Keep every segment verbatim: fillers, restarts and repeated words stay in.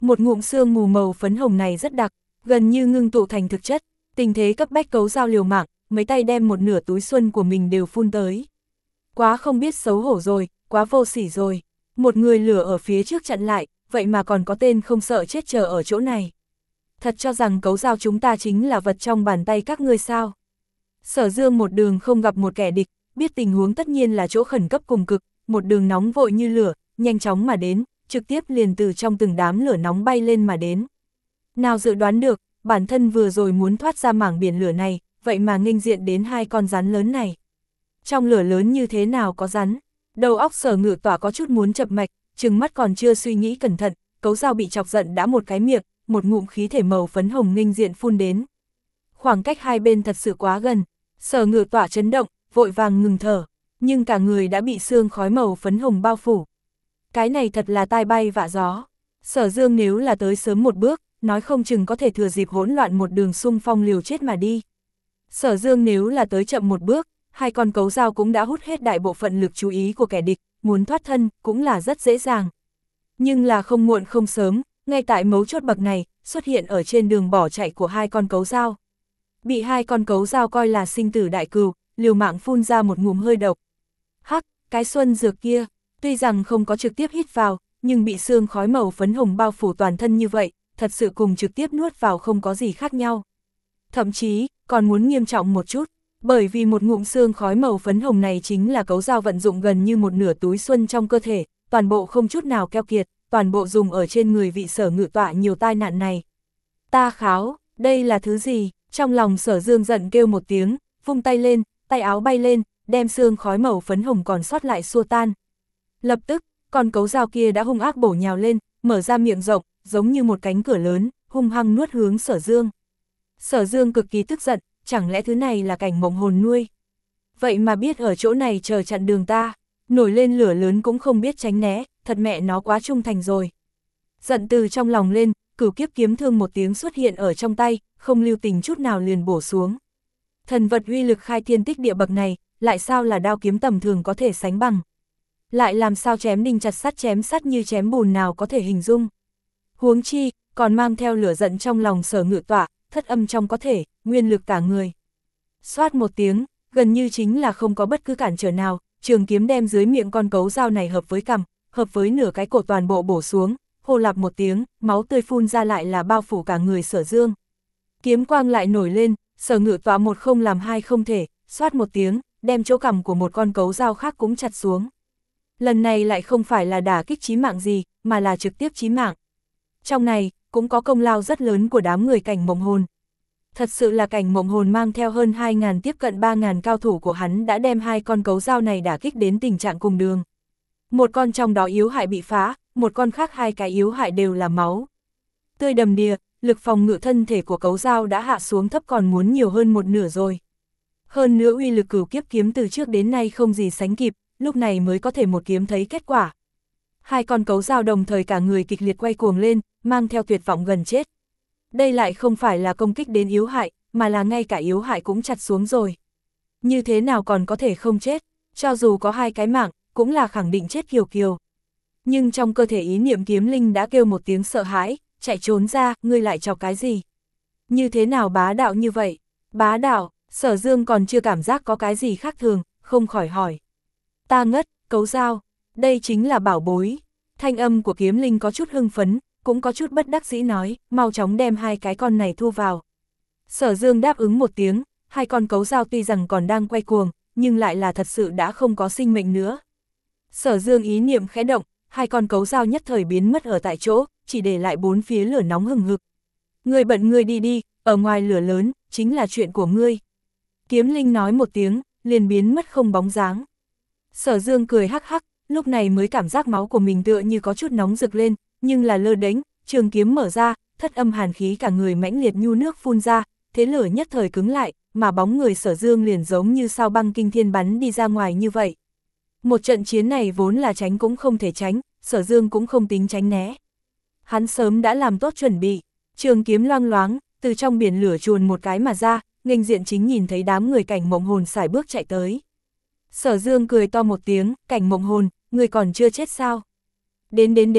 Một ngụm sương mù màu phấn hồng này rất đặc, gần như ngưng tụ thành thực chất, tình thế cấp bách Cấu Dao liều mạng, mấy tay đem một nửa túi xuân của mình đều phun tới. Quá không biết xấu hổ rồi, quá vô sỉ rồi. Một người lửa ở phía trước chặn lại, vậy mà còn có tên không sợ chết chờ ở chỗ này. Thật cho rằng Cấu Dao chúng ta chính là vật trong bàn tay các ngươi sao? Sở Dương một đường không gặp một kẻ địch, biết tình huống tất nhiên là chỗ khẩn cấp cùng cực, một đường nóng vội như lửa, nhanh chóng mà đến, trực tiếp liền từ trong từng đám lửa nóng bay lên mà đến. Nào dự đoán được, bản thân vừa rồi muốn thoát ra mảng biển lửa này, vậy mà nghênh diện đến hai con rắn lớn này. Trong lửa lớn như thế nào có rắn? Đầu óc Sở Ngự Tỏa có chút muốn chập mạch, trừng mắt còn chưa suy nghĩ cẩn thận, Cấu Dao bị chọc giận đã một cái miệng, một ngụm khí thể màu phấn hồng nghênh diện phun đến. Khoảng cách hai bên thật sự quá gần, Sở Ngự Tỏa chấn động, vội vàng ngừng thở, nhưng cả người đã bị sương khói màu phấn hồng bao phủ. Cái này thật là tai bay vạ gió. Sở Dương nếu là tới sớm một bước, nói không chừng có thể thừa dịp hỗn loạn một đường xung phong liều chết mà đi. Sở Dương nếu là tới chậm một bước, hai con Cấu Dao cũng đã hút hết đại bộ phận lực chú ý của kẻ địch, muốn thoát thân cũng là rất dễ dàng. Nhưng là không muộn không sớm, ngay tại mấu chốt bậc này, xuất hiện ở trên đường bỏ chạy của hai con Cấu Dao. Bị hai con Cấu Dao coi là sinh tử đại cừu, liều mạng phun ra một ngụm hơi độc. Hắc, cái xuân dược kia, tuy rằng không có trực tiếp hít vào, nhưng bị sương khói màu phấn hồng bao phủ toàn thân như vậy, thật sự cùng trực tiếp nuốt vào không có gì khác nhau. Thậm chí, còn muốn nghiêm trọng một chút, bởi vì một ngụm sương khói màu phấn hồng này chính là Cấu Dao vận dụng gần như một nửa túi xuân trong cơ thể, toàn bộ không chút nào keo kiệt, toàn bộ dùng ở trên người vị Sở Ngự Tọa nhiều tai nạn này. Ta kháo, đây là thứ gì? Trong lòng Sở Dương giận kêu một tiếng, vung tay lên, tay áo bay lên, đem sương khói màu phấn hồng còn sót lại xua tan. Lập tức, con Cấu Dao kia đã hung ác bổ nhào lên, mở ra miệng rộng, giống như một cánh cửa lớn, hung hăng nuốt hướng Sở Dương. Sở Dương cực kỳ tức giận, chẳng lẽ thứ này là Cảnh Mộng Hồn nuôi? Vậy mà biết ở chỗ này chờ chặn đường ta, nổi lên lửa lớn cũng không biết tránh né, thật mẹ nó quá trung thành rồi. Giận từ trong lòng lên, Cửu Kiếp kiếm thương một tiếng xuất hiện ở trong tay, không lưu tình chút nào liền bổ xuống. Thần vật uy lực khai thiên tích địa bậc này, lại sao là đao kiếm tầm thường có thể sánh bằng? Lại làm sao chém đinh chặt sắt chém sắt như chém bùn nào có thể hình dung? Huống chi, còn mang theo lửa giận trong lòng Sở Ngự Tọa, thất âm trong có thể, nguyên lực cả người. Xoát một tiếng, gần như chính là không có bất cứ cản trở nào, trường kiếm đem dưới miệng con Cấu Dao này hợp với cằm, hợp với nửa cái cổ toàn bộ bổ xuống, hô lạp một tiếng, máu tươi phun ra lại là bao phủ cả người Sở Dương. Kiếm quang lại nổi lên, Sở Ngự Tọa một không làm hai không thể, xoát một tiếng, đem chỗ cằm của một con Cấu Dao khác cũng chặt xuống. Lần này lại không phải là đả kích chí mạng gì, mà là trực tiếp chí mạng. Trong này, cũng có công lao rất lớn của đám người Cảnh Mộng Hồn. Thật sự là Cảnh Mộng Hồn mang theo hơn hai nghìn tiếp cận ba nghìn cao thủ của hắn đã đem hai con Cấu Dao này đả kích đến tình trạng cùng đường. Một con trong đó yếu hại bị phá, một con khác hai cái yếu hại đều là máu. Tươi đầm đìa, lực phòng ngự thân thể của Cấu Dao đã hạ xuống thấp còn muốn nhiều hơn một nửa rồi. Hơn nữa uy lực Cửu Kiếp kiếm từ trước đến nay không gì sánh kịp, lúc này mới có thể một kiếm thấy kết quả. Hai con Cấu Dao đồng thời cả người kịch liệt quay cuồng lên, mang theo tuyệt vọng gần chết. Đây lại không phải là công kích đến yếu hại, mà là ngay cả yếu hại cũng chặt xuống rồi. Như thế nào còn có thể không chết, cho dù có hai cái mạng, cũng là khẳng định chết kiều kiều. Nhưng trong cơ thể ý niệm kiếm linh đã kêu một tiếng sợ hãi, chạy trốn ra, ngươi lại chọc cái gì? Như thế nào bá đạo như vậy? Bá đạo, Sở Dương còn chưa cảm giác có cái gì khác thường, không khỏi hỏi. Ta ngất, Cấu Dao, đây chính là bảo bối. Thanh âm của kiếm linh có chút hưng phấn, cũng có chút bất đắc dĩ nói, mau chóng đem hai cái con này thu vào. Sở Dương đáp ứng một tiếng, hai con Cấu Dao tuy rằng còn đang quay cuồng, nhưng lại là thật sự đã không có sinh mệnh nữa. Sở Dương ý niệm khẽ động, hai con Cấu Dao nhất thời biến mất ở tại chỗ, chỉ để lại bốn phía lửa nóng hừng hực. Ngươi bận ngươi đi đi, ở ngoài lửa lớn, chính là chuyện của ngươi. Kiếm linh nói một tiếng, liền biến mất không bóng dáng. Sở Dương cười hắc hắc, lúc này mới cảm giác máu của mình tựa như có chút nóng rực lên, nhưng là lơ đánh, trường kiếm mở ra, thất âm hàn khí cả người mãnh liệt nhu nước phun ra, thế lửa nhất thời cứng lại, mà bóng người Sở Dương liền giống như sao băng kinh thiên bắn đi ra ngoài như vậy. Một trận chiến này vốn là tránh cũng không thể tránh, Sở Dương cũng không tính tránh né. Hắn sớm đã làm tốt chuẩn bị, trường kiếm loang loáng, từ trong biển lửa chuồn một cái mà ra, nghênh diện chính nhìn thấy đám người Cảnh Mộng Hồn sải bước chạy tới. Sở Dương cười to một tiếng, Cảnh Mộng Hồn, người còn chưa chết sao? Đến đến đến,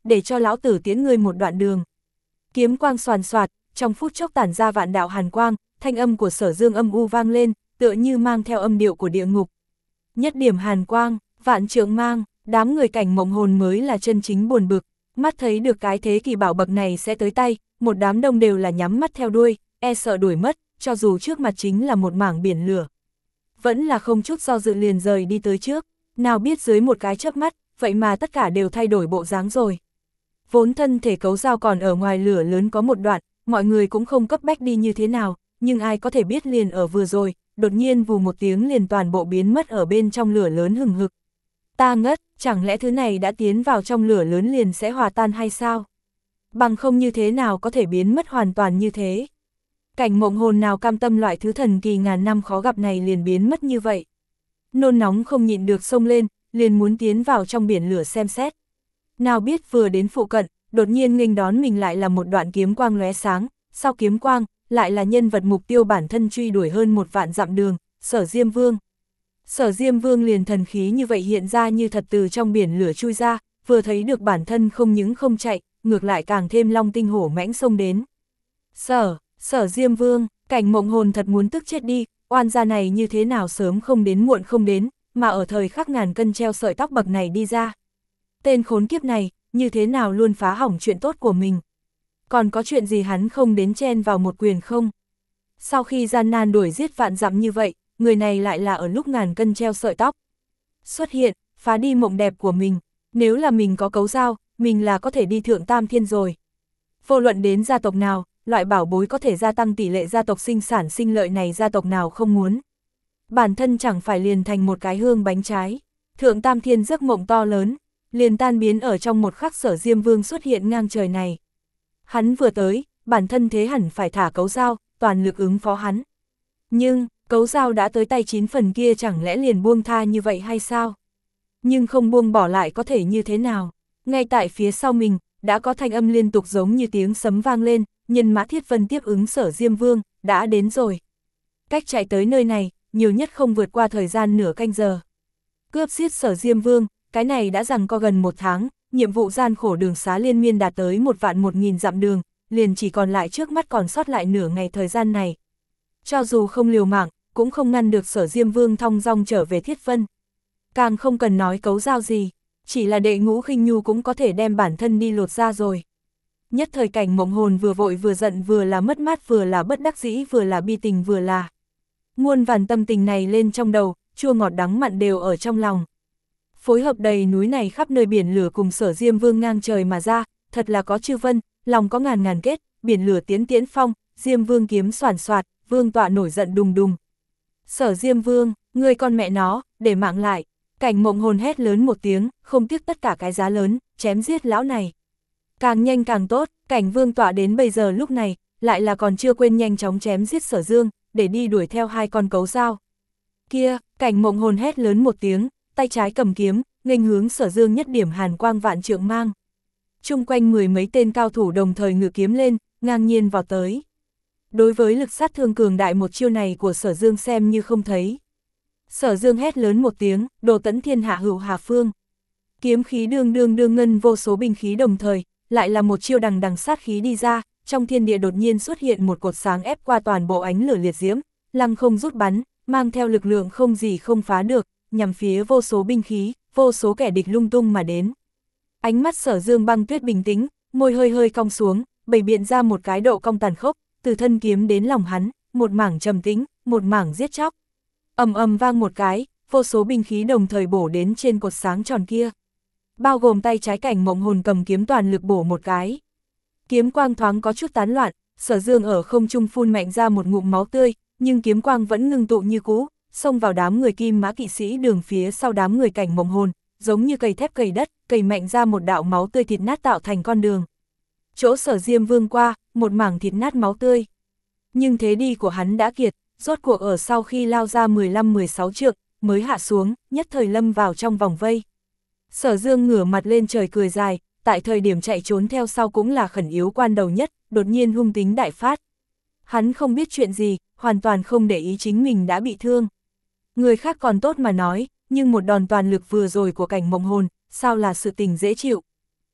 để cho lão tử tiễn ngươi một đoạn đường. Kiếm quang xoàn xoạt, trong phút chốc tản ra vạn đạo hàn quang, thanh âm của Sở Dương âm u vang lên, tựa như mang theo âm điệu của địa ngục. Nhất điểm hàn quang, vạn trượng mang, đám người Cảnh Mộng Hồn mới là chân chính buồn bực, mắt thấy được cái thế kỳ bảo bậc này sẽ tới tay, một đám đông đều là nhắm mắt theo đuôi, e sợ đuổi mất, cho dù trước mặt chính là một mảng biển lửa. Vẫn là không chút do dự liền rời đi tới trước, nào biết dưới một cái chớp mắt, vậy mà tất cả đều thay đổi bộ dáng rồi. Vốn thân thể cấu dao còn ở ngoài lửa lớn có một đoạn, mọi người cũng không cấp bách đi như thế nào, nhưng ai có thể biết liền ở vừa rồi, đột nhiên vù một tiếng liền toàn bộ biến mất ở bên trong lửa lớn hừng hực. Ta ngất, chẳng lẽ thứ này đã tiến vào trong lửa lớn liền sẽ hòa tan hay sao? Bằng không như thế nào có thể biến mất hoàn toàn như thế? Cảnh Mộng Hồn nào cam tâm loại thứ thần kỳ ngàn năm khó gặp này liền biến mất như vậy. Nôn nóng không nhịn được xông lên, liền muốn tiến vào trong biển lửa xem xét. Nào biết vừa đến phụ cận, đột nhiên nghênh đón mình lại là một đoạn kiếm quang lóe sáng, sau kiếm quang, lại là nhân vật mục tiêu bản thân truy đuổi hơn một vạn dặm đường, Sở Diêm Vương. Sở Diêm Vương liền thần khí như vậy hiện ra như thật từ trong biển lửa chui ra, vừa thấy được bản thân không những không chạy, ngược lại càng thêm long tinh hổ mãnh xông đến. Sở, Sở Diêm Vương, Cảnh Mộng Hồn thật muốn tức chết đi, oan gia này như thế nào sớm không đến muộn không đến, mà ở thời khắc ngàn cân treo sợi tóc bậc này đi ra. Tên khốn kiếp này, như thế nào luôn phá hỏng chuyện tốt của mình. Còn có chuyện gì hắn không đến chen vào một quyền không? Sau khi gian nan đuổi giết vạn dặm như vậy, người này lại là ở lúc ngàn cân treo sợi tóc. Xuất hiện, phá đi mộng đẹp của mình, nếu là mình có cấu dao, mình là có thể đi thượng tam thiên rồi. Vô luận đến gia tộc nào, loại bảo bối có thể gia tăng tỷ lệ gia tộc sinh sản sinh lợi này gia tộc nào không muốn. Bản thân chẳng phải liền thành một cái hương bánh trái, thượng tam thiên giấc mộng to lớn, liền tan biến ở trong một khắc Sở Diêm Vương xuất hiện ngang trời này. Hắn vừa tới, bản thân thế hẳn phải thả cấu dao, toàn lực ứng phó hắn. Nhưng, cấu dao đã tới tay chín phần kia chẳng lẽ liền buông tha như vậy hay sao? Nhưng không buông bỏ lại có thể như thế nào? Ngay tại phía sau mình, đã có thanh âm liên tục giống như tiếng sấm vang lên, nhân mã Thiết Vân tiếp ứng Sở Diêm Vương, đã đến rồi. Cách chạy tới nơi này, nhiều nhất không vượt qua thời gian nửa canh giờ. Cướp giết Sở Diêm Vương, cái này đã rằng có gần một tháng, nhiệm vụ gian khổ đường xá liên miên đạt tới một vạn một nghìn dặm đường, liền chỉ còn lại trước mắt còn sót lại nửa ngày thời gian này. Cho dù không liều mạng, cũng không ngăn được Sở Diêm Vương thong dong trở về Thiết Vân. Càng không cần nói cấu dao gì, chỉ là đệ ngũ khinh nhu cũng có thể đem bản thân đi lột ra rồi. Nhất thời Cảnh Mộng Hồn vừa vội vừa giận, vừa là mất mát, vừa là bất đắc dĩ, vừa là bi tình, vừa là muôn vàn tâm tình này lên trong đầu, chua ngọt đắng mặn đều ở trong lòng. Phối hợp đầy núi này khắp nơi biển lửa cùng Sở Diêm Vương ngang trời mà ra, thật là có chư vân, lòng có ngàn ngàn kết, biển lửa tiến tiến phong, Diêm Vương kiếm xoàn xoạt, vương tọa nổi giận đùng đùng. Sở Diêm Vương, ngươi con mẹ nó, để mạng lại. Cảnh Mộng Hồn hét lớn một tiếng, không tiếc tất cả cái giá lớn, chém giết lão này. Càng nhanh càng tốt, Cảnh Vương tọa đến bây giờ lúc này, lại là còn chưa quên nhanh chóng chém giết Sở Dương, để đi đuổi theo hai con cấu dao. Kia, Cảnh Mộng Hồn hét lớn một tiếng, tay trái cầm kiếm, nghênh hướng Sở Dương nhất điểm hàn quang vạn trượng mang. Chung quanh mười mấy tên cao thủ đồng thời ngự kiếm lên, ngang nhiên vào tới. Đối với lực sát thương cường đại một chiêu này của Sở Dương xem như không thấy. Sở Dương hét lớn một tiếng, đồ tẫn thiên hạ hữu hà phương. Kiếm khí đương đương đương ngân vô số binh khí đồng thời, lại là một chiêu đằng đằng sát khí đi ra, trong thiên địa đột nhiên xuất hiện một cột sáng ép qua toàn bộ ánh lửa liệt diễm, lăng không rút bắn, mang theo lực lượng không gì không phá được, nhằm phía vô số binh khí, vô số kẻ địch lung tung mà đến. Ánh mắt Sở Dương băng tuyết bình tĩnh, môi hơi hơi cong xuống, bày biện ra một cái độ cong tàn khốc, từ thân kiếm đến lòng hắn, một mảng trầm tĩnh, một mảng giết chóc. Ầm ầm vang một cái, vô số binh khí đồng thời bổ đến trên cột sáng tròn kia. Bao gồm tay trái Cảnh Mộng Hồn cầm kiếm toàn lực bổ một cái. Kiếm quang thoáng có chút tán loạn, Sở Dương ở không trung phun mạnh ra một ngụm máu tươi, nhưng kiếm quang vẫn ngưng tụ như cũ, xông vào đám người Kim Mã kỵ sĩ đường phía sau đám người Cảnh Mộng Hồn, giống như cày thép cày đất, cày mạnh ra một đạo máu tươi thịt nát tạo thành con đường. Chỗ Sở Diêm Vương qua, một mảng thịt nát máu tươi. Nhưng thế đi của hắn đã kiệt, rốt cuộc ở sau khi lao ra mười lăm mười sáu trượng, mới hạ xuống, nhất thời lâm vào trong vòng vây. Sở Dương ngửa mặt lên trời cười dài, tại thời điểm chạy trốn theo sau cũng là khẩn yếu quan đầu nhất, đột nhiên hung tính đại phát. Hắn không biết chuyện gì, hoàn toàn không để ý chính mình đã bị thương. Người khác còn tốt mà nói, nhưng một đòn toàn lực vừa rồi của Cảnh Mộng Hồn, sao là sự tình dễ chịu.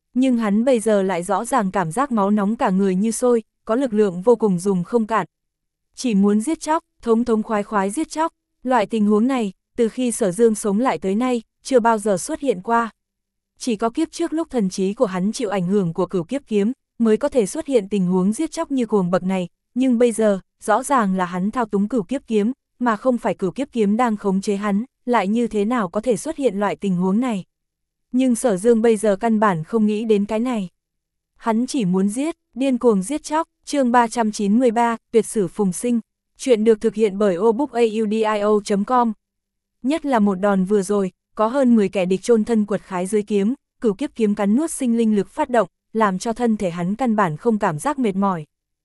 Nhưng hắn bây giờ lại rõ ràng cảm giác máu nóng cả người như sôi, có lực lượng vô cùng dùng không cạn. Chỉ muốn giết chóc, thống thống khoái khoái giết chóc, loại tình huống này, từ khi Sở Dương sống lại tới nay, chưa bao giờ xuất hiện qua. Chỉ có kiếp trước lúc thần trí của hắn chịu ảnh hưởng của cửu kiếp kiếm, mới có thể xuất hiện tình huống giết chóc như cuồng bậc này, nhưng bây giờ, rõ ràng là hắn thao túng cửu kiếp kiếm, mà không phải cửu kiếp kiếm đang khống chế hắn, lại như thế nào có thể xuất hiện loại tình huống này. Nhưng Sở Dương bây giờ căn bản không nghĩ đến cái này. Hắn chỉ muốn giết, điên cuồng giết chóc. Chương ba trăm chín mươi ba, Tuyệt sử phùng sinh. Chuyện được thực hiện bởi obookaudio chấm com. Nhất là một đòn vừa rồi, có hơn mười kẻ địch chôn thân quật khái dưới kiếm, cửu kiếp kiếm cắn nuốt sinh linh lực phát động, làm cho thân thể hắn căn bản không cảm giác mệt mỏi.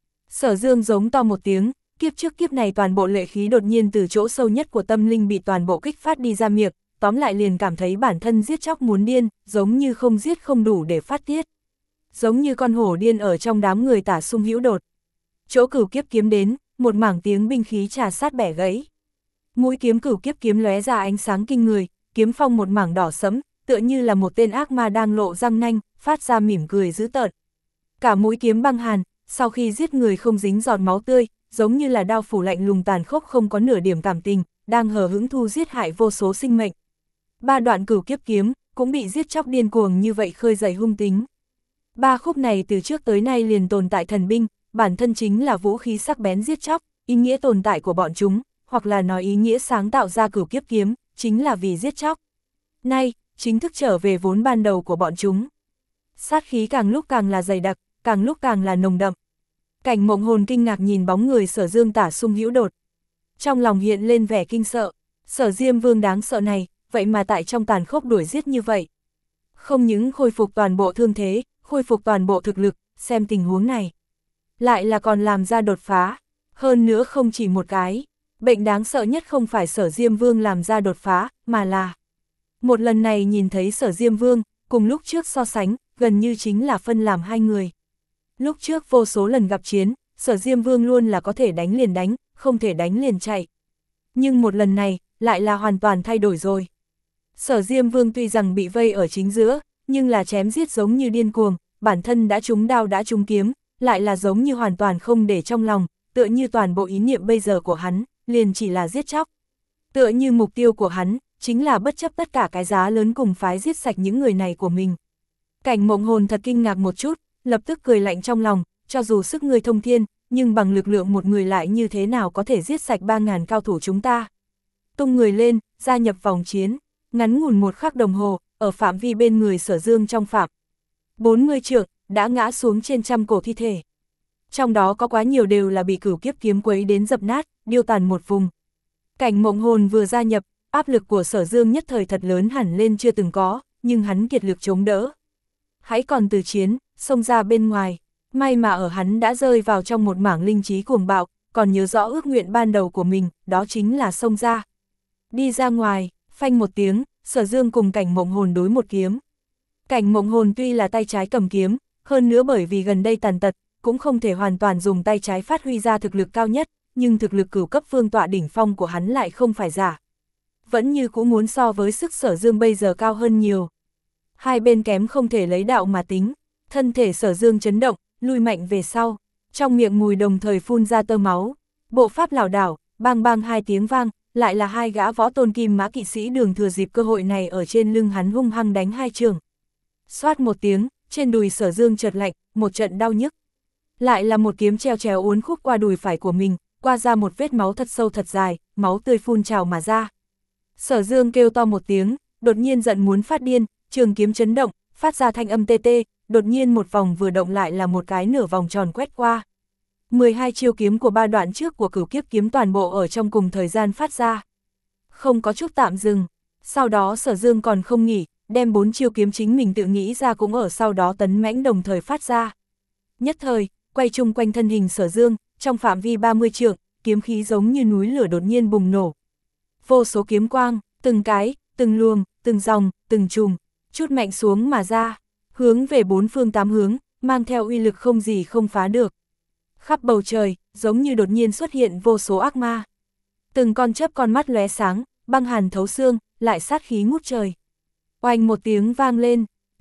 Sở Dương giống to một tiếng, kiếp trước kiếp này toàn bộ lệ khí đột nhiên từ chỗ sâu nhất của tâm linh bị toàn bộ kích phát đi ra miệng, tóm lại liền cảm thấy bản thân giết chóc muốn điên, giống như không giết không đủ để phát tiết. Giống như con hổ điên ở trong đám người tả sung hữu đột. Chỗ cửu kiếp kiếm đến, một mảng tiếng binh khí trà sát bẻ gãy. Mũi kiếm cửu kiếp kiếm lóe ra ánh sáng kinh người, kiếm phong một mảng đỏ sẫm, tựa như là một tên ác ma đang lộ răng nanh, phát ra mỉm cười dữ tợn. Cả mũi kiếm băng hàn, sau khi giết người không dính giọt máu tươi, giống như là đao phủ lạnh lùng tàn khốc không có nửa điểm cảm tình, đang hờ hững thu giết hại vô số sinh mệnh. Ba đoạn cửu kiếp kiếm, cũng bị giết chóc điên cuồng như vậy khơi dậy hung tính. Ba khúc này từ trước tới nay liền tồn tại thần binh, bản thân chính là vũ khí sắc bén giết chóc, ý nghĩa tồn tại của bọn chúng, hoặc là nói ý nghĩa sáng tạo ra cửu kiếp kiếm, chính là vì giết chóc. Nay, chính thức trở về vốn ban đầu của bọn chúng. Sát khí càng lúc càng là dày đặc, càng lúc càng là nồng đậm. Cảnh Mộng Hồn kinh ngạc nhìn bóng người Sở Dương tả sung hữu đột. Trong lòng hiện lên vẻ kinh sợ, Sở Diêm Vương đáng sợ này, vậy mà tại trong tàn khốc đuổi giết như vậy. Không những khôi phục toàn bộ thương thế, khôi phục toàn bộ thực lực, xem tình huống này. Lại là còn làm ra đột phá, hơn nữa không chỉ một cái. Bệnh đáng sợ nhất không phải Sở Diêm Vương làm ra đột phá, mà là một lần này nhìn thấy Sở Diêm Vương, cùng lúc trước so sánh, gần như chính là phân làm hai người. Lúc trước vô số lần gặp chiến, Sở Diêm Vương luôn là có thể đánh liền đánh, không thể đánh liền chạy. Nhưng một lần này, lại là hoàn toàn thay đổi rồi. Sở Diêm Vương tuy rằng bị vây ở chính giữa, nhưng là chém giết giống như điên cuồng, bản thân đã trúng đao đã trúng kiếm, lại là giống như hoàn toàn không để trong lòng, tựa như toàn bộ ý niệm bây giờ của hắn, liền chỉ là giết chóc. Tựa như mục tiêu của hắn, chính là bất chấp tất cả cái giá lớn cùng phái giết sạch những người này của mình. Cảnh Mộng Hồn thật kinh ngạc một chút, lập tức cười lạnh trong lòng, cho dù sức người thông thiên, nhưng bằng lực lượng một người lại như thế nào có thể giết sạch ba ngàn cao thủ chúng ta. Tung người lên, gia nhập vòng chiến, ngắn ngủn một khắc đồng hồ, ở phạm vi bên người Sở Dương trong phạm bốn mươi trượng, đã ngã xuống trên trăm cổ thi thể. Trong đó có quá nhiều đều là bị cửu kiếp kiếm quấy đến dập nát, điêu tàn một vùng. Cảnh Mộng Hồn vừa gia nhập, áp lực của Sở Dương nhất thời thật lớn hẳn lên chưa từng có, nhưng hắn kiệt lực chống đỡ. Hãy còn từ chiến, xông ra bên ngoài, may mà ở hắn đã rơi vào trong một mảng linh trí cuồng bạo, còn nhớ rõ ước nguyện ban đầu của mình, đó chính là xông ra. Đi ra ngoài, phanh một tiếng, Sở Dương cùng Cảnh Mộng Hồn đối một kiếm. Cảnh Mộng Hồn tuy là tay trái cầm kiếm, hơn nữa bởi vì gần đây tàn tật, cũng không thể hoàn toàn dùng tay trái phát huy ra thực lực cao nhất, nhưng thực lực cửu cấp vương tọa đỉnh phong của hắn lại không phải giả. Vẫn như cũng muốn so với sức Sở Dương bây giờ cao hơn nhiều. Hai bên kém không thể lấy đạo mà tính, thân thể Sở Dương chấn động, lui mạnh về sau, trong miệng mùi đồng thời phun ra tơ máu, bộ pháp lảo đảo, bang bang hai tiếng vang, lại là hai gã võ tôn kim mã kỵ sĩ Đường thừa dịp cơ hội này ở trên lưng hắn hung hăng đánh hai trường. Xoát một tiếng, trên đùi Sở Dương chợt lạnh, một trận đau nhức. Lại là một kiếm treo trèo uốn khúc qua đùi phải của mình, qua ra một vết máu thật sâu thật dài, máu tươi phun trào mà ra. Sở Dương kêu to một tiếng, đột nhiên giận muốn phát điên, trường kiếm chấn động, phát ra thanh âm tê tê, đột nhiên một vòng vừa động lại là một cái nửa vòng tròn quét qua. mười hai chiêu kiếm của ba đoạn trước của cửu kiếp kiếm toàn bộ ở trong cùng thời gian phát ra. Không có chút tạm dừng, sau đó Sở Dương còn không nghỉ, đem bốn chiêu kiếm chính mình tự nghĩ ra cũng ở sau đó tấn mãnh đồng thời phát ra. Nhất thời, quay chung quanh thân hình Sở Dương, trong phạm vi ba mươi trượng, kiếm khí giống như núi lửa đột nhiên bùng nổ. Vô số kiếm quang, từng cái, từng luồng, từng dòng, từng chùm, chút mạnh xuống mà ra, hướng về bốn phương tám hướng, mang theo uy lực không gì không phá được. Khắp bầu trời, giống như đột nhiên xuất hiện vô số ác ma. Từng con chớp con mắt lóe sáng, băng hàn thấu xương, lại sát khí ngút trời. Oanh một tiếng vang lên,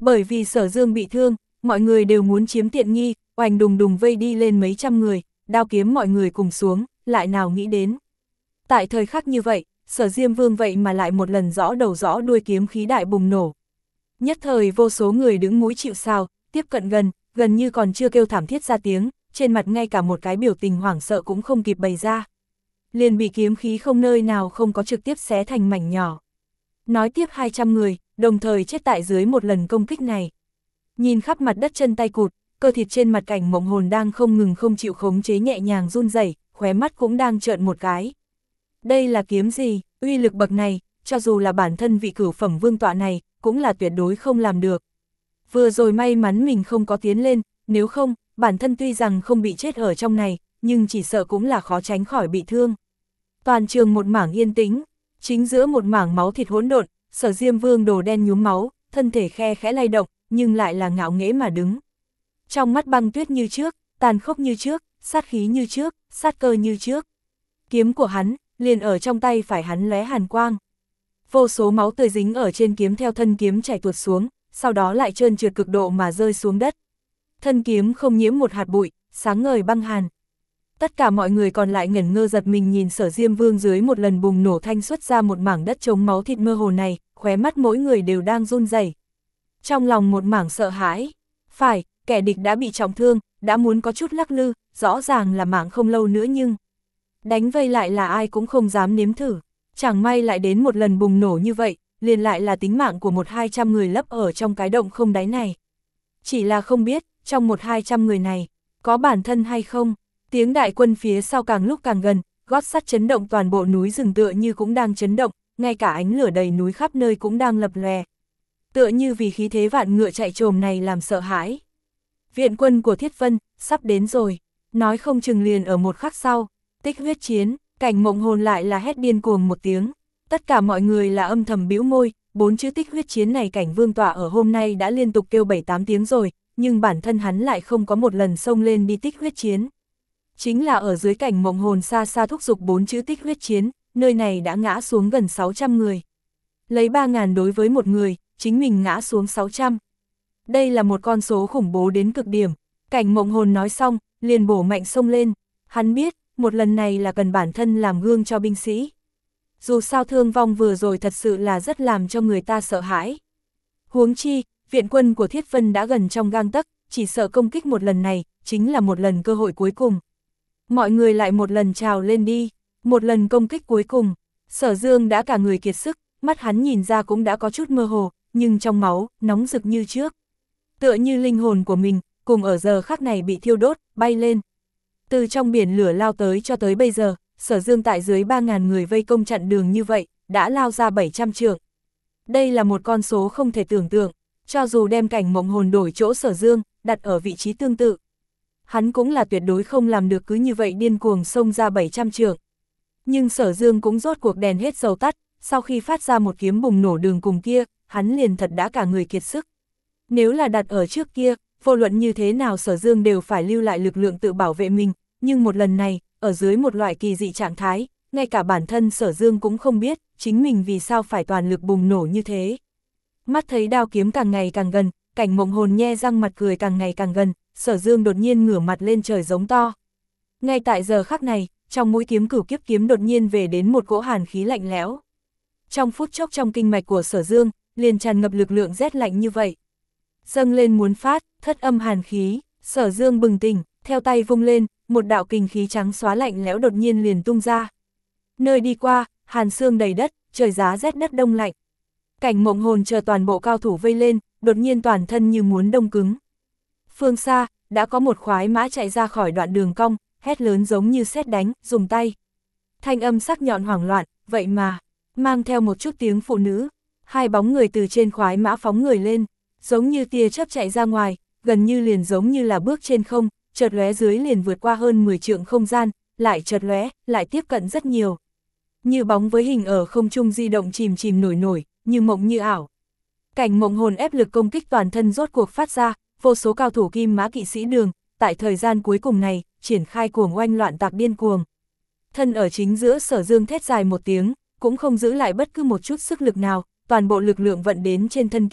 Bởi vì Sở Dương bị thương, mọi người đều muốn chiếm tiện nghi, oành đùng đùng vây đi lên mấy trăm người, đao kiếm mọi người cùng xuống, lại nào nghĩ đến. Tại thời khắc như vậy, Sở Diêm Vương vậy mà lại một lần rõ đầu rõ đuôi kiếm khí đại bùng nổ. Nhất thời vô số người đứng mũi chịu sào, tiếp cận gần, gần như còn chưa kêu thảm thiết ra tiếng, trên mặt ngay cả một cái biểu tình hoảng sợ cũng không kịp bày ra. Liền bị kiếm khí không nơi nào không có trực tiếp xé thành mảnh nhỏ. Nói tiếp hai trăm người, đồng thời chết tại dưới một lần công kích này. Nhìn khắp mặt đất chân tay cụt, cơ thịt trên mặt Cảnh Mộng Hồn đang không ngừng không chịu khống chế nhẹ nhàng run rẩy, khóe mắt cũng đang trợn một cái. Đây là kiếm gì, uy lực bậc này, cho dù là bản thân vị cửu phẩm vương tọa này, cũng là tuyệt đối không làm được. Vừa rồi may mắn mình không có tiến lên, nếu không, bản thân tuy rằng không bị chết ở trong này, nhưng chỉ sợ cũng là khó tránh khỏi bị thương. Toàn trường một mảng yên tĩnh, chính giữa một mảng máu thịt hỗn độn, Sở Diêm Vương đồ đen nhuốm máu, thân thể khe khẽ lay động, nhưng lại là ngạo nghễ mà đứng. Trong mắt băng tuyết như trước, tàn khốc như trước, sát khí như trước, sát cơ như trước. Kiếm của hắn, liền ở trong tay phải hắn lóe hàn quang. Vô số máu tươi dính ở trên kiếm theo thân kiếm chảy tuột xuống, sau đó lại trơn trượt cực độ mà rơi xuống đất. Thân kiếm không nhiễm một hạt bụi, sáng ngời băng hàn. Tất cả mọi người còn lại ngẩn ngơ giật mình nhìn Sở Diêm Vương dưới một lần bùng nổ thanh xuất ra một mảng đất trống máu thịt mơ hồ này, khóe mắt mỗi người đều đang run rẩy. Trong lòng một mảng sợ hãi. Phải, kẻ địch đã bị trọng thương, đã muốn có chút lắc lư, rõ ràng là mạng không lâu nữa nhưng đánh vây lại là ai cũng không dám nếm thử. Chẳng may lại đến một lần bùng nổ như vậy, liền lại là tính mạng của một hai trăm người lấp ở trong cái động không đáy này. Chỉ là không biết, trong một hai trăm người này, có bản thân hay không? Tiếng đại quân phía sau càng lúc càng gần, gót sắt chấn động toàn bộ núi rừng tựa như cũng đang chấn động, ngay cả ánh lửa đầy núi khắp nơi cũng đang lập lòe. Tựa như vì khí thế vạn ngựa chạy trồm này làm sợ hãi. Viện quân của Thiết Vân, sắp đến rồi, nói không chừng liền ở một khắc sau, tích huyết chiến, Cảnh Mộng Hồn lại là hét điên cuồng một tiếng. Tất cả mọi người là âm thầm bĩu môi, bốn chữ tích huyết chiến này Cảnh Vương tọa ở hôm nay đã liên tục kêu bảy tám tiếng rồi, nhưng bản thân hắn lại không có một lần xông lên đi tích huyết chiến. Chính là ở dưới Cảnh Mộng Hồn xa xa thúc giục bốn chữ tích huyết chiến, nơi này đã ngã xuống gần sáu trăm người. Lấy ba ngàn đối với một người, chính mình ngã xuống sáu trăm. Đây là một con số khủng bố đến cực điểm. Cảnh Mộng Hồn nói xong, liền bổ mạnh xông lên. Hắn biết, một lần này là cần bản thân làm gương cho binh sĩ. Dù sao thương vong vừa rồi thật sự là rất làm cho người ta sợ hãi. Huống chi, viện quân của Thiết Vân đã gần trong gang tấc, chỉ sợ công kích một lần này, chính là một lần cơ hội cuối cùng. Mọi người lại một lần trào lên đi, một lần công kích cuối cùng. Sở Dương đã cả người kiệt sức, mắt hắn nhìn ra cũng đã có chút mơ hồ, nhưng trong máu, nóng rực như trước. Tựa như linh hồn của mình, cùng ở giờ khắc này bị thiêu đốt, bay lên. Từ trong biển lửa lao tới cho tới bây giờ, Sở Dương tại dưới ba ngàn người vây công chặn đường như vậy, đã lao ra bảy trăm trượng. Đây là một con số không thể tưởng tượng, cho dù đem Cảnh Mộng Hồn đổi chỗ Sở Dương, đặt ở vị trí tương tự. Hắn cũng là tuyệt đối không làm được cứ như vậy điên cuồng xông ra bảy trăm trượng. Nhưng Sở Dương cũng rốt cuộc đèn hết dầu tắt, sau khi phát ra một kiếm bùng nổ đường cùng kia, hắn liền thật đã cả người kiệt sức. Nếu là đặt ở trước kia, vô luận như thế nào Sở Dương đều phải lưu lại lực lượng tự bảo vệ mình, nhưng một lần này, ở dưới một loại kỳ dị trạng thái, ngay cả bản thân Sở Dương cũng không biết, chính mình vì sao phải toàn lực bùng nổ như thế. Mắt thấy đao kiếm càng ngày càng gần, Cảnh Mộng Hồn nhe răng mặt cười càng ngày càng gần, Sở Dương đột nhiên ngửa mặt lên trời giống to. Ngay tại giờ khắc này, trong mũi kiếm cửu kiếp kiếm đột nhiên về đến một cỗ hàn khí lạnh lẽo. Trong phút chốc trong kinh mạch của Sở Dương, liền tràn ngập lực lượng rét lạnh như vậy. Dâng lên muốn phát, thất âm hàn khí, Sở Dương bừng tỉnh, theo tay vung lên, một đạo kình khí trắng xóa lạnh lẽo đột nhiên liền tung ra. Nơi đi qua, hàn sương đầy đất, trời giá rét đất đông lạnh. Cảnh Mộng Hồn chờ toàn bộ cao thủ vây lên, đột nhiên toàn thân như muốn đông cứng. Phương xa, đã có một khoái mã chạy ra khỏi đoạn đường cong, hét lớn giống như sét đánh, dùng tay. Thanh âm sắc nhọn hoảng loạn, vậy mà, mang theo một chút tiếng phụ nữ. Hai bóng người từ trên khoái mã phóng người lên, giống như tia chớp chạy ra ngoài, gần như liền giống như là bước trên không, chợt lóe dưới liền vượt qua hơn mười trượng không gian, lại chợt lóe, lại tiếp cận rất nhiều. Như bóng với hình ở không trung di động chìm chìm nổi nổi, như mộng như ảo. Cảnh Mộng Hồn ép lực công kích toàn thân rốt cuộc phát ra, vô số cao thủ kim mã kỵ sĩ đường, tại thời gian cuối cùng này, triển khai cuồng oanh loạn tạc điên cuồng. Thân ở chính giữa Sở Dương thét dài một tiếng, cũng không giữ lại bất cứ một chút sức lực nào, toàn bộ lực lượng vận đến trên thân kiếm,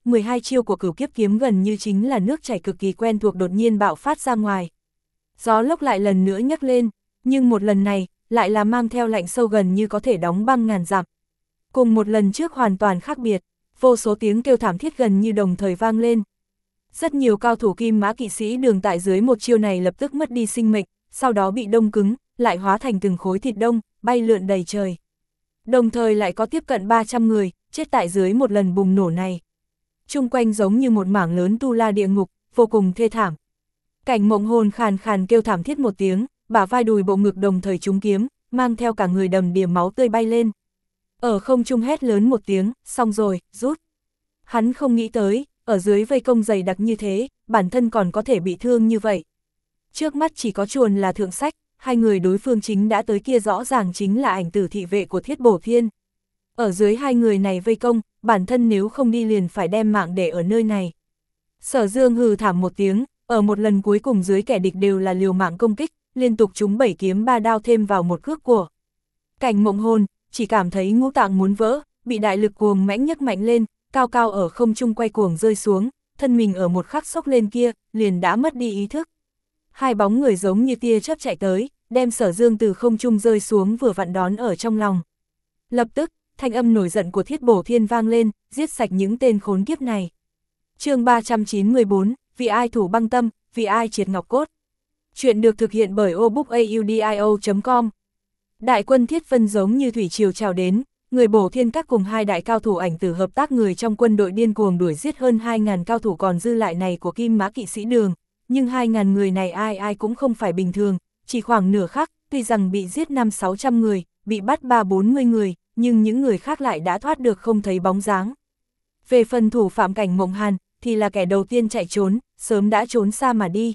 mười hai chiêu của Cửu Kiếp kiếm gần như chính là nước chảy cực kỳ quen thuộc đột nhiên bạo phát ra ngoài. Gió lốc lại lần nữa nhấc lên, nhưng một lần này, lại là mang theo lạnh sâu gần như có thể đóng băng ngàn dặm. Cùng một lần trước hoàn toàn khác biệt, vô số tiếng kêu thảm thiết gần như đồng thời vang lên. Rất nhiều cao thủ Kim Mã kỵ sĩ Đường tại dưới một chiêu này lập tức mất đi sinh mệnh, sau đó bị đông cứng, lại hóa thành từng khối thịt đông, bay lượn đầy trời. Đồng thời lại có tiếp cận ba trăm người, chết tại dưới một lần bùng nổ này. Chung quanh giống như một mảng lớn tu la địa ngục, vô cùng thê thảm. Cảnh Mộng Hồn khàn khàn kêu thảm thiết một tiếng, bả vai đùi bộ ngực đồng thời trúng kiếm, mang theo cả người đầm đìa máu tươi bay lên. Ở không trung hét lớn một tiếng, xong rồi, rút. Hắn không nghĩ tới, ở dưới vây công dày đặc như thế, bản thân còn có thể bị thương như vậy. Trước mắt chỉ có chuồn là thượng sách, hai người đối phương chính đã tới kia rõ ràng chính là ảnh tử thị vệ của Thiết Bổ Thiên. Ở dưới hai người này vây công, bản thân nếu không đi liền phải đem mạng để ở nơi này. Sở Dương hừ thảm một tiếng, ở một lần cuối cùng dưới kẻ địch đều là liều mạng công kích, liên tục trúng bảy kiếm ba đao thêm vào một cước của. Cảnh Mộng Hồn, chỉ cảm thấy ngũ tạng muốn vỡ, bị đại lực cuồng mãnh nhấc mạnh lên, cao cao ở không trung quay cuồng rơi xuống, thân mình ở một khắc sốc lên kia, liền đã mất đi ý thức. Hai bóng người giống như tia chớp chạy tới, đem Sở Dương từ không trung rơi xuống vừa vặn đón ở trong lòng. Lập tức, thanh âm nổi giận của Thiết Bổ Thiên vang lên, giết sạch những tên khốn kiếp này. Chương ba trăm chín mươi bốn, vì ai thủ băng tâm, vì ai triệt ngọc cốt. Chuyện được thực hiện bởi obookaudio chấm com. Đại quân Thiết Vân giống như thủy triều trào đến, người Bổ Thiên Các cùng hai đại cao thủ ảnh tử hợp tác người trong quân đội điên cuồng đuổi giết hơn hai nghìn cao thủ còn dư lại này của Kim Mã kỵ sĩ Đường, nhưng hai nghìn người này ai ai cũng không phải bình thường, chỉ khoảng nửa khắc, tuy rằng bị giết năm sáu trăm người, bị bắt ba bốn mươi người, nhưng những người khác lại đã thoát được không thấy bóng dáng. Về phần thủ phạm Cảnh Mộng Hàn, thì là kẻ đầu tiên chạy trốn, sớm đã trốn xa mà đi.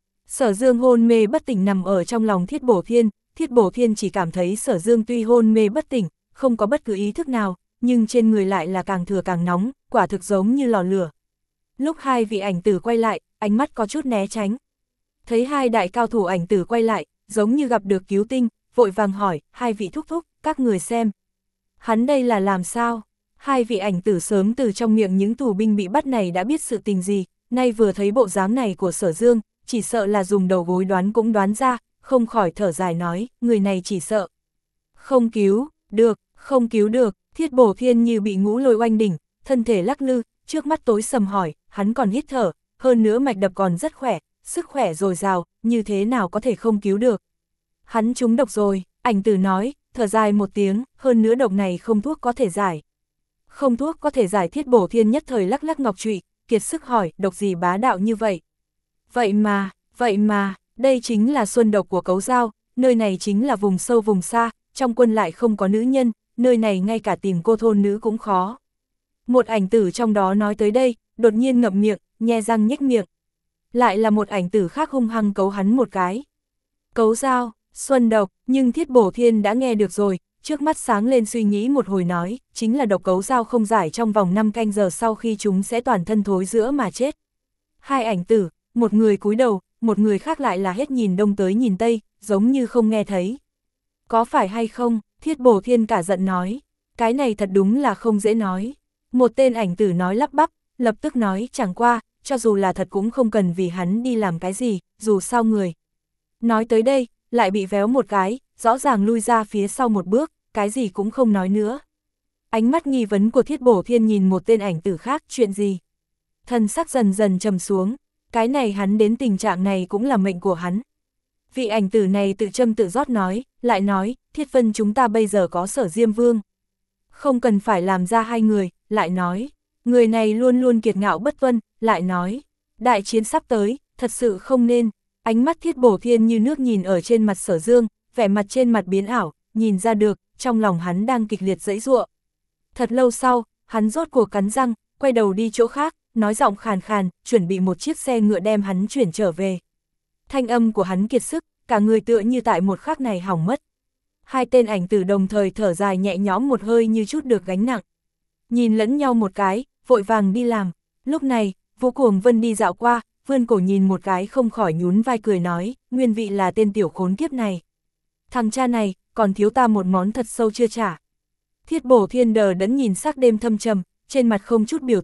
Sở Dương hôn mê bất tỉnh nằm ở trong lòng Thiết Bổ Thiên, Thiết Bổ Thiên chỉ cảm thấy Sở Dương tuy hôn mê bất tỉnh, không có bất cứ ý thức nào, nhưng trên người lại là càng thừa càng nóng, quả thực giống như lò lửa. Lúc hai vị ảnh tử quay lại, ánh mắt có chút né tránh. Thấy hai đại cao thủ ảnh tử quay lại, giống như gặp được cứu tinh, vội vàng hỏi, hai vị thúc thúc, các người xem. Hắn đây là làm sao? Hai vị ảnh tử sớm từ trong miệng những tù binh bị bắt này đã biết sự tình gì, nay vừa thấy bộ dáng này của Sở Dương, chỉ sợ là dùng đầu gối đoán cũng đoán ra, không khỏi thở dài nói, người này chỉ sợ. Không cứu, được, không cứu được, Thiết Bổ Thiên như bị ngũ lôi oanh đỉnh, thân thể lắc lư, trước mắt tối sầm hỏi, hắn còn hít thở, hơn nữa mạch đập còn rất khỏe, sức khỏe dồi dào, như thế nào có thể không cứu được. Hắn trúng độc rồi, ảnh tử nói, thở dài một tiếng, hơn nữa độc này không thuốc có thể giải. Không thuốc có thể giải. Thiết Bổ Thiên nhất thời lắc lắc ngọc trụy, kiệt sức hỏi, độc gì bá đạo như vậy? Vậy mà, vậy mà, đây chính là xuân độc của Cấu Dao, nơi này chính là vùng sâu vùng xa, trong quân lại không có nữ nhân, nơi này ngay cả tìm cô thôn nữ cũng khó. Một ảnh tử trong đó nói tới đây, đột nhiên ngậm miệng, nhe răng nhếch miệng. Lại là một ảnh tử khác hung hăng cấu hắn một cái. Cấu Dao, xuân độc, nhưng Thiết Bổ Thiên đã nghe được rồi, trước mắt sáng lên suy nghĩ một hồi nói, chính là độc Cấu Dao không giải trong vòng năm canh giờ sau khi chúng sẽ toàn thân thối rữa mà chết. Hai ảnh tử, một người cúi đầu, một người khác lại là hết nhìn đông tới nhìn tây, giống như không nghe thấy. Có phải hay không? Thiết Bổ Thiên cả giận nói, cái này thật đúng là không dễ nói. Một tên ảnh tử nói lắp bắp, lập tức nói chẳng qua, cho dù là thật cũng không cần vì hắn đi làm cái gì, dù sao người. Nói tới đây, lại bị véo một cái, rõ ràng lui ra phía sau một bước, cái gì cũng không nói nữa. Ánh mắt nghi vấn của Thiết Bổ Thiên nhìn một tên ảnh tử khác, chuyện gì? Thân sắc dần dần trầm xuống, cái này hắn đến tình trạng này cũng là mệnh của hắn. Vị ảnh tử này tự châm tự rót nói, lại nói, Thiết Vân chúng ta bây giờ có Sở Diêm Vương. Không cần phải làm ra hai người, lại nói, người này luôn luôn kiệt ngạo bất tuân, lại nói, đại chiến sắp tới, thật sự không nên. Ánh mắt Thiết Bổ Thiên như nước nhìn ở trên mặt Sở Dương, vẻ mặt trên mặt biến ảo, nhìn ra được, trong lòng hắn đang kịch liệt giãy giụa. Thật lâu sau, hắn rốt cuộc cắn răng, quay đầu đi chỗ khác, nói giọng khàn khàn, chuẩn bị một chiếc xe ngựa đem hắn chuyển trở về. Thanh âm của hắn kiệt sức, cả người tựa như tại một khắc này hỏng mất. Hai tên ảnh tử đồng thời thở dài nhẹ nhõm một hơi như chút được gánh nặng. Nhìn lẫn nhau một cái, vội vàng đi làm. Lúc này, Vũ Cuồng Vân đi dạo qua, vươn cổ nhìn một cái không khỏi nhún vai cười nói, nguyên vị là tên tiểu khốn kiếp này. Thằng cha này, còn thiếu ta một món thật sâu chưa trả. Thiết Bổ Thiên đờ đẫn nhìn sắc đêm thâm trầm, trên mặt không chút biểu tình,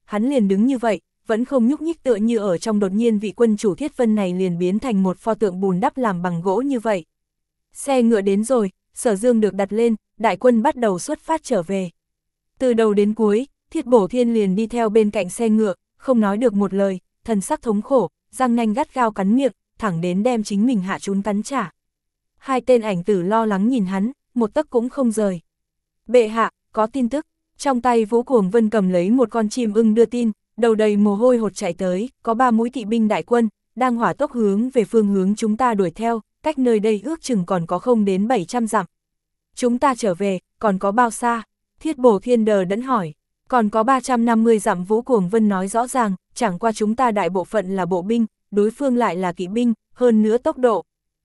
hắn liền đứng như vậy, vẫn không nhúc nhích tựa như ở trong đột nhiên vị quân chủ Thiết Vân này liền biến thành một pho tượng bùn đắp làm bằng gỗ như vậy. Xe ngựa đến rồi, Sở Dương được đặt lên, đại quân bắt đầu xuất phát trở về. Từ đầu đến cuối, Thiết Bổ Thiên liền đi theo bên cạnh xe ngựa, không nói được một lời, thần sắc thống khổ, răng nanh gắt gao cắn miệng, thẳng đến đem chính mình hạ trún cắn trả. Hai tên ảnh tử lo lắng nhìn hắn, một tấc cũng không rời. Bệ hạ, có tin tức, trong tay Vũ Cuồng Vân cầm lấy một con chim ưng đưa tin, đầu đầy mồ hôi hột chạy tới, có ba mũi kỵ binh đại quân, đang hỏa tốc hướng về phương hướng chúng ta đuổi theo, cách nơi đây ước chừng còn có không đến bảy trăm dặm. Chúng ta trở về, còn có bao xa? Thiết Bổ Thiên đờ đẫn hỏi. Còn có ba trăm năm mươi dặm. Vũ Cuồng Vân nói rõ ràng, chẳng qua chúng ta đại bộ phận là bộ binh, đối phương lại là kỵ binh, hơn nữa tốc độ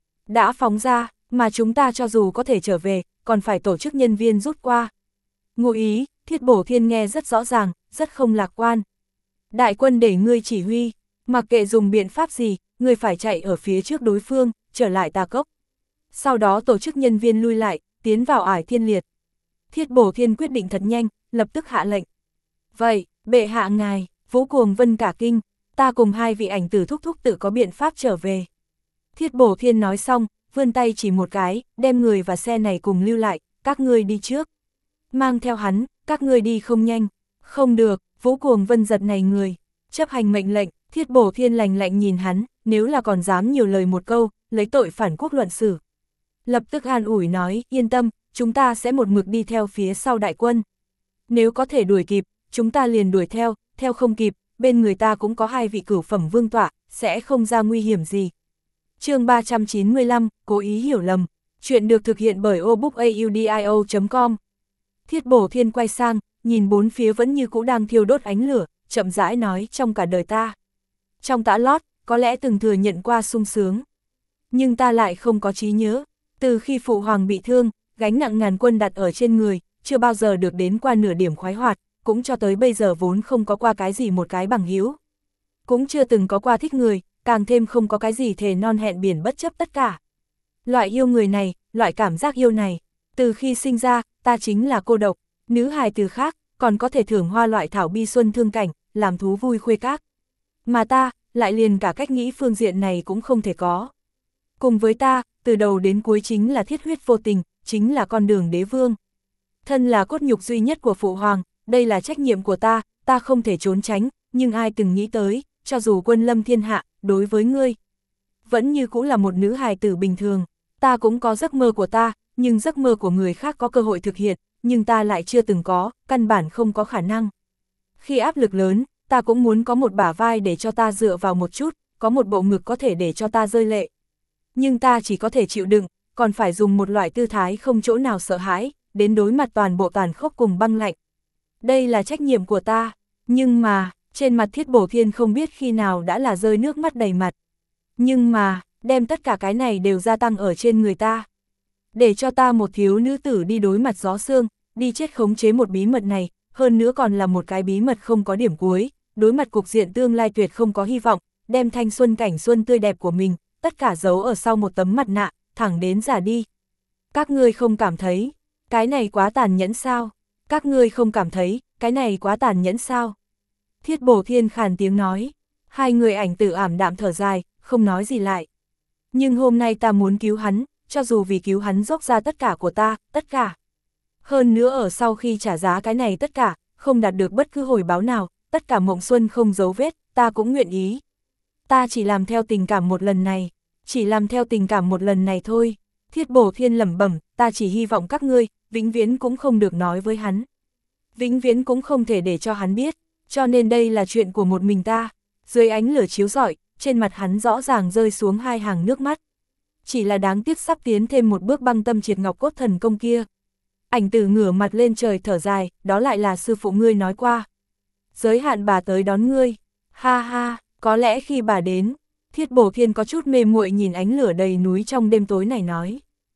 đã phóng ra, mà chúng ta cho dù có thể trở về, còn phải tổ chức nhân viên rút qua. Ngụ ý, Thiết Bổ Thiên nghe rất rõ ràng, rất không lạc quan. Đại quân để ngươi chỉ huy, mặc kệ dùng biện pháp gì, ngươi phải chạy ở phía trước đối phương, trở lại Tà Cốc. Sau đó tổ chức nhân viên lui lại, tiến vào Ải Thiên Liệt. Thiết Bổ Thiên quyết định thật nhanh, lập tức hạ lệnh. Vậy, bệ hạ ngài, Vũ Cuồng Vân cả kinh, ta cùng hai vị ảnh tử thúc thúc tự có biện pháp trở về. Thiết Bổ Thiên nói xong, vươn tay chỉ một cái, đem người và xe này cùng lưu lại, các ngươi đi trước. Mang theo hắn, các ngươi đi không nhanh. Không được, Vũ Cuồng Vân giật này người. Chấp hành mệnh lệnh, Thiết Bổ Thiên lạnh lạnh nhìn hắn, nếu là còn dám nhiều lời một câu, lấy tội phản quốc luận xử. Lập tức an ủi nói, yên tâm, chúng ta sẽ một mực đi theo phía sau đại quân. Nếu có thể đuổi kịp, chúng ta liền đuổi theo, theo không kịp, bên người ta cũng có hai vị cửu phẩm vương tọa, sẽ không ra nguy hiểm gì. Chương ba trăm chín mươi lăm, cố ý hiểu lầm. Chuyện được thực hiện bởi obookaudio chấm com. Thiết Bổ Thiên quay sang, nhìn bốn phía vẫn như cũ đang thiêu đốt ánh lửa, chậm rãi nói, trong cả đời ta. Trong tã lót, có lẽ từng thừa nhận qua sung sướng. Nhưng ta lại không có trí nhớ. Từ khi phụ hoàng bị thương, gánh nặng ngàn quân đặt ở trên người, chưa bao giờ được đến qua nửa điểm khoái hoạt, cũng cho tới bây giờ vốn không có qua cái gì một cái bằng hữu. Cũng chưa từng có qua thích người, càng thêm không có cái gì thề non hẹn biển bất chấp tất cả. Loại yêu người này, loại cảm giác yêu này, từ khi sinh ra, ta chính là cô độc, nữ hài từ khác, còn có thể thưởng hoa loại thảo bi xuân thương cảnh, làm thú vui khuê các. Mà ta, lại liền cả cách nghĩ phương diện này cũng không thể có. Cùng với ta, từ đầu đến cuối chính là thiết huyết vô tình, chính là con đường đế vương. Thân là cốt nhục duy nhất của phụ hoàng, đây là trách nhiệm của ta, ta không thể trốn tránh, nhưng ai từng nghĩ tới, cho dù quân lâm thiên hạ, đối với ngươi, vẫn như cũng là một nữ hài tử bình thường. Ta cũng có giấc mơ của ta, nhưng giấc mơ của người khác có cơ hội thực hiện, nhưng ta lại chưa từng có, căn bản không có khả năng. Khi áp lực lớn, ta cũng muốn có một bả vai để cho ta dựa vào một chút, có một bộ ngực có thể để cho ta rơi lệ. Nhưng ta chỉ có thể chịu đựng, còn phải dùng một loại tư thái không chỗ nào sợ hãi, đến đối mặt toàn bộ tàn khốc cùng băng lạnh. Đây là trách nhiệm của ta, nhưng mà, trên mặt Thiết Bổ Thiên không biết khi nào đã là rơi nước mắt đầy mặt. Nhưng mà, đem tất cả cái này đều gia tăng ở trên người ta. Để cho ta một thiếu nữ tử đi đối mặt gió sương, đi chết khống chế một bí mật này, hơn nữa còn là một cái bí mật không có điểm cuối, đối mặt cục diện tương lai tuyệt không có hy vọng, đem thanh xuân cảnh xuân tươi đẹp của mình, tất cả giấu ở sau một tấm mặt nạ, thẳng đến già đi. Các ngươi không cảm thấy, cái này quá tàn nhẫn sao? Các ngươi không cảm thấy, cái này quá tàn nhẫn sao? Thiết Bổ Thiên khàn tiếng nói, hai người ảnh tử ảm đạm thở dài, không nói gì lại. Nhưng hôm nay ta muốn cứu hắn, cho dù vì cứu hắn dốc ra tất cả của ta, tất cả. Hơn nữa ở sau khi trả giá cái này tất cả, không đạt được bất cứ hồi báo nào, tất cả mộng xuân không dấu vết, ta cũng nguyện ý. Ta chỉ làm theo tình cảm một lần này, chỉ làm theo tình cảm một lần này thôi. Thiết Bổ Thiên lẩm bẩm, ta chỉ hy vọng các ngươi, vĩnh viễn cũng không được nói với hắn. Vĩnh viễn cũng không thể để cho hắn biết, cho nên đây là chuyện của một mình ta. Dưới ánh lửa chiếu rọi, trên mặt hắn rõ ràng rơi xuống hai hàng nước mắt. Chỉ là đáng tiếc sắp tiến thêm một bước băng tâm triệt ngọc cốt thần công kia. Ảnh tử ngửa mặt lên trời thở dài, đó lại là sư phụ ngươi nói qua. Giới hạn bà tới đón ngươi. Ha ha, có lẽ khi bà đến, Thiết Bổ Thiên có chút mê muội nhìn ánh lửa đầy núi trong đêm tối này nói.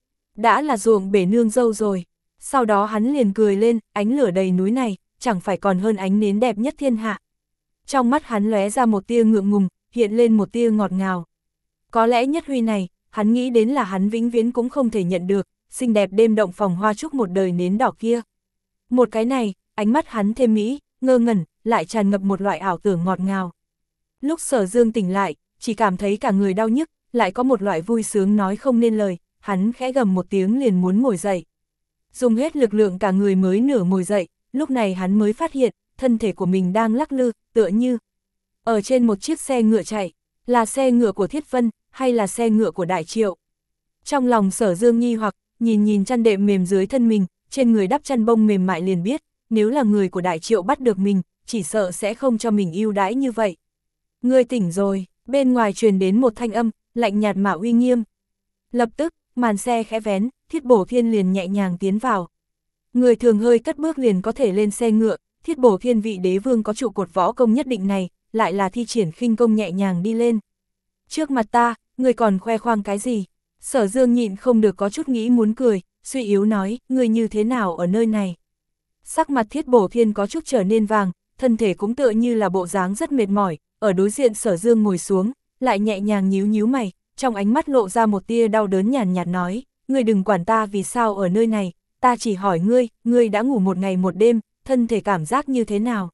Đã là ruộng bể nương dâu rồi. Sau đó hắn liền cười lên, ánh lửa đầy núi này, chẳng phải còn hơn ánh nến đẹp nhất thiên hạ. Trong mắt hắn lóe ra một tia ngượng ngùng, hiện lên một tia ngọt ngào. Có lẽ nhất huy này, hắn nghĩ đến là hắn vĩnh viễn cũng không thể nhận được, xinh đẹp đêm động phòng hoa trúc một đời nến đỏ kia. Một cái này, ánh mắt hắn thêm mỹ, ngơ ngẩn, lại tràn ngập một loại ảo tưởng ngọt ngào. Lúc Sở Dương tỉnh lại, chỉ cảm thấy cả người đau nhức, lại có một loại vui sướng nói không nên lời, hắn khẽ gầm một tiếng liền muốn ngồi dậy. Dùng hết lực lượng cả người mới nửa ngồi dậy, lúc này hắn mới phát hiện, thân thể của mình đang lắc lư, tựa như ở trên một chiếc xe ngựa chạy, là xe ngựa của Thiết Vân, hay là xe ngựa của Đại Triệu. Trong lòng Sở Dương nghi hoặc, nhìn nhìn chăn đệm mềm dưới thân mình, trên người đắp chăn bông mềm mại liền biết, nếu là người của Đại Triệu bắt được mình, chỉ sợ sẽ không cho mình ưu đãi như vậy. Ngươi tỉnh rồi, bên ngoài truyền đến một thanh âm, lạnh nhạt mà uy nghiêm. Lập tức, màn xe khẽ vén, Thiết Bổ Thiên liền nhẹ nhàng tiến vào. Người thường hơi cất bước liền có thể lên xe ngựa, Thiết Bổ Thiên vị đế vương có trụ cột võ công nhất định này, lại là thi triển khinh công nhẹ nhàng đi lên. Trước mặt ta, người còn khoe khoang cái gì? Sở Dương nhịn không được có chút nghĩ muốn cười, suy yếu nói, người như thế nào ở nơi này? Sắc mặt Thiết Bổ Thiên có chút trở nên vàng, thân thể cũng tựa như là bộ dáng rất mệt mỏi, ở đối diện Sở Dương ngồi xuống, lại nhẹ nhàng nhíu nhíu mày, trong ánh mắt lộ ra một tia đau đớn nhàn nhạt nói, ngươi đừng quản ta vì sao ở nơi này, ta chỉ hỏi ngươi, ngươi đã ngủ một ngày một đêm, thân thể cảm giác như thế nào?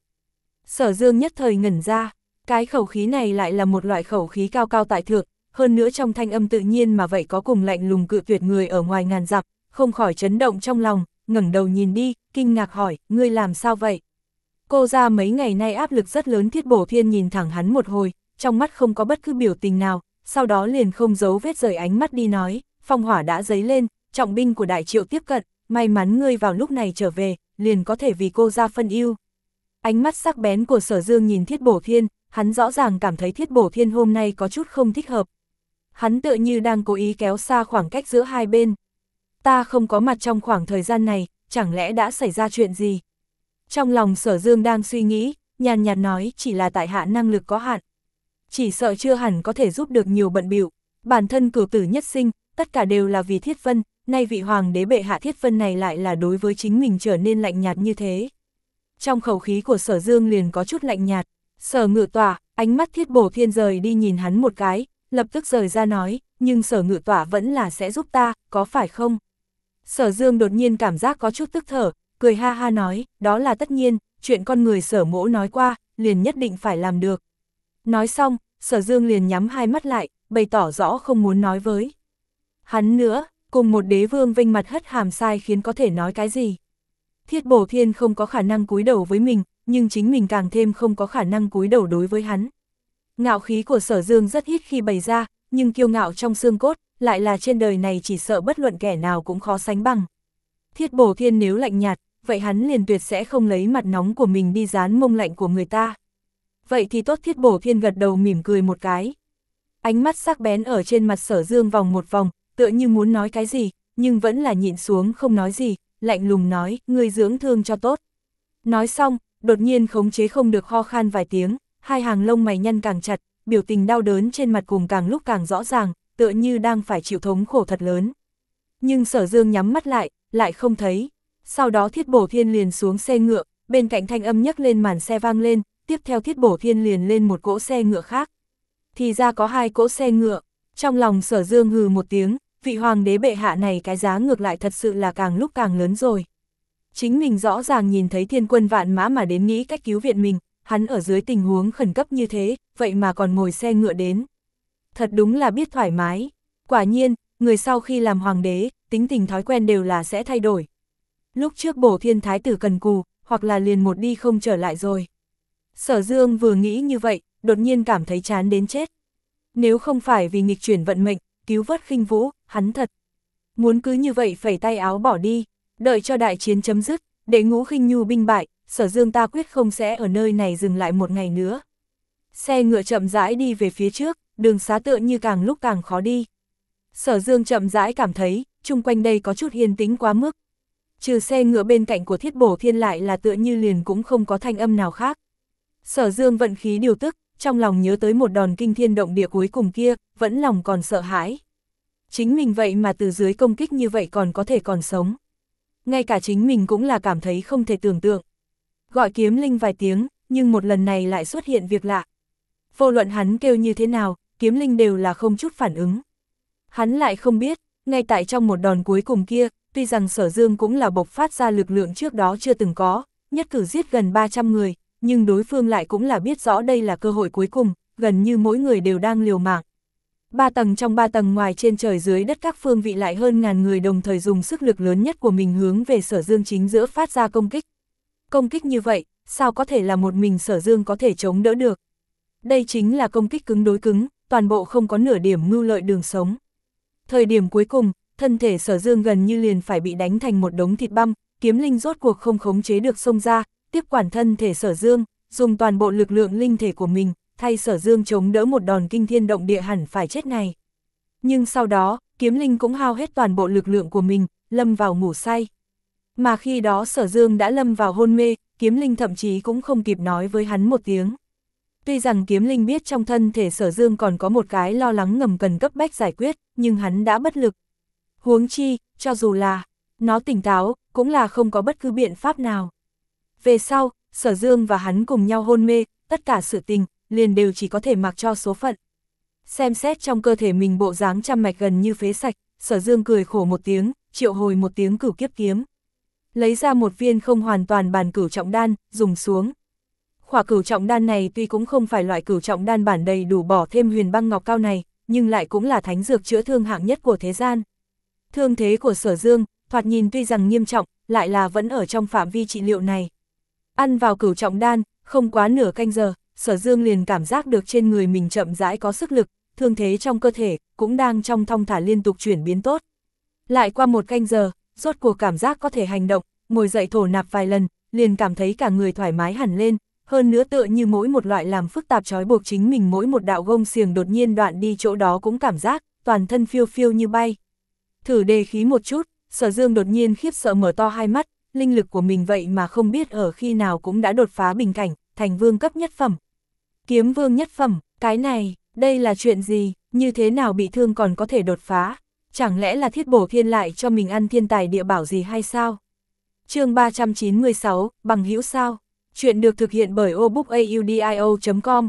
Sở Dương nhất thời ngẩn ra, cái khẩu khí này lại là một loại khẩu khí cao cao tại thượng, hơn nữa trong thanh âm tự nhiên mà vậy có cùng lạnh lùng cự tuyệt người ở ngoài ngàn dặm, không khỏi chấn động trong lòng, ngẩng đầu nhìn đi, kinh ngạc hỏi, ngươi làm sao vậy? Cô ra mấy ngày nay áp lực rất lớn. Thiết Bổ Thiên nhìn thẳng hắn một hồi, trong mắt không có bất cứ biểu tình nào, sau đó liền không giấu vết rời ánh mắt đi nói, phong hỏa đã dấy lên, trọng binh của Đại Triệu tiếp cận, may mắn ngươi vào lúc này trở về, liền có thể vì cô ra phân ưu. Ánh mắt sắc bén của Sở Dương nhìn Thiết Bổ Thiên, hắn rõ ràng cảm thấy Thiết Bổ Thiên hôm nay có chút không thích hợp. Hắn tựa như đang cố ý kéo xa khoảng cách giữa hai bên. Ta không có mặt trong khoảng thời gian này, chẳng lẽ đã xảy ra chuyện gì? Trong lòng Sở Dương đang suy nghĩ, nhàn nhạt nói chỉ là tại hạ năng lực có hạn. Chỉ sợ chưa hẳn có thể giúp được nhiều bận bịu. Bản thân cửu tử nhất sinh, tất cả đều là vì Thiết Vân, nay vị hoàng đế bệ hạ Thiết Vân này lại là đối với chính mình trở nên lạnh nhạt như thế. Trong khẩu khí của Sở Dương liền có chút lạnh nhạt, Sở Ngự Tỏa, ánh mắt Thiết Bổ Thiên rời đi nhìn hắn một cái, lập tức rời ra nói, nhưng Sở Ngự Tỏa vẫn là sẽ giúp ta, có phải không? Sở Dương đột nhiên cảm giác có chút tức thở, cười ha ha nói, đó là tất nhiên, chuyện con người Sở mỗ nói qua, liền nhất định phải làm được. Nói xong, Sở Dương liền nhắm hai mắt lại, bày tỏ rõ không muốn nói với hắn nữa, cùng một đế vương vênh mặt hất hàm sai khiến có thể nói cái gì. Thiết Bổ Thiên không có khả năng cúi đầu với mình, nhưng chính mình càng thêm không có khả năng cúi đầu đối với hắn. Ngạo khí của Sở Dương rất ít khi bày ra, nhưng kiêu ngạo trong xương cốt, lại là trên đời này chỉ sợ bất luận kẻ nào cũng khó sánh bằng. Thiết Bổ Thiên nếu lạnh nhạt, vậy hắn liền tuyệt sẽ không lấy mặt nóng của mình đi dán mông lạnh của người ta. Vậy thì tốt. Thiết Bổ Thiên gật đầu mỉm cười một cái. Ánh mắt sắc bén ở trên mặt Sở Dương vòng một vòng, tựa như muốn nói cái gì, nhưng vẫn là nhịn xuống không nói gì, lạnh lùng nói, ngươi dưỡng thương cho tốt. Nói xong, đột nhiên khống chế không được ho khan vài tiếng, hai hàng lông mày nhăn càng chặt, biểu tình đau đớn trên mặt cùng càng lúc càng rõ ràng, tựa như đang phải chịu thống khổ thật lớn. Nhưng Sở Dương nhắm mắt lại, lại không thấy. Sau đó Thiết Bổ Thiên liền xuống xe ngựa, bên cạnh thanh âm nhấc lên màn xe vang lên, tiếp theo Thiết Bổ Thiên liền lên một cỗ xe ngựa khác. Thì ra có hai cỗ xe ngựa, trong lòng Sở Dương hừ một tiếng, vị hoàng đế bệ hạ này cái giá ngược lại thật sự là càng lúc càng lớn rồi. Chính mình rõ ràng nhìn thấy thiên quân vạn mã mà đến nghĩ cách cứu viện mình, hắn ở dưới tình huống khẩn cấp như thế, vậy mà còn ngồi xe ngựa đến. Thật đúng là biết thoải mái. Quả nhiên, người sau khi làm hoàng đế, tính tình thói quen đều là sẽ thay đổi. Lúc trước Bổ Thiên thái tử cần cù, hoặc là liền một đi không trở lại rồi. Sở Dương vừa nghĩ như vậy, đột nhiên cảm thấy chán đến chết. Nếu không phải vì nghịch chuyển vận mệnh, cứu vớt Khinh Vũ, hắn thật muốn cứ như vậy phẩy tay áo bỏ đi, đợi cho đại chiến chấm dứt, để Ngũ Khinh Nhu binh bại, Sở Dương ta quyết không sẽ ở nơi này dừng lại một ngày nữa. Xe ngựa chậm rãi đi về phía trước, đường xá tựa như càng lúc càng khó đi. Sở Dương chậm rãi cảm thấy, chung quanh đây có chút yên tĩnh quá mức. Trừ xe ngựa bên cạnh của Thiết Bổ Thiên lại là tựa như liền cũng không có thanh âm nào khác. Sở Dương vận khí điều tức, trong lòng nhớ tới một đòn kinh thiên động địa cuối cùng kia, vẫn lòng còn sợ hãi. Chính mình vậy mà từ dưới công kích như vậy còn có thể còn sống. Ngay cả chính mình cũng là cảm thấy không thể tưởng tượng. Gọi kiếm linh vài tiếng, nhưng một lần này lại xuất hiện việc lạ. Vô luận hắn kêu như thế nào, kiếm linh đều là không chút phản ứng. Hắn lại không biết, ngay tại trong một đòn cuối cùng kia, tuy rằng Sở Dương cũng là bộc phát ra lực lượng trước đó chưa từng có, nhất cử giết gần ba trăm người, nhưng đối phương lại cũng là biết rõ đây là cơ hội cuối cùng, gần như mỗi người đều đang liều mạng. Ba tầng trong ba tầng ngoài trên trời dưới đất các phương vị lại hơn ngàn người đồng thời dùng sức lực lớn nhất của mình hướng về Sở Dương chính giữa phát ra công kích. Công kích như vậy, sao có thể là một mình Sở Dương có thể chống đỡ được? Đây chính là công kích cứng đối cứng, toàn bộ không có nửa điểm mưu lợi đường sống. Thời điểm cuối cùng, thân thể Sở Dương gần như liền phải bị đánh thành một đống thịt băm, kiếm linh rốt cuộc không khống chế được xông ra, tiếp quản thân thể Sở Dương, dùng toàn bộ lực lượng linh thể của mình, thay Sở Dương chống đỡ một đòn kinh thiên động địa hẳn phải chết này. Nhưng sau đó, kiếm linh cũng hao hết toàn bộ lực lượng của mình, lâm vào ngủ say. Mà khi đó Sở Dương đã lâm vào hôn mê, kiếm linh thậm chí cũng không kịp nói với hắn một tiếng. Tuy rằng kiếm linh biết trong thân thể Sở Dương còn có một cái lo lắng ngầm cần cấp bách giải quyết, nhưng hắn đã bất lực. Huống chi, cho dù là nó tỉnh táo, cũng là không có bất cứ biện pháp nào. Về sau, Sở Dương và hắn cùng nhau hôn mê, tất cả sự tình, liền đều chỉ có thể mặc cho số phận. Xem xét trong cơ thể mình bộ dáng trăm mạch gần như phế sạch, Sở Dương cười khổ một tiếng, triệu hồi một tiếng cửu kiếp kiếm. Lấy ra một viên không hoàn toàn bản cửu trọng đan, dùng xuống. Khỏa cửu trọng đan này tuy cũng không phải loại cửu trọng đan bản đầy đủ bỏ thêm huyền băng ngọc cao này, nhưng lại cũng là thánh dược chữa thương hạng nhất của thế gian. Thương thế của Sở Dương, thoạt nhìn tuy rằng nghiêm trọng, lại là vẫn ở trong phạm vi trị liệu này. Ăn vào cửu trọng đan, không quá nửa canh giờ, Sở Dương liền cảm giác được trên người mình chậm rãi có sức lực, thương thế trong cơ thể cũng đang trong thong thả liên tục chuyển biến tốt. Lại qua một canh giờ, rốt cuộc cảm giác có thể hành động, ngồi dậy thổ nạp vài lần, liền cảm thấy cả người thoải mái hẳn lên, hơn nữa tựa như mỗi một loại làm phức tạp trói buộc chính mình mỗi một đạo gông xiềng đột nhiên đoạn đi chỗ đó cũng cảm giác, toàn thân phiêu phiêu như bay. Thử đề khí một chút, Sở Dương đột nhiên khiếp sợ mở to hai mắt, linh lực của mình vậy mà không biết ở khi nào cũng đã đột phá bình cảnh, thành vương cấp nhất phẩm. Kiếm vương nhất phẩm, cái này, đây là chuyện gì, như thế nào bị thương còn có thể đột phá, chẳng lẽ là Thiết Bổ Thiên lại cho mình ăn thiên tài địa bảo gì hay sao? Chương ba trăm chín mươi sáu, bằng hữu sao? Chuyện được thực hiện bởi obookaudio chấm com.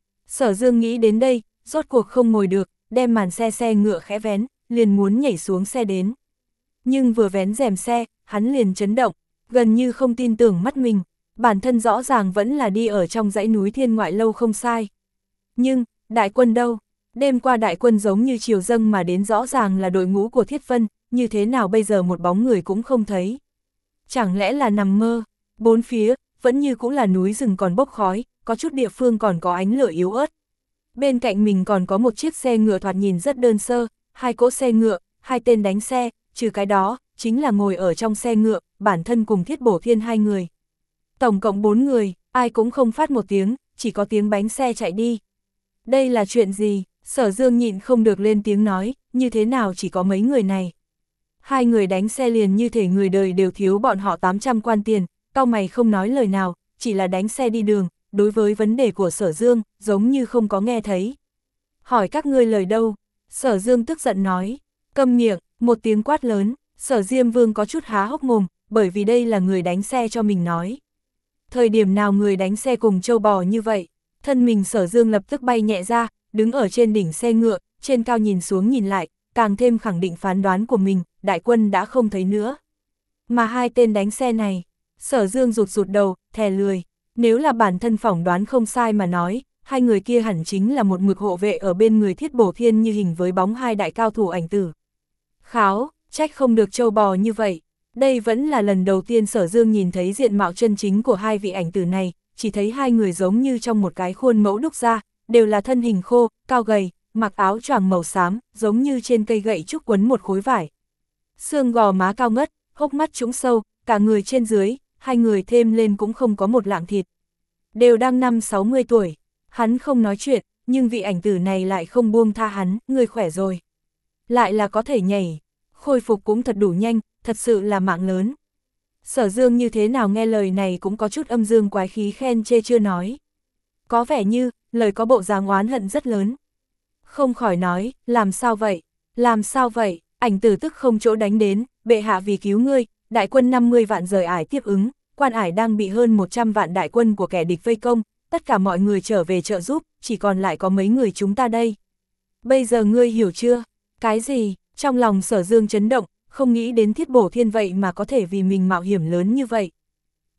Sở Dương nghĩ đến đây, rốt cuộc không ngồi được, đem màn xe xe ngựa khẽ vén, liền muốn nhảy xuống xe đến. Nhưng vừa vén rèm xe, hắn liền chấn động, gần như không tin tưởng mắt mình, bản thân rõ ràng vẫn là đi ở trong dãy núi Thiên Ngoại Lâu không sai. Nhưng, đại quân đâu? Đêm qua đại quân giống như triều dâng mà đến rõ ràng là đội ngũ của Thiết Vân, như thế nào bây giờ một bóng người cũng không thấy? Chẳng lẽ là nằm mơ? Bốn phía, vẫn như cũng là núi rừng còn bốc khói, có chút địa phương còn có ánh lửa yếu ớt. Bên cạnh mình còn có một chiếc xe ngựa thoạt nhìn rất đơn sơ, hai cỗ xe ngựa, hai tên đánh xe, trừ cái đó, chính là ngồi ở trong xe ngựa, bản thân cùng Thiết Bổ Thiên hai người. Tổng cộng bốn người, ai cũng không phát một tiếng, chỉ có tiếng bánh xe chạy đi. Đây là chuyện gì? Sở Dương nhịn không được lên tiếng nói, như thế nào chỉ có mấy người này. Hai người đánh xe liền như thể người đời đều thiếu bọn họ tám trăm quan tiền, cau mày không nói lời nào, chỉ là đánh xe đi đường, đối với vấn đề của Sở Dương, giống như không có nghe thấy. Hỏi các ngươi lời đâu? Sở Dương tức giận nói, câm miệng, một tiếng quát lớn, Sở Diêm Vương có chút há hốc mồm, bởi vì đây là người đánh xe cho mình nói. Thời điểm nào người đánh xe cùng trâu bò như vậy, thân mình Sở Dương lập tức bay nhẹ ra, đứng ở trên đỉnh xe ngựa, trên cao nhìn xuống nhìn lại, càng thêm khẳng định phán đoán của mình, đại quân đã không thấy nữa. Mà hai tên đánh xe này, Sở Dương rụt rụt đầu, thè lười, nếu là bản thân phỏng đoán không sai mà nói, hai người kia hẳn chính là một mực hộ vệ ở bên người Thiết Bổ Thiên như hình với bóng hai đại cao thủ ảnh tử. Kháo, trách không được trâu bò như vậy. Đây vẫn là lần đầu tiên Sở Dương nhìn thấy diện mạo chân chính của hai vị ảnh tử này, chỉ thấy hai người giống như trong một cái khuôn mẫu đúc ra, đều là thân hình khô, cao gầy, mặc áo choàng màu xám, giống như trên cây gậy trúc quấn một khối vải. Xương gò má cao ngất, hốc mắt trũng sâu, cả người trên dưới, hai người thêm lên cũng không có một lạng thịt. Đều đang năm sáu mươi tuổi, hắn không nói chuyện, nhưng vị ảnh tử này lại không buông tha hắn, người khỏe rồi. Lại là có thể nhảy, khôi phục cũng thật đủ nhanh, thật sự là mạng lớn. Sở Dương như thế nào nghe lời này cũng có chút âm dương quái khí khen chê chưa nói. Có vẻ như, lời có bộ dáng oán hận rất lớn. Không khỏi nói, làm sao vậy, làm sao vậy, ảnh tử tức không chỗ đánh đến, bệ hạ vì cứu ngươi, đại quân năm mươi vạn rời ải tiếp ứng, quan ải đang bị hơn một trăm vạn đại quân của kẻ địch vây công, tất cả mọi người trở về trợ giúp, chỉ còn lại có mấy người chúng ta đây. Bây giờ ngươi hiểu chưa? Cái gì? Trong lòng Sở Dương chấn động, không nghĩ đến Thiết Bổ Thiên vậy mà có thể vì mình mạo hiểm lớn như vậy.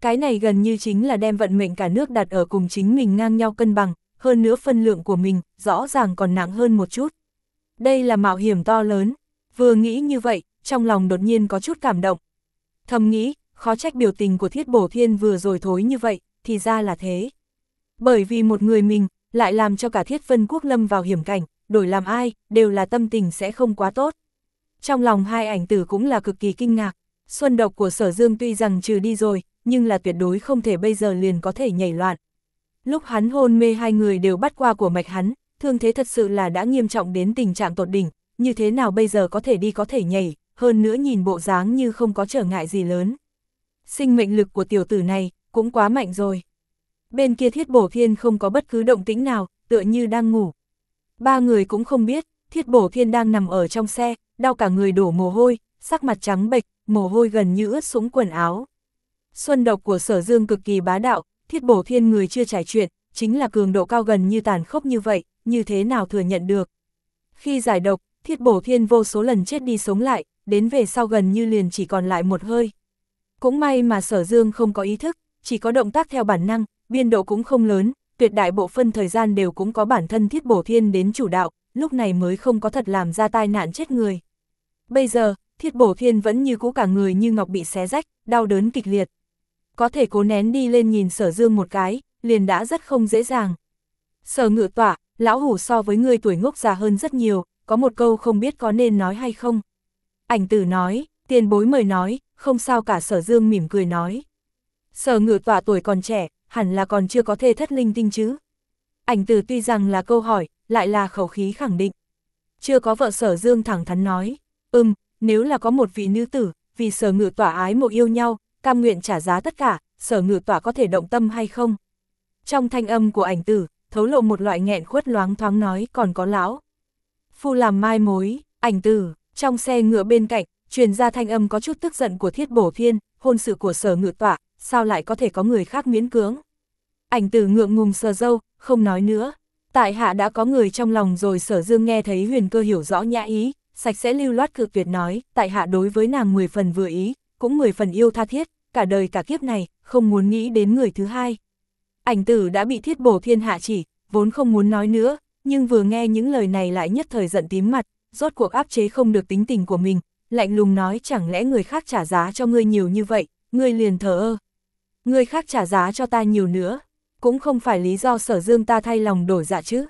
Cái này gần như chính là đem vận mệnh cả nước đặt ở cùng chính mình ngang nhau cân bằng, hơn nữa phân lượng của mình, rõ ràng còn nặng hơn một chút. Đây là mạo hiểm to lớn, vừa nghĩ như vậy, trong lòng đột nhiên có chút cảm động. Thầm nghĩ, khó trách biểu tình của Thiết Bổ Thiên vừa rồi thối như vậy, thì ra là thế. Bởi vì một người mình, lại làm cho cả Thiết Vân Quốc lâm vào hiểm cảnh, đổi làm ai, đều là tâm tình sẽ không quá tốt. Trong lòng hai ảnh tử cũng là cực kỳ kinh ngạc, xuân độc của Sở Dương tuy rằng trừ đi rồi, nhưng là tuyệt đối không thể bây giờ liền có thể nhảy loạn. Lúc hắn hôn mê hai người đều bắt qua của mạch hắn, thương thế thật sự là đã nghiêm trọng đến tình trạng tột đỉnh, như thế nào bây giờ có thể đi có thể nhảy, hơn nữa nhìn bộ dáng như không có trở ngại gì lớn. Sinh mệnh lực của tiểu tử này, cũng quá mạnh rồi. Bên kia Thiết Bổ Thiên không có bất cứ động tĩnh nào, tựa như đang ngủ. Ba người cũng không biết, Thiết Bổ Thiên đang nằm ở trong xe, đau cả người đổ mồ hôi, sắc mặt trắng bệch, mồ hôi gần như ướt sũng quần áo. Xuân độc của Sở Dương cực kỳ bá đạo, Thiết Bổ Thiên người chưa trải chuyện, chính là cường độ cao gần như tàn khốc như vậy, như thế nào thừa nhận được. Khi giải độc, Thiết Bổ Thiên vô số lần chết đi sống lại, đến về sau gần như liền chỉ còn lại một hơi. Cũng may mà Sở Dương không có ý thức, chỉ có động tác theo bản năng, biên độ cũng không lớn, tuyệt đại bộ phân thời gian đều cũng có bản thân Thiết Bổ Thiên đến chủ đạo, lúc này mới không có thật làm ra tai nạn chết người. Bây giờ, Thiết Bổ Thiên vẫn như cũ cả người như ngọc bị xé rách, đau đớn kịch liệt. Có thể cố nén đi lên nhìn Sở Dương một cái, liền đã rất không dễ dàng. Sở Ngự Tọa, lão hủ so với ngươi tuổi ngốc già hơn rất nhiều, có một câu không biết có nên nói hay không. Ảnh tử nói, tiền bối mời nói, không sao cả. Sở Dương mỉm cười nói. Sở Ngự Tọa tuổi còn trẻ, hẳn là còn chưa có thê thất linh tinh chứ. Ảnh tử tuy rằng là câu hỏi, lại là khẩu khí khẳng định. Chưa có vợ. Sở Dương thẳng thắn nói, ừm, nếu là có một vị nữ tử, vì Sở Ngự Tọa ái mộ yêu nhau, cam nguyện trả giá tất cả, Sở Ngự Tọa có thể động tâm hay không? Trong thanh âm của ảnh tử, thấu lộ một loại nghẹn khuất loáng thoáng nói, còn có lão phu làm mai mối. Ảnh tử, trong xe ngựa bên cạnh, truyền ra thanh âm có chút tức giận của Thiết Bổ Thiên, hôn sự của Sở Ngự Tọa, sao lại có thể có người khác miễn cưỡng? Ảnh tử ngượng ngùng sờ râu, không nói nữa. Tại hạ đã có người trong lòng rồi. Sở Dương nghe thấy Huyền Cơ hiểu rõ nhã ý, sạch sẽ lưu loát cự tuyệt nói, tại hạ đối với nàng mười phần vừa ý, cũng mười phần yêu tha thiết, cả đời cả kiếp này, không muốn nghĩ đến người thứ hai. Ảnh tử đã bị Thiết Bổ Thiên hạ chỉ, vốn không muốn nói nữa, nhưng vừa nghe những lời này lại nhất thời giận tím mặt, rốt cuộc áp chế không được tính tình của mình, lạnh lùng nói, chẳng lẽ người khác trả giá cho ngươi nhiều như vậy, ngươi liền thờ ơ. Người khác trả giá cho ta nhiều nữa, cũng không phải lý do Sở Dương ta thay lòng đổi dạ chứ.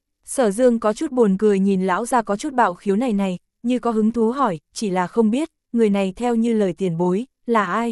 Sở Dương có chút buồn cười nhìn lão ra có chút bạo khiếu này này, như có hứng thú hỏi, chỉ là không biết, người này theo như lời tiền bối, là ai?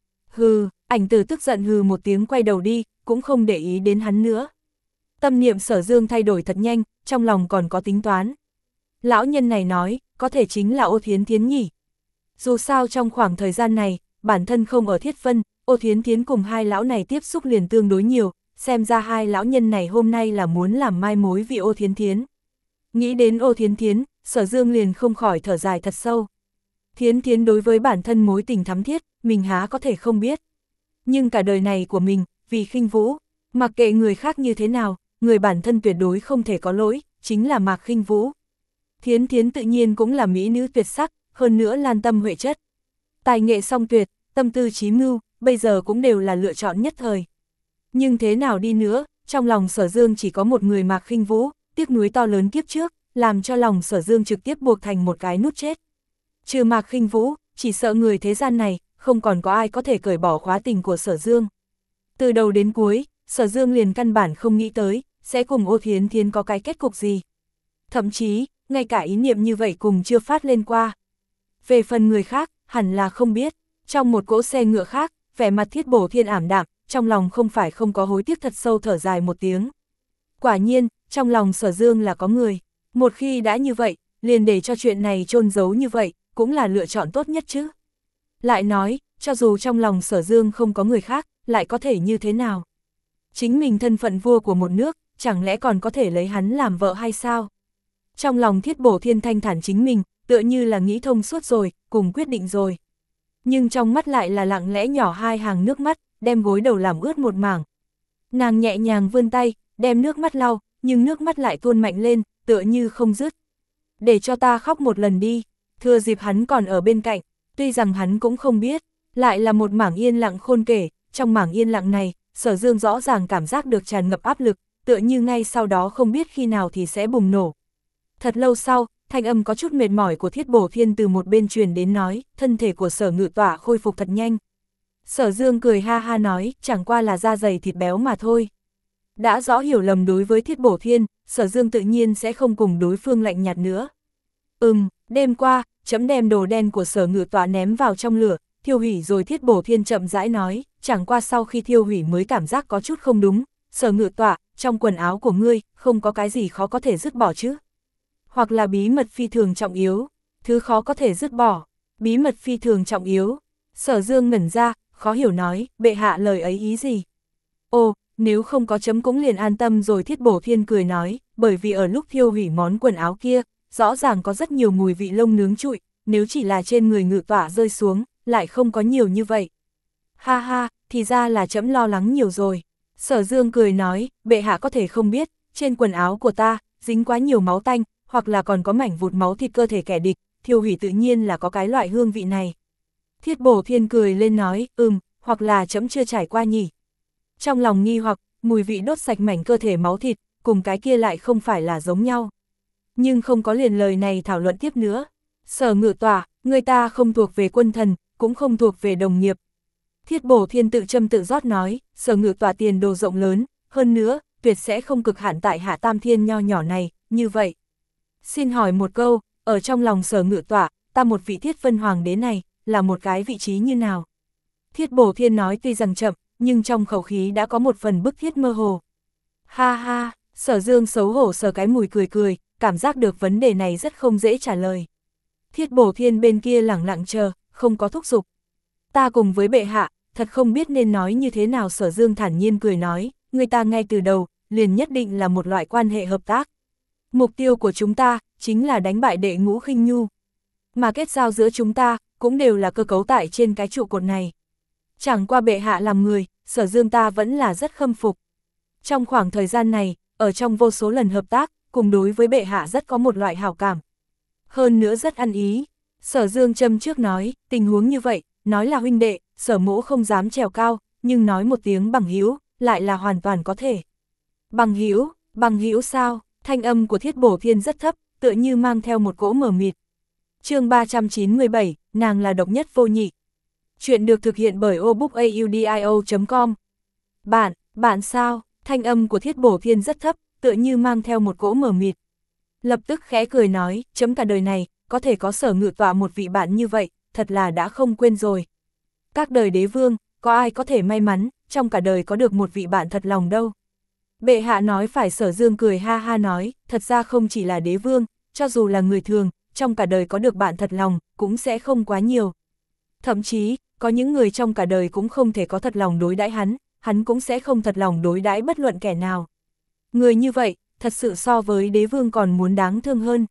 Hừ, ảnh tử tức giận hừ một tiếng quay đầu đi, cũng không để ý đến hắn nữa. Tâm niệm Sở Dương thay đổi thật nhanh, trong lòng còn có tính toán. Lão nhân này nói, có thể chính là Ô Thiến Thiến nhỉ. Dù sao trong khoảng thời gian này, bản thân không ở Thiết Vân, Ô Thiến Thiến cùng hai lão này tiếp xúc liền tương đối nhiều, xem ra hai lão nhân này hôm nay là muốn làm mai mối vì Ô Thiến Thiến. Nghĩ đến Ô Thiến Thiến, Sở Dương liền không khỏi thở dài thật sâu. Thiến Thiến đối với bản thân mối tình thắm thiết, mình há có thể không biết. Nhưng cả đời này của mình, vì khinh Vũ, mặc kệ người khác như thế nào, người bản thân tuyệt đối không thể có lỗi, chính là Mạc Khinh Vũ. Thiến Thiến tự nhiên cũng là mỹ nữ tuyệt sắc, hơn nữa lan tâm huệ chất. Tài nghệ song tuyệt, tâm tư trí mưu, bây giờ cũng đều là lựa chọn nhất thời. Nhưng thế nào đi nữa, trong lòng Sở Dương chỉ có một người Mạc Khinh Vũ, tiếc nuối to lớn kiếp trước, làm cho lòng Sở Dương trực tiếp buộc thành một cái nút chết. Trừ Mạc Khinh Vũ, chỉ sợ người thế gian này, không còn có ai có thể cởi bỏ khóa tình của Sở Dương. Từ đầu đến cuối, Sở Dương liền căn bản không nghĩ tới, sẽ cùng Ô Thiến Thiến có cái kết cục gì. Thậm chí, ngay cả ý niệm như vậy cùng chưa phát lên qua. Về phần người khác, hẳn là không biết. Trong một cỗ xe ngựa khác, vẻ mặt Thiết Bổ Thiên ảm đạm, trong lòng không phải không có hối tiếc thật sâu thở dài một tiếng. Quả nhiên, trong lòng Sở Dương là có người. Một khi đã như vậy, liền để cho chuyện này chôn giấu như vậy, cũng là lựa chọn tốt nhất chứ. Lại nói, cho dù trong lòng Sở Dương không có người khác, lại có thể như thế nào? Chính mình thân phận vua của một nước, chẳng lẽ còn có thể lấy hắn làm vợ hay sao? Trong lòng Thiết Bổ Thiên thanh thản chính mình, tựa như là nghĩ thông suốt rồi, cùng quyết định rồi. Nhưng trong mắt lại là lặng lẽ nhỏ hai hàng nước mắt, đem gối đầu làm ướt một mảng. Nàng nhẹ nhàng vươn tay, đem nước mắt lau, nhưng nước mắt lại tuôn mạnh lên, tựa như không dứt. Để cho ta khóc một lần đi, thừa dịp hắn còn ở bên cạnh, tuy rằng hắn cũng không biết, lại là một mảng yên lặng khôn kể, trong mảng yên lặng này, Sở Dương rõ ràng cảm giác được tràn ngập áp lực, tựa như ngay sau đó không biết khi nào thì sẽ bùng nổ. Thật lâu sau, thanh âm có chút mệt mỏi của Thiết Bổ Thiên từ một bên truyền đến nói, thân thể của Sở Ngự Tỏa khôi phục thật nhanh. Sở Dương cười ha ha nói, chẳng qua là da dày thịt béo mà thôi. Đã rõ hiểu lầm đối với Thiết Bổ Thiên, Sở Dương tự nhiên sẽ không cùng đối phương lạnh nhạt nữa. Ừm, đêm qua, chấm đem đồ đen của Sở Ngự Tỏa ném vào trong lửa, thiêu hủy rồi. Thiết Bổ Thiên chậm rãi nói, chẳng qua sau khi thiêu hủy mới cảm giác có chút không đúng. Sở Ngự Tỏa, trong quần áo của ngươi, không có cái gì khó có thể dứt bỏ chứ? Hoặc là bí mật phi thường trọng yếu, thứ khó có thể dứt bỏ, bí mật phi thường trọng yếu. Sở Dương ngẩn ra, khó hiểu nói, bệ hạ lời ấy ý gì? Ồ, nếu không có chấm cũng liền an tâm rồi. Thiết Bổ Thiên cười nói, bởi vì ở lúc thiêu hủy món quần áo kia, rõ ràng có rất nhiều mùi vị lông nướng trụi, nếu chỉ là trên người Ngự Tỏa rơi xuống, lại không có nhiều như vậy. Ha ha, thì ra là chấm lo lắng nhiều rồi. Sở Dương cười nói, bệ hạ có thể không biết, trên quần áo của ta, dính quá nhiều máu tanh, hoặc là còn có mảnh vụt máu thịt cơ thể kẻ địch, thiêu hủy tự nhiên là có cái loại hương vị này. Thiết Bổ Thiên cười lên nói, ừm, hoặc là chấm chưa trải qua nhỉ. Trong lòng nghi hoặc, mùi vị đốt sạch mảnh cơ thể máu thịt, cùng cái kia lại không phải là giống nhau. Nhưng không có liền lời này thảo luận tiếp nữa. Sở Ngự Tỏa, người ta không thuộc về quân thần, cũng không thuộc về đồng nghiệp. Thiết Bổ Thiên tự châm tự rót nói, Sở Ngự Tỏa tiền đồ rộng lớn, hơn nữa, tuyệt sẽ không cực hạn tại Hạ Tam Thiên nho nhỏ này, như vậy. Xin hỏi một câu, ở trong lòng Sở Ngự Tỏa, ta một vị Thiết Vân Hoàng đế này, là một cái vị trí như nào? Thiết Bổ Thiên nói tuy rằng chậm, nhưng trong khẩu khí đã có một phần bức thiết mơ hồ. Ha ha, Sở Dương xấu hổ sờ cái mùi cười cười, cảm giác được vấn đề này rất không dễ trả lời. Thiết Bổ Thiên bên kia lẳng lặng chờ, không có thúc giục. Ta cùng với bệ hạ, thật không biết nên nói như thế nào. Sở Dương thản nhiên cười nói, người ta ngay từ đầu, liền nhất định là một loại quan hệ hợp tác. Mục tiêu của chúng ta, chính là đánh bại Đệ Ngũ Khinh Nhu. Mà kết giao giữa chúng ta, cũng đều là cơ cấu tại trên cái trụ cột này. Chẳng qua bệ hạ làm người, Sở Dương ta vẫn là rất khâm phục. Trong khoảng thời gian này, ở trong vô số lần hợp tác, cùng đối với bệ hạ rất có một loại hảo cảm. Hơn nữa rất ăn ý. Sở Dương châm trước nói, tình huống như vậy, nói là huynh đệ, Sở mỗ không dám trèo cao, nhưng nói một tiếng bằng hữu lại là hoàn toàn có thể. Bằng hữu, bằng hữu sao? Thanh âm của Thiết Bổ Thiên rất thấp, tựa như mang theo một cỗ mờ mịt. Chương ba trăm chín mươi bảy, nàng là độc nhất vô nhị. Chuyện được thực hiện bởi obookaudio chấm com. Bạn, bạn sao? Thanh âm của Thiết Bổ Thiên rất thấp, tựa như mang theo một cỗ mờ mịt. Lập tức khẽ cười nói, chấm cả đời này, có thể có Sở Ngự Tỏa một vị bạn như vậy, thật là đã không quên rồi. Các đời đế vương, có ai có thể may mắn, trong cả đời có được một vị bạn thật lòng đâu. Bệ hạ nói phải. Sở Dương cười ha ha nói, thật ra không chỉ là đế vương, cho dù là người thường, trong cả đời có được bạn thật lòng, cũng sẽ không quá nhiều. Thậm chí, có những người trong cả đời cũng không thể có thật lòng đối đãi hắn, hắn cũng sẽ không thật lòng đối đãi bất luận kẻ nào. Người như vậy, thật sự so với đế vương còn muốn đáng thương hơn.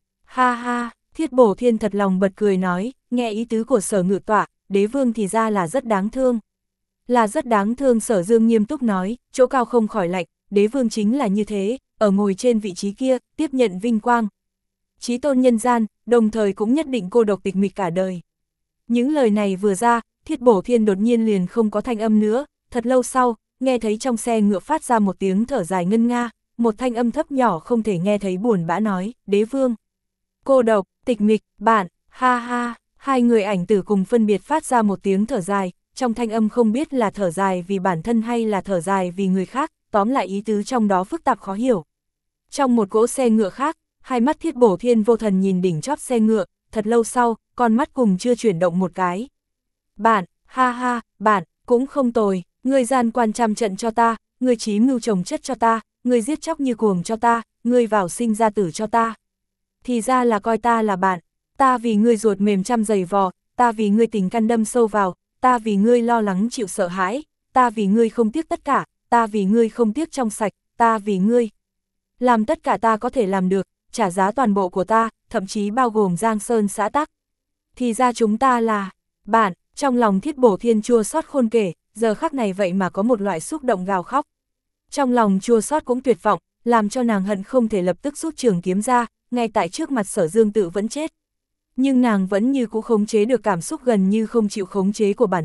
Ha ha, Thiết Bổ Thiên thật lòng bật cười nói, nghe ý tứ của Sở Ngự Tỏa, đế vương thì ra là rất đáng thương. Là rất đáng thương. Sở Dương nghiêm túc nói, chỗ cao không khỏi lạnh, đế vương chính là như thế, ở ngồi trên vị trí kia, tiếp nhận vinh quang. Chí tôn nhân gian, đồng thời cũng nhất định cô độc tịch mịch cả đời. Những lời này vừa ra, Thiết Bổ Thiên đột nhiên liền không có thanh âm nữa, thật lâu sau, nghe thấy trong xe ngựa phát ra một tiếng thở dài ngân nga, một thanh âm thấp nhỏ không thể nghe thấy buồn bã nói, đế vương. Cô độc, tịch mịch, bạn, ha ha, hai người ảnh tử cùng phân biệt phát ra một tiếng thở dài, trong thanh âm không biết là thở dài vì bản thân hay là thở dài vì người khác, tóm lại ý tứ trong đó phức tạp khó hiểu. Trong một cỗ xe ngựa khác, hai mắt Thiết Bổ Thiên vô thần nhìn đỉnh chóp xe ngựa, thật lâu sau, con mắt cùng chưa chuyển động một cái. Bạn, ha ha, bạn, cũng không tồi, ngươi gian quan trăm trận cho ta, ngươi trí mưu trồng chất cho ta, ngươi giết chóc như cuồng cho ta, ngươi vào sinh ra tử cho ta. Thì ra là coi ta là bạn, ta vì ngươi ruột mềm trăm giày vò, ta vì ngươi tình căn đâm sâu vào, ta vì ngươi lo lắng chịu sợ hãi, ta vì ngươi không tiếc tất cả, ta vì ngươi không tiếc trong sạch, ta vì ngươi làm tất cả ta có thể làm được, trả giá toàn bộ của ta, thậm chí bao gồm Giang Sơn xã tắc. Thì ra chúng ta là bạn. Trong lòng Thiết Bổ Thiên chua xót khôn kể, giờ khắc này vậy mà có một loại xúc động gào khóc. Trong lòng chua xót cũng tuyệt vọng, làm cho nàng hận không thể lập tức rút trường kiếm ra, ngay tại trước mặt Sở Dương tự vẫn chết. Nhưng nàng vẫn như cũ khống chế được cảm xúc gần như không chịu khống chế của bản thân,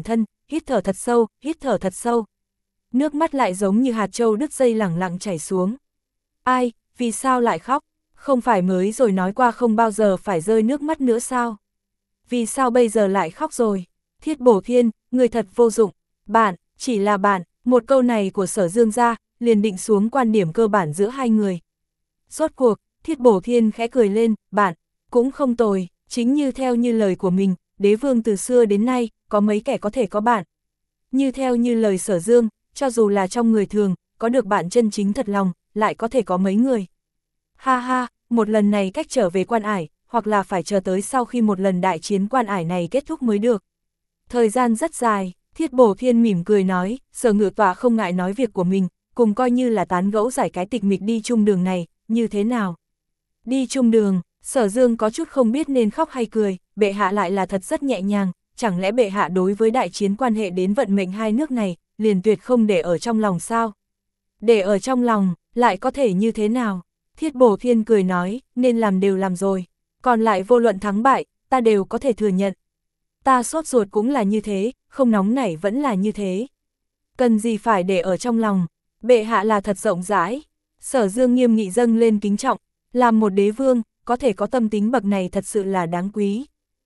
hít thở thật sâu, hít thở thật sâu. Nước mắt lại giống như hạt châu đứt dây lẳng lặng chảy xuống. Ai, vì sao lại khóc? Không phải mới rồi nói qua không bao giờ phải rơi nước mắt nữa sao? Vì sao bây giờ lại khóc rồi? Thiết Bổ Thiên, người thật vô dụng. Bạn, chỉ là bạn, một câu này của Sở Dương ra, liền định xuống quan điểm cơ bản giữa hai người. Rốt cuộc, Thiết Bổ Thiên khẽ cười lên, bạn, cũng không tồi, chính như theo như lời của mình, đế vương từ xưa đến nay, có mấy kẻ có thể có bạn. Như theo như lời Sở Dương, cho dù là trong người thường, có được bạn chân chính thật lòng, lại có thể có mấy người. Ha ha, một lần này cách trở về Quan Ải, hoặc là phải chờ tới sau khi một lần đại chiến Quan Ải này kết thúc mới được. Thời gian rất dài, Thiết Bổ Thiên mỉm cười nói, Sở Ngự Tọa không ngại nói việc của mình, cùng coi như là tán gẫu giải cái tịch mịch đi chung đường này, như thế nào? Đi chung đường, Sở Dương có chút không biết nên khóc hay cười, bệ hạ lại là thật rất nhẹ nhàng, chẳng lẽ bệ hạ đối với đại chiến quan hệ đến vận mệnh hai nước này, liền tuyệt không để ở trong lòng sao? Để ở trong lòng, lại có thể như thế nào? Thiết Bổ Thiên cười nói, nên làm đều làm rồi, còn lại vô luận thắng bại, ta đều có thể thừa nhận. Ta sốt ruột cũng là như thế, không nóng nảy vẫn là như thế. Cần gì phải để ở trong lòng, bệ hạ là thật rộng rãi. Sở Dương nghiêm nghị dâng lên kính trọng, làm một đế vương, có thể có tâm tính bậc này thật sự là đáng quý.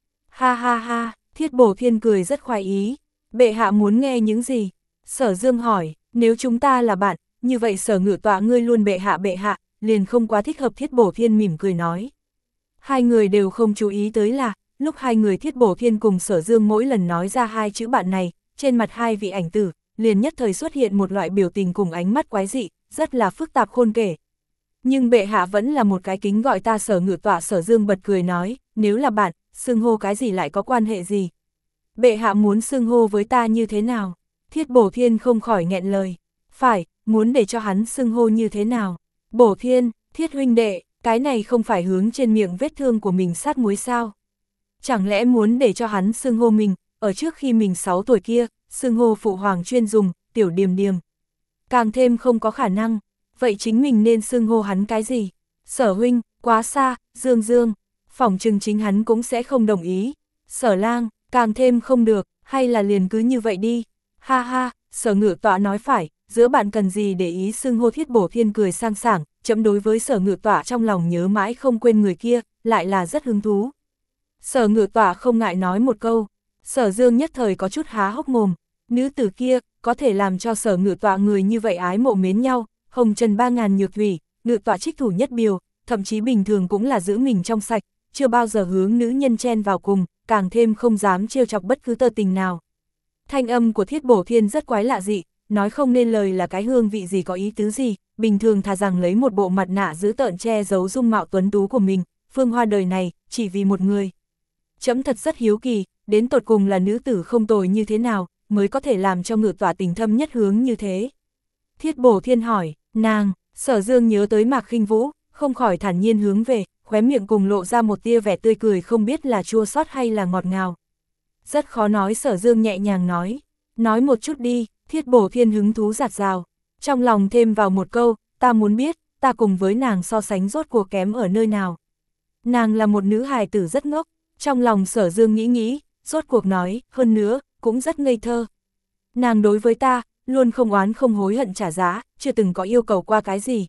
Ha ha ha, Thiết Bổ Thiên cười rất khoái ý, bệ hạ muốn nghe những gì? Sở Dương hỏi, nếu chúng ta là bạn, như vậy Sở Ngự Tọa ngươi luôn bệ hạ bệ hạ, liền không quá thích hợp. Thiết Bổ Thiên mỉm cười nói. Hai người đều không chú ý tới là, lúc hai người Thiết Bổ Thiên cùng Sở Dương mỗi lần nói ra hai chữ bạn này, trên mặt hai vị ảnh tử, liền nhất thời xuất hiện một loại biểu tình cùng ánh mắt quái dị, rất là phức tạp khôn kể. Nhưng bệ hạ vẫn là một cái kính gọi ta Sở Ngự Tọa. Sở Dương bật cười nói, nếu là bạn, xưng hô cái gì lại có quan hệ gì? Bệ hạ muốn xưng hô với ta như thế nào? Thiết Bổ Thiên không khỏi nghẹn lời. Phải, muốn để cho hắn xưng hô như thế nào? Bổ Thiên, Thiết huynh đệ, cái này không phải hướng trên miệng vết thương của mình sát muối sao? Chẳng lẽ muốn để cho hắn xưng hô mình, ở trước khi mình sáu tuổi kia, xưng hô phụ hoàng chuyên dùng, tiểu Điềm Điềm. Càng thêm không có khả năng, vậy chính mình nên xưng hô hắn cái gì? Sở huynh, quá xa, Dương Dương, phỏng chừng chính hắn cũng sẽ không đồng ý. Sở lang, càng thêm không được, hay là liền cứ như vậy đi. Ha ha, Sở Ngự Tọa nói phải, giữa bạn cần gì để ý xưng hô. Thiết Bổ Thiên cười sang sảng, chậm đối với Sở Ngự Tọa trong lòng nhớ mãi không quên người kia, lại là rất hứng thú. Sở Ngự Tọa không ngại nói một câu, Sở Dương nhất thời có chút há hốc mồm, nữ tử kia, có thể làm cho Sở Ngự Tọa người như vậy ái mộ mến nhau, hồng trần ba ngàn nhược thủy, Ngự Tọa trích thủ nhất biều, thậm chí bình thường cũng là giữ mình trong sạch, chưa bao giờ hướng nữ nhân chen vào cùng, càng thêm không dám trêu chọc bất cứ tơ tình nào. Thanh âm của Thiết Bổ Thiên rất quái lạ dị, nói không nên lời là cái hương vị gì có ý tứ gì, bình thường thà rằng lấy một bộ mặt nạ giữ tợn che giấu dung mạo tuấn tú của mình, phương hoa đời này, chỉ vì một người. Chấm thật rất hiếu kỳ, đến tột cùng là nữ tử không tồi như thế nào, mới có thể làm cho Ngự Tọa tình thâm nhất hướng như thế. Thiết Bổ Thiên hỏi, nàng, Sở Dương nhớ tới Mạc Khinh Vũ, không khỏi thản nhiên hướng về, khóe miệng cùng lộ ra một tia vẻ tươi cười không biết là chua xót hay là ngọt ngào. Rất khó nói. Sở Dương nhẹ nhàng nói, nói một chút đi. Thiết Bổ Thiên hứng thú rạt rào, trong lòng thêm vào một câu, ta muốn biết, ta cùng với nàng so sánh rốt cuộc kém ở nơi nào. Nàng là một nữ hài tử rất ngốc, trong lòng Sở Dương nghĩ nghĩ, rốt cuộc nói, hơn nữa, cũng rất ngây thơ. Nàng đối với ta, luôn không oán không hối hận trả giá, chưa từng có yêu cầu qua cái gì.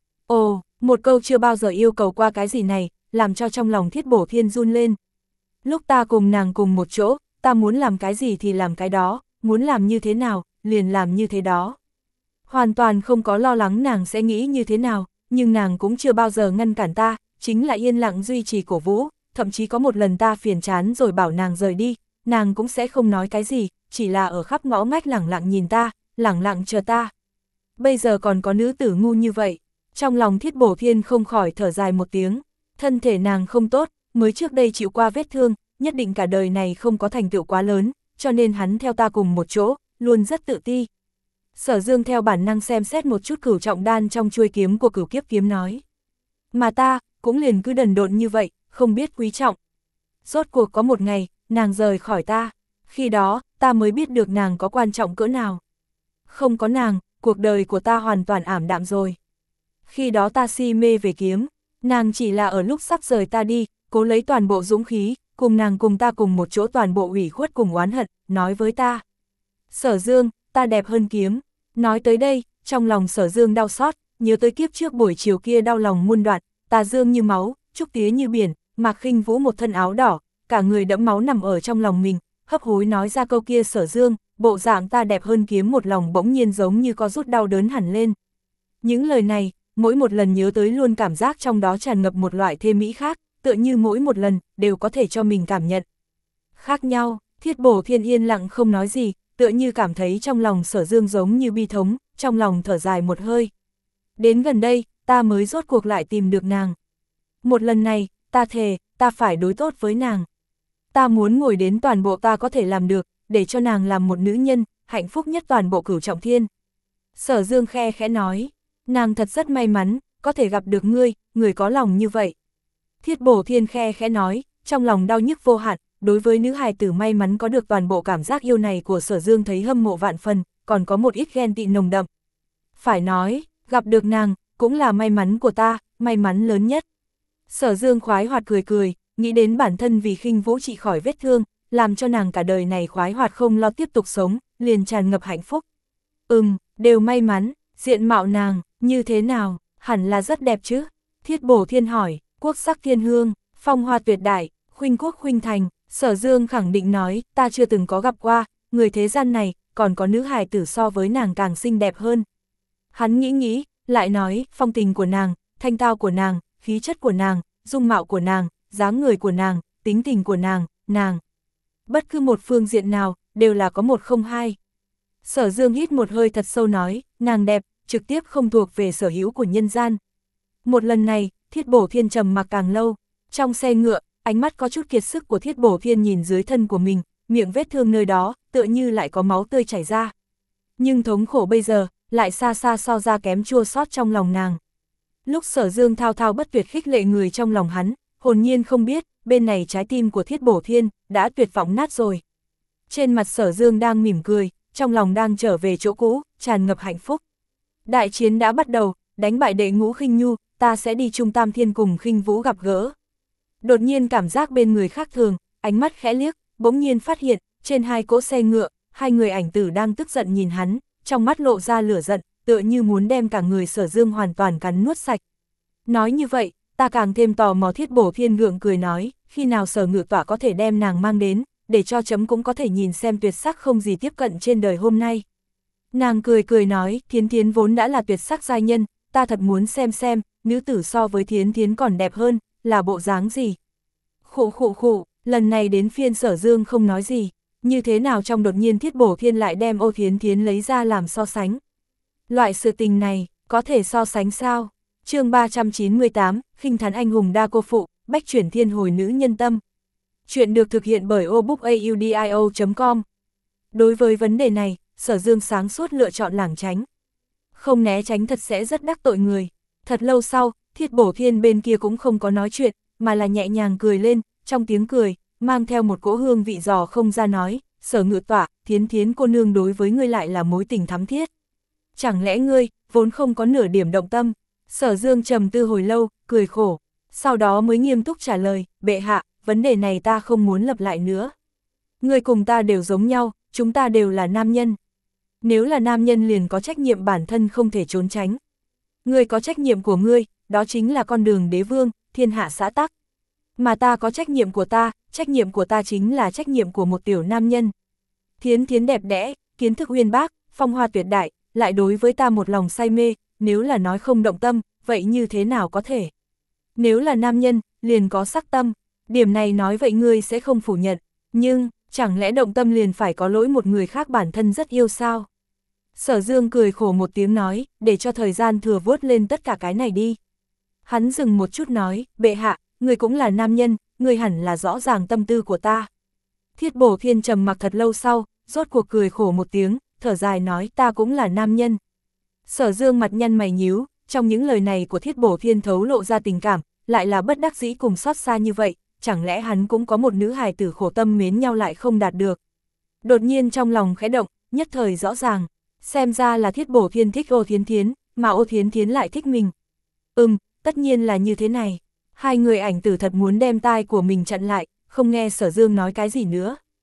Ồ, một câu chưa bao giờ yêu cầu qua cái gì này, làm cho trong lòng Thiết Bổ Thiên run lên. Lúc ta cùng nàng cùng một chỗ, ta muốn làm cái gì thì làm cái đó, muốn làm như thế nào, liền làm như thế đó. Hoàn toàn không có lo lắng nàng sẽ nghĩ như thế nào, nhưng nàng cũng chưa bao giờ ngăn cản ta, chính là yên lặng duy trì cổ vũ, thậm chí có một lần ta phiền chán rồi bảo nàng rời đi, nàng cũng sẽ không nói cái gì, chỉ là ở khắp ngõ ngách lẳng lặng nhìn ta, lẳng lặng chờ ta. Bây giờ còn có nữ tử ngu như vậy, trong lòng Thiết Bổ Thiên không khỏi thở dài một tiếng, thân thể nàng không tốt, mới trước đây chịu qua vết thương, nhất định cả đời này không có thành tựu quá lớn, cho nên hắn theo ta cùng một chỗ, luôn rất tự ti. Sở Dương theo bản năng xem xét một chút cửu trọng đan trong chuôi kiếm của Cửu Kiếp Kiếm nói. Mà ta, cũng liền cứ đần độn như vậy, không biết quý trọng. Rốt cuộc có một ngày, nàng rời khỏi ta, khi đó, ta mới biết được nàng có quan trọng cỡ nào. Không có nàng, cuộc đời của ta hoàn toàn ảm đạm rồi. Khi đó ta si mê về kiếm, nàng chỉ là ở lúc sắp rời ta đi, cố lấy toàn bộ dũng khí, cùng nàng cùng ta cùng một chỗ toàn bộ ủy khuất cùng oán hận, nói với ta. Sở Dương, ta đẹp hơn kiếm. Nói tới đây, trong lòng Sở Dương đau xót, nhớ tới kiếp trước buổi chiều kia đau lòng muôn đoạn, tà dương như máu, trúc tía như biển, Mạc Khinh Vũ một thân áo đỏ, cả người đẫm máu nằm ở trong lòng mình, hấp hối nói ra câu kia. Sở Dương, bộ dạng ta đẹp hơn kiếm, một lòng bỗng nhiên giống như có rút đau đớn hẳn lên. Những lời này, mỗi một lần nhớ tới luôn cảm giác trong đó tràn ngập một loại thê mỹ khác, tựa như mỗi một lần, đều có thể cho mình cảm nhận. Khác nhau, Thiết Bổ Thiên yên lặng không nói gì, tựa như cảm thấy trong lòng Sở Dương giống như bi thống, trong lòng thở dài một hơi. Đến gần đây, ta mới rốt cuộc lại tìm được nàng. Một lần này, ta thề, ta phải đối tốt với nàng. Ta muốn ngồi đến toàn bộ ta có thể làm được, để cho nàng làm một nữ nhân, hạnh phúc nhất toàn bộ Cửu Trọng Thiên. Sở Dương khe khẽ nói, nàng thật rất may mắn, có thể gặp được ngươi, người có lòng như vậy. Thiết Bổ Thiên khe khẽ nói, trong lòng đau nhức vô hạn, đối với nữ hài tử may mắn có được toàn bộ cảm giác yêu này của Sở Dương thấy hâm mộ vạn phần, còn có một ít ghen tị nồng đậm. Phải nói, gặp được nàng, cũng là may mắn của ta, may mắn lớn nhất. Sở Dương khoái hoạt cười cười, nghĩ đến bản thân vì Khinh Vũ trị khỏi vết thương, làm cho nàng cả đời này khoái hoạt không lo tiếp tục sống, liền tràn ngập hạnh phúc. Ừm, đều may mắn, diện mạo nàng, như thế nào, hẳn là rất đẹp chứ? Thiết Bổ Thiên hỏi, quốc sắc thiên hương, phong hoa tuyệt đại, khuynh quốc khuynh thành. Sở Dương khẳng định nói, ta chưa từng có gặp qua, người thế gian này, còn có nữ hài tử so với nàng càng xinh đẹp hơn. Hắn nghĩ nghĩ, lại nói, phong tình của nàng, thanh tao của nàng, khí chất của nàng, dung mạo của nàng, dáng người của nàng, tính tình của nàng, nàng. Bất cứ một phương diện nào, đều là có một không hai. Sở Dương hít một hơi thật sâu nói, nàng đẹp, trực tiếp không thuộc về sở hữu của nhân gian. Một lần này, Thiết Bổ Thiên trầm mặc càng lâu, trong xe ngựa, ánh mắt có chút kiệt sức của Thiết Bổ Thiên nhìn dưới thân của mình, miệng vết thương nơi đó, tựa như lại có máu tươi chảy ra. Nhưng thống khổ bây giờ, lại xa xa so ra kém chua xót trong lòng nàng. Lúc Sở Dương thao thao bất tuyệt khích lệ người trong lòng hắn, hồn nhiên không biết, bên này trái tim của Thiết Bổ Thiên, đã tuyệt vọng nát rồi. Trên mặt Sở Dương đang mỉm cười, trong lòng đang trở về chỗ cũ, tràn ngập hạnh phúc. Đại chiến đã bắt đầu, đánh bại đệ ngũ Khinh Nhu, ta sẽ đi Trung Tam Thiên cùng Khinh Vũ gặp gỡ. Đột nhiên cảm giác bên người khác thường, ánh mắt khẽ liếc, bỗng nhiên phát hiện, trên hai cỗ xe ngựa, hai người ảnh tử đang tức giận nhìn hắn, trong mắt lộ ra lửa giận, tựa như muốn đem cả người Sở Dương hoàn toàn cắn nuốt sạch. Nói như vậy, ta càng thêm tò mò. Thiết Bổ Thiên gượng cười nói, khi nào Sở Ngự Tọa có thể đem nàng mang đến, để cho chấm cũng có thể nhìn xem tuyệt sắc không gì tiếp cận trên đời hôm nay. Nàng cười cười nói, Thiến Thiến vốn đã là tuyệt sắc giai nhân, ta thật muốn xem xem, nữ tử so với Thiến Thiến còn đẹp hơn, là bộ dáng gì. Khụ khụ khụ, lần này đến phiên Sở Dương không nói gì, như thế nào trong đột nhiên Thiết Bổ Thiên lại đem Ô Thiến Thiến lấy ra làm so sánh. Loại sự tình này, có thể so sánh sao? Chương ba trăm chín mươi tám, khinh thán anh hùng đa cô phụ, bách chuyển thiên hồi nữ nhân tâm. Chuyện được thực hiện bởi obookaudio chấm com. Đối với vấn đề này, Sở Dương sáng suốt lựa chọn lảng tránh. Không né tránh thật sẽ rất đắc tội người. Thật lâu sau, Thiết Bổ Thiên bên kia cũng không có nói chuyện, mà là nhẹ nhàng cười lên, trong tiếng cười, mang theo một cỗ hương vị dò không ra nói, Sở Ngự Tọa, Thiến Thiến cô nương đối với ngươi lại là mối tình thắm thiết. Chẳng lẽ ngươi, vốn không có nửa điểm động tâm? Sở Dương trầm tư hồi lâu, cười khổ, sau đó mới nghiêm túc trả lời, bệ hạ, vấn đề này ta không muốn lặp lại nữa. Ngươi cùng ta đều giống nhau, chúng ta đều là nam nhân. Nếu là nam nhân liền có trách nhiệm bản thân không thể trốn tránh. Ngươi có trách nhiệm của ngươi, đó chính là con đường đế vương, thiên hạ xã tắc. Mà ta có trách nhiệm của ta, trách nhiệm của ta chính là trách nhiệm của một tiểu nam nhân. Thiến Thiến đẹp đẽ, kiến thức uyên bác, phong hoa tuyệt đại, lại đối với ta một lòng say mê, nếu là nói không động tâm, vậy như thế nào có thể? Nếu là nam nhân, liền có sắc tâm, điểm này nói vậy ngươi sẽ không phủ nhận, nhưng, chẳng lẽ động tâm liền phải có lỗi một người khác bản thân rất yêu sao? Sở Dương cười khổ một tiếng nói, để cho thời gian thừa vớt lên tất cả cái này đi. Hắn dừng một chút nói, bệ hạ, người cũng là nam nhân, người hẳn là rõ ràng tâm tư của ta. Thiết Bổ Thiên trầm mặc thật lâu sau, rốt cuộc cười khổ một tiếng, thở dài nói, ta cũng là nam nhân. Sở Dương mặt nhăn mày nhíu, trong những lời này của Thiết Bổ Thiên thấu lộ ra tình cảm, lại là bất đắc dĩ cùng xót xa như vậy, chẳng lẽ hắn cũng có một nữ hài tử khổ tâm mến nhau lại không đạt được. Đột nhiên trong lòng khẽ động, nhất thời rõ ràng, xem ra là Thiết Bổ Thiên thích Ô Thiến Thiến, mà Ô Thiến Thiến lại thích mình. Ừm, tất nhiên là như thế này. Hai người ảnh tử thật muốn đem tai của mình chặn lại, không nghe Sở Dương nói cái gì nữa.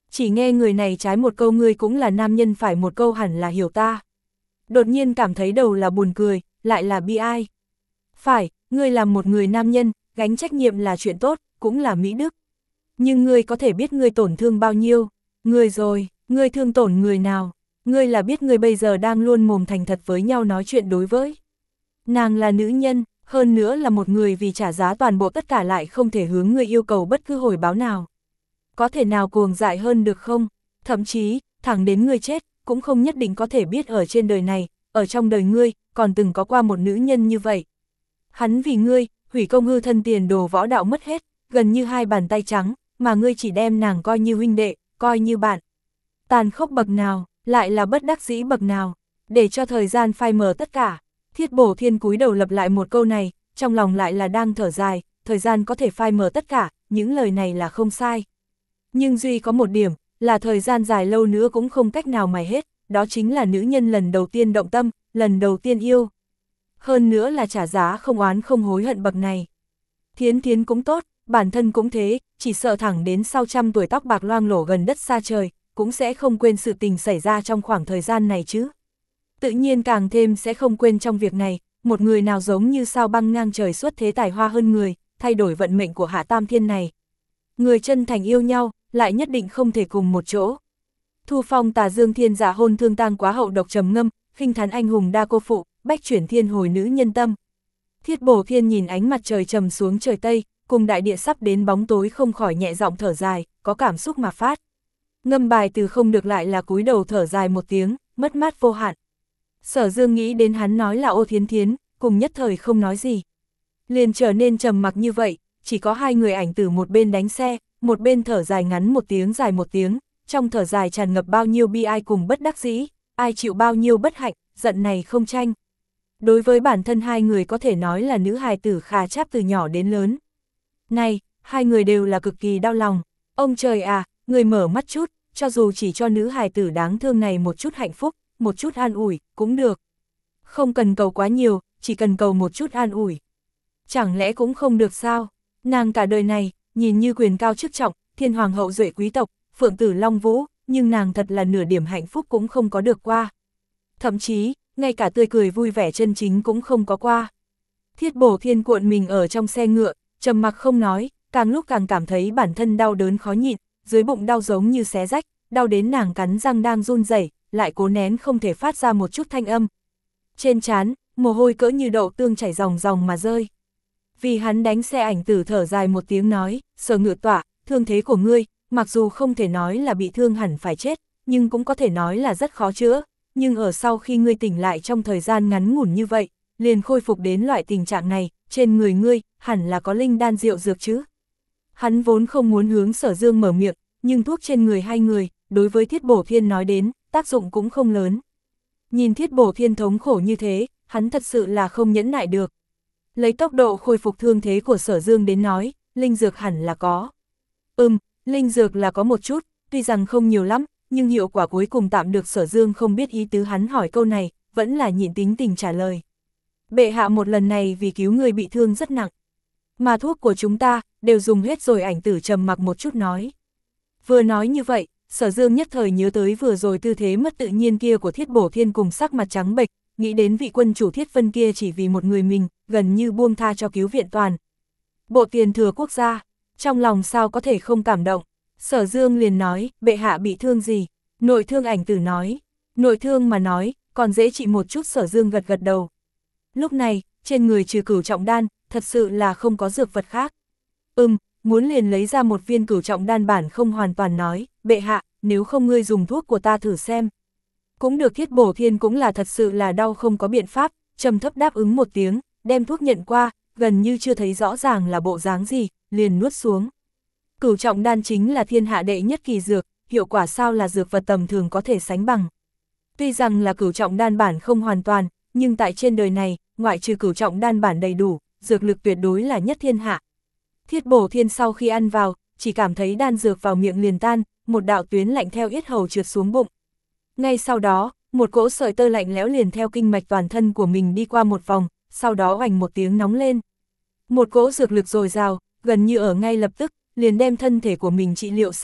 Chỉ nghe người này trái một câu ngươi cũng là nam nhân phải một câu hẳn là hiểu ta. Đột nhiên cảm thấy đầu là buồn cười, lại là bi ai. Phải, ngươi là một người nam nhân, gánh trách nhiệm là chuyện tốt, cũng là mỹ đức. Nhưng ngươi có thể biết ngươi tổn thương bao nhiêu, ngươi rồi, ngươi thương tổn người nào, ngươi là biết ngươi bây giờ đang luôn mồm thành thật với nhau nói chuyện đối với. Nàng là nữ nhân, hơn nữa là một người vì trả giá toàn bộ tất cả lại không thể hướng ngươi yêu cầu bất cứ hồi báo nào. Có thể nào cuồng dại hơn được không? Thậm chí, thẳng đến ngươi chết, cũng không nhất định có thể biết ở trên đời này, ở trong đời ngươi, còn từng có qua một nữ nhân như vậy. Hắn vì ngươi, hủy công hư thân tiền đồ võ đạo mất hết, gần như hai bàn tay trắng, mà ngươi chỉ đem nàng coi như huynh đệ, coi như bạn. Tàn khốc bậc nào, lại là bất đắc dĩ bậc nào, để cho thời gian phai mờ tất cả. Thiết Bổ Thiên cúi đầu lặp lại một câu này, trong lòng lại là đang thở dài, thời gian có thể phai mờ tất cả, những lời này là không sai. Nhưng duy có một điểm, là thời gian dài lâu nữa cũng không cách nào mài hết, đó chính là nữ nhân lần đầu tiên động tâm, lần đầu tiên yêu. Hơn nữa là trả giá không oán không hối hận bậc này. Thiến Thiến cũng tốt, bản thân cũng thế, chỉ sợ thẳng đến sau trăm tuổi tóc bạc loang lổ gần đất xa trời, cũng sẽ không quên sự tình xảy ra trong khoảng thời gian này chứ. Tự nhiên càng thêm sẽ không quên trong việc này, một người nào giống như sao băng ngang trời xuất thế tài hoa hơn người, thay đổi vận mệnh của Hạ Tam Thiên này. Người chân thành yêu nhau, lại nhất định không thể cùng một chỗ. Thu phong tà dương thiên giả hôn thương tang quá hậu độc trầm ngâm, khinh thán anh hùng đa cô phụ, bách chuyển thiên hồi nữ nhân tâm. Thiết Bổ Thiên nhìn ánh mặt trời trầm xuống trời Tây, cùng đại địa sắp đến bóng tối không khỏi nhẹ giọng thở dài, có cảm xúc mà phát. Ngâm bài từ không được lại là cúi đầu thở dài một tiếng, mất mát vô hạn. Sở Dương nghĩ đến hắn nói là Ô Thiến Thiến, cùng nhất thời không nói gì. Liền trở nên trầm mặc như vậy, chỉ có hai người ảnh tử một bên đánh xe, một bên thở dài ngắn một tiếng dài một tiếng, trong thở dài tràn ngập bao nhiêu bi ai cùng bất đắc dĩ, ai chịu bao nhiêu bất hạnh, giận này không tranh. Đối với bản thân hai người có thể nói là nữ hài tử khà cháp từ nhỏ đến lớn. Này, hai người đều là cực kỳ đau lòng, ông trời à, người mở mắt chút, cho dù chỉ cho nữ hài tử đáng thương này một chút hạnh phúc, một chút an ủi, cũng được. Không cần cầu quá nhiều, chỉ cần cầu một chút an ủi. Chẳng lẽ cũng không được sao? Nàng cả đời này, nhìn như quyền cao chức trọng, thiên hoàng hậu duệ quý tộc, phượng tử long vũ, nhưng nàng thật là nửa điểm hạnh phúc cũng không có được qua. Thậm chí, ngay cả tươi cười vui vẻ chân chính cũng không có qua. Thiết Bổ Thiên cuộn mình ở trong xe ngựa, trầm mặc không nói, càng lúc càng cảm thấy bản thân đau đớn khó nhịn, dưới bụng đau giống như xé rách, đau đến nàng cắn răng đang run rẩy, lại cố nén không thể phát ra một chút thanh âm. Trên trán, mồ hôi cỡ như đậu tương chảy ròng ròng mà rơi. Vì hắn đánh xe ảnh tử thở dài một tiếng nói, Sở Ngự Tọa, thương thế của ngươi, mặc dù không thể nói là bị thương hẳn phải chết, nhưng cũng có thể nói là rất khó chữa, nhưng ở sau khi ngươi tỉnh lại trong thời gian ngắn ngủn như vậy, liền khôi phục đến loại tình trạng này, trên người ngươi, hẳn là có linh đan rượu dược chứ. Hắn vốn không muốn hướng Sở Dương mở miệng, nhưng thuốc trên người hai người, đối với Thiết Bổ Thiên nói đến, tác dụng cũng không lớn. Nhìn Thiết Bổ Thiên thống khổ như thế, hắn thật sự là không nhẫn nại được. Lấy tốc độ khôi phục thương thế của Sở Dương đến nói, linh dược hẳn là có. Ừm, linh dược là có một chút, tuy rằng không nhiều lắm, nhưng hiệu quả cuối cùng tạm được. Sở Dương không biết ý tứ hắn hỏi câu này, vẫn là nhịn tính tình trả lời. Bệ hạ một lần này vì cứu người bị thương rất nặng. Mà thuốc của chúng ta, đều dùng hết rồi. Ảnh tử trầm mặc một chút nói. Vừa nói như vậy, Sở Dương nhất thời nhớ tới vừa rồi tư thế mất tự nhiên kia của Thiết Bổ Thiên cùng sắc mặt trắng bệch, nghĩ đến vị quân chủ Thiết Vân kia chỉ vì một người mình, gần như buông tha cho cứu viện toàn bộ tiền thừa quốc gia, trong lòng sao có thể không cảm động. Sở Dương liền nói, bệ hạ bị thương gì? Nội thương. Ảnh tử nói, nội thương mà nói, còn dễ trị một chút. Sở Dương gật gật đầu. Lúc này, trên người trừ cửu trọng đan, thật sự là không có dược vật khác. Ừm, muốn liền lấy ra một viên cửu trọng đan bản không hoàn toàn nói, bệ hạ, nếu không ngươi dùng thuốc của ta thử xem. Cũng được. Thiết Bổ Thiên cũng là thật sự là đau không có biện pháp, trầm thấp đáp ứng một tiếng, đem thuốc nhận qua, gần như chưa thấy rõ ràng là bộ dáng gì, liền nuốt xuống. Cửu trọng đan chính là thiên hạ đệ nhất kỳ dược, hiệu quả sao là dược vật tầm thường có thể sánh bằng. Tuy rằng là cửu trọng đan bản không hoàn toàn, nhưng tại trên đời này, ngoại trừ cửu trọng đan bản đầy đủ, dược lực tuyệt đối là nhất thiên hạ. Thiết Bổ Thiên sau khi ăn vào, chỉ cảm thấy đan dược vào miệng liền tan, một đạo tuyến lạnh theo yết hầu trượt xuống bụng. Ngay sau đó, một cỗ sợi tơ lạnh lẽo liền theo kinh mạch toàn thân của mình đi qua một vòng, sau đó oành một tiếng nóng lên. Một cỗ dược lực dồi dào, gần như ở ngay lập tức, liền đem thân thể của mình trị liệu xong,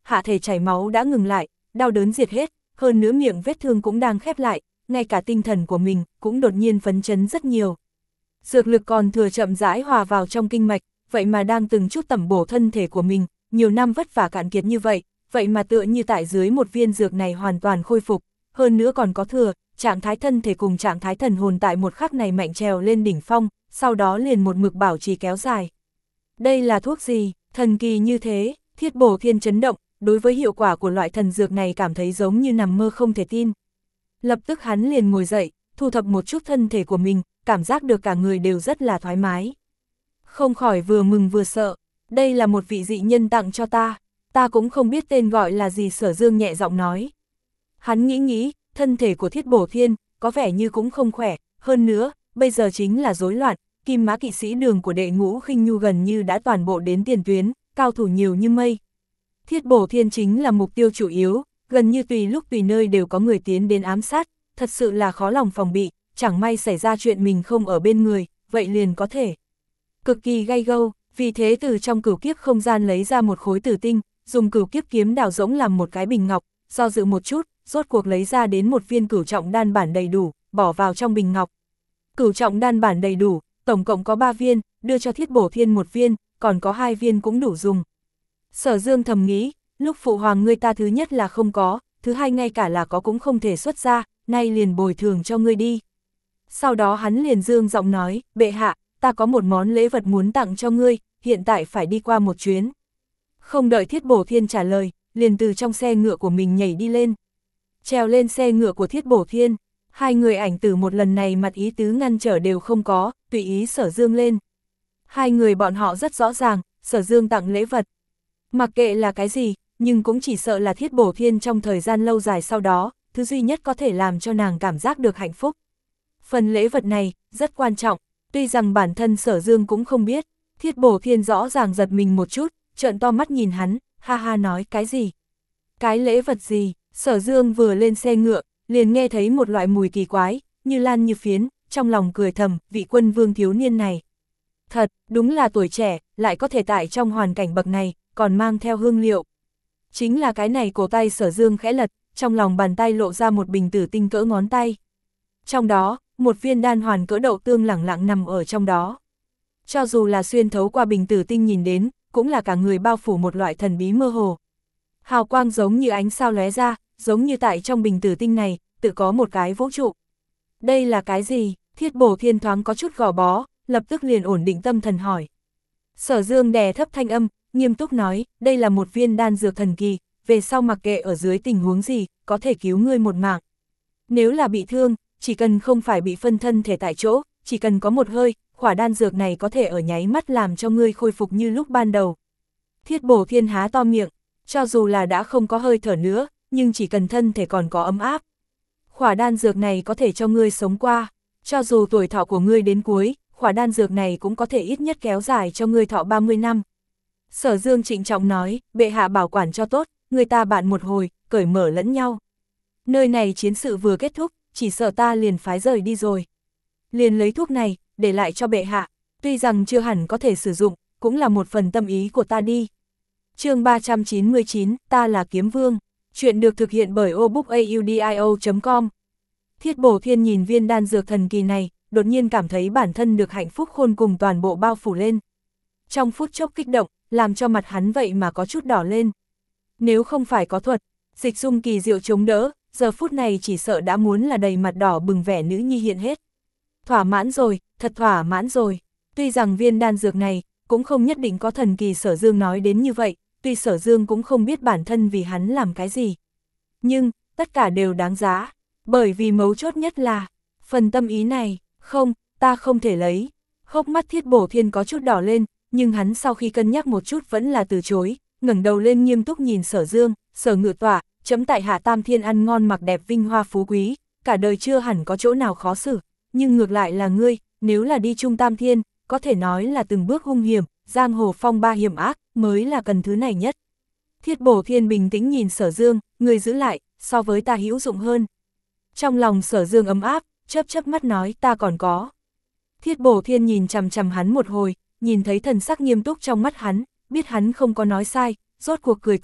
hạ thể chảy máu đã ngừng lại, đau đớn diệt hết, hơn nữa miệng vết thương cũng đang khép lại, ngay cả tinh thần của mình cũng đột nhiên phấn chấn rất nhiều. Dược lực còn thừa chậm rãi hòa vào trong kinh mạch, vậy mà đang từng chút tẩm bổ thân thể của mình, nhiều năm vất vả cạn kiệt như vậy, vậy mà tựa như tại dưới một viên dược này hoàn toàn khôi phục, hơn nữa còn có thừa, trạng thái thân thể cùng trạng thái thần hồn tại một khắc này mạnh trèo lên đỉnh phong, sau đó liền một mực bảo trì kéo dài. Đây là thuốc gì, thần kỳ như thế, Thiết Bổ Thiên chấn động, đối với hiệu quả của loại thần dược này cảm thấy giống như nằm mơ không thể tin. Lập tức hắn liền ngồi dậy, thu thập một chút thân thể của mình, cảm giác được cả người đều rất là thoải mái. Không khỏi vừa mừng vừa sợ, đây là một vị dị nhân tặng cho ta, ta cũng không biết tên gọi là gì, Sở Dương nhẹ giọng nói. Hắn nghĩ nghĩ, thân thể của Thiết Bổ Thiên có vẻ như cũng không khỏe, hơn nữa, bây giờ chính là rối loạn, Kim Mã kỵ sĩ đường của đệ ngũ khinh nhu gần như đã toàn bộ đến tiền tuyến, cao thủ nhiều như mây. Thiết Bổ Thiên chính là mục tiêu chủ yếu, gần như tùy lúc tùy nơi đều có người tiến đến ám sát, thật sự là khó lòng phòng bị, chẳng may xảy ra chuyện mình không ở bên người, vậy liền có thể cực kỳ gay gâu, vì thế từ trong cửu kiếp không gian lấy ra một khối tử tinh, dùng cửu kiếp kiếm đào rỗng làm một cái bình ngọc, do dự một chút, rốt cuộc lấy ra đến một viên cửu trọng đan bản đầy đủ, bỏ vào trong bình ngọc. Cửu trọng đan bản đầy đủ, tổng cộng có ba viên, đưa cho Thiết Bổ Thiên một viên, còn có hai viên cũng đủ dùng. Sở Dương thầm nghĩ, lúc phụ hoàng ngươi ta thứ nhất là không có, thứ hai ngay cả là có cũng không thể xuất ra, nay liền bồi thường cho ngươi đi. Sau đó hắn liền dương giọng nói, bệ hạ, ta có một món lễ vật muốn tặng cho ngươi, hiện tại phải đi qua một chuyến. Không đợi Thiết Bổ Thiên trả lời, liền từ trong xe ngựa của mình nhảy đi lên. Trèo lên xe ngựa của Thiết Bổ Thiên, hai người ảnh tử một lần này mặt ý tứ ngăn trở đều không có, tùy ý Sở Dương lên. Hai người bọn họ rất rõ ràng, Sở Dương tặng lễ vật. Mặc kệ là cái gì, nhưng cũng chỉ sợ là Thiết Bổ Thiên trong thời gian lâu dài sau đó, thứ duy nhất có thể làm cho nàng cảm giác được hạnh phúc. Phần lễ vật này, rất quan trọng, tuy rằng bản thân Sở Dương cũng không biết, Thiết Bổ Thiên rõ ràng giật mình một chút, trợn to mắt nhìn hắn, ha ha nói cái gì? Cái lễ vật gì? Sở Dương vừa lên xe ngựa, liền nghe thấy một loại mùi kỳ quái, như lan như phiến, trong lòng cười thầm, vị quân vương thiếu niên này. Thật, đúng là tuổi trẻ, lại có thể tại trong hoàn cảnh bậc này, còn mang theo hương liệu. Chính là cái này, cổ tay Sở Dương khẽ lật, trong lòng bàn tay lộ ra một bình tử tinh cỡ ngón tay. Trong đó, một viên đan hoàn cỡ đậu tương lẳng lặng nằm ở trong đó. Cho dù là xuyên thấu qua bình tử tinh nhìn đến, cũng là cả người bao phủ một loại thần bí mơ hồ. Hào quang giống như ánh sao lóe ra, giống như tại trong bình tử tinh này, tự có một cái vũ trụ. Đây là cái gì? Thiết Bổ Thiên thoáng có chút gò bó, lập tức liền ổn định tâm thần hỏi. Sở Dương đè thấp thanh âm, nghiêm túc nói, đây là một viên đan dược thần kỳ, về sau mặc kệ ở dưới tình huống gì, có thể cứu ngươi một mạng. Nếu là bị thương, chỉ cần không phải bị phân thân thể tại chỗ, chỉ cần có một hơi, khỏa đan dược này có thể ở nháy mắt làm cho ngươi khôi phục như lúc ban đầu. Thiết Bổ Thiên há to miệng, cho dù là đã không có hơi thở nữa, nhưng chỉ cần thân thể còn có ấm áp. Khỏa đan dược này có thể cho ngươi sống qua, cho dù tuổi thọ của ngươi đến cuối, khỏa đan dược này cũng có thể ít nhất kéo dài cho ngươi thọ ba mươi năm. Sở Dương trịnh trọng nói, bệ hạ bảo quản cho tốt, người ta bạn một hồi, cởi mở lẫn nhau. Nơi này chiến sự vừa kết thúc, chỉ sợ ta liền phái rời đi rồi. Liền lấy thuốc này, để lại cho bệ hạ, tuy rằng chưa hẳn có thể sử dụng, cũng là một phần tâm ý của ta đi. Chương ba trăm chín mươi chín, ta là Kiếm Vương. Chuyện được thực hiện bởi obookaudio chấm com. Thiết Bổ Thiên nhìn viên đan dược thần kỳ này, đột nhiên cảm thấy bản thân được hạnh phúc khôn cùng toàn bộ bao phủ lên. Trong phút chốc kích động, làm cho mặt hắn vậy mà có chút đỏ lên. Nếu không phải có thuật, dịch dung kỳ diệu chống đỡ, giờ phút này chỉ sợ đã muốn là đầy mặt đỏ bừng vẻ nữ nhi hiện hết. Thỏa mãn rồi, thật thỏa mãn rồi. Tuy rằng viên đan dược này, cũng không nhất định có thần kỳ Sở Dương nói đến như vậy, tuy Sở Dương cũng không biết bản thân vì hắn làm cái gì. Nhưng, tất cả đều đáng giá, bởi vì mấu chốt nhất là, phần tâm ý này, không, ta không thể lấy. Hốc mắt Thiết Bổ Thiên có chút đỏ lên, nhưng hắn sau khi cân nhắc một chút vẫn là từ chối, ngẩng đầu lên nghiêm túc nhìn Sở Dương, Sở Ngự Tọa, chấm tại Hạ Tam Thiên ăn ngon mặc đẹp vinh hoa phú quý, cả đời chưa hẳn có chỗ nào khó xử, nhưng ngược lại là ngươi, nếu là đi Trung Tam Thiên, có thể nói là từng bước hung hiểm, giang hồ phong ba hiểm ác, mới là cần thứ này nhất. Thiết Bổ Thiên bình tĩnh nhìn Sở Dương, người giữ lại, so với ta hữu dụng hơn. Trong lòng Sở Dương ấm áp, chớp chớp mắt nói ta còn có. Thiết Bổ Thiên nhìn chằm chằm hắn một hồi, nhìn thấy thần sắc nghiêm túc trong mắt hắn, biết hắn không có nói sai, rốt cuộc cười cười,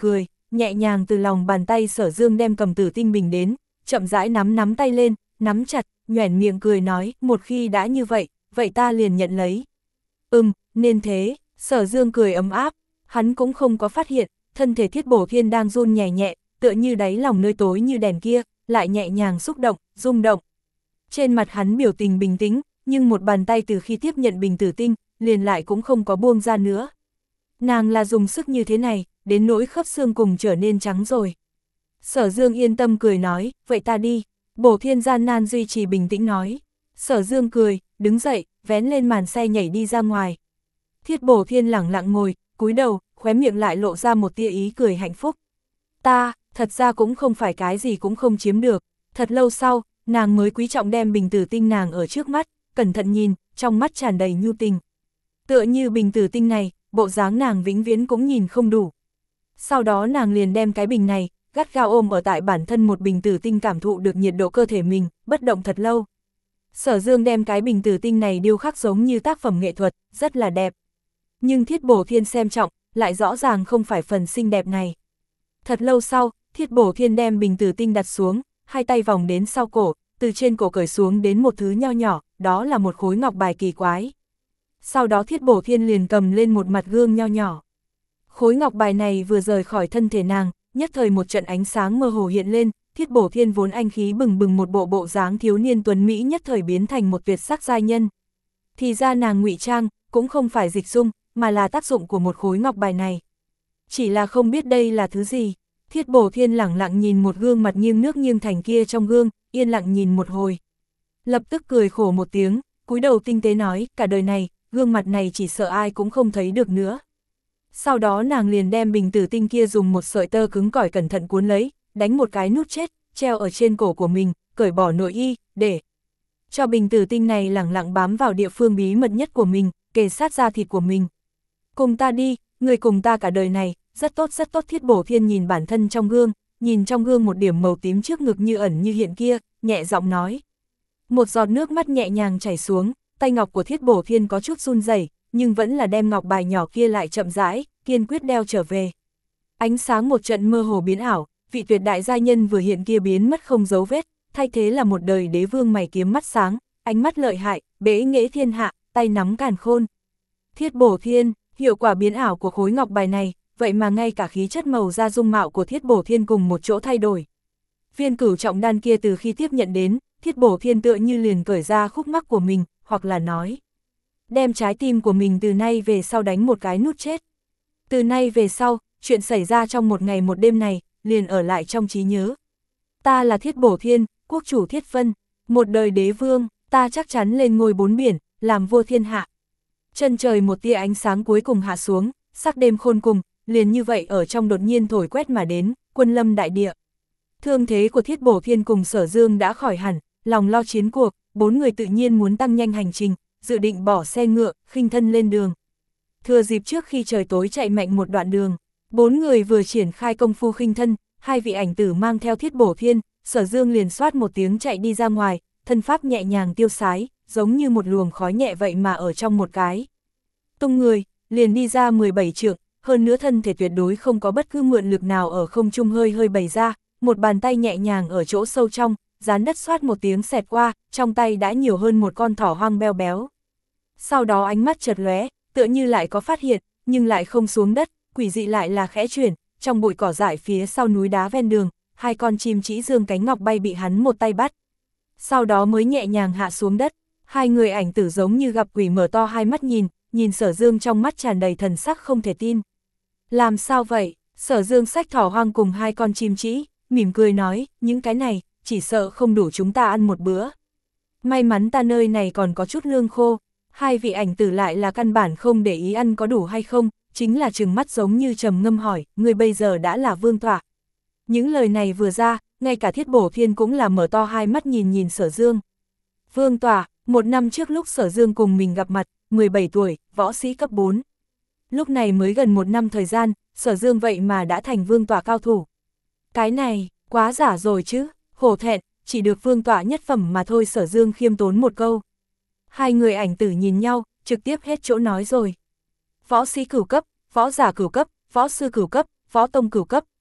nhẹ nhàng từ lòng bàn tay Sở Dương đem cầm tử tinh bình đến, chậm rãi nắm nắm tay lên, nắm chặt, nhoẻn miệng cười nói, một khi đã như vậy, vậy ta liền nhận lấy. Ừm, nên thế, Sở Dương cười ấm áp, hắn cũng không có phát hiện, thân thể Thiết Bổ Thiên đang run nhẹ nhẹ, tựa như đáy lòng nơi tối như đèn kia, lại nhẹ nhàng xúc động, rung động. Trên mặt hắn biểu tình bình tĩnh, nhưng một bàn tay từ khi tiếp nhận bình tử tinh, liền lại cũng không có buông ra nữa. Nàng là dùng sức như thế này, đến nỗi khớp xương cùng trở nên trắng rồi. Sở Dương yên tâm cười nói, vậy ta đi. Bổ Thiên gian nan duy trì bình tĩnh nói. Sở Dương cười, đứng dậy, vén lên màn xe nhảy đi ra ngoài. Thiết Bổ Thiên lẳng lặng ngồi, cúi đầu, khóe miệng lại lộ ra một tia ý cười hạnh phúc. Ta, thật ra cũng không phải cái gì cũng không chiếm được. Thật lâu sau, nàng mới quý trọng đem bình tử tinh nàng ở trước mắt, cẩn thận nhìn, trong mắt tràn đầy nhu tình. Tựa như bình tử tinh này, bộ dáng nàng vĩnh viễn cũng nhìn không đủ. Sau đó nàng liền đem cái bình này, gắt gao ôm ở tại bản thân một bình tử tinh, cảm thụ được nhiệt độ cơ thể mình, bất động thật lâu. Sở Dương đem cái bình tử tinh này điêu khắc giống như tác phẩm nghệ thuật, rất là đẹp. Nhưng Thiết Bổ Thiên xem trọng, lại rõ ràng không phải phần xinh đẹp này. Thật lâu sau, Thiết Bổ Thiên đem bình tử tinh đặt xuống, hai tay vòng đến sau cổ, từ trên cổ cởi xuống đến một thứ nho nhỏ, đó là một khối ngọc bài kỳ quái. Sau đó Thiết Bổ Thiên liền cầm lên một mặt gương nho nhỏ. Khối ngọc bài này vừa rời khỏi thân thể nàng, nhất thời một trận ánh sáng mơ hồ hiện lên, Thiết Bổ Thiên vốn anh khí bừng bừng một bộ bộ dáng thiếu niên tuấn Mỹ nhất thời biến thành một tuyệt sắc giai nhân. Thì ra nàng ngụy trang, cũng không phải dịch dung, mà là tác dụng của một khối ngọc bài này. Chỉ là không biết đây là thứ gì. Thiết Bổ Thiên lẳng lặng nhìn một gương mặt nghiêng nước nghiêng thành kia trong gương, yên lặng nhìn một hồi. Lập tức cười khổ một tiếng, cúi đầu tinh tế nói, cả đời này, gương mặt này chỉ sợ ai cũng không thấy được nữa. Sau đó nàng liền đem bình tử tinh kia dùng một sợi tơ cứng cỏi cẩn thận cuốn lấy, đánh một cái nút chết, treo ở trên cổ của mình, cởi bỏ nội y, để cho bình tử tinh này lẳng lặng bám vào địa phương bí mật nhất của mình, kề sát da thịt của mình. Cùng ta đi, người cùng ta cả đời này, rất tốt rất tốt. Thiết Bổ Thiên nhìn bản thân trong gương, nhìn trong gương một điểm màu tím trước ngực như ẩn như hiện kia, nhẹ giọng nói. Một giọt nước mắt nhẹ nhàng chảy xuống, tay ngọc của Thiết Bổ Thiên có chút run rẩy, nhưng vẫn là đem ngọc bài nhỏ kia lại chậm rãi, kiên quyết đeo trở về. Ánh sáng một trận mơ hồ biến ảo, vị tuyệt đại gia nhân vừa hiện kia biến mất không dấu vết, thay thế là một đời đế vương mày kiếm mắt sáng, ánh mắt lợi hại, bế nghệ thiên hạ, tay nắm càn khôn. Thiết Bổ Thiên, hiệu quả biến ảo của khối ngọc bài này, vậy mà ngay cả khí chất màu da dung mạo của Thiết Bổ Thiên cùng một chỗ thay đổi. Viên cửu trọng đan kia từ khi tiếp nhận đến, Thiết Bổ Thiên tựa như liền cởi ra khúc mắc của mình, hoặc là nói, đem trái tim của mình từ nay về sau đánh một cái nút chết. Từ nay về sau, chuyện xảy ra trong một ngày một đêm này, liền ở lại trong trí nhớ. Ta là Thiết Bổ Thiên, quốc chủ Thiết Vân, một đời đế vương, ta chắc chắn lên ngôi bốn biển, làm vua thiên hạ. Chân trời một tia ánh sáng cuối cùng hạ xuống, sắc đêm khôn cùng, liền như vậy ở trong đột nhiên thổi quét mà đến, quân lâm đại địa. Thương thế của Thiết Bổ Thiên cùng Sở Dương đã khỏi hẳn, lòng lo chiến cuộc, bốn người tự nhiên muốn tăng nhanh hành trình, dự định bỏ xe ngựa, khinh thân lên đường. Thừa dịp trước khi trời tối chạy mạnh một đoạn đường, bốn người vừa triển khai công phu khinh thân, hai vị ảnh tử mang theo Thiết Bổ Thiên, Sở Dương liền xoát một tiếng chạy đi ra ngoài, thân pháp nhẹ nhàng tiêu sái, giống như một luồng khói nhẹ vậy mà ở trong một cái tung người, liền đi ra mười bảy trượng, hơn nữa thân thể tuyệt đối không có bất cứ mượn lực nào ở không trung hơi hơi bày ra, một bàn tay nhẹ nhàng ở chỗ sâu trong, dán đất xoát một tiếng xẹt qua, trong tay đã nhiều hơn một con thỏ hoang beo béo. Sau đó ánh mắt chợt lóe, tựa như lại có phát hiện, nhưng lại không xuống đất, quỷ dị lại là khẽ chuyển, trong bụi cỏ dại phía sau núi đá ven đường, hai con chim chỉ dương cánh ngọc bay bị hắn một tay bắt. Sau đó mới nhẹ nhàng hạ xuống đất, hai người ảnh tử giống như gặp quỷ mở to hai mắt nhìn, nhìn Sở Dương trong mắt tràn đầy thần sắc không thể tin. Làm sao vậy? Sở Dương xách thỏ hoang cùng hai con chim chỉ, mỉm cười nói, những cái này, chỉ sợ không đủ chúng ta ăn một bữa. May mắn ta nơi này còn có chút lương khô. Hai vị ảnh tử lại là căn bản không để ý ăn có đủ hay không, chính là trừng mắt giống như trầm ngâm hỏi, người bây giờ đã là vương tọa. Những lời này vừa ra, ngay cả Thiết Bổ Thiên cũng là mở to hai mắt nhìn nhìn Sở Dương. Vương tọa, một năm trước lúc Sở Dương cùng mình gặp mặt, mười bảy tuổi, võ sĩ cấp bốn. Lúc này mới gần một năm thời gian, Sở Dương vậy mà đã thành vương tọa cao thủ. Cái này, quá giả rồi chứ, hổ thẹn, chỉ được vương tọa nhất phẩm mà thôi. Sở Dương khiêm tốn một câu. Hai người ảnh tử nhìn nhau, trực tiếp hết chỗ nói rồi. Võ sĩ cửu cấp, võ giả cửu cấp, võ sư cửu cấp, võ tông cửu cấp,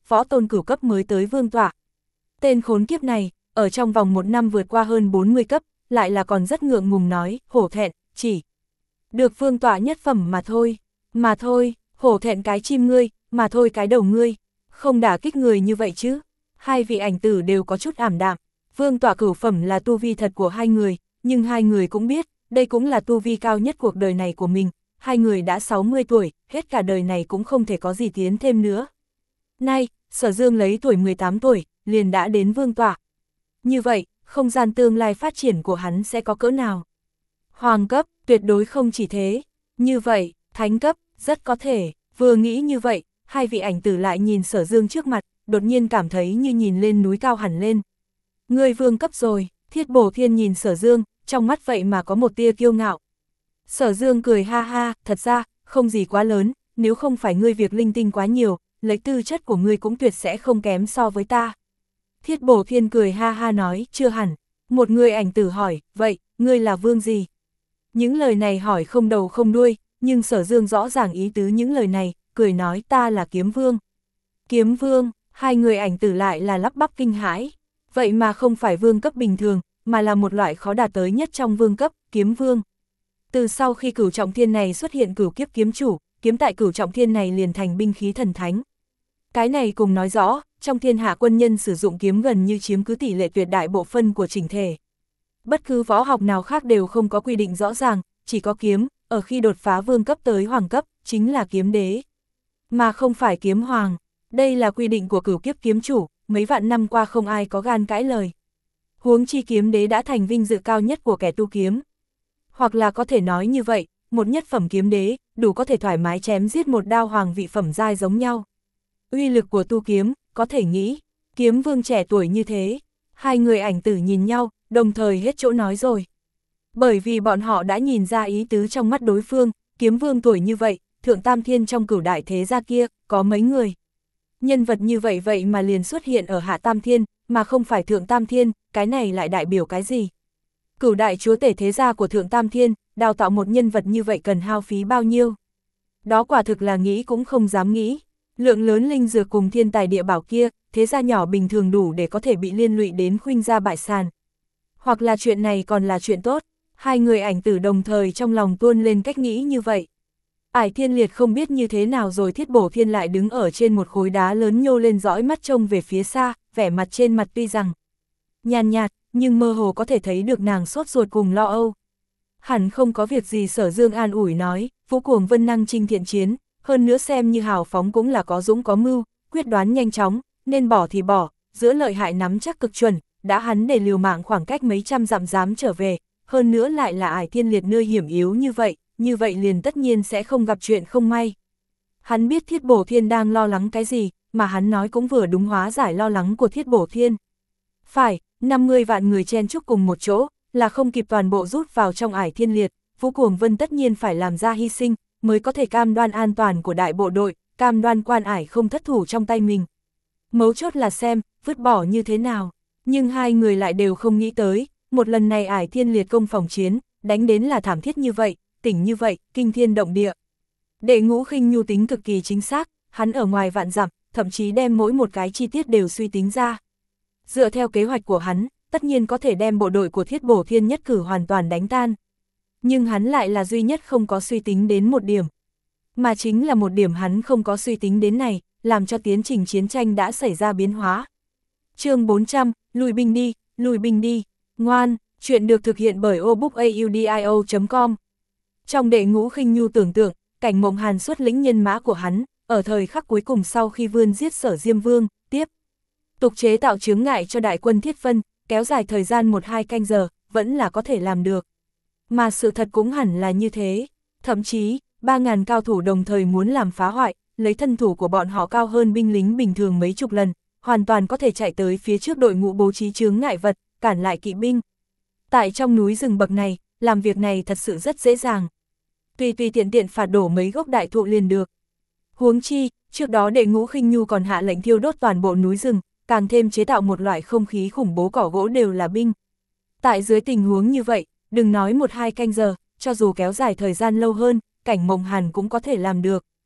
võ tôn cửu cấp mới tới vương tọa. Tên khốn kiếp này, ở trong vòng một năm vượt qua hơn bốn mươi cấp, lại là còn rất ngượng ngùng nói, hổ thẹn, chỉ được vương tọa nhất phẩm mà thôi, mà thôi, hổ thẹn cái chim ngươi, mà thôi cái đầu ngươi, không đả kích người như vậy chứ. Hai vị ảnh tử đều có chút ảm đạm, vương tọa cửu phẩm là tu vi thật của hai người, nhưng hai người cũng biết, đây cũng là tu vi cao nhất cuộc đời này của mình, hai người đã sáu mươi tuổi, hết cả đời này cũng không thể có gì tiến thêm nữa. Nay, Sở Dương lấy tuổi mười tám tuổi, liền đã đến vương tọa. Như vậy, không gian tương lai phát triển của hắn sẽ có cỡ nào? Hoàng cấp, tuyệt đối không chỉ thế. Như vậy, thánh cấp, rất có thể. Vừa nghĩ như vậy, hai vị ảnh tử lại nhìn Sở Dương trước mặt, đột nhiên cảm thấy như nhìn lên núi cao hẳn lên. Ngươi vương cấp rồi, Thiết Bổ Thiên nhìn Sở Dương, trong mắt vậy mà có một tia kiêu ngạo. Sở Dương cười ha ha, thật ra, không gì quá lớn, nếu không phải ngươi việc linh tinh quá nhiều, lấy tư chất của ngươi cũng tuyệt sẽ không kém so với ta. Thiết Bổ Thiên cười ha ha nói, chưa hẳn. Một người ảnh tử hỏi, vậy, ngươi là vương gì? Những lời này hỏi không đầu không đuôi, nhưng Sở Dương rõ ràng ý tứ những lời này, cười nói ta là kiếm vương. Kiếm vương, hai người ảnh tử lại là lắp bắp kinh hãi. Vậy mà không phải vương cấp bình thường, mà là một loại khó đạt tới nhất trong vương cấp, kiếm vương. Từ sau khi cửu trọng thiên này xuất hiện cửu kiếp kiếm chủ, kiếm tại cửu trọng thiên này liền thành binh khí thần thánh. Cái này cùng nói rõ, trong thiên hạ quân nhân sử dụng kiếm gần như chiếm cứ tỷ lệ tuyệt đại bộ phân của chỉnh thể. Bất cứ võ học nào khác đều không có quy định rõ ràng, chỉ có kiếm, ở khi đột phá vương cấp tới hoàng cấp, chính là kiếm đế. Mà không phải kiếm hoàng, đây là quy định của cửu kiếp kiếm chủ, mấy vạn năm qua không ai có gan cãi lời. Huống chi kiếm đế đã thành vinh dự cao nhất của kẻ tu kiếm. Hoặc là có thể nói như vậy, một nhất phẩm kiếm đế, đủ có thể thoải mái chém giết một đao hoàng vị phẩm giai giống nhau. Uy lực của tu kiếm, có thể nghĩ, kiếm vương trẻ tuổi như thế, hai người ảnh tử nhìn nhau, đồng thời hết chỗ nói rồi. Bởi vì bọn họ đã nhìn ra ý tứ trong mắt đối phương, kiếm vương tuổi như vậy, thượng tam thiên trong cửu đại thế gia kia, có mấy người. Nhân vật như vậy vậy mà liền xuất hiện ở hạ tam thiên, mà không phải thượng tam thiên, cái này lại đại biểu cái gì? Cửu đại chúa tể thế gia của thượng tam thiên, đào tạo một nhân vật như vậy cần hao phí bao nhiêu? Đó quả thực là nghĩ cũng không dám nghĩ. Lượng lớn linh dược cùng thiên tài địa bảo kia, thế gia nhỏ bình thường đủ để có thể bị liên lụy đến khuynh gia bại sản. Hoặc là chuyện này còn là chuyện tốt, hai người ảnh tử đồng thời trong lòng tuôn lên cách nghĩ như vậy. Ải Thiên Liệt không biết như thế nào rồi Thiết Bổ Thiên lại đứng ở trên một khối đá lớn nhô lên dõi mắt trông về phía xa, vẻ mặt trên mặt tuy rằng nhàn nhạt, nhưng mơ hồ có thể thấy được nàng sốt ruột cùng lo âu. Hẳn không có việc gì. Sở Dương an ủi nói, Vũ Cuồng Vân năng trinh thiện chiến, hơn nữa xem như hào phóng cũng là có dũng có mưu, quyết đoán nhanh chóng, nên bỏ thì bỏ, giữa lợi hại nắm chắc cực chuẩn, đã hắn để liều mạng khoảng cách mấy trăm dặm dám trở về, hơn nữa lại là Ải Thiên Liệt nơi hiểm yếu như vậy, như vậy liền tất nhiên sẽ không gặp chuyện không may. Hắn biết Thiết Bổ Thiên đang lo lắng cái gì, mà hắn nói cũng vừa đúng hóa giải lo lắng của Thiết Bổ Thiên. Phải, năm mươi vạn người chen chúc cùng một chỗ, là không kịp toàn bộ rút vào trong Ải Thiên Liệt, Vũ Cuồng Vân tất nhiên phải làm ra hy sinh, mới có thể cam đoan an toàn của đại bộ đội, cam đoan quan ải không thất thủ trong tay mình. Mấu chốt là xem, vứt bỏ như thế nào, nhưng hai người lại đều không nghĩ tới, một lần này Ải Thiên Liệt công phòng chiến, đánh đến là thảm thiết như vậy, tỉnh như vậy, kinh thiên động địa. Đệ Ngũ Khinh Nhu tính cực kỳ chính xác, hắn ở ngoài vạn dặm, thậm chí đem mỗi một cái chi tiết đều suy tính ra. Dựa theo kế hoạch của hắn, tất nhiên có thể đem bộ đội của Thiết Bổ Thiên nhất cử hoàn toàn đánh tan. Nhưng hắn lại là duy nhất không có suy tính đến một điểm. Mà chính là một điểm hắn không có suy tính đến này, làm cho tiến trình chiến tranh đã xảy ra biến hóa. Chương bốn trăm, lùi binh đi, lùi binh đi, ngoan, chuyện được thực hiện bởi obookaudio chấm com. Trong Đệ Ngũ Khinh Nhu tưởng tượng, Cảnh Mộng Hàn xuất lĩnh nhân mã của hắn, ở thời khắc cuối cùng sau khi vươn giết Sở Diêm Vương, tiếp tục chế tạo chướng ngại cho đại quân Thiết Vân, kéo dài thời gian một hai canh giờ, vẫn là có thể làm được. Mà sự thật cũng hẳn là như thế, thậm chí, ba ngàn cao thủ đồng thời muốn làm phá hoại, lấy thân thủ của bọn họ cao hơn binh lính bình thường mấy chục lần, hoàn toàn có thể chạy tới phía trước đội ngũ bố trí chướng ngại vật, cản lại kỵ binh. Tại trong núi rừng bậc này, làm việc này thật sự rất dễ dàng. Tùy tùy tiện tiện phạt đổ mấy gốc đại thụ liền được. Huống chi, trước đó Đệ Ngũ Khinh Nhu còn hạ lệnh thiêu đốt toàn bộ núi rừng, càng thêm chế tạo một loại không khí khủng bố cỏ gỗ đều là binh. Tại dưới tình huống như vậy, đừng nói một hai canh giờ, cho dù kéo dài thời gian lâu hơn, Cảnh Mộng Hàn cũng có thể làm được.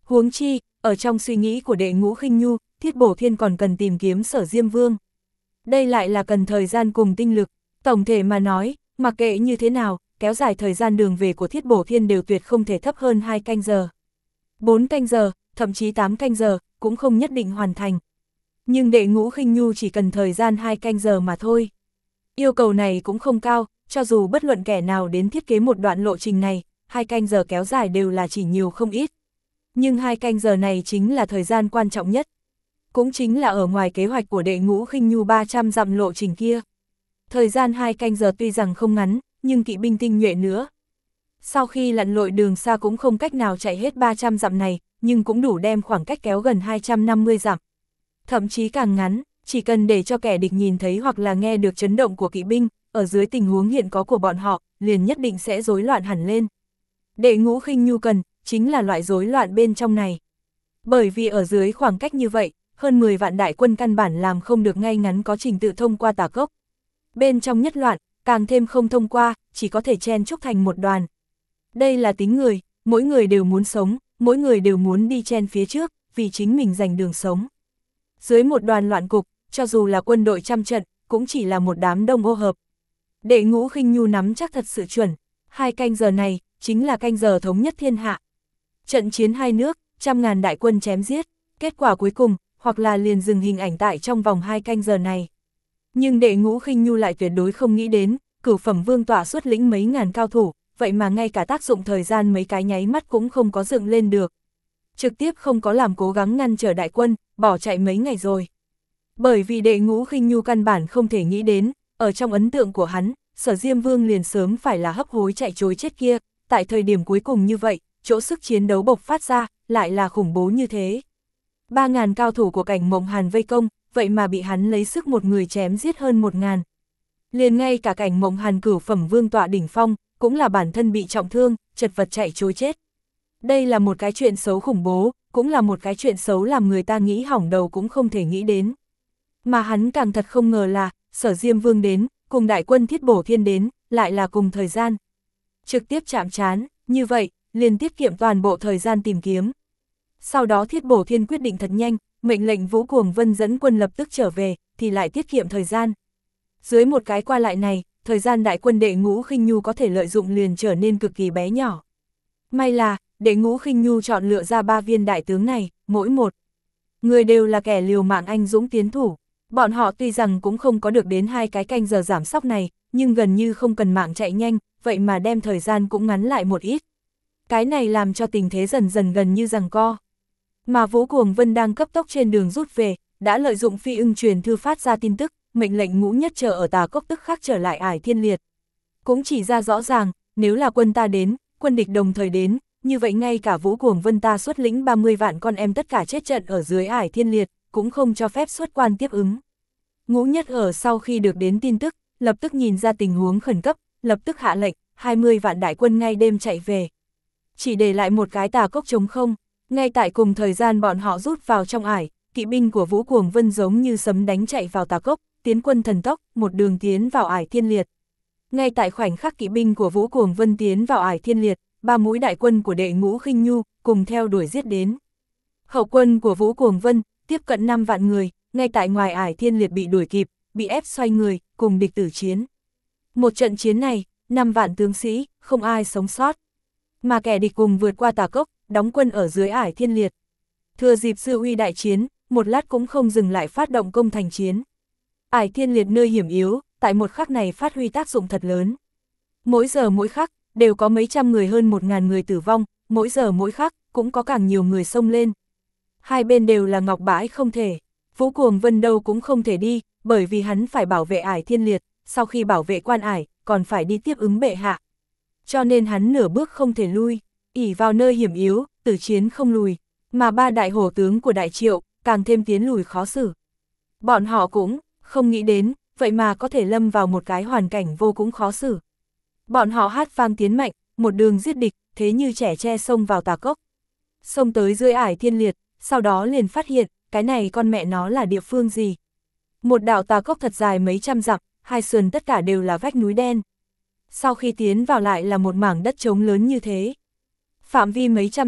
Huống chi, ở trong suy nghĩ của Đệ Ngũ Khinh Nhu, Thiết Bổ Thiên còn cần tìm kiếm Sở Diêm Vương. Đây lại là cần thời gian cùng tinh lực, tổng thể mà nói, mặc kệ như thế nào, kéo dài thời gian đường về của Thiết Bổ Thiên đều tuyệt không thể thấp hơn hai canh giờ. bốn canh giờ, thậm chí tám canh giờ, cũng không nhất định hoàn thành. Nhưng Đệ Ngũ Khinh Nhu chỉ cần thời gian hai canh giờ mà thôi. Yêu cầu này cũng không cao, cho dù bất luận kẻ nào đến thiết kế một đoạn lộ trình này, hai canh giờ kéo dài đều là chỉ nhiều không ít. Nhưng hai canh giờ này chính là thời gian quan trọng nhất. Cũng chính là ở ngoài kế hoạch của Đệ Ngũ Khinh Nhu ba trăm dặm lộ trình kia. Thời gian hai canh giờ tuy rằng không ngắn, nhưng kỵ binh tinh nhuệ nữa. Sau khi lặn lội đường xa cũng không cách nào chạy hết ba trăm dặm này, nhưng cũng đủ đem khoảng cách kéo gần hai trăm năm mươi dặm. Thậm chí càng ngắn, chỉ cần để cho kẻ địch nhìn thấy hoặc là nghe được chấn động của kỵ binh, ở dưới tình huống hiện có của bọn họ, liền nhất định sẽ rối loạn hẳn lên. Đệ Ngũ Khinh Nhu cần, chính là loại rối loạn bên trong này. Bởi vì ở dưới khoảng cách như vậy, hơn mười vạn đại quân căn bản làm không được ngay ngắn có trình tự thông qua Tà Cốc. Bên trong nhất loạn, càng thêm không thông qua, chỉ có thể chen chúc thành một đoàn. Đây là tính người, mỗi người đều muốn sống, mỗi người đều muốn đi chen phía trước, vì chính mình giành đường sống. Dưới một đoàn loạn cục, cho dù là quân đội trăm trận, cũng chỉ là một đám đông ô hợp. Đệ Ngũ Khinh Nhu nắm chắc thật sự chuẩn, hai canh giờ này, chính là canh giờ thống nhất thiên hạ. Trận chiến hai nước, trăm ngàn đại quân chém giết, kết quả cuối cùng, hoặc là liền dừng hình ảnh tại trong vòng hai canh giờ này. Nhưng Đệ Ngũ Khinh Nhu lại tuyệt đối không nghĩ đến, Cửu Phẩm Vương tọa xuất lĩnh mấy ngàn cao thủ, vậy mà ngay cả tác dụng thời gian mấy cái nháy mắt cũng không có dựng lên được. Trực tiếp không có làm cố gắng ngăn trở đại quân, bỏ chạy mấy ngày rồi. Bởi vì Đệ Ngũ Khinh Nhu căn bản không thể nghĩ đến, ở trong ấn tượng của hắn, Sở Diêm Vương liền sớm phải là hấp hối chạy trối chết kia, tại thời điểm cuối cùng như vậy, chỗ sức chiến đấu bộc phát ra, lại là khủng bố như thế. Ba ngàn cao thủ của Cảnh Mộng Hàn vây công, vậy mà bị hắn lấy sức một người chém giết hơn một ngàn. Liền ngay cả Cảnh Mộng Hàn Cửu Phẩm Vương tọa đỉnh phong, cũng là bản thân bị trọng thương, chật vật chạy trối chết. Đây là một cái chuyện xấu khủng bố, cũng là một cái chuyện xấu làm người ta nghĩ hỏng đầu cũng không thể nghĩ đến. Mà hắn càng thật không ngờ là, Sở Diêm Vương đến, cùng đại quân Thiết Bổ Thiên đến, lại là cùng thời gian. Trực tiếp chạm trán, như vậy, liền tiết kiệm toàn bộ thời gian tìm kiếm. Sau đó Thiết Bổ Thiên quyết định thật nhanh, mệnh lệnh Vũ Cuồng Vân dẫn quân lập tức trở về, thì lại tiết kiệm thời gian. Dưới một cái qua lại này, thời gian đại quân Đệ Ngũ Khinh Nhu có thể lợi dụng liền trở nên cực kỳ bé nhỏ. May là, Đệ Ngũ Khinh Nhu chọn lựa ra ba viên đại tướng này, mỗi một người đều là kẻ liều mạng anh dũng tiến thủ. Bọn họ tuy rằng cũng không có được đến hai cái canh giờ giảm sóc này, nhưng gần như không cần mạng chạy nhanh, vậy mà đem thời gian cũng ngắn lại một ít. Cái này làm cho tình thế dần dần gần như giằng co. Mà Vũ Cuồng Vân đang cấp tốc trên đường rút về, đã lợi dụng phi ưng truyền thư phát ra tin tức, mệnh lệnh Ngũ Nhất chờ ở Tà Cốc tức khắc trở lại Ải Thiên Liệt. Cũng chỉ ra rõ ràng, nếu là quân ta đến, quân địch đồng thời đến, như vậy ngay cả Vũ Cuồng Vân ta xuất lĩnh ba mươi vạn con em tất cả chết trận ở dưới Ải Thiên Liệt, cũng không cho phép xuất quan tiếp ứng. Ngũ Nhất ở sau khi được đến tin tức, lập tức nhìn ra tình huống khẩn cấp, lập tức hạ lệnh, hai mươi vạn đại quân ngay đêm chạy về. Chỉ để lại một cái Tà Cốc trống không, ngay tại cùng thời gian bọn họ rút vào trong ải, kỵ binh của Vũ Cuồng Vân giống như sấm đánh chạy vào Tà Cốc, tiến quân thần tốc, một đường tiến vào Ải Thiên Liệt. Ngay tại khoảnh khắc kỵ binh của Vũ Cuồng Vân tiến vào Ải Thiên Liệt, ba mũi đại quân của Đệ Ngũ Khinh Nhu cùng theo đuổi giết đến. Hậu quân của Vũ Cuồng Vân tiếp cận năm vạn người, ngay tại ngoài Ải Thiên Liệt bị đuổi kịp, bị ép xoay người, cùng địch tử chiến. Một trận chiến này, năm vạn tướng sĩ, không ai sống sót. Mà kẻ địch cùng vượt qua Tà Cốc, đóng quân ở dưới Ải Thiên Liệt. Thừa dịp dư uy đại chiến, một lát cũng không dừng lại phát động công thành chiến. Ải Thiên Liệt nơi hiểm yếu, tại một khắc này phát huy tác dụng thật lớn. Mỗi giờ mỗi khắc, đều có mấy trăm người hơn một ngàn người tử vong, mỗi giờ mỗi khắc, cũng có càng nhiều người xông lên. Hai bên đều là ngọc bãi không thể, Vũ Cuồng Vân đâu cũng không thể đi, bởi vì hắn phải bảo vệ Ải Thiên Liệt, sau khi bảo vệ quan ải, còn phải đi tiếp ứng bệ hạ. Cho nên hắn nửa bước không thể lui, ỷ vào nơi hiểm yếu, tử chiến không lùi, mà ba đại hổ tướng của Đại Triệu, càng thêm tiến lùi khó xử. Bọn họ cũng không nghĩ đến, vậy mà có thể lâm vào một cái hoàn cảnh vô cùng khó xử. Bọn họ hát vang tiến mạnh, một đường giết địch, thế như trẻ tre xông vào Tà Cốc. Xông tới dưới Ải Thiên Liệt, sau đó liền phát hiện, cái này con mẹ nó là địa phương gì. Một đạo Tà Cốc thật dài mấy trăm dặm, hai sườn tất cả đều là vách núi đen. Sau khi tiến vào lại là một mảng đất trống lớn như thế. Phạm vi mấy trăm dặm,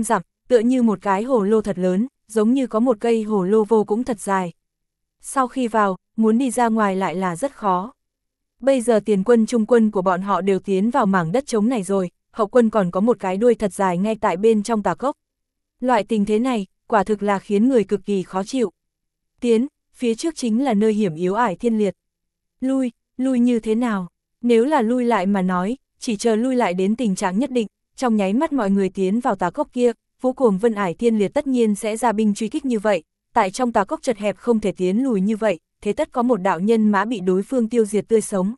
tựa như một cái hồ lô thật lớn, giống như có một cây hồ lô vô cũng thật dài. Sau khi vào, muốn đi ra ngoài lại là rất khó. Bây giờ tiền quân trung quân của bọn họ đều tiến vào mảng đất trống này rồi, hậu quân còn có một cái đuôi thật dài ngay tại bên trong tà cốc. Loại tình thế này, quả thực là khiến người cực kỳ khó chịu. Tiến, phía trước chính là nơi hiểm yếu ải thiên liệt. Lui, lui như thế nào? Nếu là lui lại mà nói, chỉ chờ lui lại đến tình trạng nhất định, trong nháy mắt mọi người tiến vào tà cốc kia, Vũ Cuồng Vân ải thiên liệt tất nhiên sẽ ra binh truy kích như vậy, tại trong tà cốc chật hẹp không thể tiến lùi như vậy, thế tất có một đạo nhân mã bị đối phương tiêu diệt tươi sống.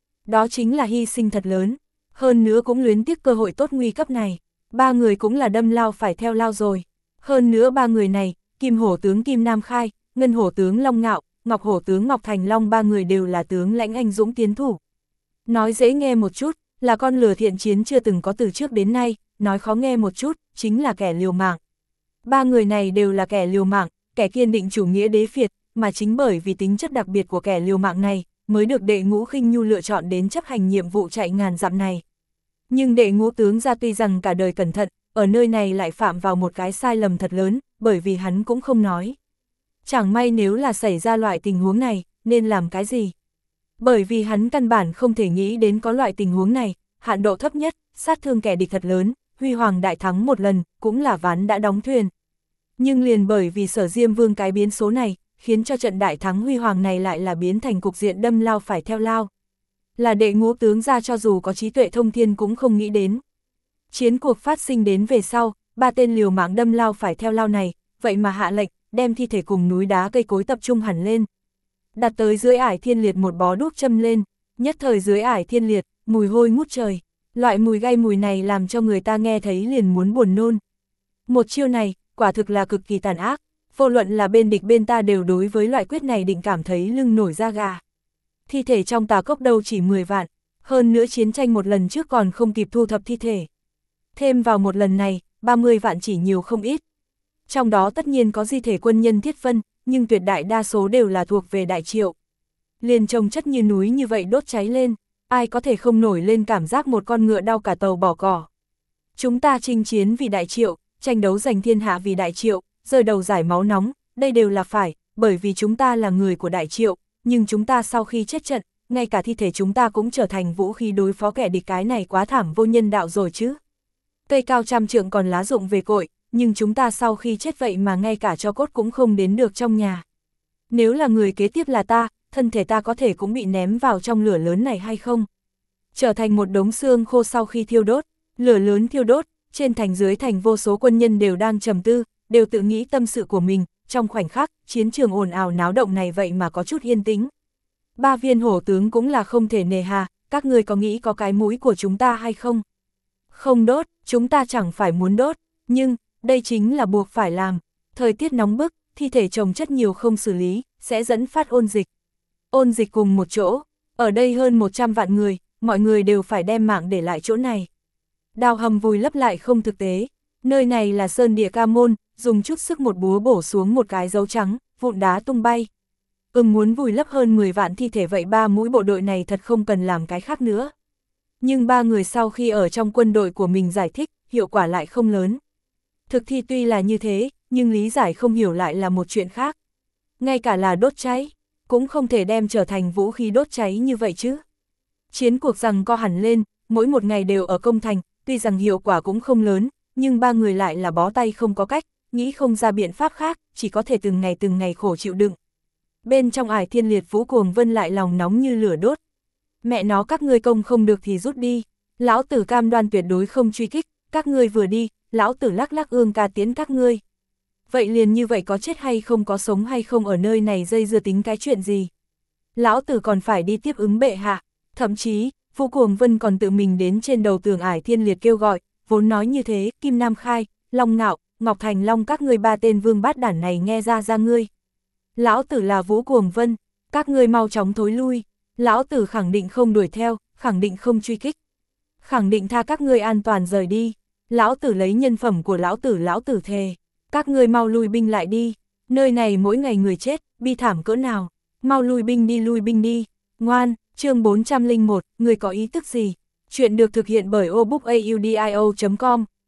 Đó chính là hy sinh thật lớn, hơn nữa cũng luyến tiếc cơ hội tốt nguy cấp này, ba người cũng là đâm lao phải theo lao rồi. Hơn nữa ba người này, Kim Hổ tướng Kim Nam Khai, Ngân Hổ tướng Long Ngạo, Ngọc Hổ tướng Ngọc Thành Long ba người đều là tướng lãnh anh dũng tiến thủ. Nói dễ nghe một chút, là con lừa thiện chiến chưa từng có từ trước đến nay, nói khó nghe một chút, chính là kẻ liều mạng. Ba người này đều là kẻ liều mạng, kẻ kiên định chủ nghĩa đế phiệt, mà chính bởi vì tính chất đặc biệt của kẻ liều mạng này, mới được Đệ Ngũ Khinh Nhu lựa chọn đến chấp hành nhiệm vụ chạy ngàn dặm này. Nhưng Đệ Ngũ tướng gia tuy rằng cả đời cẩn thận, ở nơi này lại phạm vào một cái sai lầm thật lớn, bởi vì hắn cũng không nói. Chẳng may nếu là xảy ra loại tình huống này, nên làm cái gì? Bởi vì hắn căn bản không thể nghĩ đến có loại tình huống này, hạn độ thấp nhất, sát thương kẻ địch thật lớn, huy hoàng đại thắng một lần, cũng là ván đã đóng thuyền. Nhưng liền bởi vì Sở Diêm Vương cái biến số này, khiến cho trận đại thắng huy hoàng này lại là biến thành cục diện đâm lao phải theo lao. Là Đệ Ngũ tướng gia cho dù có trí tuệ thông thiên cũng không nghĩ đến. Chiến cuộc phát sinh đến về sau, ba tên liều mạng đâm lao phải theo lao này, vậy mà hạ lệnh, đem thi thể cùng núi đá cây cối tập trung hẳn lên. Đặt tới dưới ải thiên liệt một bó đuốc châm lên, nhất thời dưới ải thiên liệt, mùi hôi ngút trời. Loại mùi gây mùi này làm cho người ta nghe thấy liền muốn buồn nôn. Một chiêu này, quả thực là cực kỳ tàn ác, vô luận là bên địch bên ta đều đối với loại quyết này định cảm thấy lưng nổi da gà. Thi thể trong tà cốc đâu chỉ mười vạn, hơn nữa chiến tranh một lần trước còn không kịp thu thập thi thể. Thêm vào một lần này, ba mươi vạn chỉ nhiều không ít. Trong đó tất nhiên có di thể quân nhân Thiết Vân, nhưng tuyệt đại đa số đều là thuộc về Đại Triệu. Liền trông chất như núi như vậy đốt cháy lên, ai có thể không nổi lên cảm giác một con ngựa đau cả tàu bỏ cỏ. Chúng ta chinh chiến vì Đại Triệu, tranh đấu giành thiên hạ vì Đại Triệu, rơi đầu giải máu nóng, đây đều là phải, bởi vì chúng ta là người của Đại Triệu, nhưng chúng ta sau khi chết trận, ngay cả thi thể chúng ta cũng trở thành vũ khí đối phó kẻ địch, cái này quá thảm vô nhân đạo rồi chứ. Cây cao trăm trượng còn lá rụng về cội, nhưng chúng ta sau khi chết vậy mà ngay cả cho cốt cũng không đến được trong nhà. Nếu là người kế tiếp là ta, thân thể ta có thể cũng bị ném vào trong lửa lớn này hay không? Trở thành một đống xương khô sau khi thiêu đốt, lửa lớn thiêu đốt, trên thành dưới thành vô số quân nhân đều đang trầm tư, đều tự nghĩ tâm sự của mình, trong khoảnh khắc, chiến trường ồn ào náo động này vậy mà có chút yên tĩnh. Ba viên hổ tướng cũng là không thể nề hà, các ngươi có nghĩ có cái mũi của chúng ta hay không? Không đốt, chúng ta chẳng phải muốn đốt, nhưng, đây chính là buộc phải làm. Thời tiết nóng bức, thi thể chồng chất nhiều không xử lý, sẽ dẫn phát ôn dịch. Ôn dịch cùng một chỗ, ở đây hơn một trăm vạn người, mọi người đều phải đem mạng để lại chỗ này. Đào hầm vùi lấp lại không thực tế, nơi này là sơn địa ca môn, dùng chút sức một búa bổ xuống một cái dấu trắng, vụn đá tung bay. Ưng muốn vùi lấp hơn mười vạn thi thể vậy ba mũi bộ đội này thật không cần làm cái khác nữa. Nhưng ba người sau khi ở trong quân đội của mình giải thích, hiệu quả lại không lớn. Thực thi tuy là như thế, nhưng lý giải không hiểu lại là một chuyện khác. Ngay cả là đốt cháy, cũng không thể đem trở thành vũ khí đốt cháy như vậy chứ. Chiến cuộc rằng co hẳn lên, mỗi một ngày đều ở công thành, tuy rằng hiệu quả cũng không lớn, nhưng ba người lại là bó tay không có cách, nghĩ không ra biện pháp khác, chỉ có thể từng ngày từng ngày khổ chịu đựng. Bên trong ải thiên liệt Vũ Cuồng Vân lại lòng nóng như lửa đốt. Mẹ nó các ngươi công không được thì rút đi, lão tử cam đoan tuyệt đối không truy kích, các ngươi vừa đi, lão tử lắc lắc ương ca tiến các ngươi. Vậy liền như vậy có chết hay không, có sống hay không ở nơi này dây dưa tính cái chuyện gì. Lão tử còn phải đi tiếp ứng bệ hạ, thậm chí, Vũ Cuồng Vân còn tự mình đến trên đầu tường ải thiên liệt kêu gọi, vốn nói như thế, Kim Nam Khai, Long Ngạo, Ngọc Thành Long các ngươi ba tên vương bát đản này nghe ra ra ngươi. Lão tử là Vũ Cuồng Vân, các ngươi mau chóng thối lui, lão tử khẳng định không đuổi theo, khẳng định không truy kích, khẳng định tha các ngươi an toàn rời đi. Lão tử lấy nhân phẩm của lão tử lão tử thề, các ngươi mau lui binh lại đi, nơi này mỗi ngày người chết, bi thảm cỡ nào, mau lui binh đi lui binh đi, ngoan. Chương bốn trăm lẻ một, người có ý tức gì? Chuyện được thực hiện bởi obookaudio chấm com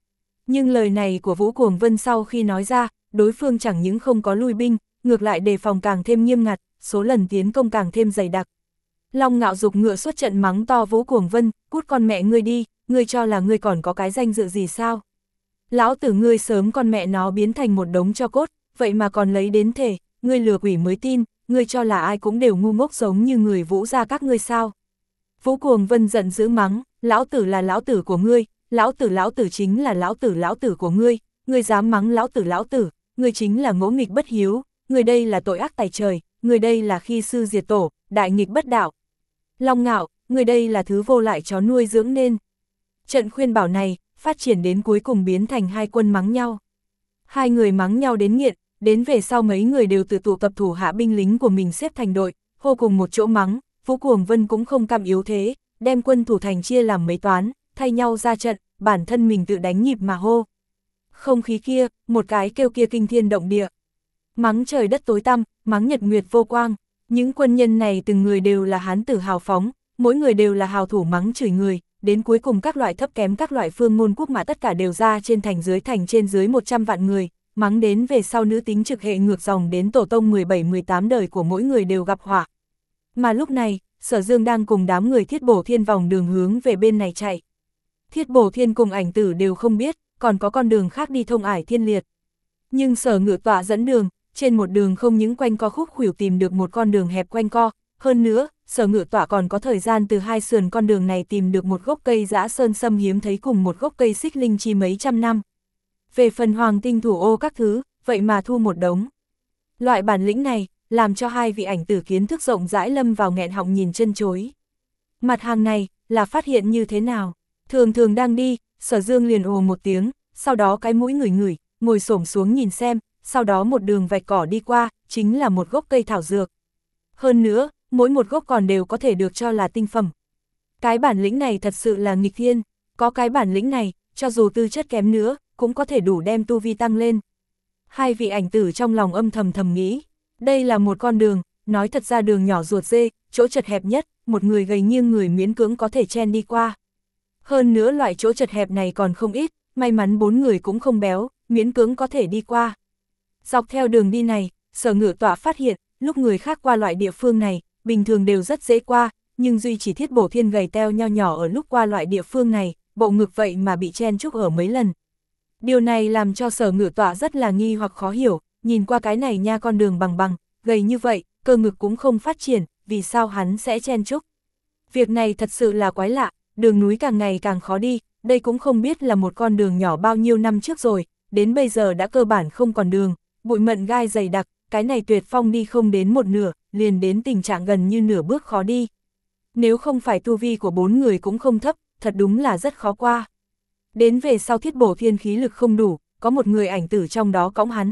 Nhưng lời này của Vũ Cuồng Vân sau khi nói ra, đối phương chẳng những không có lui binh, ngược lại đề phòng càng thêm nghiêm ngặt, số lần tiến công càng thêm dày đặc. Long Ngạo giục ngựa xuất trận mắng to Vũ Cuồng Vân, cút con mẹ ngươi đi, ngươi cho là ngươi còn có cái danh dự gì sao? Lão tử ngươi sớm con mẹ nó biến thành một đống tro cốt, vậy mà còn lấy đến thể, ngươi lừa quỷ mới tin, ngươi cho là ai cũng đều ngu ngốc giống như người Vũ gia các ngươi sao? Vũ Cuồng Vân giận dữ mắng, lão tử là lão tử của ngươi, lão tử lão tử chính là lão tử lão tử của ngươi, ngươi dám mắng lão tử lão tử, ngươi chính là ngỗ nghịch bất hiếu, ngươi đây là tội ác tày trời, ngươi đây là khi sư diệt tổ, đại nghịch bất đạo. Long Ngạo, ngươi đây là thứ vô lại chó nuôi dưỡng nên. Trận khuyên bảo này, phát triển đến cuối cùng biến thành hai quân mắng nhau. Hai người mắng nhau đến nghiện, đến về sau mấy người đều tự tụ tập thủ hạ binh lính của mình xếp thành đội, hô cùng một chỗ mắng. Vũ Cuồng Vân cũng không cam yếu thế, đem quân thủ thành chia làm mấy toán, thay nhau ra trận, bản thân mình tự đánh nhịp mà hô. Không khí kia, một cái kêu kia kinh thiên động địa. Mắng trời đất tối tăm, mắng nhật nguyệt vô quang, những quân nhân này từng người đều là hán tử hào phóng, mỗi người đều là hào thủ mắng chửi người, đến cuối cùng các loại thấp kém các loại phương môn quốc mã tất cả đều ra trên thành dưới thành trên dưới một trăm vạn người, mắng đến về sau nữ tính trực hệ ngược dòng đến tổ tông mười bảy mười tám đời của mỗi người đều gặp họa. Mà lúc này, Sở Dương đang cùng đám người Thiết Bổ Thiên vòng đường hướng về bên này chạy. Thiết Bổ Thiên cùng Ảnh Tử đều không biết, còn có con đường khác đi thông Ải Thiên Liệt. Nhưng Sở Ngự Tọa dẫn đường, trên một đường không những quanh co khúc khuỷu tìm được một con đường hẹp quanh co, hơn nữa, Sở Ngự Tọa còn có thời gian từ hai sườn con đường này tìm được một gốc cây dã sơn sâm hiếm thấy cùng một gốc cây xích linh chi mấy trăm năm. Về phần hoàng tinh thủ ô các thứ, vậy mà thu một đống. Loại bản lĩnh này, làm cho hai vị Ảnh Tử kiến thức rộng rãi lâm vào nghẹn họng nhìn chân chối. Mặt hàng này, là phát hiện như thế nào? Thường thường đang đi, Sở Dương liền ồ một tiếng, sau đó cái mũi ngửi ngửi, ngồi xổm xuống nhìn xem, sau đó một đường vạch cỏ đi qua, chính là một gốc cây thảo dược. Hơn nữa, mỗi một gốc còn đều có thể được cho là tinh phẩm. Cái bản lĩnh này thật sự là nghịch thiên, có cái bản lĩnh này, cho dù tư chất kém nữa, cũng có thể đủ đem tu vi tăng lên. Hai vị Ảnh Tử trong lòng âm thầm thầm nghĩ, đây là một con đường, nói thật ra đường nhỏ ruột dê, chỗ chật hẹp nhất, một người gầy nghiêng người miễn cưỡng có thể chen đi qua. Hơn nữa loại chỗ chật hẹp này còn không ít, may mắn bốn người cũng không béo, miễn cưỡng có thể đi qua. Dọc theo đường đi này, Sở Ngự Tọa phát hiện, lúc người khác qua loại địa phương này, bình thường đều rất dễ qua, nhưng duy chỉ Thiết Bổ Thiên gầy teo nho nhỏ ở lúc qua loại địa phương này, bộ ngực vậy mà bị chen chúc ở mấy lần. Điều này làm cho Sở Ngự Tọa rất là nghi hoặc khó hiểu, nhìn qua cái này nha con đường bằng bằng, gầy như vậy, cơ ngực cũng không phát triển, vì sao hắn sẽ chen chúc. Việc này thật sự là quái lạ, đường núi càng ngày càng khó đi, đây cũng không biết là một con đường nhỏ bao nhiêu năm trước rồi, đến bây giờ đã cơ bản không còn đường, bụi mận gai dày đặc, cái này Tuyệt Phong đi không đến một nửa, liền đến tình trạng gần như nửa bước khó đi. Nếu không phải tu vi của bốn người cũng không thấp, thật đúng là rất khó qua. Đến về sau Thiết Bổ Thiên khí lực không đủ, có một người Ảnh Tử trong đó cõng hắn.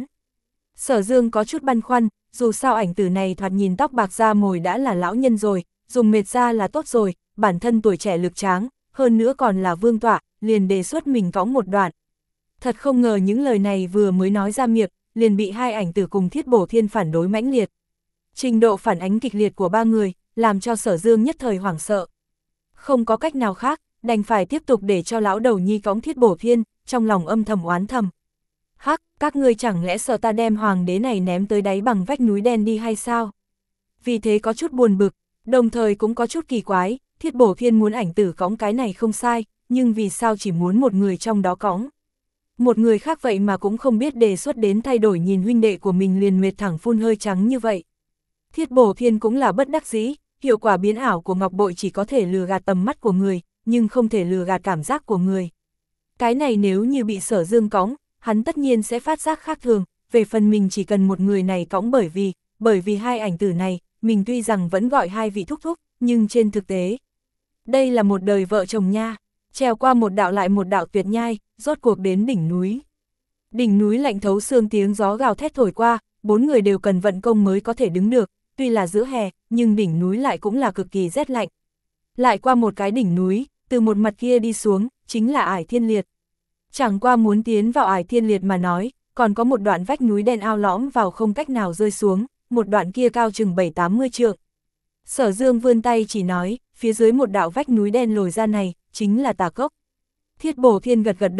Sở Dương có chút băn khoăn, dù sao Ảnh Tử này thoạt nhìn tóc bạc da mồi đã là lão nhân rồi, dùng mệt ra là tốt rồi, bản thân tuổi trẻ lực tráng, hơn nữa còn là vương tọa, liền đề xuất mình cõng một đoạn. Thật không ngờ những lời này vừa mới nói ra miệng, liền bị hai Ảnh Tử cùng Thiết Bổ Thiên phản đối mãnh liệt. Trình độ phản ánh kịch liệt của ba người, làm cho Sở Dương nhất thời hoảng sợ. Không có cách nào khác, đành phải tiếp tục để cho lão đầu nhi cõng Thiết Bổ Thiên, trong lòng âm thầm oán thầm. Hắc, các ngươi chẳng lẽ sợ ta đem hoàng đế này ném tới đáy bằng vách núi đen đi hay sao? Vì thế có chút buồn bực, đồng thời cũng có chút kỳ quái, Thiết Bổ Thiên muốn Ảnh Tử cõng cái này không sai, nhưng vì sao chỉ muốn một người trong đó cõng? Một người khác vậy mà cũng không biết đề xuất đến thay đổi nhìn huynh đệ của mình liền mệt thẳng phun hơi trắng như vậy. Thiết Bổ Thiên cũng là bất đắc dĩ, hiệu quả biến ảo của ngọc bội chỉ có thể lừa gạt tầm mắt của người, nhưng không thể lừa gạt cảm giác của người. Cái này nếu như bị Sở Dương cõng, hắn tất nhiên sẽ phát giác khác thường, về phần mình chỉ cần một người này cõng bởi vì, bởi vì hai Ảnh Tử này, mình tuy rằng vẫn gọi hai vị thúc thúc, nhưng trên thực tế, đây là một đời vợ chồng nha, trèo qua một đạo lại một đạo tuyệt nhai, rốt cuộc đến đỉnh núi. Đỉnh núi lạnh thấu xương tiếng gió gào thét thổi qua, bốn người đều cần vận công mới có thể đứng được, tuy là giữa hè, nhưng đỉnh núi lại cũng là cực kỳ rét lạnh. Lại qua một cái đỉnh núi, từ một mặt kia đi xuống, chính là Ải Thiên Liệt. Chẳng qua muốn tiến vào Ải Thiên Liệt mà nói, còn có một đoạn vách núi đen ao lõm vào không cách nào rơi xuống, một đoạn kia cao chừng bảy tám mươi trượng. Sở Dương vươn tay chỉ nói, phía dưới một đạo vách núi đen lồi ra này, chính là Tà Cốc. Thiết Bổ Thiên gật gật đầu,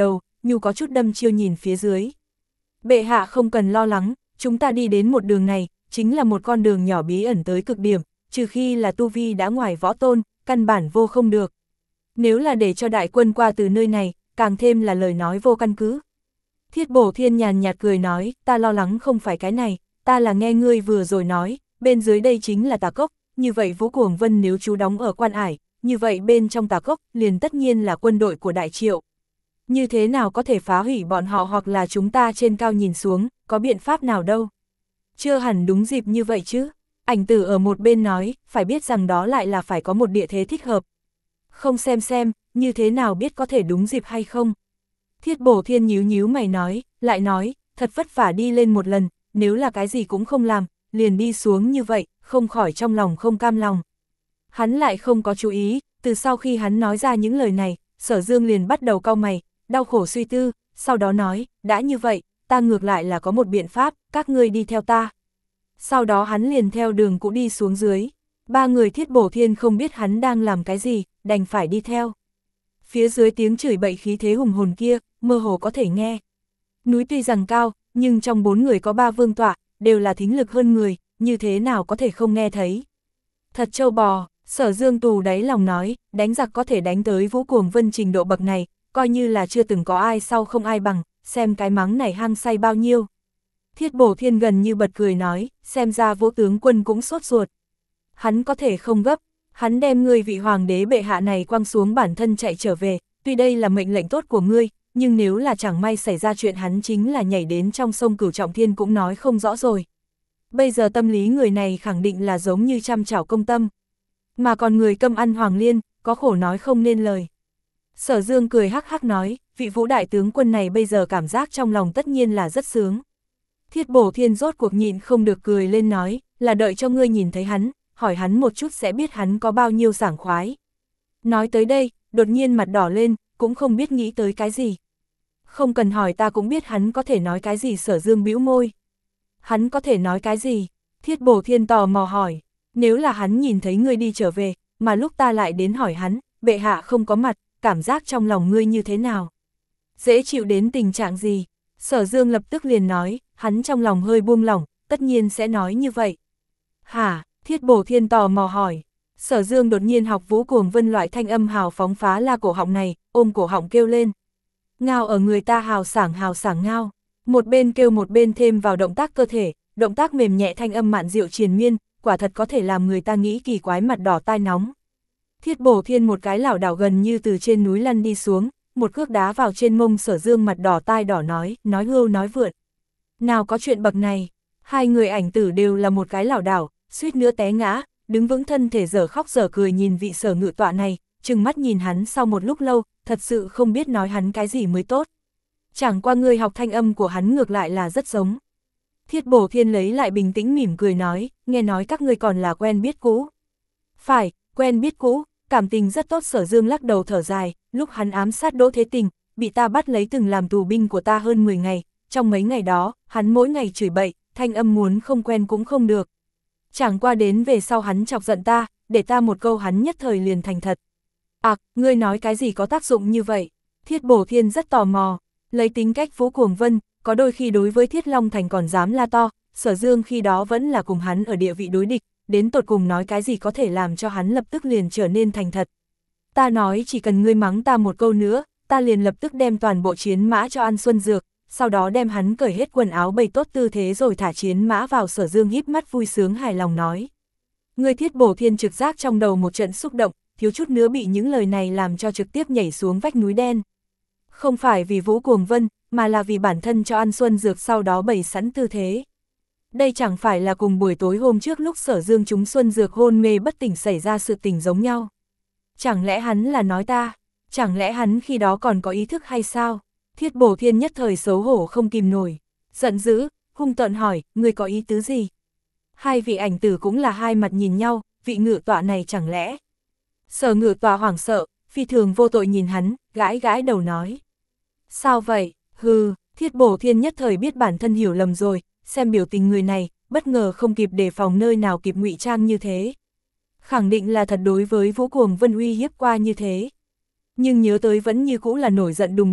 nhu có chút đâm chiêu nhìn phía dưới. Bệ hạ không cần lo lắng, chúng ta đi đến một đường này, chính là một con đường nhỏ bí ẩn tới cực điểm, trừ khi là tu vi đã ngoài võ tôn, căn bản vô không được. Nếu là để cho đại quân qua từ nơi này, càng thêm là lời nói vô căn cứ. Thiết Bổ Thiên nhàn nhạt cười nói, ta lo lắng không phải cái này, ta là nghe ngươi vừa rồi nói, bên dưới đây chính là Tà Cốc, như vậy Vũ Cuồng Vân nếu trú đóng ở Quan Ải, như vậy bên trong Tà Cốc liền tất nhiên là quân đội của Đại Triệu. Như thế nào có thể phá hủy bọn họ hoặc là chúng ta trên cao nhìn xuống, có biện pháp nào đâu. Chưa hẳn đúng dịp như vậy chứ. Ảnh Tử ở một bên nói, phải biết rằng đó lại là phải có một địa thế thích hợp. Không xem xem, như thế nào biết có thể đúng dịp hay không. Thiết Bổ Thiên nhíu nhíu mày nói, lại nói, thật vất vả đi lên một lần, nếu là cái gì cũng không làm, liền đi xuống như vậy, không khỏi trong lòng không cam lòng. Hắn lại không có chú ý, từ sau khi hắn nói ra những lời này, Sở Dương liền bắt đầu cau mày, đau khổ suy tư, sau đó nói, đã như vậy, ta ngược lại là có một biện pháp, các ngươi đi theo ta. Sau đó hắn liền theo đường cũ đi xuống dưới, ba người Thiết Bổ Thiên không biết hắn đang làm cái gì, đành phải đi theo. Phía dưới tiếng chửi bậy khí thế hùng hồn kia, mơ hồ có thể nghe. Núi tuy rằng cao, nhưng trong bốn người có ba vương tọa, đều là thính lực hơn người, như thế nào có thể không nghe thấy. Thật trâu bò, Sở Dương tù đáy lòng nói, đánh giặc có thể đánh tới Vũ Cuồng Vân trình độ bậc này, coi như là chưa từng có ai sau không ai bằng, xem cái mắng này hăng say bao nhiêu. Thiết Bổ Thiên gần như bật cười nói, xem ra Vũ tướng quân cũng sốt ruột. Hắn có thể không gấp, hắn đem ngươi vị hoàng đế bệ hạ này quăng xuống bản thân chạy trở về, tuy đây là mệnh lệnh tốt của ngươi, nhưng nếu là chẳng may xảy ra chuyện hắn chính là nhảy đến trong sông Cửu Trọng Thiên cũng nói không rõ rồi. Bây giờ tâm lý người này khẳng định là giống như trăm chảo công tâm. Mà còn người câm ăn Hoàng Liên, có khổ nói không nên lời. Sở Dương cười hắc hắc nói, vị Vũ đại tướng quân này bây giờ cảm giác trong lòng tất nhiên là rất sướng. Thiết Bổ Thiên rốt cuộc nhịn không được cười lên nói, là đợi cho ngươi nhìn thấy hắn, hỏi hắn một chút sẽ biết hắn có bao nhiêu sảng khoái. Nói tới đây, đột nhiên mặt đỏ lên, cũng không biết nghĩ tới cái gì. Không cần hỏi ta cũng biết hắn có thể nói cái gì. Sở Dương bĩu môi. Hắn có thể nói cái gì? Thiết Bổ Thiên tò mò hỏi, nếu là hắn nhìn thấy ngươi đi trở về, mà lúc ta lại đến hỏi hắn, bệ hạ không có mặt, cảm giác trong lòng ngươi như thế nào? Dễ chịu đến tình trạng gì? Sở Dương lập tức liền nói, hắn trong lòng hơi buông lỏng, tất nhiên sẽ nói như vậy. Hả? Thiết Bổ Thiên tò mò hỏi. Sở Dương đột nhiên học Vũ Cuồng Vân loại thanh âm hào phóng phá la cổ họng này, ôm cổ họng kêu lên. Ngao ở người ta hào sảng hào sảng ngao. Một bên kêu một bên thêm vào động tác cơ thể, động tác mềm nhẹ thanh âm mạn diệu triền miên, quả thật có thể làm người ta nghĩ kỳ quái mặt đỏ tai nóng. Thiết Bổ Thiên một cái lảo đảo gần như từ trên núi lăn đi xuống, một cước đá vào trên mông Sở Dương mặt đỏ tai đỏ nói, nói hưu nói vượn. Nào có chuyện bậc này, hai người Ảnh Tử đều là một cái lảo đảo, suýt nữa té ngã, đứng vững thân thể dở khóc dở cười nhìn vị Sở ngự tọa này, trừng mắt nhìn hắn sau một lúc lâu, thật sự không biết nói hắn cái gì mới tốt. Chẳng qua người học thanh âm của hắn ngược lại là rất giống. Thiết Bổ Thiên lấy lại bình tĩnh mỉm cười nói, nghe nói các ngươi còn là quen biết cũ. Phải, quen biết cũ, cảm tình rất tốt. Sở Dương lắc đầu thở dài, lúc hắn ám sát Đỗ Thế Tình, bị ta bắt lấy từng làm tù binh của ta hơn mười ngày, trong mấy ngày đó, hắn mỗi ngày chửi bậy, thanh âm muốn không quen cũng không được. Chẳng qua đến về sau hắn chọc giận ta, để ta một câu hắn nhất thời liền thành thật. À, ngươi nói cái gì có tác dụng như vậy? Thiết Bổ Thiên rất tò mò, lấy tính cách Vũ Cuồng Vân, có đôi khi đối với Thiết Long Thành còn dám la to, Sở Dương khi đó vẫn là cùng hắn ở địa vị đối địch, đến tột cùng nói cái gì có thể làm cho hắn lập tức liền trở nên thành thật. Ta nói chỉ cần ngươi mắng ta một câu nữa, ta liền lập tức đem toàn bộ chiến mã cho ăn xuân dược, sau đó đem hắn cởi hết quần áo bày tốt tư thế rồi thả chiến mã vào. Sở Dương híp mắt vui sướng hài lòng nói. Người Thiết Bổ Thiên trực giác trong đầu một trận xúc động, thiếu chút nữa bị những lời này làm cho trực tiếp nhảy xuống vách núi đen. Không phải vì Vũ Cuồng Vân, mà là vì bản thân cho ăn xuân dược sau đó bày sẵn tư thế. Đây chẳng phải là cùng buổi tối hôm trước lúc Sở Dương trúng xuân dược hôn mê bất tỉnh xảy ra sự tình giống nhau. Chẳng lẽ hắn là nói ta? Chẳng lẽ hắn khi đó còn có ý thức hay sao? Thiết Bổ Thiên nhất thời xấu hổ không kìm nổi, giận dữ, hung tợn hỏi, ngươi có ý tứ gì? Hai vị Ảnh Tử cũng là hai mặt nhìn nhau, vị ngự tọa này chẳng lẽ? Sở ngự tọa hoảng sợ, phi thường vô tội nhìn hắn, gãi gãi đầu nói. Sao vậy? Hừ, Thiết Bổ Thiên nhất thời biết bản thân hiểu lầm rồi, xem biểu tình người này, bất ngờ không kịp đề phòng nơi nào kịp ngụy trang như thế. Khẳng định là thật đối với Vũ Cuồng Vân uy hiếp qua như thế. Nhưng nhớ tới vẫn như cũ là nổi giận đùng đùng,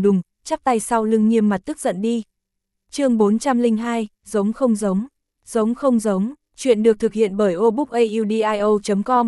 chắp tay sau lưng nghiêm mặt tức giận đi. chương bốn trăm lẻ hai, giống không giống, giống không giống, chuyện được thực hiện bởi obookaudio chấm com.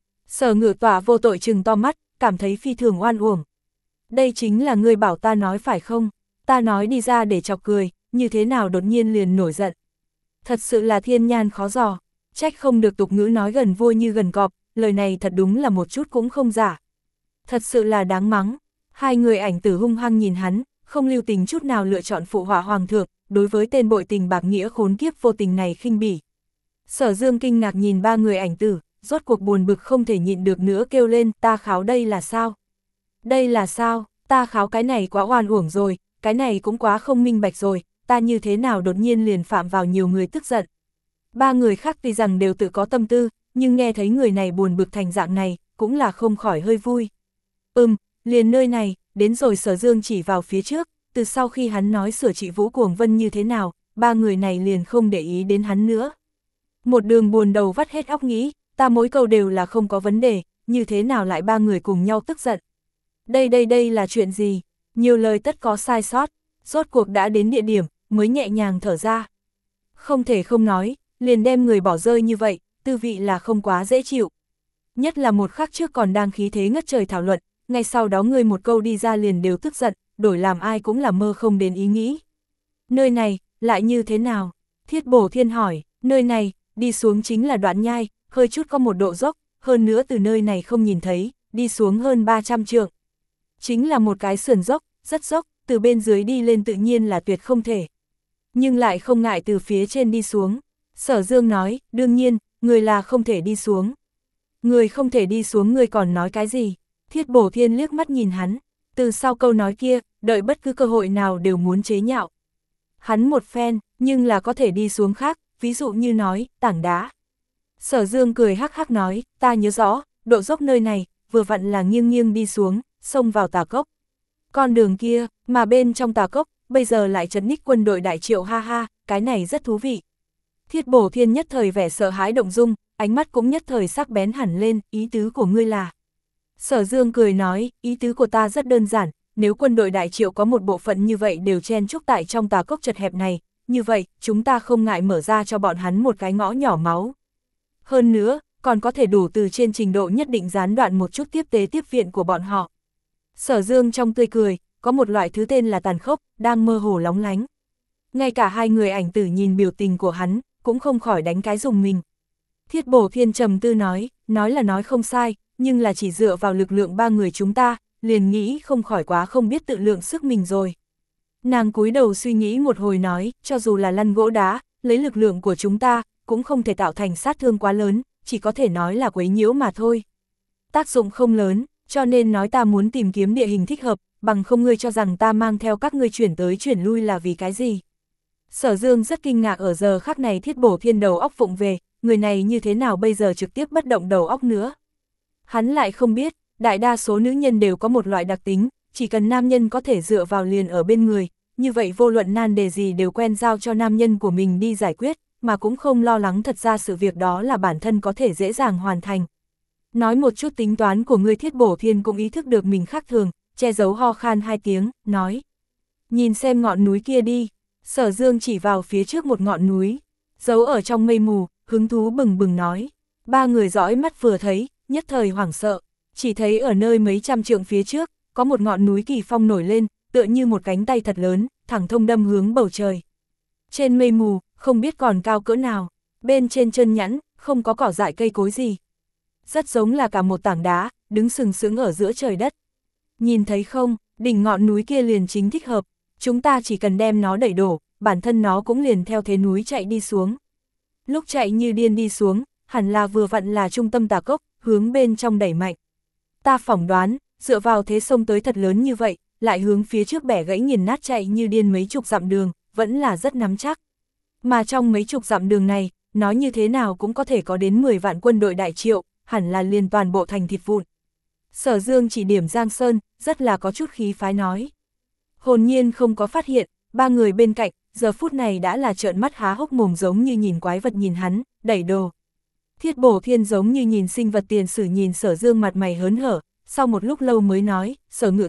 Sở Ngự Tỏa vô tội trừng to mắt, cảm thấy phi thường oan uổng. Đây chính là ngươi bảo ta nói phải không? Ta nói đi ra để chọc cười, như thế nào đột nhiên liền nổi giận. Thật sự là thiên nhan khó dò, trách không được tục ngữ nói gần vua như gần cọp, lời này thật đúng là một chút cũng không giả. Thật sự là đáng mắng. Hai người ảnh tử hung hăng nhìn hắn, không lưu tình chút nào lựa chọn phụ họa hoàng thượng, đối với tên bội tình bạc nghĩa khốn kiếp vô tình này khinh bỉ. Sở Dương kinh ngạc nhìn ba người ảnh tử, rốt cuộc buồn bực không thể nhịn được nữa kêu lên, ta kháo đây là sao? Đây là sao? Ta kháo cái này quá oan uổng rồi, cái này cũng quá không minh bạch rồi, ta như thế nào đột nhiên liền phạm vào nhiều người tức giận. Ba người khác tuy rằng đều tự có tâm tư, nhưng nghe thấy người này buồn bực thành dạng này, cũng là không khỏi hơi vui. Ừm, liền nơi này, đến rồi. Sở Dương chỉ vào phía trước, từ sau khi hắn nói sửa trị Vũ Cuồng Vân như thế nào, ba người này liền không để ý đến hắn nữa. Một đường buồn đầu vắt hết óc nghĩ, ta mỗi câu đều là không có vấn đề, như thế nào lại ba người cùng nhau tức giận. Đây đây đây là chuyện gì? Nhiều lời tất có sai sót, rốt cuộc đã đến địa điểm, mới nhẹ nhàng thở ra. Không thể không nói, liền đem người bỏ rơi như vậy, tư vị là không quá dễ chịu. Nhất là một khắc trước còn đang khí thế ngất trời thảo luận, ngay sau đó người một câu đi ra liền đều tức giận, đổi làm ai cũng là mơ không đến ý nghĩ. Nơi này, lại như thế nào? Thiết Bổ Thiên hỏi, nơi này, đi xuống chính là đoạn nhai, hơi chút có một độ dốc, hơn nữa từ nơi này không nhìn thấy, đi xuống hơn ba trăm trượng. Chính là một cái sườn dốc, rất dốc, từ bên dưới đi lên tự nhiên là tuyệt không thể. Nhưng lại không ngại từ phía trên đi xuống. Sở Dương nói, đương nhiên, người là không thể đi xuống. Người không thể đi xuống, người còn nói cái gì? Thiết Bổ Thiên liếc mắt nhìn hắn, từ sau câu nói kia, đợi bất cứ cơ hội nào đều muốn chế nhạo. Hắn một phen, nhưng là có thể đi xuống khác, ví dụ như nói, tảng đá. Sở Dương cười hắc hắc nói, ta nhớ rõ, độ dốc nơi này, vừa vặn là nghiêng nghiêng đi xuống, xông vào Tà Cốc. Con đường kia, mà bên trong Tà Cốc, bây giờ lại trấn ních quân đội Đại Triệu, ha ha, cái này rất thú vị. Thiết Bổ Thiên nhất thời vẻ sợ hãi động dung, ánh mắt cũng nhất thời sắc bén hẳn lên, ý tứ của ngươi là. Sở Dương cười nói, ý tứ của ta rất đơn giản, nếu quân đội Đại Triệu có một bộ phận như vậy đều chen chúc tại trong Tà Cốc chật hẹp này, như vậy, chúng ta không ngại mở ra cho bọn hắn một cái ngõ nhỏ máu. Hơn nữa, còn có thể đủ từ trên trình độ nhất định gián đoạn một chút tiếp tế tiếp viện của bọn họ. Sở Dương trong tươi cười, có một loại thứ tên là tàn khốc, đang mơ hồ lóng lánh. Ngay cả hai người ảnh tử nhìn biểu tình của hắn, cũng không khỏi đánh cái dùng mình. Thiết Bổ Thiên trầm tư nói, nói là nói không sai, nhưng là chỉ dựa vào lực lượng ba người chúng ta, liền nghĩ không khỏi quá không biết tự lượng sức mình rồi. Nàng cúi đầu suy nghĩ một hồi nói, cho dù là lăn gỗ đá, lấy lực lượng của chúng ta, cũng không thể tạo thành sát thương quá lớn, chỉ có thể nói là quấy nhiễu mà thôi. Tác dụng không lớn, cho nên nói ta muốn tìm kiếm địa hình thích hợp, bằng không ngươi cho rằng ta mang theo các ngươi chuyển tới chuyển lui là vì cái gì. Sở Dương rất kinh ngạc ở giờ khắc này Thiết Bổ Thiên đầu óc vụng về, người này như thế nào bây giờ trực tiếp bất động đầu óc nữa. Hắn lại không biết, đại đa số nữ nhân đều có một loại đặc tính, chỉ cần nam nhân có thể dựa vào liền ở bên người, như vậy vô luận nan đề gì đều quen giao cho nam nhân của mình đi giải quyết, mà cũng không lo lắng thật ra sự việc đó là bản thân có thể dễ dàng hoàn thành. Nói một chút tính toán của ngươi. Thiết Bổ Thiên cũng ý thức được mình khác thường, che giấu ho khan hai tiếng, nói. Nhìn xem ngọn núi kia đi. Sở Dương chỉ vào phía trước một ngọn núi, giấu ở trong mây mù, hứng thú bừng bừng nói. Ba người dõi mắt vừa thấy, nhất thời hoảng sợ, chỉ thấy ở nơi mấy trăm trượng phía trước, có một ngọn núi kỳ phong nổi lên, tựa như một cánh tay thật lớn, thẳng thông đâm hướng bầu trời. Trên mây mù, không biết còn cao cỡ nào, bên trên chân nhẵn, không có cỏ dại cây cối gì. Rất giống là cả một tảng đá, đứng sừng sững ở giữa trời đất. Nhìn thấy không, đỉnh ngọn núi kia liền chính thích hợp, chúng ta chỉ cần đem nó đẩy đổ, bản thân nó cũng liền theo thế núi chạy đi xuống. Lúc chạy như điên đi xuống, hẳn là vừa vặn là trung tâm Tà Cốc, hướng bên trong đẩy mạnh. Ta phỏng đoán, dựa vào thế sông tới thật lớn như vậy, lại hướng phía trước bẻ gãy nghiền nát chạy như điên mấy chục dặm đường, vẫn là rất nắm chắc. Mà trong mấy chục dặm đường này, nói như thế nào cũng có thể có đến mười vạn quân đội Đại Triệu, hẳn là liền toàn bộ thành thịt vụn. Sở Dương chỉ điểm Giang Sơn, rất là có chút khí phái nói. Hồn nhiên không có phát hiện, ba người bên cạnh, giờ phút này đã là trợn mắt há hốc mồm giống như nhìn quái vật nhìn hắn, đẩy đồ. Thiết Bổ Thiên giống như nhìn sinh vật tiền sử nhìn Sở Dương mặt mày hớn hở, sau một lúc lâu mới nói, Sở Ngự Tỏa,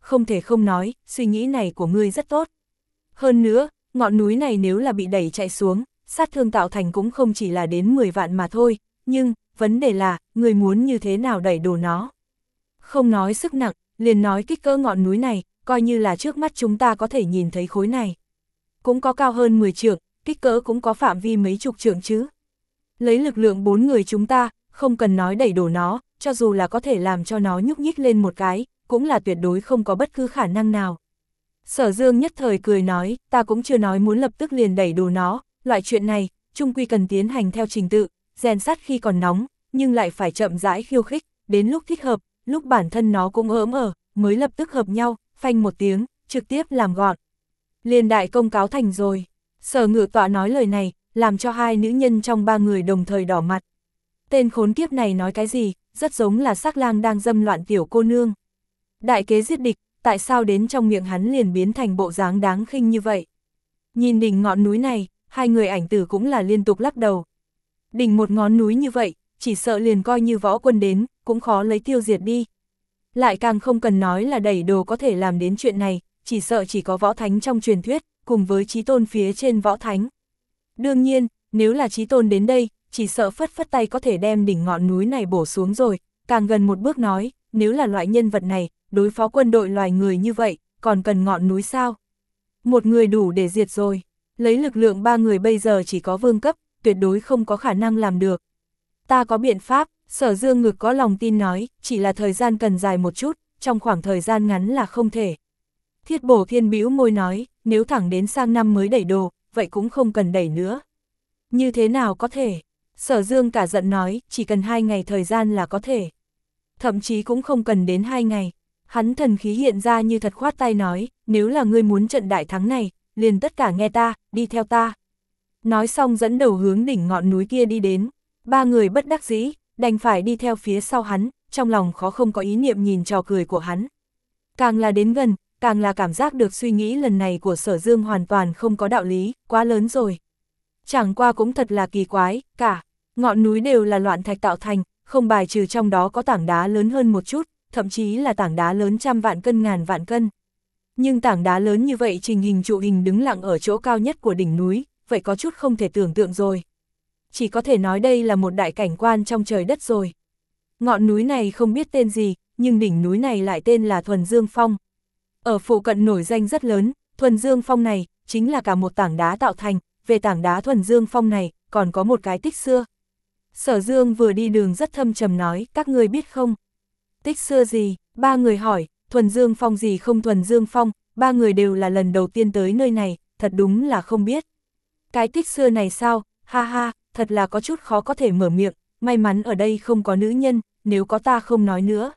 không thể không nói, suy nghĩ này của ngươi rất tốt. Hơn nữa, ngọn núi này nếu là bị đẩy chạy xuống, sát thương tạo thành cũng không chỉ là đến mười vạn mà thôi, nhưng, vấn đề là, ngươi muốn như thế nào đẩy đổ nó. Không nói sức nặng, liền nói kích cỡ ngọn núi này, coi như là trước mắt chúng ta có thể nhìn thấy khối này. Cũng có cao hơn mười trượng, kích cỡ cũng có phạm vi mấy chục trượng chứ. Lấy lực lượng bốn người chúng ta, không cần nói đẩy đổ nó, cho dù là có thể làm cho nó nhúc nhích lên một cái, cũng là tuyệt đối không có bất cứ khả năng nào. Sở Dương nhất thời cười nói, ta cũng chưa nói muốn lập tức liền đẩy đổ nó, loại chuyện này, chung quy cần tiến hành theo trình tự, rèn sắt khi còn nóng, nhưng lại phải chậm rãi khiêu khích, đến lúc thích hợp, lúc bản thân nó cũng ớm ở, mới lập tức hợp nhau, phanh một tiếng, trực tiếp làm gọn. Liền đại công cáo thành rồi. Sở Ngự Tọa nói lời này, làm cho hai nữ nhân trong ba người đồng thời đỏ mặt. Tên khốn kiếp này nói cái gì, rất giống là sắc lang đang dâm loạn tiểu cô nương. Đại kế giết địch, tại sao đến trong miệng hắn liền biến thành bộ dáng đáng khinh như vậy? Nhìn đỉnh ngọn núi này, hai người ảnh tử cũng là liên tục lắc đầu. Đỉnh một ngón núi như vậy, chỉ sợ liền coi như võ quân đến, cũng khó lấy tiêu diệt đi. Lại càng không cần nói là đẩy đồ có thể làm đến chuyện này, chỉ sợ chỉ có võ thánh trong truyền thuyết, cùng với chí tôn phía trên võ thánh. Đương nhiên, nếu là chí tôn đến đây, chỉ sợ phất phất tay có thể đem đỉnh ngọn núi này bổ xuống rồi, càng gần một bước nói, nếu là loại nhân vật này, đối phó quân đội loài người như vậy, còn cần ngọn núi sao? Một người đủ để diệt rồi, lấy lực lượng ba người bây giờ chỉ có vương cấp, tuyệt đối không có khả năng làm được. Ta có biện pháp, Sở Dương ngực có lòng tin nói, chỉ là thời gian cần dài một chút, trong khoảng thời gian ngắn là không thể. Thiết Bổ Thiên bĩu môi nói, nếu thẳng đến sang năm mới đẩy đồ, vậy cũng không cần đẩy nữa. Như thế nào có thể? Sở Dương cả giận nói, chỉ cần hai ngày thời gian là có thể. Thậm chí cũng không cần đến hai ngày. Hắn thần khí hiện ra như thật khoát tay nói, nếu là ngươi muốn trận đại thắng này, liền tất cả nghe ta, đi theo ta. Nói xong dẫn đầu hướng đỉnh ngọn núi kia đi đến. Ba người bất đắc dĩ, đành phải đi theo phía sau hắn, trong lòng khó không có ý niệm nhìn trò cười của hắn. Càng là đến gần, càng là cảm giác được suy nghĩ lần này của Sở Dương hoàn toàn không có đạo lý, quá lớn rồi. Chẳng qua cũng thật là kỳ quái, cả ngọn núi đều là loạn thạch tạo thành, không bài trừ trong đó có tảng đá lớn hơn một chút, thậm chí là tảng đá lớn trăm vạn cân ngàn vạn cân. Nhưng tảng đá lớn như vậy trình hình trụ hình đứng lặng ở chỗ cao nhất của đỉnh núi, vậy có chút không thể tưởng tượng rồi. Chỉ có thể nói đây là một đại cảnh quan trong trời đất rồi. Ngọn núi này không biết tên gì, nhưng đỉnh núi này lại tên là Thuần Dương Phong. Ở phụ cận nổi danh rất lớn, Thuần Dương Phong này, chính là cả một tảng đá tạo thành, về tảng đá Thuần Dương Phong này, còn có một cái tích xưa. Sở Dương vừa đi đường rất thâm trầm nói, các người biết không? Tích xưa gì? Ba người hỏi, Thuần Dương Phong gì không Thuần Dương Phong, ba người đều là lần đầu tiên tới nơi này, thật đúng là không biết. Cái tích xưa này sao? Ha ha, thật là có chút khó có thể mở miệng, may mắn ở đây không có nữ nhân, nếu có ta không nói nữa.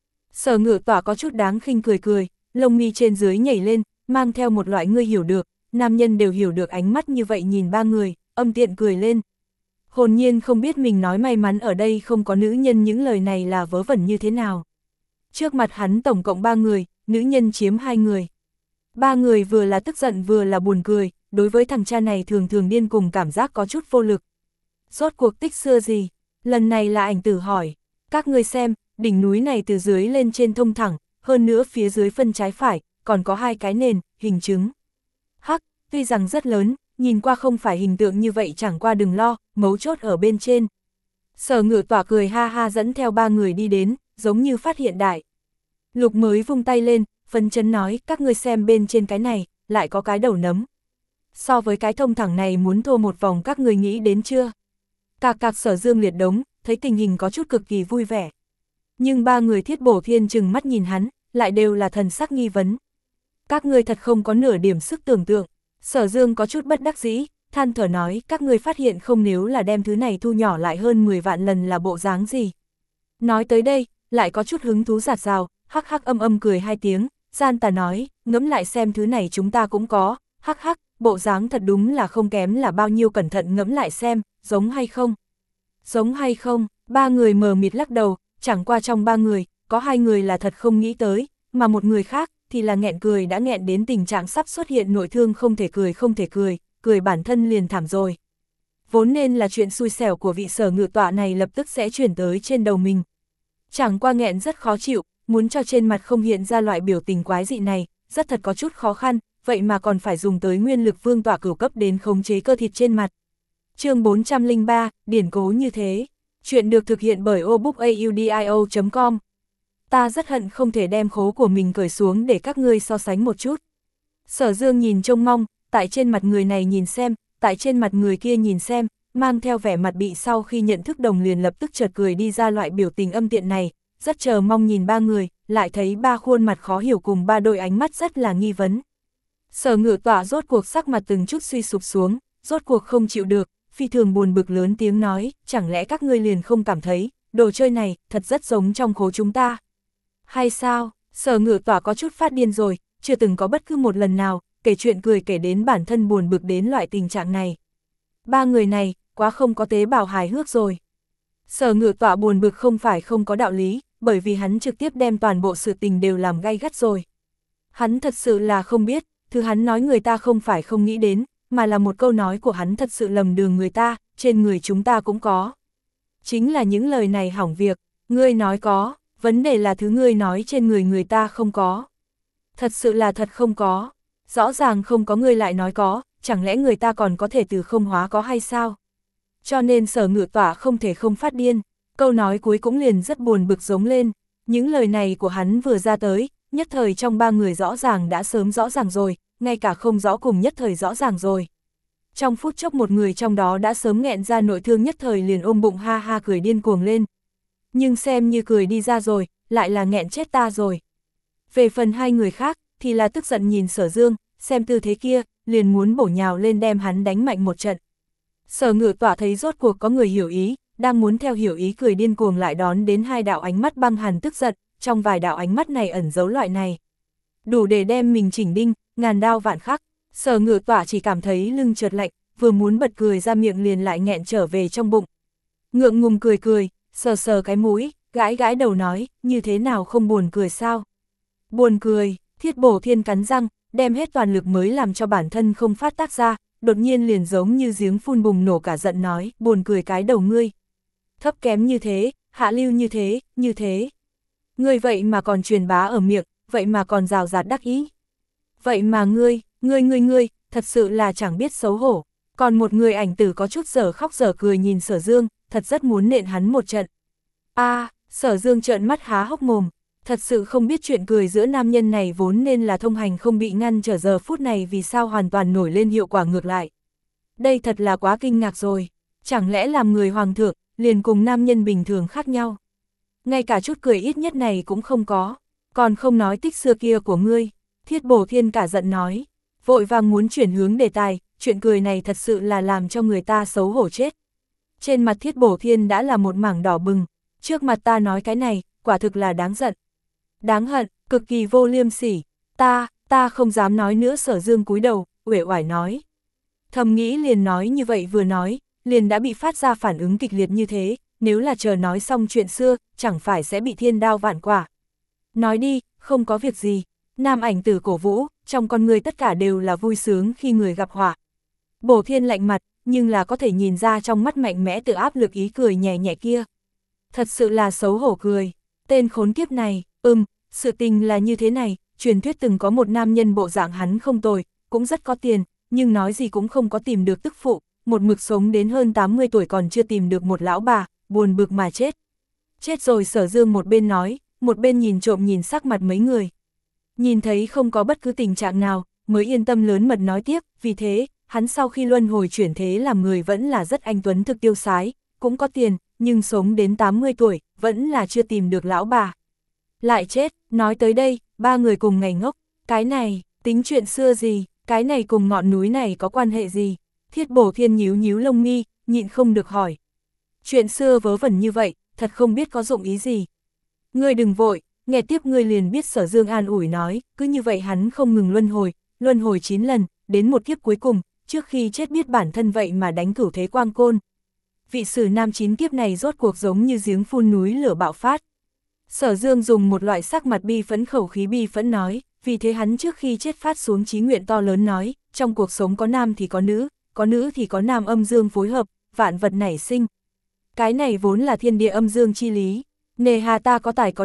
Sở Ngự Tọa có chút đáng khinh cười cười, lông mi trên dưới nhảy lên, mang theo một loại ngươi hiểu được, nam nhân đều hiểu được ánh mắt như vậy nhìn ba người, âm tiện cười lên. Hồn nhiên không biết mình nói may mắn ở đây không có nữ nhân những lời này là vớ vẩn như thế nào. Trước mặt hắn tổng cộng ba người, nữ nhân chiếm hai người. Ba người vừa là tức giận vừa là buồn cười, đối với thằng cha này thường thường điên cùng cảm giác có chút vô lực. Rốt cuộc tích xưa gì? Lần này là ảnh tử hỏi. Các ngươi xem, đỉnh núi này từ dưới lên trên thông thẳng, hơn nữa phía dưới phân trái phải, còn có hai cái nền, hình trứng. Hắc, tuy rằng rất lớn, nhìn qua không phải hình tượng như vậy chẳng qua đừng lo, mấu chốt ở bên trên. Sở Ngự Tọa cười ha ha dẫn theo ba người đi đến, giống như phát hiện đại. Lục mới vung tay lên, phấn chấn nói, các ngươi xem bên trên cái này, lại có cái đầu nấm. So với cái thông thẳng này muốn thô một vòng các người nghĩ đến chưa? Cạc cạc Sở Dương liệt đống, thấy tình hình có chút cực kỳ vui vẻ. Nhưng ba người Thiết Bổ Thiên chừng mắt nhìn hắn, lại đều là thần sắc nghi vấn. Các ngươi thật không có nửa điểm sức tưởng tượng. Sở Dương có chút bất đắc dĩ, than thở nói, các ngươi phát hiện không nếu là đem thứ này thu nhỏ lại hơn mười vạn lần là bộ dáng gì. Nói tới đây, lại có chút hứng thú giạt rào, hắc hắc âm âm cười hai tiếng, gian tà nói, ngẫm lại xem thứ này chúng ta cũng có, hắc hắc, bộ dáng thật đúng là không kém là bao nhiêu, cẩn thận ngẫm lại xem, giống hay không. Giống hay không, ba người mờ mịt lắc đầu, chẳng qua trong ba người, có hai người là thật không nghĩ tới, mà một người khác thì là nghẹn cười đã nghẹn đến tình trạng sắp xuất hiện nội thương không thể cười không thể cười, cười bản thân liền thảm rồi. Vốn nên là chuyện xui xẻo của vị Sở Ngự Tọa này lập tức sẽ chuyển tới trên đầu mình. Chẳng qua nghẹn rất khó chịu, muốn cho trên mặt không hiện ra loại biểu tình quái dị này, rất thật có chút khó khăn, vậy mà còn phải dùng tới nguyên lực vương tỏa cửu cấp đến khống chế cơ thịt trên mặt. Chương bốn trăm lẻ ba, điển cố như thế. Chuyện được thực hiện bởi obookaudio chấm com. Ta rất hận không thể đem khố của mình cởi xuống để các ngươi so sánh một chút. Sở Dương nhìn trông mong, tại trên mặt người này nhìn xem, tại trên mặt người kia nhìn xem, mang theo vẻ mặt bị sau khi nhận thức đồng liền lập tức chợt cười đi ra loại biểu tình âm tiện này, rất chờ mong nhìn ba người, lại thấy ba khuôn mặt khó hiểu cùng ba đôi ánh mắt rất là nghi vấn. Sở Ngự Tọa rốt cuộc sắc mặt từng chút suy sụp xuống, rốt cuộc không chịu được, phi thường buồn bực lớn tiếng nói, chẳng lẽ các ngươi liền không cảm thấy, đồ chơi này thật rất giống trong khố chúng ta. Hay sao, Sở Ngự Tọa có chút phát điên rồi, chưa từng có bất cứ một lần nào, kể chuyện cười kể đến bản thân buồn bực đến loại tình trạng này. Ba người này, quá không có tế bào hài hước rồi. Sở Ngự Tọa buồn bực không phải không có đạo lý, bởi vì hắn trực tiếp đem toàn bộ sự tình đều làm gay gắt rồi. Hắn thật sự là không biết, thứ hắn nói người ta không phải không nghĩ đến, mà là một câu nói của hắn thật sự lầm đường người ta, trên người chúng ta cũng có. Chính là những lời này hỏng việc, ngươi nói có, vấn đề là thứ ngươi nói trên người người ta không có. Thật sự là thật không có, rõ ràng không có ngươi lại nói có, chẳng lẽ người ta còn có thể từ không hóa có hay sao? Cho nên Sở Ngự Tọa không thể không phát điên, câu nói cuối cũng liền rất buồn bực giống lên, những lời này của hắn vừa ra tới, nhất thời trong ba người rõ ràng đã sớm rõ ràng rồi, ngay cả không rõ cùng nhất thời rõ ràng rồi. Trong phút chốc một người trong đó đã sớm nghẹn ra nội thương nhất thời liền ôm bụng ha ha cười điên cuồng lên. Nhưng xem như cười đi ra rồi, lại là nghẹn chết ta rồi. Về phần hai người khác, thì là tức giận nhìn Sở Dương, xem tư thế kia, liền muốn bổ nhào lên đem hắn đánh mạnh một trận. Sở Ngự Tọa thấy rốt cuộc có người hiểu ý, đang muốn theo hiểu ý cười điên cuồng lại đón đến hai đạo ánh mắt băng hàn tức giận, trong vài đạo ánh mắt này ẩn giấu loại này. Đủ để đem mình chỉnh đinh, ngàn đao vạn khắc, Sở Ngự Tọa chỉ cảm thấy lưng chợt lạnh, vừa muốn bật cười ra miệng liền lại nghẹn trở về trong bụng. Ngượng ngùng cười cười, sờ sờ cái mũi, gãi gãi đầu nói, như thế nào không buồn cười sao? Buồn cười, Thiết Bổ Thiên cắn răng, đem hết toàn lực mới làm cho bản thân không phát tác ra, đột nhiên liền giống như giếng phun bùng nổ cả giận nói, buồn cười cái đầu ngươi. Thấp kém như thế, hạ lưu như thế, như thế. Ngươi vậy mà còn truyền bá ở miệng, vậy mà còn rào rạt đắc ý. Vậy mà ngươi, ngươi ngươi ngươi, thật sự là chẳng biết xấu hổ. Còn một người ảnh tử có chút dở khóc dở cười nhìn Sở Dương, thật rất muốn nện hắn một trận. A, à, Sở Dương trợn mắt há hốc mồm, thật sự không biết chuyện cười giữa nam nhân này vốn nên là thông hành không bị ngăn trở, giờ phút này vì sao hoàn toàn nổi lên hiệu quả ngược lại. Đây thật là quá kinh ngạc rồi, chẳng lẽ làm người hoàng thượng, liền cùng nam nhân bình thường khác nhau. Ngay cả chút cười ít nhất này cũng không có, còn không nói tích xưa kia của ngươi. Thiết Bổ Thiên cả giận nói, vội vàng muốn chuyển hướng đề tài, chuyện cười này thật sự là làm cho người ta xấu hổ chết. Trên mặt Thiết Bổ Thiên đã là một mảng đỏ bừng, trước mặt ta nói cái này, quả thực là đáng giận. Đáng hận, cực kỳ vô liêm sỉ, ta, ta không dám nói nữa. Sở Dương cúi đầu, uể oải nói. Thầm nghĩ liền nói như vậy vừa nói, liền đã bị phát ra phản ứng kịch liệt như thế, nếu là chờ nói xong chuyện xưa, chẳng phải sẽ bị thiên đao vạn quả. Nói đi, không có việc gì. Nam ảnh tử cổ vũ, trong con người tất cả đều là vui sướng khi người gặp họa. Bổ Thiên lạnh mặt, nhưng là có thể nhìn ra trong mắt mạnh mẽ tự áp lực ý cười nhẹ nhẹ kia. Thật sự là xấu hổ cười, tên khốn kiếp này, ừm, sự tình là như thế này, truyền thuyết từng có một nam nhân bộ dạng hắn không tồi, cũng rất có tiền, nhưng nói gì cũng không có tìm được tức phụ, một mực sống đến hơn tám mươi tuổi còn chưa tìm được một lão bà, buồn bực mà chết. Chết rồi. Sở Dương một bên nói, một bên nhìn trộm nhìn sắc mặt mấy người. Nhìn thấy không có bất cứ tình trạng nào, mới yên tâm lớn mật nói tiếp, vì thế, hắn sau khi luân hồi chuyển thế làm người vẫn là rất anh tuấn thực tiêu sái, cũng có tiền, nhưng sống đến tám mươi tuổi, vẫn là chưa tìm được lão bà. Lại chết, nói tới đây, ba người cùng ngây ngốc, cái này, tính chuyện xưa gì, cái này cùng ngọn núi này có quan hệ gì? Thiết Bổ Thiên nhíu nhíu lông mi, nhịn không được hỏi. Chuyện xưa vớ vẩn như vậy, thật không biết có dụng ý gì. Ngươi đừng vội, nghe tiếp ngươi liền biết. Sở Dương an ủi nói, cứ như vậy hắn không ngừng luân hồi, luân hồi chín lần, đến một kiếp cuối cùng, trước khi chết biết bản thân vậy mà đánh cửu thế quang côn. Vị sử nam chín kiếp này rốt cuộc giống như giếng phun núi lửa bạo phát. Sở Dương dùng một loại sắc mặt bi phẫn khẩu khí bi phẫn nói, vì thế hắn trước khi chết phát xuống chí nguyện to lớn nói, trong cuộc sống có nam thì có nữ, có nữ thì có nam âm dương phối hợp, vạn vật nảy sinh. Cái này vốn là thiên địa âm dương chi lý, nề hà ta có tài có đức,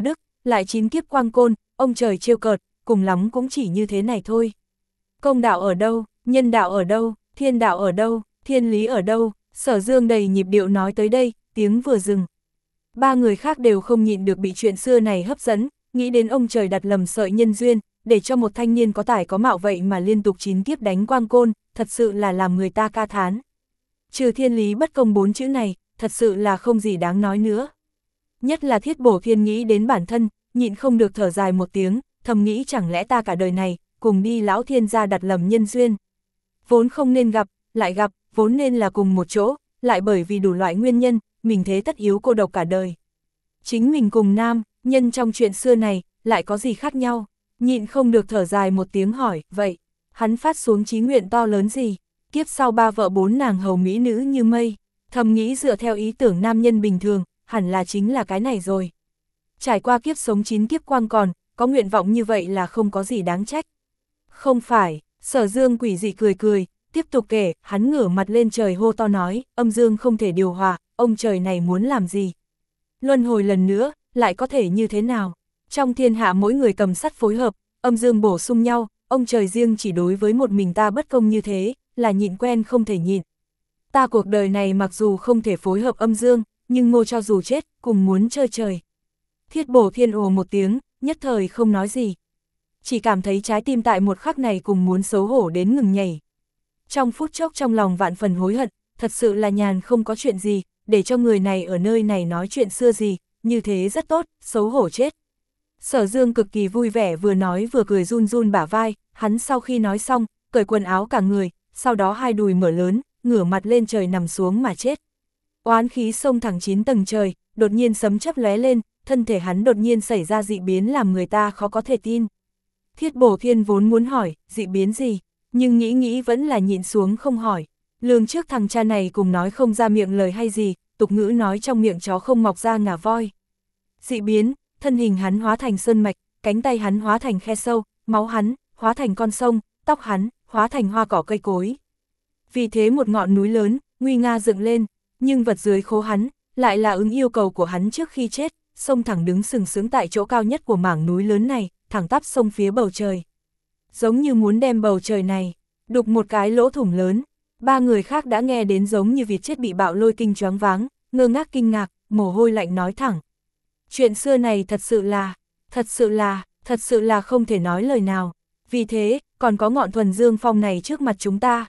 lại chín kiếp quang côn, ông trời trêu cợt, cùng lắm cũng chỉ như thế này thôi. Công đạo ở đâu, nhân đạo ở đâu, thiên đạo ở đâu, thiên lý ở đâu, Sở Dương đầy nhịp điệu nói tới đây, tiếng vừa dừng. Ba người khác đều không nhịn được bị chuyện xưa này hấp dẫn, nghĩ đến ông trời đặt lầm sợi nhân duyên, để cho một thanh niên có tài có mạo vậy mà liên tục chín kiếp đánh quang côn, thật sự là làm người ta ca thán. Trừ thiên lý bất công bốn chữ này, thật sự là không gì đáng nói nữa. Nhất là Thiết Bổ Thiên nghĩ đến bản thân, nhịn không được thở dài một tiếng, thầm nghĩ chẳng lẽ ta cả đời này, cùng đi lão thiên gia đặt lầm nhân duyên. Vốn không nên gặp, lại gặp, vốn nên là cùng một chỗ, lại bởi vì đủ loại nguyên nhân, mình thế tất yếu cô độc cả đời. Chính mình cùng nam, nhân trong chuyện xưa này, lại có gì khác nhau, nhịn không được thở dài một tiếng hỏi, vậy, hắn phát xuống chí nguyện to lớn gì, kiếp sau ba vợ bốn nàng hầu mỹ nữ như mây, thầm nghĩ dựa theo ý tưởng nam nhân bình thường, hẳn là chính là cái này rồi. Trải qua kiếp sống chín kiếp quang còn, có nguyện vọng như vậy là không có gì đáng trách. Không phải, Sở Dương quỷ dị cười cười, tiếp tục kể, hắn ngửa mặt lên trời hô to nói, âm dương không thể điều hòa, ông trời này muốn làm gì? Luân hồi lần nữa, lại có thể như thế nào? Trong thiên hạ mỗi người cầm sắt phối hợp, âm dương bổ sung nhau, ông trời riêng chỉ đối với một mình ta bất công như thế, là nhịn quen không thể nhịn. Ta cuộc đời này mặc dù không thể phối hợp âm dương, nhưng ngô cho dù chết, cùng muốn chơi trời. Thiết Bổ Thiên ồ một tiếng, nhất thời không nói gì. Chỉ cảm thấy trái tim tại một khắc này cùng muốn xấu hổ đến ngừng nhảy. Trong phút chốc trong lòng vạn phần hối hận, thật sự là nhàn không có chuyện gì, để cho người này ở nơi này nói chuyện xưa gì, như thế rất tốt, xấu hổ chết. Sở Dương cực kỳ vui vẻ vừa nói vừa cười run run bả vai, hắn sau khi nói xong, cởi quần áo cả người, sau đó hai đùi mở lớn, ngửa mặt lên trời nằm xuống mà chết. Oán khí xông thẳng chín tầng trời, đột nhiên sấm chớp lóe lên, thân thể hắn đột nhiên xảy ra dị biến làm người ta khó có thể tin. Thiết Bổ Thiên vốn muốn hỏi, dị biến gì, nhưng nghĩ nghĩ vẫn là nhịn xuống không hỏi. Lường trước thằng cha này cùng nói không ra miệng lời hay gì, tục ngữ nói trong miệng chó không mọc ra ngà voi. Dị biến, thân hình hắn hóa thành sơn mạch, cánh tay hắn hóa thành khe sâu, máu hắn, hóa thành con sông, tóc hắn, hóa thành hoa cỏ cây cối. Vì thế một ngọn núi lớn, nguy nga dựng lên, nhưng vật dưới khố hắn, lại là ứng yêu cầu của hắn trước khi chết, sông thẳng đứng sừng sững tại chỗ cao nhất của mảng núi lớn này, thẳng tắp sông phía bầu trời. Giống như muốn đem bầu trời này, đục một cái lỗ thủng lớn. Ba người khác đã nghe đến giống như vịt chết bị bạo lôi kinh choáng váng, ngơ ngác kinh ngạc, mồ hôi lạnh nói thẳng. Chuyện xưa này thật sự là, thật sự là, thật sự là không thể nói lời nào. Vì thế, còn có ngọn thuần dương phong này trước mặt chúng ta.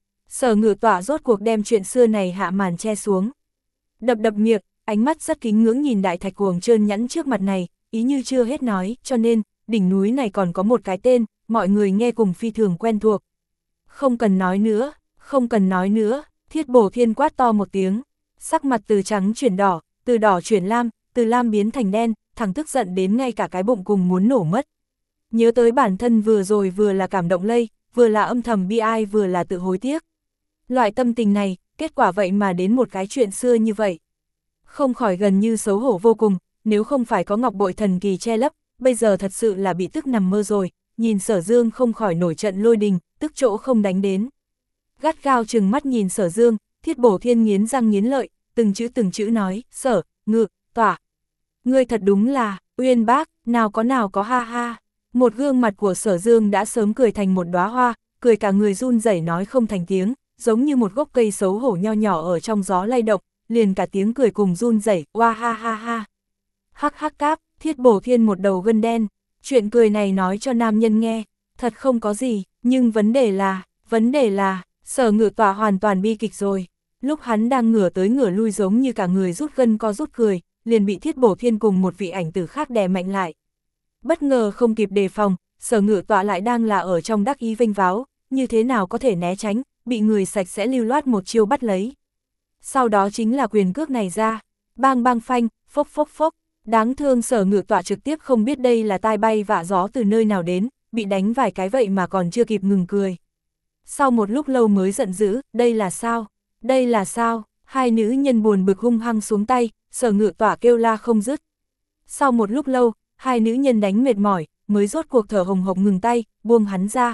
Sở Ngự Tọa rốt cuộc đem chuyện xưa này hạ màn che xuống. Đập đập miệng, ánh mắt rất kính ngưỡng nhìn đại thạch cuồng trơn nhẵn trước mặt này, ý như chưa hết nói, cho nên, đỉnh núi này còn có một cái tên, mọi người nghe cùng phi thường quen thuộc. Không cần nói nữa, không cần nói nữa, Thiết Bổ Thiên quát to một tiếng, sắc mặt từ trắng chuyển đỏ, từ đỏ chuyển lam, từ lam biến thành đen, thằng tức giận đến ngay cả cái bụng cùng muốn nổ mất. Nhớ tới bản thân vừa rồi vừa là cảm động lây, vừa là âm thầm bi ai vừa là tự hối tiếc. Loại tâm tình này, kết quả vậy mà đến một cái chuyện xưa như vậy. Không khỏi gần như xấu hổ vô cùng, nếu không phải có ngọc bội thần kỳ che lấp, bây giờ thật sự là bị tức nằm mơ rồi, nhìn Sở Dương không khỏi nổi trận lôi đình, tức chỗ không đánh đến. Gắt gao trừng mắt nhìn Sở Dương, Thiết Bổ Thiên nghiến răng nghiến lợi, từng chữ từng chữ nói, Sở, Ngự, Tọa. Ngươi thật đúng là, uyên bác, nào có nào có ha ha. Một gương mặt của Sở Dương đã sớm cười thành một đóa hoa, cười cả người run rẩy nói không thành tiếng, giống như một gốc cây xấu hổ nho nhỏ ở trong gió lay động, liền cả tiếng cười cùng run rẩy, oa ha ha ha. Hắc hắc cáp, Thiết Bổ Thiên một đầu gân đen, chuyện cười này nói cho nam nhân nghe, thật không có gì, nhưng vấn đề là, vấn đề là, Sở Ngự Tọa hoàn toàn bi kịch rồi. Lúc hắn đang ngửa tới ngửa lui giống như cả người rút gân co rút cười, liền bị Thiết Bổ Thiên cùng một vị ảnh tử khác đè mạnh lại. Bất ngờ không kịp đề phòng, Sở Ngự Tọa lại đang là ở trong đắc ý vênh váo, như thế nào có thể né tránh, bị người sạch sẽ lưu loát một chiêu bắt lấy. Sau đó chính là quyền cước này ra, bang bang phanh, phốc phốc phốc, đáng thương Sở Ngự Tọa trực tiếp không biết đây là tai bay vạ gió từ nơi nào đến, bị đánh vài cái vậy mà còn chưa kịp ngừng cười. Sau một lúc lâu mới giận dữ, đây là sao, đây là sao, hai nữ nhân buồn bực hung hăng xuống tay, Sở Ngự Tọa kêu la không dứt. Sau một lúc lâu, hai nữ nhân đánh mệt mỏi, mới rốt cuộc thở hồng hộc ngừng tay, buông hắn ra.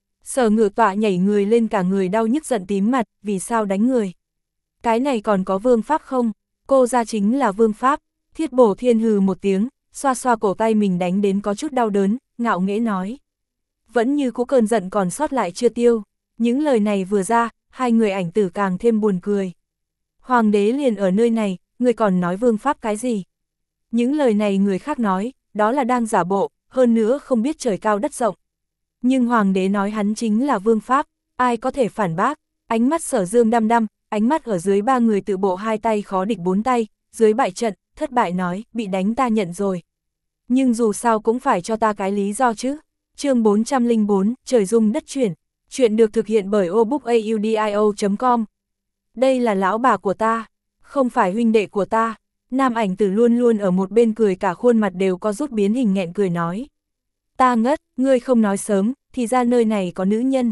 Sở Ngự Tọa nhảy người lên cả người đau nhức giận tím mặt, vì sao đánh người? Cái này còn có vương pháp không? Cô ra chính là vương pháp. Thiết Bổ Thiên hừ một tiếng, xoa xoa cổ tay mình đánh đến có chút đau đớn, ngạo nghễ nói. Vẫn như cũ cơn giận còn sót lại chưa tiêu. Những lời này vừa ra, hai người ảnh tử càng thêm buồn cười. Hoàng đế liền ở nơi này, người còn nói vương pháp cái gì? Những lời này người khác nói, đó là đang giả bộ, hơn nữa không biết trời cao đất rộng. Nhưng hoàng đế nói hắn chính là vương pháp, ai có thể phản bác? Ánh mắt Sở Dương đăm đăm, ánh mắt ở dưới ba người tự bộ hai tay khó địch bốn tay, dưới bại trận, thất bại nói, bị đánh ta nhận rồi. Nhưng dù sao cũng phải cho ta cái lý do chứ. Chương bốn trăm lẻ bốn, trời rung đất chuyển. Chuyện được thực hiện bởi obookaudio chấm com. Đây là lão bà của ta, không phải huynh đệ của ta. Nam ảnh tử luôn luôn ở một bên cười cả khuôn mặt đều có rút biến hình nghẹn cười nói. Ta ngất, ngươi không nói sớm, thì ra nơi này có nữ nhân.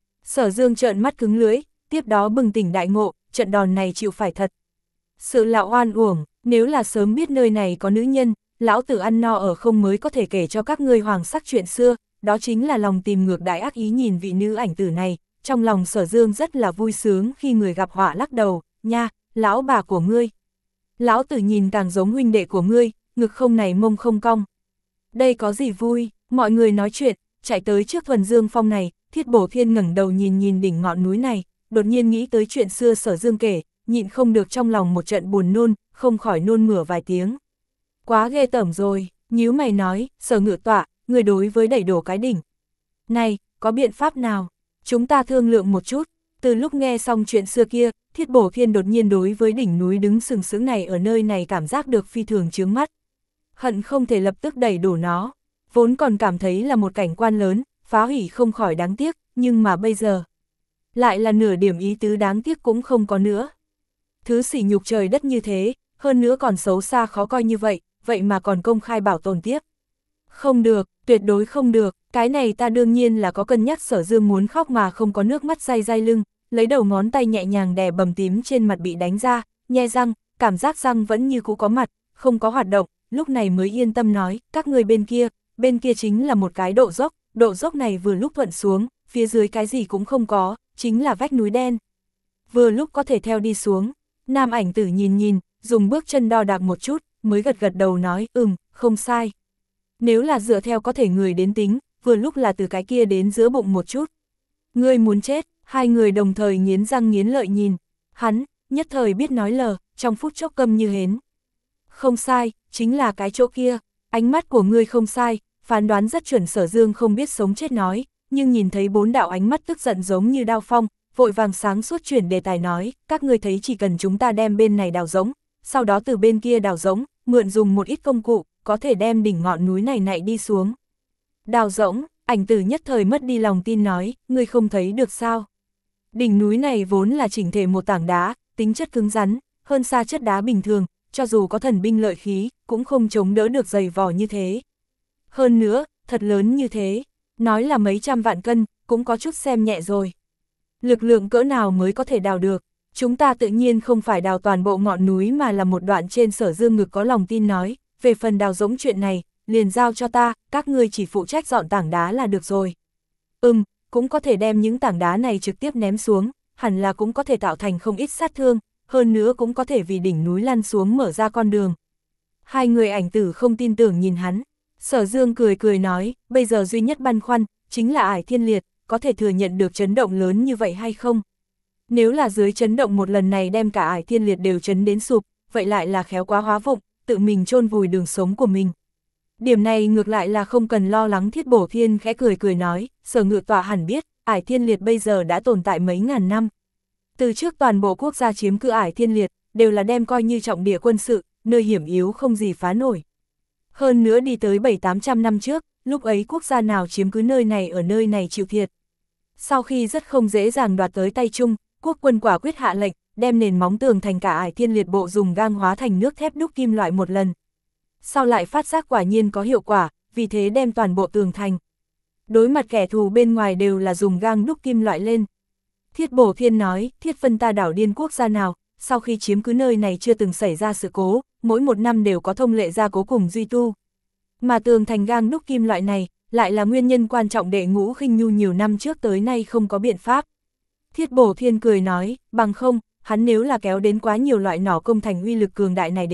Sở Dương trợn mắt cứng lưỡi, tiếp đó bừng tỉnh đại ngộ, trận đòn này chịu phải thật. Sự lão oan uổng, nếu là sớm biết nơi này có nữ nhân, lão tử ăn no ở không mới có thể kể cho các ngươi hoàng sắc chuyện xưa, đó chính là lòng tìm ngược đại ác ý nhìn vị nữ ảnh tử này. Trong lòng Sở Dương rất là vui sướng khi người gặp họa lắc đầu, nha, lão bà của ngươi. Lão tử nhìn càng giống huynh đệ của ngươi, ngực không này mông không cong. Đây có gì vui, mọi người nói chuyện, chạy tới trước Thuần Dương Phong này, Thiết Bổ Thiên ngẩng đầu nhìn nhìn đỉnh ngọn núi này, đột nhiên nghĩ tới chuyện xưa Sở Dương kể, nhịn không được trong lòng một trận buồn nôn, không khỏi nôn mửa vài tiếng. Quá ghê tởm rồi, nhíu mày nói, Sở Ngự Tọa, người đối với đẩy đổ cái đỉnh này, có biện pháp nào? Chúng ta thương lượng một chút. Từ lúc nghe xong chuyện xưa kia, Thiết Bổ Thiên đột nhiên đối với đỉnh núi đứng sừng sững này ở nơi này cảm giác được phi thường chướng mắt. Hận không thể lập tức đẩy đổ nó. Vốn còn cảm thấy là một cảnh quan lớn, phá hủy không khỏi đáng tiếc, nhưng mà bây giờ lại là nửa điểm ý tứ đáng tiếc cũng không có nữa. Thứ sỉ nhục trời đất như thế, hơn nữa còn xấu xa khó coi như vậy, vậy mà còn công khai bảo tồn tiếp. Không được, tuyệt đối không được, cái này ta đương nhiên là có cân nhắc. Sở Dương muốn khóc mà không có nước mắt day day lưng, lấy đầu ngón tay nhẹ nhàng đè bầm tím trên mặt bị đánh ra, nhe răng, cảm giác răng vẫn như cũ có mặt, không có hoạt động, lúc này mới yên tâm nói, các người bên kia, bên kia chính là một cái độ dốc, độ dốc này vừa lúc thuận xuống, phía dưới cái gì cũng không có, chính là vách núi đen. Vừa lúc có thể theo đi xuống, nam ảnh tử nhìn nhìn, dùng bước chân đo đạc một chút, mới gật gật đầu nói, ừm, không sai. Nếu là dựa theo có thể người đến tính, vừa lúc là từ cái kia đến giữa bụng một chút. Ngươi muốn chết, hai người đồng thời nghiến răng nghiến lợi nhìn. Hắn, nhất thời biết nói lờ, trong phút chốc câm như hến. Không sai, chính là cái chỗ kia, ánh mắt của ngươi không sai, phán đoán rất chuẩn. Sở Dương không biết sống chết nói, nhưng nhìn thấy bốn đạo ánh mắt tức giận giống như đao phong, vội vàng sáng suốt chuyển đề tài nói, các ngươi thấy chỉ cần chúng ta đem bên này đào rỗng, sau đó từ bên kia đào rỗng, mượn dùng một ít công cụ, có thể đem đỉnh ngọn núi này nạy đi xuống. Đào rỗng, ảnh tử nhất thời mất đi lòng tin nói, ngươi không thấy được sao? Đỉnh núi này vốn là chỉnh thể một tảng đá, tính chất cứng rắn, hơn xa chất đá bình thường, cho dù có thần binh lợi khí, cũng không chống đỡ được dày vò như thế. Hơn nữa, thật lớn như thế, nói là mấy trăm vạn cân, cũng có chút xem nhẹ rồi. Lực lượng cỡ nào mới có thể đào được? Chúng ta tự nhiên không phải đào toàn bộ ngọn núi mà là một đoạn trên. Sở Dương ngực có lòng tin nói, về phần đào rỗng chuyện này, liền giao cho ta, các ngươi chỉ phụ trách dọn tảng đá là được rồi. Ừm, cũng có thể đem những tảng đá này trực tiếp ném xuống, hẳn là cũng có thể tạo thành không ít sát thương, hơn nữa cũng có thể vì đỉnh núi lăn xuống mở ra con đường. Hai người ảnh tử không tin tưởng nhìn hắn, Sở Dương cười cười nói, bây giờ duy nhất băn khoăn, chính là Ải Thiên Liệt, có thể thừa nhận được chấn động lớn như vậy hay không? Nếu là dưới chấn động một lần này đem cả Ải Thiên Liệt đều chấn đến sụp, vậy lại là khéo quá hóa vụng, tự mình chôn vùi đường sống của mình. Điểm này ngược lại là không cần lo lắng. Thiết Bổ Thiên khẽ cười cười nói, Sở Ngự Tọa hẳn biết, Ải Thiên Liệt bây giờ đã tồn tại mấy ngàn năm. Từ trước toàn bộ quốc gia chiếm cứ Ải Thiên Liệt, đều là đem coi như trọng địa quân sự, nơi hiểm yếu không gì phá nổi. Hơn nữa đi tới bảy tám trăm năm trước, lúc ấy quốc gia nào chiếm cứ nơi này ở nơi này chịu thiệt. Sau khi rất không dễ dàng đoạt tới tay Trung, quốc quân quả quyết hạ lệnh, đem nền móng tường thành cả Ải Thiên Liệt bộ dùng gang hóa thành nước thép đúc kim loại một lần. Sau lại phát giác quả nhiên có hiệu quả, vì thế đem toàn bộ tường thành. Đối mặt kẻ thù bên ngoài đều là dùng gang đúc kim loại lên. Thiết Bổ Thiên nói, Thiết Phân ta đảo điên quốc gia nào, sau khi chiếm cứ nơi này chưa từng xảy ra sự cố, mỗi một năm đều có thông lệ gia cố cùng duy tu. Mà tường thành gang đúc kim loại này, lại là nguyên nhân quan trọng để Ngũ Khinh Nhu nhiều năm trước tới nay không có biện pháp. Thiết Bổ Thiên cười nói, bằng không, hắn nếu là kéo đến quá nhiều loại nỏ công thành uy lực cường đại này đến,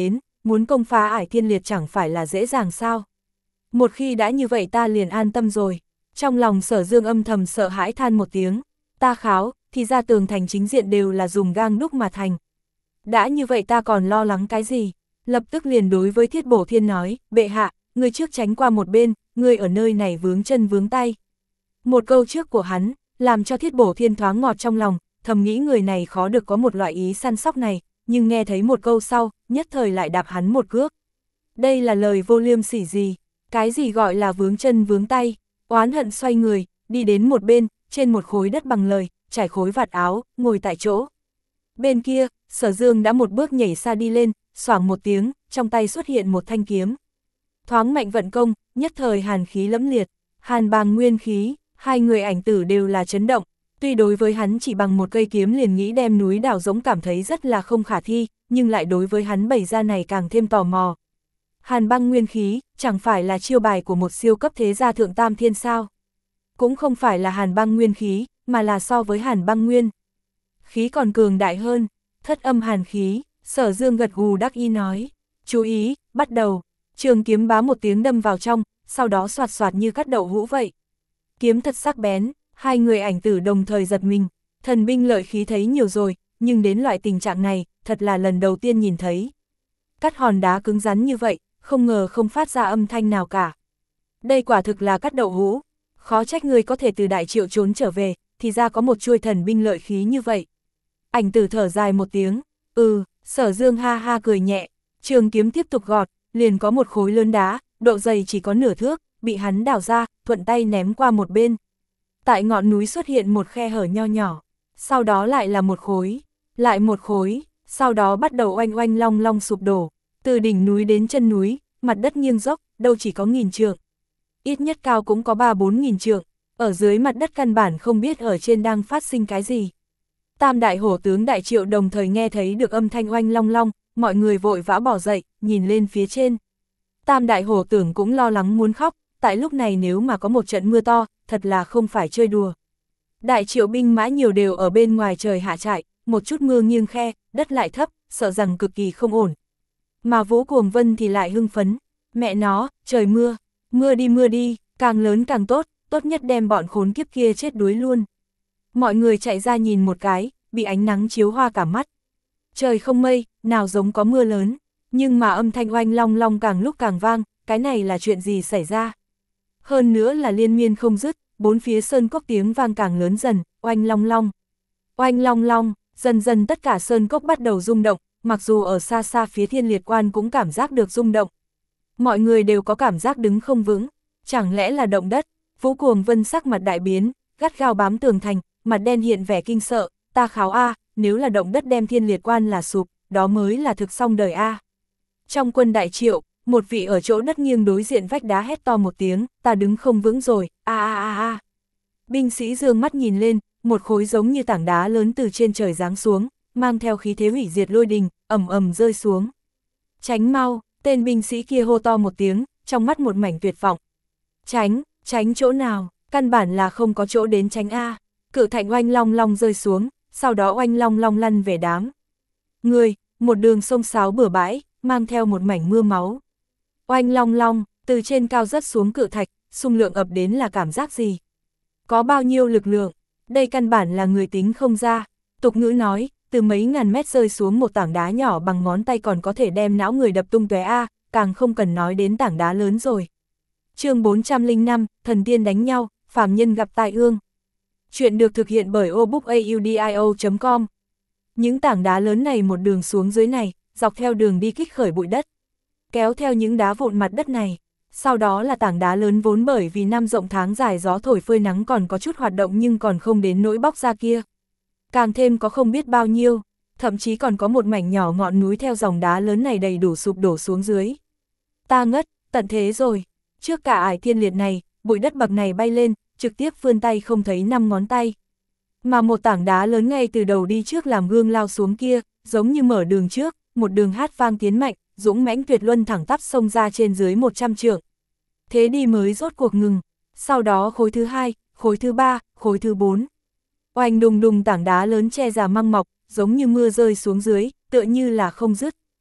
muốn công phá Ải Thiên Liệt chẳng phải là dễ dàng sao. Một khi đã như vậy ta liền an tâm rồi. Trong lòng Sở Dương âm thầm sợ hãi than một tiếng, ta kháo, thì ra tường thành chính diện đều là dùng gang đúc mà thành. Đã như vậy ta còn lo lắng cái gì, lập tức liền đối với Thiết Bổ Thiên nói, bệ hạ, người trước tránh qua một bên, người ở nơi này vướng chân vướng tay. Một câu trước của hắn, làm cho Thiết Bổ Thiên thoáng ngọt trong lòng, thầm nghĩ người này khó được có một loại ý săn sóc này, nhưng nghe thấy một câu sau, nhất thời lại đạp hắn một cước. Đây là lời vô liêm sỉ gì, cái gì gọi là vướng chân vướng tay, oán hận xoay người, đi đến một bên, trên một khối đất bằng lời, trải khối vạt áo, ngồi tại chỗ. Bên kia, Sở Dương đã một bước nhảy xa đi lên, xoảng một tiếng, trong tay xuất hiện một thanh kiếm. Thoáng mạnh vận công, nhất thời hàn khí lẫm liệt, hàn bàng nguyên khí, hai người ảnh tử đều là chấn động. Tuy đối với hắn chỉ bằng một cây kiếm liền nghĩ đem núi đảo giống cảm thấy rất là không khả thi, nhưng lại đối với hắn bày ra này càng thêm tò mò. Hàn băng nguyên khí, chẳng phải là chiêu bài của một siêu cấp thế gia thượng tam thiên sao? Cũng không phải là hàn băng nguyên khí, mà là so với hàn băng nguyên khí còn cường đại hơn, thất âm hàn khí. Sở Dương gật gù đắc ý nói, chú ý, bắt đầu. Trường kiếm bá một tiếng đâm vào trong, sau đó xoạt xoạt như cắt đậu hũ vậy. Kiếm thật sắc bén, hai người ảnh tử đồng thời giật mình, thần binh lợi khí thấy nhiều rồi, nhưng đến loại tình trạng này, thật là lần đầu tiên nhìn thấy. Cắt hòn đá cứng rắn như vậy, không ngờ không phát ra âm thanh nào cả. Đây quả thực là cắt đậu hũ, khó trách người có thể từ Đại Triệu trốn trở về, thì ra có một chuôi thần binh lợi khí như vậy. Ảnh tử thở dài một tiếng, ừ, Sở Dương ha ha cười nhẹ, trường kiếm tiếp tục gọt, liền có một khối lớn đá, độ dày chỉ có nửa thước, bị hắn đào ra, thuận tay ném qua một bên. Tại ngọn núi xuất hiện một khe hở nho nhỏ, sau đó lại là một khối, lại một khối, sau đó bắt đầu oanh oanh long long sụp đổ, từ đỉnh núi đến chân núi, mặt đất nghiêng dốc, đâu chỉ có nghìn trượng, ít nhất cao cũng có ba bốn nghìn trượng, ở dưới mặt đất căn bản không biết ở trên đang phát sinh cái gì. Tam đại hổ tướng Đại Triệu đồng thời nghe thấy được âm thanh oanh long long, mọi người vội vã bỏ dậy, nhìn lên phía trên. Tam đại hổ tướng cũng lo lắng muốn khóc, tại lúc này nếu mà có một trận mưa to, thật là không phải chơi đùa. Đại Triệu binh mã nhiều đều ở bên ngoài trời hạ trại, một chút mưa nghiêng khe, đất lại thấp, sợ rằng cực kỳ không ổn. Mà Vũ Cuồng Vân thì lại hưng phấn, mẹ nó, trời mưa, mưa đi mưa đi, càng lớn càng tốt, tốt nhất đem bọn khốn kiếp kia chết đuối luôn. Mọi người chạy ra nhìn một cái, bị ánh nắng chiếu hoa cả mắt. Trời không mây, nào giống có mưa lớn, nhưng mà âm thanh oanh long long càng lúc càng vang, cái này là chuyện gì xảy ra? Hơn nữa là liên miên không dứt, bốn phía sơn cốc tiếng vang càng lớn dần, oanh long long. Oanh long long, dần dần tất cả sơn cốc bắt đầu rung động, mặc dù ở xa xa phía Thiên Liệt Quan cũng cảm giác được rung động. Mọi người đều có cảm giác đứng không vững, chẳng lẽ là động đất? Vũ Cuồng Vân sắc mặt đại biến, gắt gao bám tường thành, mặt đen hiện vẻ kinh sợ, ta kháo a, nếu là động đất đem Thiên Liệt Quan là sụp, đó mới là thực xong đời a. Trong quân Đại Triệu, một vị ở chỗ đất nghiêng đối diện vách đá hét to một tiếng, ta đứng không vững rồi, a a a a. Binh sĩ dương mắt nhìn lên, một khối giống như tảng đá lớn từ trên trời giáng xuống, mang theo khí thế hủy diệt lôi đình, ầm ầm rơi xuống. Tránh mau, tên binh sĩ kia hô to một tiếng, trong mắt một mảnh tuyệt vọng. Tránh, tránh chỗ nào, căn bản là không có chỗ đến tránh a. Cự thạch oanh long long rơi xuống, sau đó oanh long long lăn về đám người, một đường sông sáo bừa bãi, mang theo một mảnh mưa máu. Oanh long long, từ trên cao rớt xuống cự thạch, xung lượng ập đến là cảm giác gì? Có bao nhiêu lực lượng? Đây căn bản là người tính không ra. Tục ngữ nói, từ mấy ngàn mét rơi xuống một tảng đá nhỏ bằng ngón tay còn có thể đem não người đập tung tóe a, càng không cần nói đến tảng đá lớn rồi. Chương bốn trăm lẻ năm, thần tiên đánh nhau, phàm nhân gặp tai ương. Chuyện được thực hiện bởi obookaudio chấm com. Những tảng đá lớn này một đường xuống dưới này, dọc theo đường đi kích khởi bụi đất, kéo theo những đá vụn mặt đất này. Sau đó là tảng đá lớn vốn bởi vì năm rộng tháng dài gió thổi phơi nắng còn có chút hoạt động nhưng còn không đến nỗi bóc ra kia. Càng thêm có không biết bao nhiêu, thậm chí còn có một mảnh nhỏ ngọn núi theo dòng đá lớn này đầy đủ sụp đổ xuống dưới. Ta ngất, tận thế rồi. Trước cả Ải Thiên Liệt này, bụi đất bậc này bay lên, trực tiếp vươn tay không thấy năm ngón tay. Mà một tảng đá lớn ngay từ đầu đi trước làm gương lao xuống kia, giống như mở đường trước, một đường hát vang tiến mạnh, dũng mãnh tuyệt luân thẳng tắp xông ra trên dưới một trăm trượng. Thế đi mới rốt cuộc ngừng, sau đó khối thứ hai, khối thứ ba, khối thứ bốn. Oanh đùng đùng tảng đá lớn che già măng mọc, giống như mưa rơi xuống dưới, tựa như là không dứt.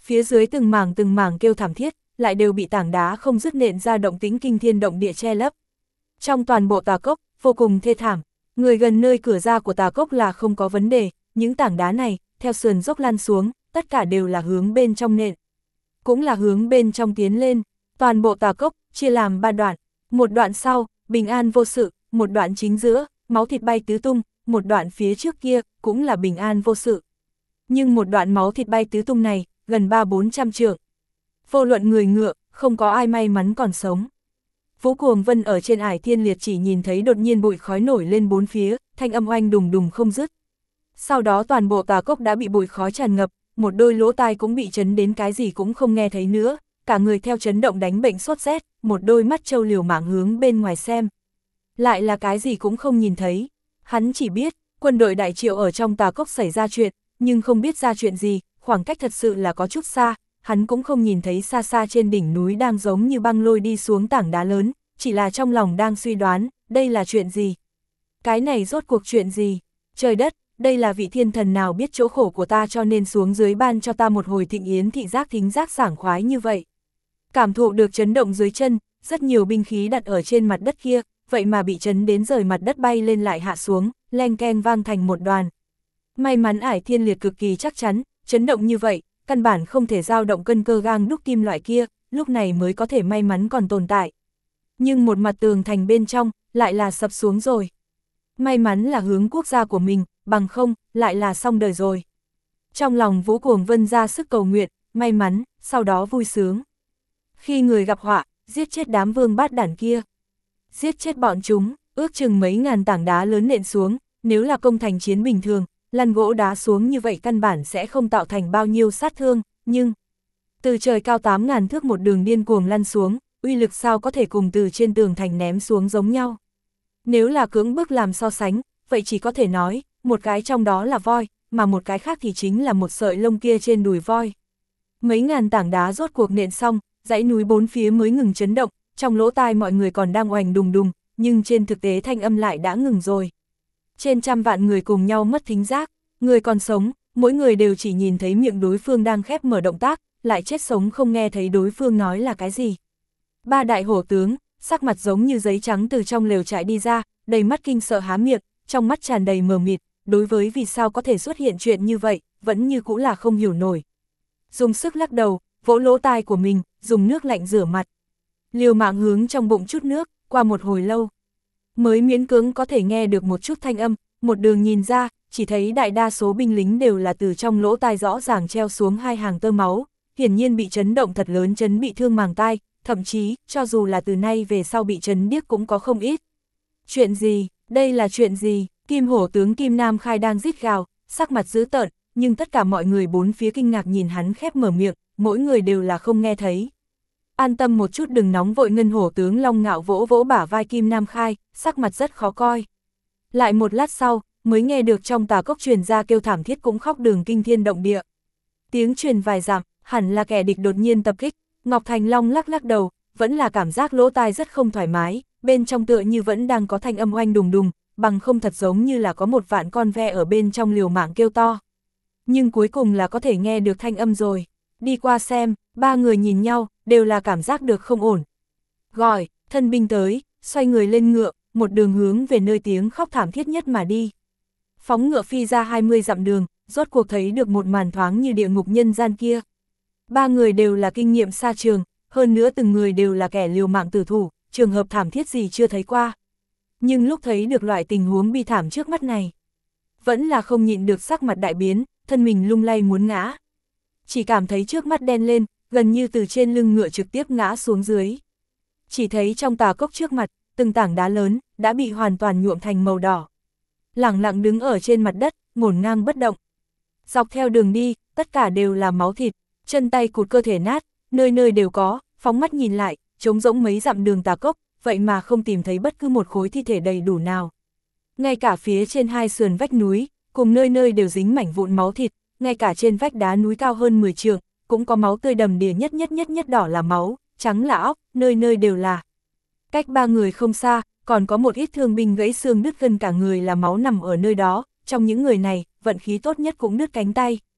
Phía dưới từng mảng từng mảng kêu thảm thiết, lại đều bị tảng đá không dứt nện ra động tĩnh kinh thiên động địa che lấp. Trong toàn bộ tà cốc, vô cùng thê thảm, người gần nơi cửa ra của tà cốc là không có vấn đề, những tảng đá này, theo sườn dốc lăn xuống, tất cả đều là hướng bên trong nện. Cũng là hướng bên trong tiến lên, toàn bộ tà cốc, chia làm ba đoạn, một đoạn sau, bình an vô sự, một đoạn chính giữa, máu thịt bay tứ tung, một đoạn phía trước kia, cũng là bình an vô sự. Nhưng một đoạn máu thịt bay tứ tung này, gần ba bốn trăm trượng. Vô luận người ngựa, không có ai may mắn còn sống. Vũ Cuồng Vân ở trên ải thiên liệt chỉ nhìn thấy đột nhiên bụi khói nổi lên bốn phía, thanh âm oanh đùng đùng không dứt. Sau đó toàn bộ tà cốc đã bị bụi khói tràn ngập, một đôi lỗ tai cũng bị chấn đến cái gì cũng không nghe thấy nữa, cả người theo chấn động đánh bệnh sốt rét, một đôi mắt trâu liều mạng hướng bên ngoài xem. Lại là cái gì cũng không nhìn thấy, hắn chỉ biết, quân đội đại triệu ở trong tà cốc xảy ra chuyện, nhưng không biết ra chuyện gì, khoảng cách thật sự là có chút xa, hắn cũng không nhìn thấy xa xa trên đỉnh núi đang giống như băng lôi đi xuống tảng đá lớn, chỉ là trong lòng đang suy đoán, đây là chuyện gì? Cái này rốt cuộc chuyện gì? Trời đất, đây là vị thiên thần nào biết chỗ khổ của ta cho nên xuống dưới ban cho ta một hồi thịnh yến thị giác thính giác sảng khoái như vậy. Cảm thụ được chấn động dưới chân, rất nhiều binh khí đặt ở trên mặt đất kia, vậy mà bị chấn đến rời mặt đất bay lên lại hạ xuống, leng keng vang thành một đoàn. May mắn ải thiên liệt cực kỳ chắc chắn, chấn động như vậy, căn bản không thể dao động cân cơ gang đúc kim loại kia, lúc này mới có thể may mắn còn tồn tại. Nhưng một mặt tường thành bên trong, lại là sập xuống rồi. May mắn là hướng quốc gia của mình, bằng không, lại là xong đời rồi. Trong lòng Vũ Cuồng Vân ra sức cầu nguyện, may mắn, sau đó vui sướng. Khi người gặp họa, giết chết đám vương bát đản kia. Giết chết bọn chúng, ước chừng mấy ngàn tảng đá lớn nện xuống, nếu là công thành chiến bình thường, lăn gỗ đá xuống như vậy căn bản sẽ không tạo thành bao nhiêu sát thương, nhưng từ trời cao tám ngàn thước một đường điên cuồng lăn xuống, uy lực sao có thể cùng từ trên tường thành ném xuống giống nhau. Nếu là cưỡng bức làm so sánh, vậy chỉ có thể nói, một cái trong đó là voi, mà một cái khác thì chính là một sợi lông kia trên đùi voi. Mấy ngàn tảng đá rốt cuộc nện xong, dãy núi bốn phía mới ngừng chấn động, trong lỗ tai mọi người còn đang oành đùng đùng, nhưng trên thực tế thanh âm lại đã ngừng rồi. Trên trăm vạn người cùng nhau mất thính giác, người còn sống, mỗi người đều chỉ nhìn thấy miệng đối phương đang khép mở động tác, lại chết sống không nghe thấy đối phương nói là cái gì. Ba đại hổ tướng, sắc mặt giống như giấy trắng từ trong lều trại đi ra, đầy mắt kinh sợ há miệng, trong mắt tràn đầy mờ mịt, đối với vì sao có thể xuất hiện chuyện như vậy, vẫn như cũ là không hiểu nổi. Dùng sức lắc đầu, vỗ lỗ tai của mình, dùng nước lạnh rửa mặt. Liều mạng hướng trong bụng chút nước, qua một hồi lâu. Mới miễn cưỡng có thể nghe được một chút thanh âm, một đường nhìn ra, chỉ thấy đại đa số binh lính đều là từ trong lỗ tai rõ ràng treo xuống hai hàng tơ máu, hiển nhiên bị chấn động thật lớn chấn bị thương màng tai, thậm chí, cho dù là từ nay về sau bị chấn điếc cũng có không ít. Chuyện gì, đây là chuyện gì, Kim Hổ tướng Kim Nam Khai đang rít gào, sắc mặt dữ tợn, nhưng tất cả mọi người bốn phía kinh ngạc nhìn hắn khép mở miệng, mỗi người đều là không nghe thấy. An tâm một chút đừng nóng vội, Ngân Hổ tướng Long Ngạo vỗ vỗ bả vai Kim Nam Khai, sắc mặt rất khó coi. Lại một lát sau, mới nghe được trong tà cốc truyền ra kêu thảm thiết cũng khóc đường kinh thiên động địa. Tiếng truyền vài dặm, hẳn là kẻ địch đột nhiên tập kích, Ngọc Thành Long lắc lắc đầu, vẫn là cảm giác lỗ tai rất không thoải mái, bên trong tựa như vẫn đang có thanh âm oanh đùng đùng, bằng không thật giống như là có một vạn con ve ở bên trong liều mạng kêu to. Nhưng cuối cùng là có thể nghe được thanh âm rồi. Đi qua xem, ba người nhìn nhau, đều là cảm giác được không ổn. Gọi, thân binh tới, xoay người lên ngựa, một đường hướng về nơi tiếng khóc thảm thiết nhất mà đi. Phóng ngựa phi ra hai mươi dặm đường, rốt cuộc thấy được một màn thoáng như địa ngục nhân gian kia. Ba người đều là kinh nghiệm xa trường, hơn nữa từng người đều là kẻ liều mạng tử thủ, trường hợp thảm thiết gì chưa thấy qua. Nhưng lúc thấy được loại tình huống bi thảm trước mắt này, vẫn là không nhịn được sắc mặt đại biến, thân mình lung lay muốn ngã. Chỉ cảm thấy trước mắt đen lên, gần như từ trên lưng ngựa trực tiếp ngã xuống dưới. Chỉ thấy trong tà cốc trước mặt, từng tảng đá lớn, đã bị hoàn toàn nhuộm thành màu đỏ. Lẳng lặng đứng ở trên mặt đất, ngổn ngang bất động. Dọc theo đường đi, tất cả đều là máu thịt, chân tay cụt cơ thể nát, nơi nơi đều có, phóng mắt nhìn lại, trống rỗng mấy dặm đường tà cốc, vậy mà không tìm thấy bất cứ một khối thi thể đầy đủ nào. Ngay cả phía trên hai sườn vách núi, cùng nơi nơi đều dính mảnh vụn máu thịt, ngay cả trên vách đá núi cao hơn mười trượng, cũng có máu tươi đầm đìa, nhất nhất nhất nhất đỏ là máu, trắng là óc, nơi nơi đều là. Cách ba người không xa, còn có một ít thương binh gãy xương đứt gân cả người là máu nằm ở nơi đó, trong những người này, vận khí tốt nhất cũng đứt cánh tay.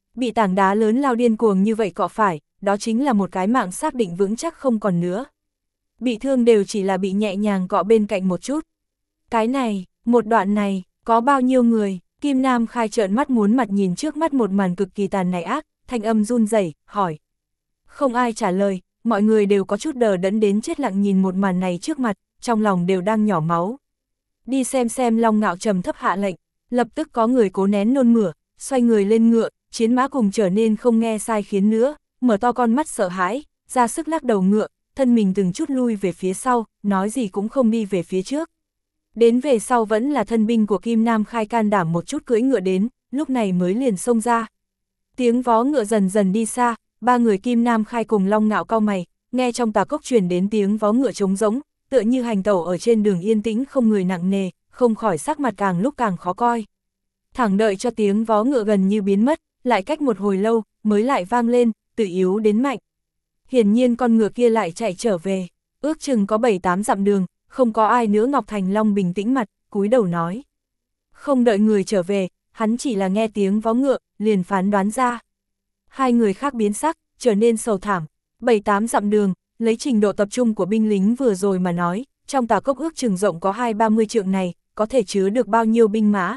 Bị tảng đá lớn lao điên cuồng như vậy cọ phải, đó chính là một cái mạng xác định vững chắc không còn nữa. Bị thương đều chỉ là bị nhẹ nhàng cọ bên cạnh một chút. Cái này, một đoạn này, có bao nhiêu người? Kim Nam Khai trợn mắt muốn mặt nhìn trước mắt một màn cực kỳ tàn này ác, thanh âm run rẩy hỏi. Không ai trả lời, mọi người đều có chút đờ đẫn đến chết lặng nhìn một màn này trước mặt, trong lòng đều đang nhỏ máu. Đi xem xem Long Ngạo trầm thấp hạ lệnh, lập tức có người cố nén nôn mửa, xoay người lên ngựa, chiến mã cùng trở nên không nghe sai khiến nữa, mở to con mắt sợ hãi, ra sức lắc đầu ngựa, thân mình từng chút lui về phía sau, nói gì cũng không đi về phía trước. Đến về sau vẫn là thân binh của Kim Nam Khai can đảm một chút cưỡi ngựa đến, lúc này mới liền xông ra. Tiếng vó ngựa dần dần đi xa, ba người Kim Nam Khai cùng Long Ngạo cau mày, nghe trong tà cốc truyền đến tiếng vó ngựa trống rỗng, tựa như hành tẩu ở trên đường yên tĩnh không người nặng nề, không khỏi sắc mặt càng lúc càng khó coi. Thẳng đợi cho tiếng vó ngựa gần như biến mất, lại cách một hồi lâu, mới lại vang lên, từ yếu đến mạnh. Hiển nhiên con ngựa kia lại chạy trở về, ước chừng có bảy tám dặm đường, không có ai nữa. Ngọc Thành Long bình tĩnh mặt, cúi đầu nói. Không đợi người trở về, hắn chỉ là nghe tiếng vó ngựa, liền phán đoán ra. Hai người khác biến sắc, trở nên sầu thảm, bảy tám dặm đường, lấy trình độ tập trung của binh lính vừa rồi mà nói, trong tà cốc ước chừng rộng có hai ba mươi trượng này, có thể chứa được bao nhiêu binh mã.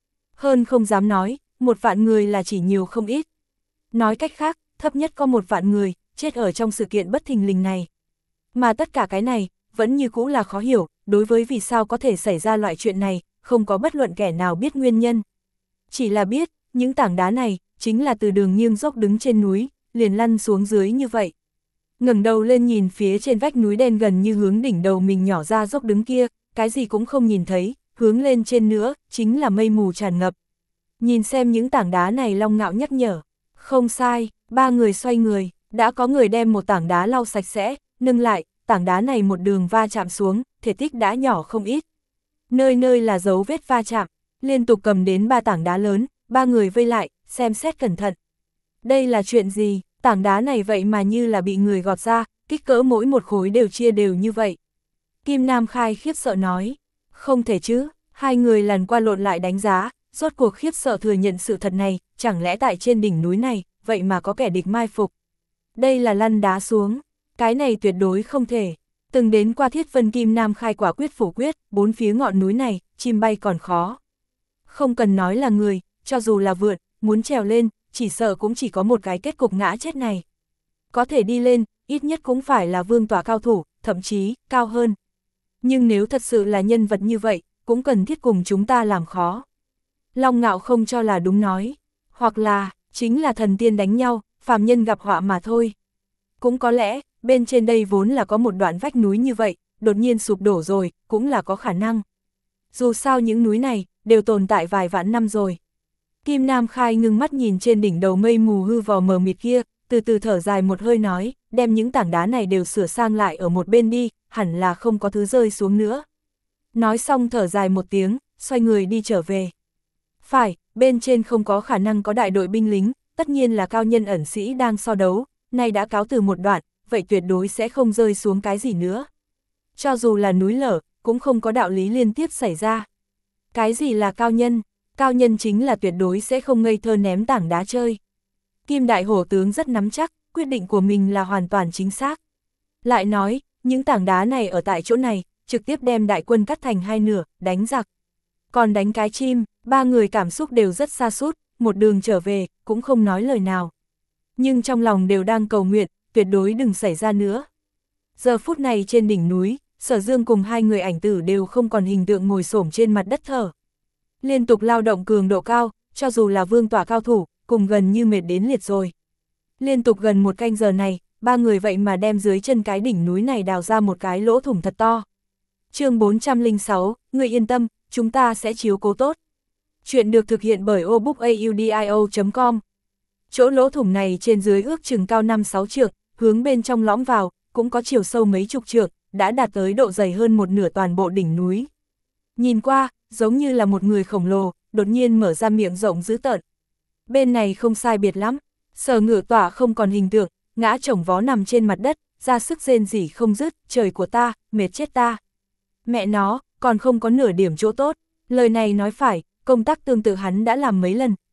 Hơn không dám nói, một vạn người là chỉ nhiều không ít. Nói cách khác, thấp nhất có một vạn người, chết ở trong sự kiện bất thình lình này. Mà tất cả cái này, vẫn như cũ là khó hiểu, đối với vì sao có thể xảy ra loại chuyện này, không có bất luận kẻ nào biết nguyên nhân. Chỉ là biết, những tảng đá này, chính là từ đường nghiêng dốc đứng trên núi, liền lăn xuống dưới như vậy. Ngẩng đầu lên nhìn phía trên vách núi đen gần như hướng đỉnh đầu mình nhỏ ra dốc đứng kia, cái gì cũng không nhìn thấy, hướng lên trên nữa, chính là mây mù tràn ngập. Nhìn xem những tảng đá này, Long Ngạo nhắc nhở. Không sai, ba người xoay người, đã có người đem một tảng đá lau sạch sẽ, nâng lại, tảng đá này một đường va chạm xuống, thể tích đã nhỏ không ít. Nơi nơi là dấu vết va chạm, liên tục cầm đến ba tảng đá lớn, ba người vây lại, xem xét cẩn thận. Đây là chuyện gì? Tảng đá này vậy mà như là bị người gọt ra, kích cỡ mỗi một khối đều chia đều như vậy. Kim Nam Khai khiếp sợ nói, không thể chứ, hai người lần qua lộn lại đánh giá, rốt cuộc khiếp sợ thừa nhận sự thật này, chẳng lẽ tại trên đỉnh núi này, vậy mà có kẻ địch mai phục. Đây là lăn đá xuống, cái này tuyệt đối không thể. Từng đến qua Thiết Vân Kim Nam Khai quả quyết phủ quyết, bốn phía ngọn núi này, chim bay còn khó. Không cần nói là người, cho dù là vượn, muốn trèo lên, chỉ sợ cũng chỉ có một cái kết cục ngã chết này. Có thể đi lên, ít nhất cũng phải là vương tòa cao thủ, thậm chí, cao hơn. Nhưng nếu thật sự là nhân vật như vậy, cũng cần thiết cùng chúng ta làm khó. Long Ngạo không cho là đúng nói, hoặc là, chính là thần tiên đánh nhau, phàm nhân gặp họa mà thôi. Cũng có lẽ, bên trên đây vốn là có một đoạn vách núi như vậy, đột nhiên sụp đổ rồi, cũng là có khả năng. Dù sao những núi này, đều tồn tại vài vạn năm rồi. Kim Nam Khai ngưng mắt nhìn trên đỉnh đầu mây mù hư vò mờ mịt kia, từ từ thở dài một hơi nói, đem những tảng đá này đều sửa sang lại ở một bên đi, hẳn là không có thứ rơi xuống nữa. Nói xong thở dài một tiếng, xoay người đi trở về. Phải, bên trên không có khả năng có đại đội binh lính, tất nhiên là cao nhân ẩn sĩ đang so đấu, nay đã cáo từ một đoạn, vậy tuyệt đối sẽ không rơi xuống cái gì nữa. Cho dù là núi lở, cũng không có đạo lý liên tiếp xảy ra. Cái gì là cao nhân? Cao nhân chính là tuyệt đối sẽ không ngây thơ ném tảng đá chơi. Kim Đại Hổ tướng rất nắm chắc, quyết định của mình là hoàn toàn chính xác. Lại nói, những tảng đá này ở tại chỗ này, trực tiếp đem đại quân cắt thành hai nửa, đánh giặc. Còn đánh cái chim, ba người cảm xúc đều rất xa sút, một đường trở về, cũng không nói lời nào. Nhưng trong lòng đều đang cầu nguyện, tuyệt đối đừng xảy ra nữa. Giờ phút này trên đỉnh núi, Sở Dương cùng hai người ảnh tử đều không còn hình tượng ngồi xổm trên mặt đất thở. Liên tục lao động cường độ cao, cho dù là vương tỏa cao thủ, cùng gần như mệt đến liệt rồi. Liên tục gần một canh giờ này, ba người vậy mà đem dưới chân cái đỉnh núi này đào ra một cái lỗ thủng thật to. chương bốn trăm lẻ sáu, người yên tâm, chúng ta sẽ chiếu cố tốt. Chuyện được thực hiện bởi obookaudio chấm com. Chỗ lỗ thủng này trên dưới ước chừng cao năm sáu trượng, hướng bên trong lõm vào, cũng có chiều sâu mấy chục trượng, đã đạt tới độ dày hơn một nửa toàn bộ đỉnh núi. Nhìn qua, giống như là một người khổng lồ, đột nhiên mở ra miệng rộng dữ tợn. Bên này không sai biệt lắm, Sở Ngự Tỏa không còn hình tượng, ngã chồng vó nằm trên mặt đất, ra sức rên rỉ không dứt, trời của ta, mệt chết ta. Mẹ nó, còn không có nửa điểm chỗ tốt, lời này nói phải, công tác tương tự hắn đã làm mấy lần,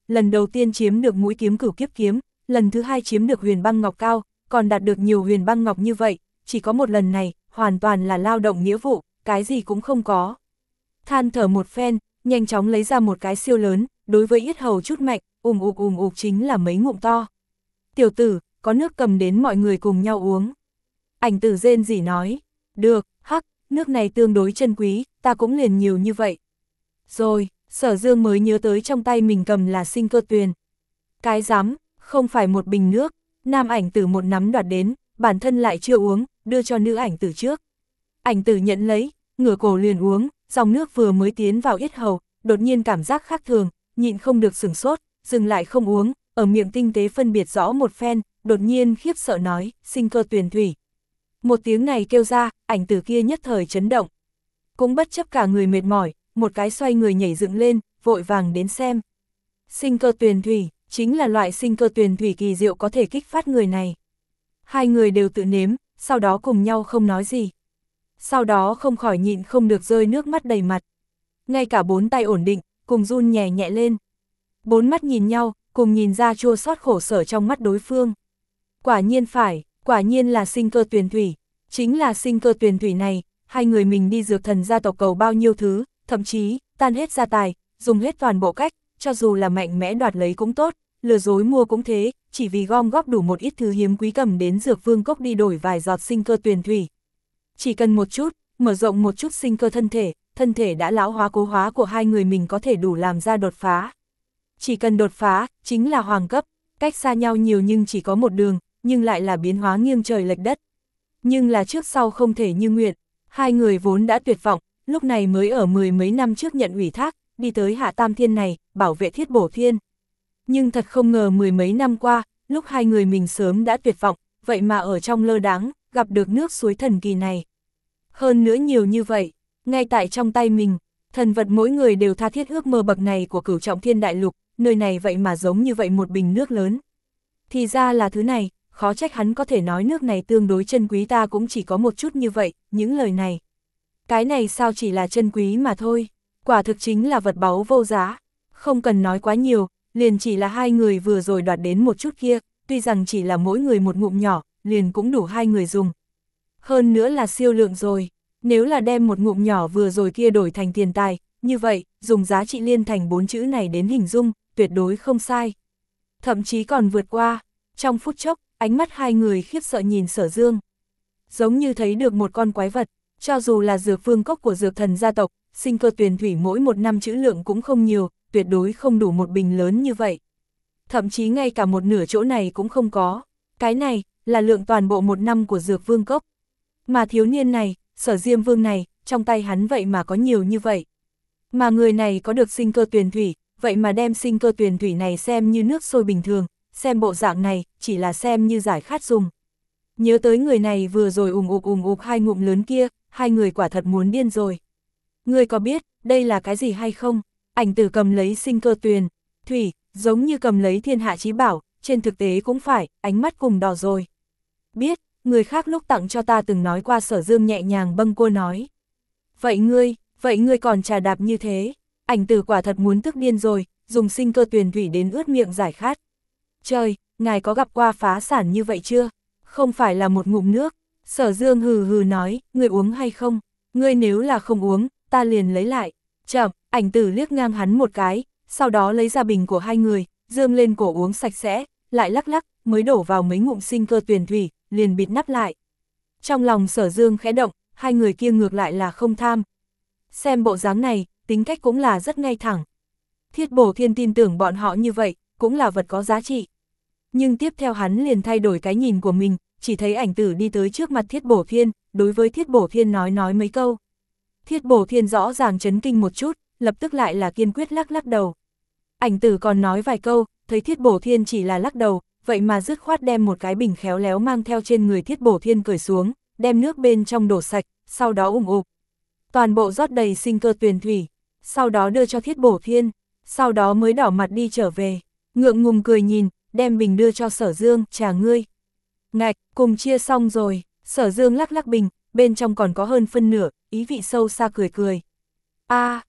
lần đầu tiên chiếm được mũi kiếm cửu kiếp kiếm, lần thứ hai chiếm được huyền băng ngọc cao, còn đạt được nhiều huyền băng ngọc như vậy, chỉ có một lần này, hoàn toàn là lao động nghĩa vụ, cái gì cũng không có. Than thở một phen, nhanh chóng lấy ra một cái siêu lớn, đối với yết hầu chút mạnh, ùm ục ùm ục chính là mấy ngụm to. Tiểu tử, có nước cầm đến mọi người cùng nhau uống. Ảnh tử rên rỉ nói, được, hắc, nước này tương đối chân quý, ta cũng liền nhiều như vậy. Rồi, Sở Dương mới nhớ tới trong tay mình cầm là sinh cơ tuyền. Cái rắm, không phải một bình nước, nam ảnh tử một nắm đoạt đến, bản thân lại chưa uống, đưa cho nữ ảnh tử trước. Ảnh tử nhận lấy, ngửa cổ liền uống, dòng nước vừa mới tiến vào yết hầu, đột nhiên cảm giác khác thường, nhịn không được sửng sốt, dừng lại không uống, ở miệng tinh tế phân biệt rõ một phen, đột nhiên khiếp sợ nói, sinh cơ tuyền thủy. Một tiếng này kêu ra, ảnh tử kia nhất thời chấn động. Cũng bất chấp cả người mệt mỏi, một cái xoay người nhảy dựng lên, vội vàng đến xem. Sinh cơ tuyền thủy, chính là loại sinh cơ tuyền thủy kỳ diệu có thể kích phát người này. Hai người đều tự nếm, sau đó cùng nhau không nói gì. Sau đó không khỏi nhịn không được rơi nước mắt đầy mặt. Ngay cả bốn tay ổn định, cùng run nhẹ nhẹ lên. Bốn mắt nhìn nhau, cùng nhìn ra chua xót khổ sở trong mắt đối phương. Quả nhiên phải, quả nhiên là sinh cơ tuyền thủy. Chính là sinh cơ tuyền thủy này, hai người mình đi dược thần gia tộc cầu bao nhiêu thứ, thậm chí, tan hết gia tài, dùng hết toàn bộ cách, cho dù là mạnh mẽ đoạt lấy cũng tốt, lừa dối mua cũng thế, chỉ vì gom góp đủ một ít thứ hiếm quý cầm đến dược vương cốc đi đổi vài giọt sinh cơ tuyền thủy. Chỉ cần một chút, mở rộng một chút sinh cơ thân thể, thân thể đã lão hóa cố hóa của hai người mình có thể đủ làm ra đột phá. Chỉ cần đột phá, chính là hoàng cấp, cách xa nhau nhiều nhưng chỉ có một đường, nhưng lại là biến hóa nghiêng trời lệch đất. Nhưng là trước sau không thể như nguyện, hai người vốn đã tuyệt vọng, lúc này mới ở mười mấy năm trước nhận ủy thác, đi tới Hạ Tam Thiên này, bảo vệ Thiết Bổ Thiên. Nhưng thật không ngờ mười mấy năm qua, lúc hai người mình sớm đã tuyệt vọng, vậy mà ở trong lơ đãng gặp được nước suối thần kỳ này. Hơn nữa nhiều như vậy, ngay tại trong tay mình, thần vật mỗi người đều tha thiết ước mơ bậc này của Cửu Trọng Thiên Đại Lục, nơi này vậy mà giống như vậy một bình nước lớn. Thì ra là thứ này, khó trách hắn có thể nói nước này tương đối chân quý, ta cũng chỉ có một chút như vậy, những lời này. Cái này sao chỉ là chân quý mà thôi, quả thực chính là vật báu vô giá, không cần nói quá nhiều, liền chỉ là hai người vừa rồi đoạt đến một chút kia, tuy rằng chỉ là mỗi người một ngụm nhỏ, liền cũng đủ hai người dùng. Hơn nữa là siêu lượng rồi, nếu là đem một ngụm nhỏ vừa rồi kia đổi thành tiền tài, như vậy, dùng giá trị liên thành bốn chữ này đến hình dung, tuyệt đối không sai. Thậm chí còn vượt qua, trong phút chốc, ánh mắt hai người khiếp sợ nhìn Sở Dương. Giống như thấy được một con quái vật, cho dù là dược vương cốc của dược thần gia tộc, sinh cơ tuyền thủy mỗi một năm chữ lượng cũng không nhiều, tuyệt đối không đủ một bình lớn như vậy. Thậm chí ngay cả một nửa chỗ này cũng không có. Cái này, là lượng toàn bộ một năm của dược vương cốc. Mà thiếu niên này, Sở Diêm Vương này, trong tay hắn vậy mà có nhiều như vậy. Mà người này có được sinh cơ tuyền thủy, vậy mà đem sinh cơ tuyền thủy này xem như nước sôi bình thường, xem bộ dạng này, chỉ là xem như giải khát dùng. Nhớ tới người này vừa rồi ùm ục ùm ục hai ngụm lớn kia, hai người quả thật muốn điên rồi. Ngươi có biết, đây là cái gì hay không? Ảnh tử cầm lấy sinh cơ tuyền thủy, giống như cầm lấy thiên hạ chí bảo, trên thực tế cũng phải, ánh mắt cùng đỏ rồi. Biết, người khác lúc tặng cho ta từng nói qua. Sở Dương nhẹ nhàng bâng quơ nói. Vậy ngươi, vậy ngươi còn trà đạp như thế? Ảnh tử quả thật muốn tức điên rồi, dùng sinh cơ tuyền thủy đến ướt miệng giải khát. Trời, ngài có gặp qua phá sản như vậy chưa? Không phải là một ngụm nước. Sở Dương hừ hừ nói, ngươi uống hay không? Ngươi nếu là không uống, ta liền lấy lại. Chậm, ảnh tử liếc ngang hắn một cái, sau đó lấy ra bình của hai người, dương lên cổ uống sạch sẽ, lại lắc lắc, mới đổ vào mấy ngụm sinh cơ tuyền thủy, liền bịt nắp lại. Trong lòng Sở Dương khẽ động, hai người kia ngược lại là không tham. Xem bộ dáng này, tính cách cũng là rất ngay thẳng. Thiết Bổ Thiên tin tưởng bọn họ như vậy, cũng là vật có giá trị. Nhưng tiếp theo hắn liền thay đổi cái nhìn của mình, chỉ thấy ảnh tử đi tới trước mặt Thiết Bổ Thiên, đối với Thiết Bổ Thiên nói nói mấy câu. Thiết Bổ Thiên rõ ràng chấn kinh một chút, lập tức lại là kiên quyết lắc lắc đầu. Ảnh tử còn nói vài câu, thấy Thiết Bổ Thiên chỉ là lắc đầu, vậy mà dứt khoát đem một cái bình khéo léo mang theo trên người Thiết Bổ Thiên cởi xuống, đem nước bên trong đổ sạch, sau đó ùm ục. Toàn bộ rót đầy sinh cơ tuyền thủy, sau đó đưa cho Thiết Bổ Thiên, sau đó mới đỏ mặt đi trở về, ngượng ngùng cười nhìn, đem bình đưa cho Sở Dương, trà ngươi. Ngạch, cùng chia xong rồi, Sở Dương lắc lắc bình, bên trong còn có hơn phân nửa, ý vị sâu xa cười cười. A,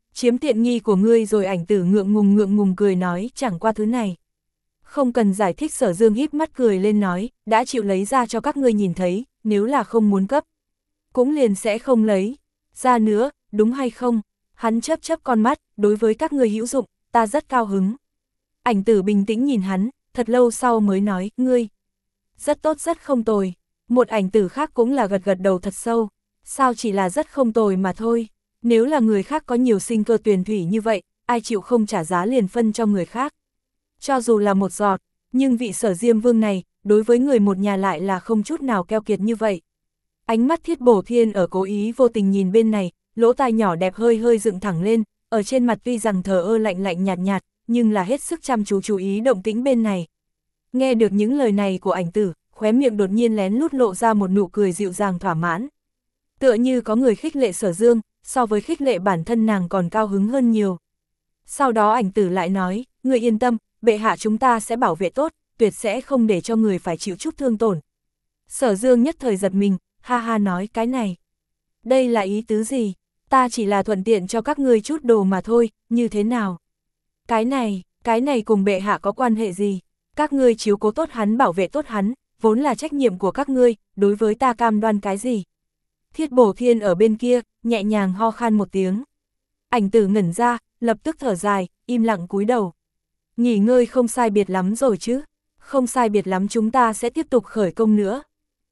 Chiếm tiện nghi của ngươi rồi. Ảnh Tử ngượng ngùng ngượng ngùng cười nói, chẳng qua thứ này. Không cần giải thích. Sở Dương híp mắt cười lên nói, đã chịu lấy ra cho các ngươi nhìn thấy, nếu là không muốn cấp, cũng liền sẽ không lấy ra nữa, đúng hay không? Hắn chớp chớp con mắt, đối với các ngươi hữu dụng, ta rất cao hứng. Ảnh Tử bình tĩnh nhìn hắn, thật lâu sau mới nói, ngươi, rất tốt rất không tồi. Một Ảnh Tử khác cũng là gật gật đầu thật sâu, sao chỉ là rất không tồi mà thôi, nếu là người khác có nhiều sinh cơ tuyền thủy như vậy, ai chịu không trả giá liền phân cho người khác. Cho dù là một giọt, nhưng vị Sở Diêm Vương này, đối với người một nhà lại là không chút nào keo kiệt như vậy. Ánh mắt Thiết Bổ Thiên ở cố ý vô tình nhìn bên này, lỗ tai nhỏ đẹp hơi hơi dựng thẳng lên, ở trên mặt tuy rằng thờ ơ lạnh lạnh nhạt nhạt, nhưng là hết sức chăm chú chú ý động tĩnh bên này. Nghe được những lời này của Ảnh Tử, khóe miệng đột nhiên lén lút lộ ra một nụ cười dịu dàng thỏa mãn. Tựa như có người khích lệ Sở Dương, so với khích lệ bản thân nàng còn cao hứng hơn nhiều. Sau đó Ảnh Tử lại nói, người yên tâm, bệ hạ chúng ta sẽ bảo vệ tốt, tuyệt sẽ không để cho người phải chịu chút thương tổn. Sở Dương nhất thời giật mình, ha ha nói, cái này, đây là ý tứ gì? Ta chỉ là thuận tiện cho các ngươi chút đồ mà thôi, như thế nào? Cái này, cái này cùng bệ hạ có quan hệ gì? Các ngươi chiếu cố tốt hắn, bảo vệ tốt hắn, vốn là trách nhiệm của các ngươi, đối với ta cam đoan cái gì? Thiết Bổ Thiên ở bên kia, nhẹ nhàng ho khan một tiếng. Ảnh Tử ngẩn ra, lập tức thở dài, im lặng cúi đầu. Nghỉ ngơi không sai biệt lắm rồi chứ? Không sai biệt lắm, chúng ta sẽ tiếp tục khởi công nữa.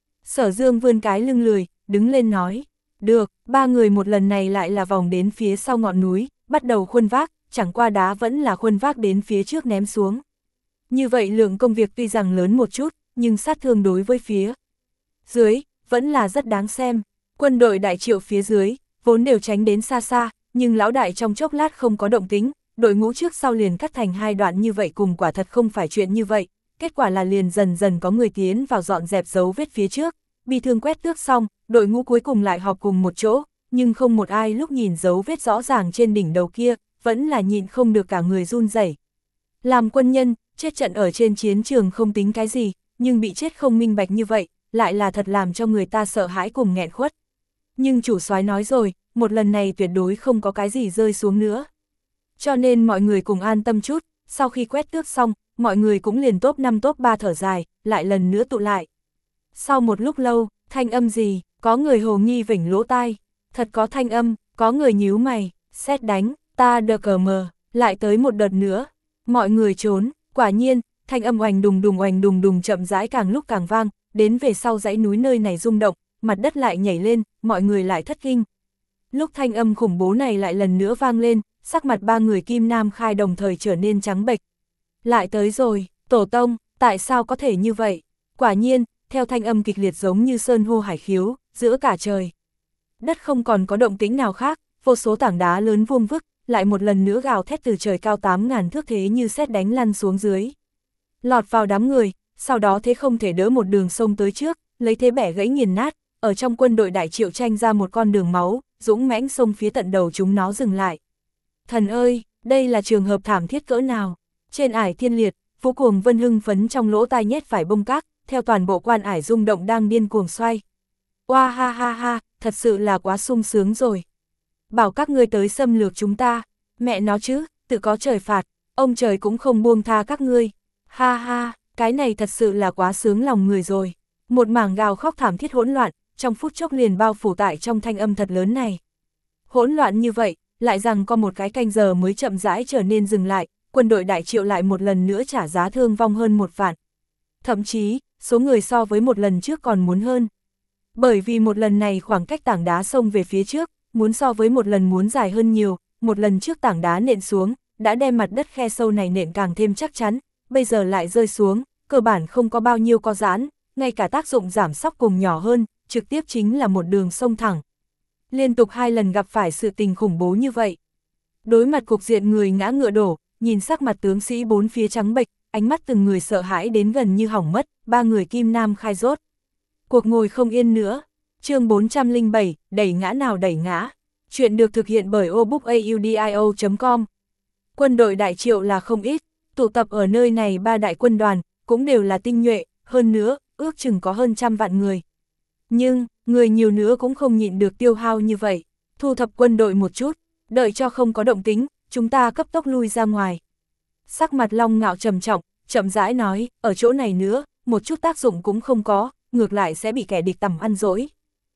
Sở Dương vươn cái lưng lười, đứng lên nói. Được, ba người một lần này lại là vòng đến phía sau ngọn núi, bắt đầu khuân vác, chẳng qua đá vẫn là khuân vác đến phía trước ném xuống. Như vậy lượng công việc tuy rằng lớn một chút, nhưng sát thương đối với phía dưới, vẫn là rất đáng xem. Quân đội Đại Triệu phía dưới, vốn đều tránh đến xa xa, nhưng lão đại trong chốc lát không có động tính, đội ngũ trước sau liền cắt thành hai đoạn như vậy, cùng quả thật không phải chuyện như vậy. Kết quả là liền dần dần có người tiến vào dọn dẹp dấu vết phía trước, bị thương quét tước xong, đội ngũ cuối cùng lại họp cùng một chỗ, nhưng không một ai lúc nhìn dấu vết rõ ràng trên đỉnh đầu kia, vẫn là nhịn không được cả người run rẩy. Làm quân nhân, chết trận ở trên chiến trường không tính cái gì, nhưng bị chết không minh bạch như vậy, lại là thật làm cho người ta sợ hãi cùng nghẹn khuất. Nhưng chủ soái nói rồi, một lần này tuyệt đối không có cái gì rơi xuống nữa. Cho nên mọi người cùng an tâm chút, sau khi quét tước xong, mọi người cũng liền top năm top ba thở dài, lại lần nữa tụ lại. Sau một lúc lâu, thanh âm gì, có người hồ nghi vểnh lỗ tai, thật có thanh âm, có người nhíu mày, sét đánh, ta đờ cờ mờ, lại tới một đợt nữa, mọi người trốn, quả nhiên, thanh âm oành đùng đùng oành đùng đùng chậm rãi càng lúc càng vang, đến về sau dãy núi nơi này rung động, mặt đất lại nhảy lên, mọi người lại thất kinh. Lúc thanh âm khủng bố này lại lần nữa vang lên, sắc mặt ba người Kim Nam Khai đồng thời trở nên trắng bệch. Lại tới rồi, tổ tông, tại sao có thể như vậy? Quả nhiên, theo thanh âm kịch liệt giống như sơn hô hải khiếu, giữa cả trời. Đất không còn có động tĩnh nào khác, vô số tảng đá lớn vuông vức, lại một lần nữa gào thét từ trời cao tám ngàn thước thế như sét đánh lăn xuống dưới. Lọt vào đám người, sau đó thế không thể đỡ một đường sông tới trước, lấy thế bẻ gãy nghiền nát, ở trong quân đội Đại Triệu tranh ra một con đường máu, dũng mãnh xông phía tận đầu chúng nó dừng lại. Thần ơi, đây là trường hợp thảm thiết cỡ nào? Trên ải thiên liệt, Phú Cuồng Vân hưng phấn trong lỗ tai nhét phải bông các, theo toàn bộ quan ải rung động đang điên cuồng xoay. Oa ha ha ha, thật sự là quá sung sướng rồi. Bảo các ngươi tới xâm lược chúng ta, mẹ nó chứ, tự có trời phạt, ông trời cũng không buông tha các ngươi. Ha ha, cái này thật sự là quá sướng lòng người rồi. Một mảng gào khóc thảm thiết hỗn loạn, trong phút chốc liền bao phủ tại trong thanh âm thật lớn này. Hỗn loạn như vậy, lại rằng có một cái canh giờ mới chậm rãi trở nên dừng lại, quân đội Đại Triệu lại một lần nữa trả giá thương vong hơn một vạn. Thậm chí, số người so với một lần trước còn muốn hơn. Bởi vì một lần này khoảng cách tảng đá xông về phía trước, muốn so với một lần muốn dài hơn nhiều, một lần trước tảng đá nện xuống, đã đem mặt đất khe sâu này nện càng thêm chắc chắn, bây giờ lại rơi xuống, cơ bản không có bao nhiêu co giãn, ngay cả tác dụng giảm sóc cùng nhỏ hơn, trực tiếp chính là một đường sông thẳng. Liên tục hai lần gặp phải sự tình khủng bố như vậy. Đối mặt cục diện người ngã ngựa đổ, nhìn sắc mặt tướng sĩ bốn phía trắng bệch, ánh mắt từng người sợ hãi đến gần như hỏng mất, ba người Kim Nam Khai rốt. Cuộc ngồi không yên nữa. Chương bốn trăm lẻ bảy, đẩy ngã nào đẩy ngã. Chuyện được thực hiện bởi obookaudio chấm com. Quân đội Đại Triệu là không ít, tụ tập ở nơi này ba đại quân đoàn, cũng đều là tinh nhuệ, hơn nữa, ước chừng có hơn trăm vạn người. Nhưng, người nhiều nữa cũng không nhịn được tiêu hao như vậy, thu thập quân đội một chút, Đợi cho không có động tĩnh, chúng ta cấp tốc lui ra ngoài. Sắc mặt Long Ngạo trầm trọng, chậm rãi nói, ở chỗ này nữa, một chút tác dụng cũng không có, ngược lại sẽ bị kẻ địch tầm ăn dỗi.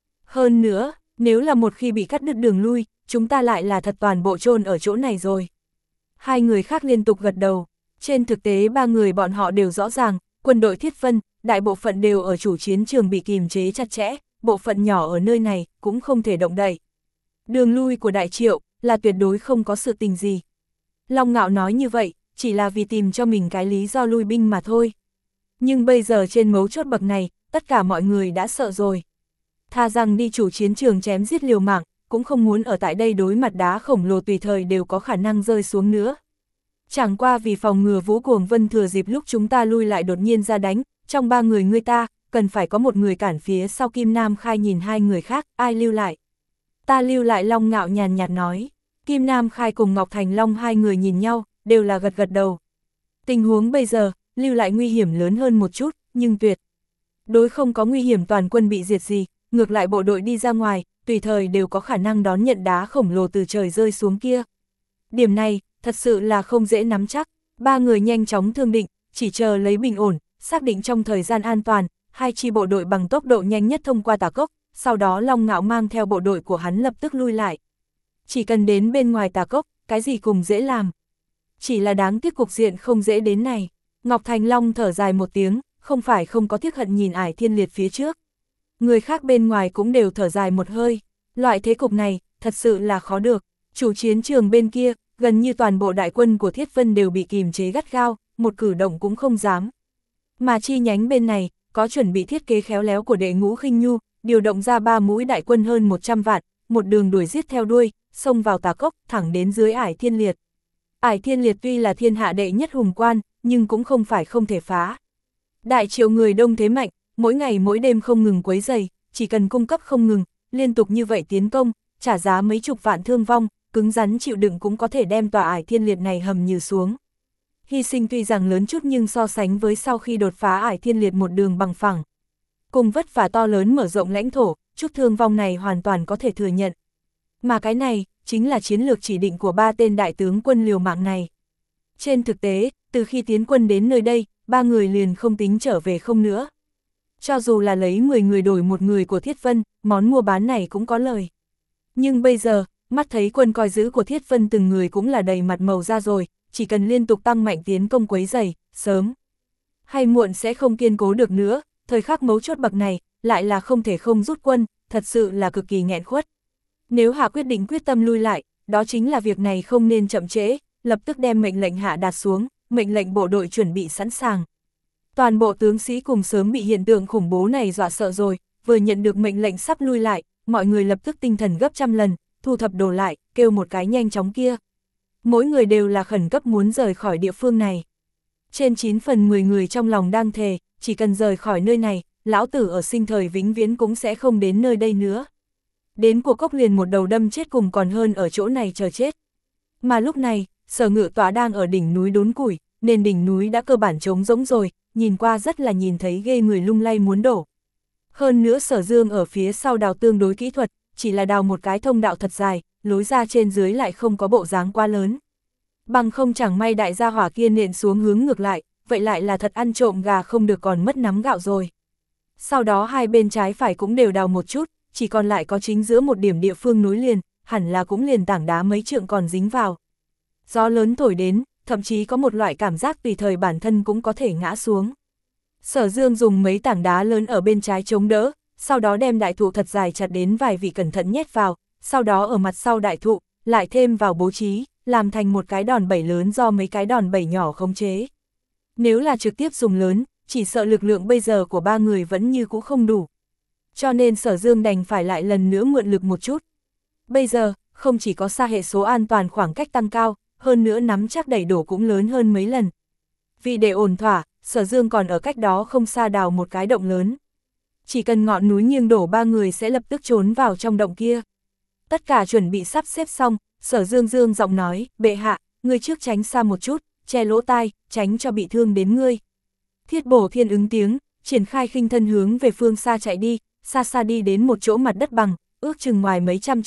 Hơn nữa, nếu là một khi bị cắt đứt đường lui, chúng ta lại là thật toàn bộ chôn ở chỗ này rồi. Hai người khác liên tục gật đầu, trên thực tế ba người bọn họ đều rõ ràng, quân đội Thiết Vân, đại bộ phận đều ở chủ chiến trường bị kìm chế chặt chẽ, bộ phận nhỏ ở nơi này cũng không thể động đậy. Đường lui của Đại Triệu là tuyệt đối không có sự tình gì. Long Ngạo nói như vậy, chỉ là vì tìm cho mình cái lý do lui binh mà thôi. Nhưng bây giờ trên mấu chốt bậc này, tất cả mọi người đã sợ rồi. Tha rằng đi chủ chiến trường chém giết liều mạng, cũng không muốn ở tại đây đối mặt đá khổng lồ tùy thời đều có khả năng rơi xuống nữa. Chẳng qua vì phòng ngừa Vũ Cuồng Vân thừa dịp lúc chúng ta lui lại đột nhiên ra đánh, trong ba người ngươi ta, cần phải có một người cản phía sau. Kim Nam Khai nhìn hai người khác, ai lưu lại? Ta lưu lại. Long Ngạo nhàn nhạt nói. Kim Nam Khai cùng Ngọc Thành Long hai người nhìn nhau, đều là gật gật đầu. Tình huống bây giờ, lưu lại nguy hiểm lớn hơn một chút, nhưng tuyệt đối không có nguy hiểm toàn quân bị diệt gì, ngược lại bộ đội đi ra ngoài, tùy thời đều có khả năng đón nhận đá khổng lồ từ trời rơi xuống kia. Điểm này, thật sự là không dễ nắm chắc, ba người nhanh chóng thương định, chỉ chờ lấy bình ổn, xác định trong thời gian an toàn, hai chi bộ đội bằng tốc độ nhanh nhất thông qua Tà Cốc, sau đó Long Ngạo mang theo bộ đội của hắn lập tức lui lại. Chỉ cần đến bên ngoài Tà Cốc, cái gì cùng dễ làm. Chỉ là đáng tiếc cục diện không dễ đến này. Ngọc Thành Long thở dài một tiếng, không phải không có tiếc hận nhìn Ải Thiên Liệt phía trước. Người khác bên ngoài cũng đều thở dài một hơi. Loại thế cục này, thật sự là khó được. Chủ chiến trường bên kia, gần như toàn bộ đại quân của Thiết Vân đều bị kìm chế gắt gao, một cử động cũng không dám. Mà chi nhánh bên này, có chuẩn bị thiết kế khéo léo của Đệ Ngũ Khinh Nhu, điều động ra ba mũi đại quân hơn một trăm vạn, một đường đuổi giết theo đuôi, xông vào Tà Cốc, thẳng đến dưới Ải Thiên Liệt. Ải Thiên Liệt tuy là thiên hạ đệ nhất hùng quan, nhưng cũng không phải không thể phá. Đại Triệu người đông thế mạnh, mỗi ngày mỗi đêm không ngừng quấy rầy, chỉ cần cung cấp không ngừng, liên tục như vậy tiến công, trả giá mấy chục vạn thương vong, cứng rắn chịu đựng cũng có thể đem tòa Ải Thiên Liệt này hầm như xuống. Hy sinh tuy rằng lớn chút nhưng so sánh với sau khi đột phá Ải Thiên Liệt một đường bằng phẳng, cùng vất vả to lớn mở rộng lãnh thổ, chút thương vong này hoàn toàn có thể thừa nhận. Mà cái này, chính là chiến lược chỉ định của ba tên đại tướng quân liều mạng này. Trên thực tế, từ khi tiến quân đến nơi đây, ba người liền không tính trở về không nữa. Cho dù là lấy mười người đổi một người của Thiết Vân, món mua bán này cũng có lời. Nhưng bây giờ, mắt thấy quân coi giữ của Thiết Vân từng người cũng là đầy mặt màu ra rồi, chỉ cần liên tục tăng mạnh tiến công quấy rầy, sớm hay muộn sẽ không kiên cố được nữa, thời khắc mấu chốt bậc này, lại là không thể không rút quân, thật sự là cực kỳ nghẹn khuất. Nếu hạ quyết định quyết tâm lui lại, đó chính là việc này không nên chậm trễ, lập tức đem mệnh lệnh hạ đạt xuống, mệnh lệnh bộ đội chuẩn bị sẵn sàng. Toàn bộ tướng sĩ cùng sớm bị hiện tượng khủng bố này dọa sợ rồi, vừa nhận được mệnh lệnh sắp lui lại, mọi người lập tức tinh thần gấp trăm lần, thu thập đồ lại, kêu một cái nhanh chóng kia. Mỗi người đều là khẩn cấp muốn rời khỏi địa phương này. Trên chín phần mười người trong lòng đang thề, chỉ cần rời khỏi nơi này, lão tử ở sinh thời vĩnh viễn cũng sẽ không đến nơi đây nữa. Đến cuộc cốc liền một đầu đâm chết cùng còn hơn ở chỗ này chờ chết. Mà lúc này, Sở Ngự Tọa đang ở đỉnh núi đốn củi, nên đỉnh núi đã cơ bản trống rỗng rồi, nhìn qua rất là nhìn thấy ghê người lung lay muốn đổ. Hơn nữa Sở Dương ở phía sau đào tương đối kỹ thuật, chỉ là đào một cái thông đạo thật dài, lối ra trên dưới lại không có bộ dáng quá lớn. Bằng không chẳng may đại gia hỏa kia nện xuống hướng ngược lại, vậy lại là thật ăn trộm gà không được còn mất nắm gạo rồi. Sau đó hai bên trái phải cũng đều đào một chút, chỉ còn lại có chính giữa một điểm địa phương nối liền, hẳn là cũng liền tảng đá mấy trượng còn dính vào. Gió lớn thổi đến, thậm chí có một loại cảm giác tùy thời bản thân cũng có thể ngã xuống. Sở Dương dùng mấy tảng đá lớn ở bên trái chống đỡ, sau đó đem đại thụ thật dài chặt đến vài vị cẩn thận nhét vào, sau đó ở mặt sau đại thụ, lại thêm vào bố trí, làm thành một cái đòn bẩy lớn do mấy cái đòn bẩy nhỏ khống chế. Nếu là trực tiếp dùng lớn, chỉ sợ lực lượng bây giờ của ba người vẫn như cũ không đủ. Cho nên Sở Dương đành phải lại lần nữa mượn lực một chút. Bây giờ, không chỉ có xa hệ số an toàn khoảng cách tăng cao, hơn nữa nắm chắc đẩy đổ cũng lớn hơn mấy lần. Vì để ổn thỏa, Sở Dương còn ở cách đó không xa đào một cái động lớn. Chỉ cần ngọn núi nghiêng đổ ba người sẽ lập tức trốn vào trong động kia. Tất cả chuẩn bị sắp xếp xong, Sở Dương dương giọng nói, bệ hạ, ngươi trước tránh xa một chút, che lỗ tai, tránh cho bị thương đến ngươi. Thiết Bổ Thiên ứng tiếng, triển khai khinh thân hướng về phương xa chạy đi, xa xa đi đến một chỗ mặt đất bằng, ước chừng ngoài mấy trăm trượng,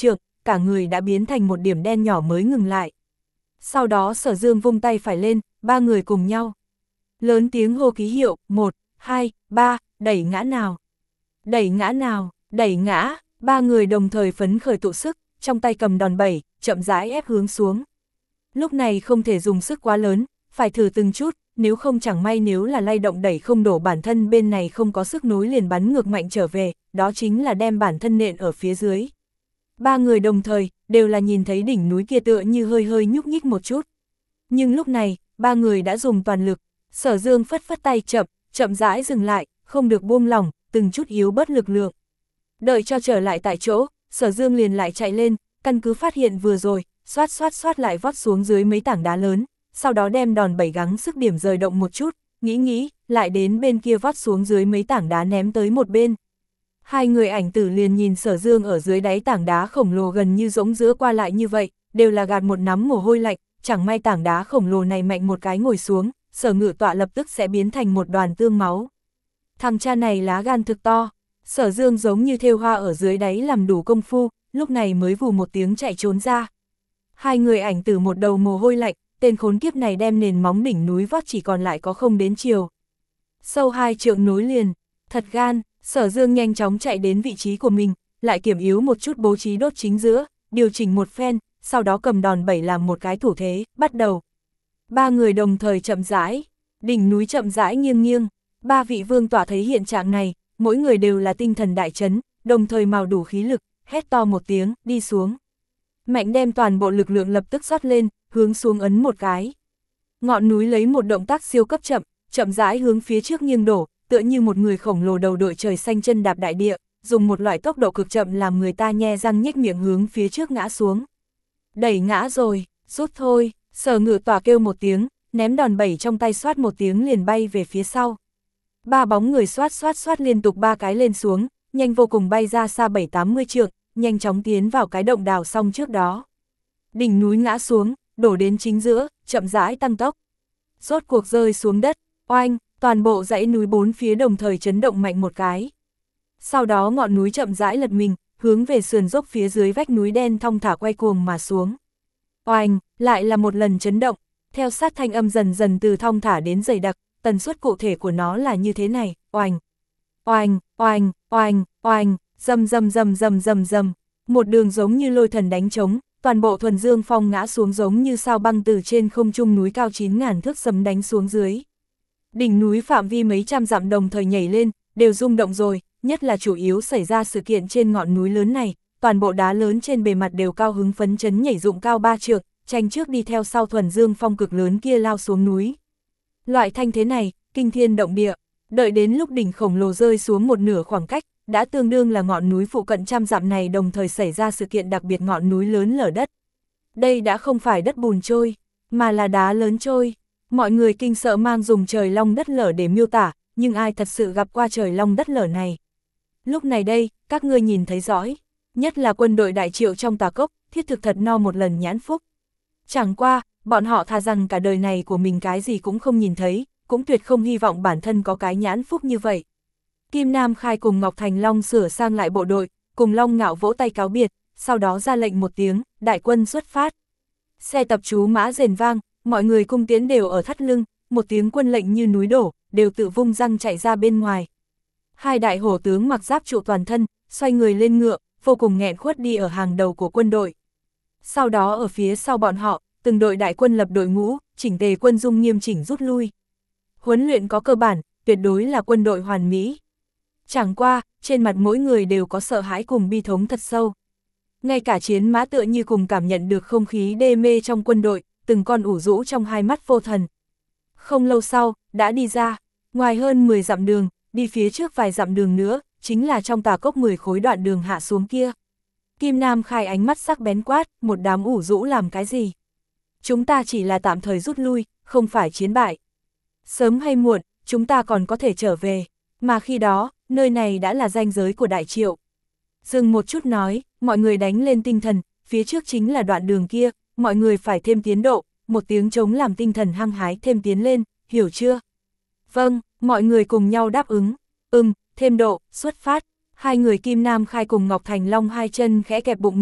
cả người đã biến thành một điểm đen nhỏ mới ngừng lại. Sau đó Sở Dương vung tay phải lên, ba người cùng nhau. Lớn tiếng hô ký hiệu, một, hai, ba, đẩy ngã nào. Đẩy ngã nào, đẩy ngã, ba người đồng thời phấn khởi tụ sức, trong tay cầm đòn bẩy, chậm rãi ép hướng xuống. Lúc này không thể dùng sức quá lớn, phải thử từng chút, nếu không chẳng may nếu là lay động đẩy không đổ bản thân bên này không có sức nối liền bắn ngược mạnh trở về, đó chính là đem bản thân nện ở phía dưới. Ba người đồng thời, đều là nhìn thấy đỉnh núi kia tựa như hơi hơi nhúc nhích một chút. Nhưng lúc này, ba người đã dùng toàn lực, Sở Dương phất phất tay chậm, chậm rãi dừng lại, không được buông lỏng, từng chút yếu bớt lực lượng. Đợi cho trở lại tại chỗ, Sở Dương liền lại chạy lên, căn cứ phát hiện vừa rồi, xoát xoát xoát lại vót xuống dưới mấy tảng đá lớn, sau đó đem đòn bẩy gắng sức điểm rời động một chút, nghĩ nghĩ, lại đến bên kia vót xuống dưới mấy tảng đá ném tới một bên. Hai người ảnh tử liền nhìn Sở Dương ở dưới đáy tảng đá khổng lồ gần như rỗng giữa qua lại như vậy, đều là gạt một nắm mồ hôi lạnh, chẳng may tảng đá khổng lồ này mạnh một cái ngồi xuống, Sở Ngự Tọa lập tức sẽ biến thành một đoàn tương máu. Thằng cha này lá gan thực to, Sở Dương giống như thêu hoa ở dưới đáy làm đủ công phu, lúc này mới vù một tiếng chạy trốn ra. Hai người ảnh tử một đầu mồ hôi lạnh, tên khốn kiếp này đem nền móng đỉnh núi vót chỉ còn lại có không đến chiều. Sâu hai trượng nối liền, thật gan, Sở Dương nhanh chóng chạy đến vị trí của mình, lại kiểm yếu một chút bố trí đốt chính giữa, điều chỉnh một phen, sau đó cầm đòn bẩy làm một cái thủ thế, bắt đầu. Ba người đồng thời chậm rãi, đỉnh núi chậm rãi nghiêng nghiêng, ba vị vương tọa thấy hiện trạng này, mỗi người đều là tinh thần đại chấn, đồng thời mào đủ khí lực, hét to một tiếng, đi xuống. Mạnh đem toàn bộ lực lượng lập tức rót lên, hướng xuống ấn một cái. Ngọn núi lấy một động tác siêu cấp chậm, chậm rãi hướng phía trước nghiêng đổ, tựa như một người khổng lồ đầu đội trời xanh chân đạp đại địa, dùng một loại tốc độ cực chậm làm người ta nhe răng nhếch miệng hướng phía trước ngã xuống. Đẩy ngã rồi, rút thôi, Sở Ngự Tọa kêu một tiếng, ném đòn bẩy trong tay xoát một tiếng liền bay về phía sau. Ba bóng người xoát xoát xoát liên tục ba cái lên xuống, nhanh vô cùng bay ra xa bảy tám mươi trượng, nhanh chóng tiến vào cái động đào xong trước đó. Đỉnh núi ngã xuống, đổ đến chính giữa, chậm rãi tăng tốc. Rốt cuộc rơi xuống đất, oanh, toàn bộ dãy núi bốn phía đồng thời chấn động mạnh một cái. Sau đó ngọn núi chậm rãi lật mình, hướng về sườn dốc phía dưới vách núi đen thong thả quay cuồng mà xuống. Oanh, lại là một lần chấn động, theo sát thanh âm dần dần từ thong thả đến dày đặc, tần suất cụ thể của nó là như thế này, oanh, oanh, oanh, oanh, oanh, rầm rầm rầm rầm rầm rầm, một đường giống như lôi thần đánh trống, toàn bộ thuần dương phong ngã xuống giống như sao băng từ trên không trung núi cao chín ngàn thước sấm đánh xuống dưới. Đỉnh núi phạm vi mấy trăm dặm đồng thời nhảy lên, đều rung động rồi, nhất là chủ yếu xảy ra sự kiện trên ngọn núi lớn này, toàn bộ đá lớn trên bề mặt đều cao hứng phấn chấn nhảy dụng cao ba trượng, tranh trước đi theo sau thuần dương phong cực lớn kia lao xuống núi. Loại thanh thế này, kinh thiên động địa, đợi đến lúc đỉnh khổng lồ rơi xuống một nửa khoảng cách, đã tương đương là ngọn núi phụ cận trăm dặm này đồng thời xảy ra sự kiện đặc biệt ngọn núi lớn lở đất. Đây đã không phải đất bùn trôi, mà là đá lớn trôi. Mọi người kinh sợ mang dùng trời long đất lở để miêu tả, nhưng ai thật sự gặp qua trời long đất lở này. Lúc này đây, các ngươi nhìn thấy rõ, nhất là quân đội Đại Triệu trong Tà Cốc, thiết thực thật no một lần nhãn phúc. Chẳng qua, bọn họ thà rằng cả đời này của mình cái gì cũng không nhìn thấy, cũng tuyệt không hy vọng bản thân có cái nhãn phúc như vậy. Kim Nam Khai cùng Ngọc Thành Long sửa sang lại bộ đội, cùng Long Ngạo vỗ tay cáo biệt, sau đó ra lệnh một tiếng, đại quân xuất phát. Xe tập trú mã rền vang, mọi người cung tiến đều ở thắt lưng, một tiếng quân lệnh như núi đổ, đều tự vung răng chạy ra bên ngoài. Hai đại hổ tướng mặc giáp trụ toàn thân, xoay người lên ngựa, vô cùng nghẹn khuất đi ở hàng đầu của quân đội. Sau đó ở phía sau bọn họ, từng đội đại quân lập đội ngũ, chỉnh tề quân dung nghiêm chỉnh rút lui. Huấn luyện có cơ bản, tuyệt đối là quân đội hoàn mỹ. Chẳng qua, trên mặt mỗi người đều có sợ hãi cùng bi thống thật sâu. Ngay cả chiến mã tựa như cùng cảm nhận được không khí đê mê trong quân đội, từng con ủ rũ trong hai mắt vô thần. Không lâu sau, đã đi ra, ngoài hơn mười dặm đường, đi phía trước vài dặm đường nữa, chính là trong Tà Cốc mười khối đoạn đường hạ xuống kia. Kim Nam Khai ánh mắt sắc bén quát, một đám ủ rũ làm cái gì? Chúng ta chỉ là tạm thời rút lui, không phải chiến bại. Sớm hay muộn, chúng ta còn có thể trở về, mà khi đó, nơi này đã là ranh giới của Đại Triệu. Dừng một chút nói, mọi người đánh lên tinh thần, phía trước chính là đoạn đường kia, mọi người phải thêm tiến độ, một tiếng trống làm tinh thần hăng hái thêm tiến lên, hiểu chưa? Vâng, mọi người cùng nhau đáp ứng, ừm, thêm độ, xuất phát. Hai người Kim Nam Khai cùng Ngọc Thành Long hai chân khẽ kẹp bụng ngựa,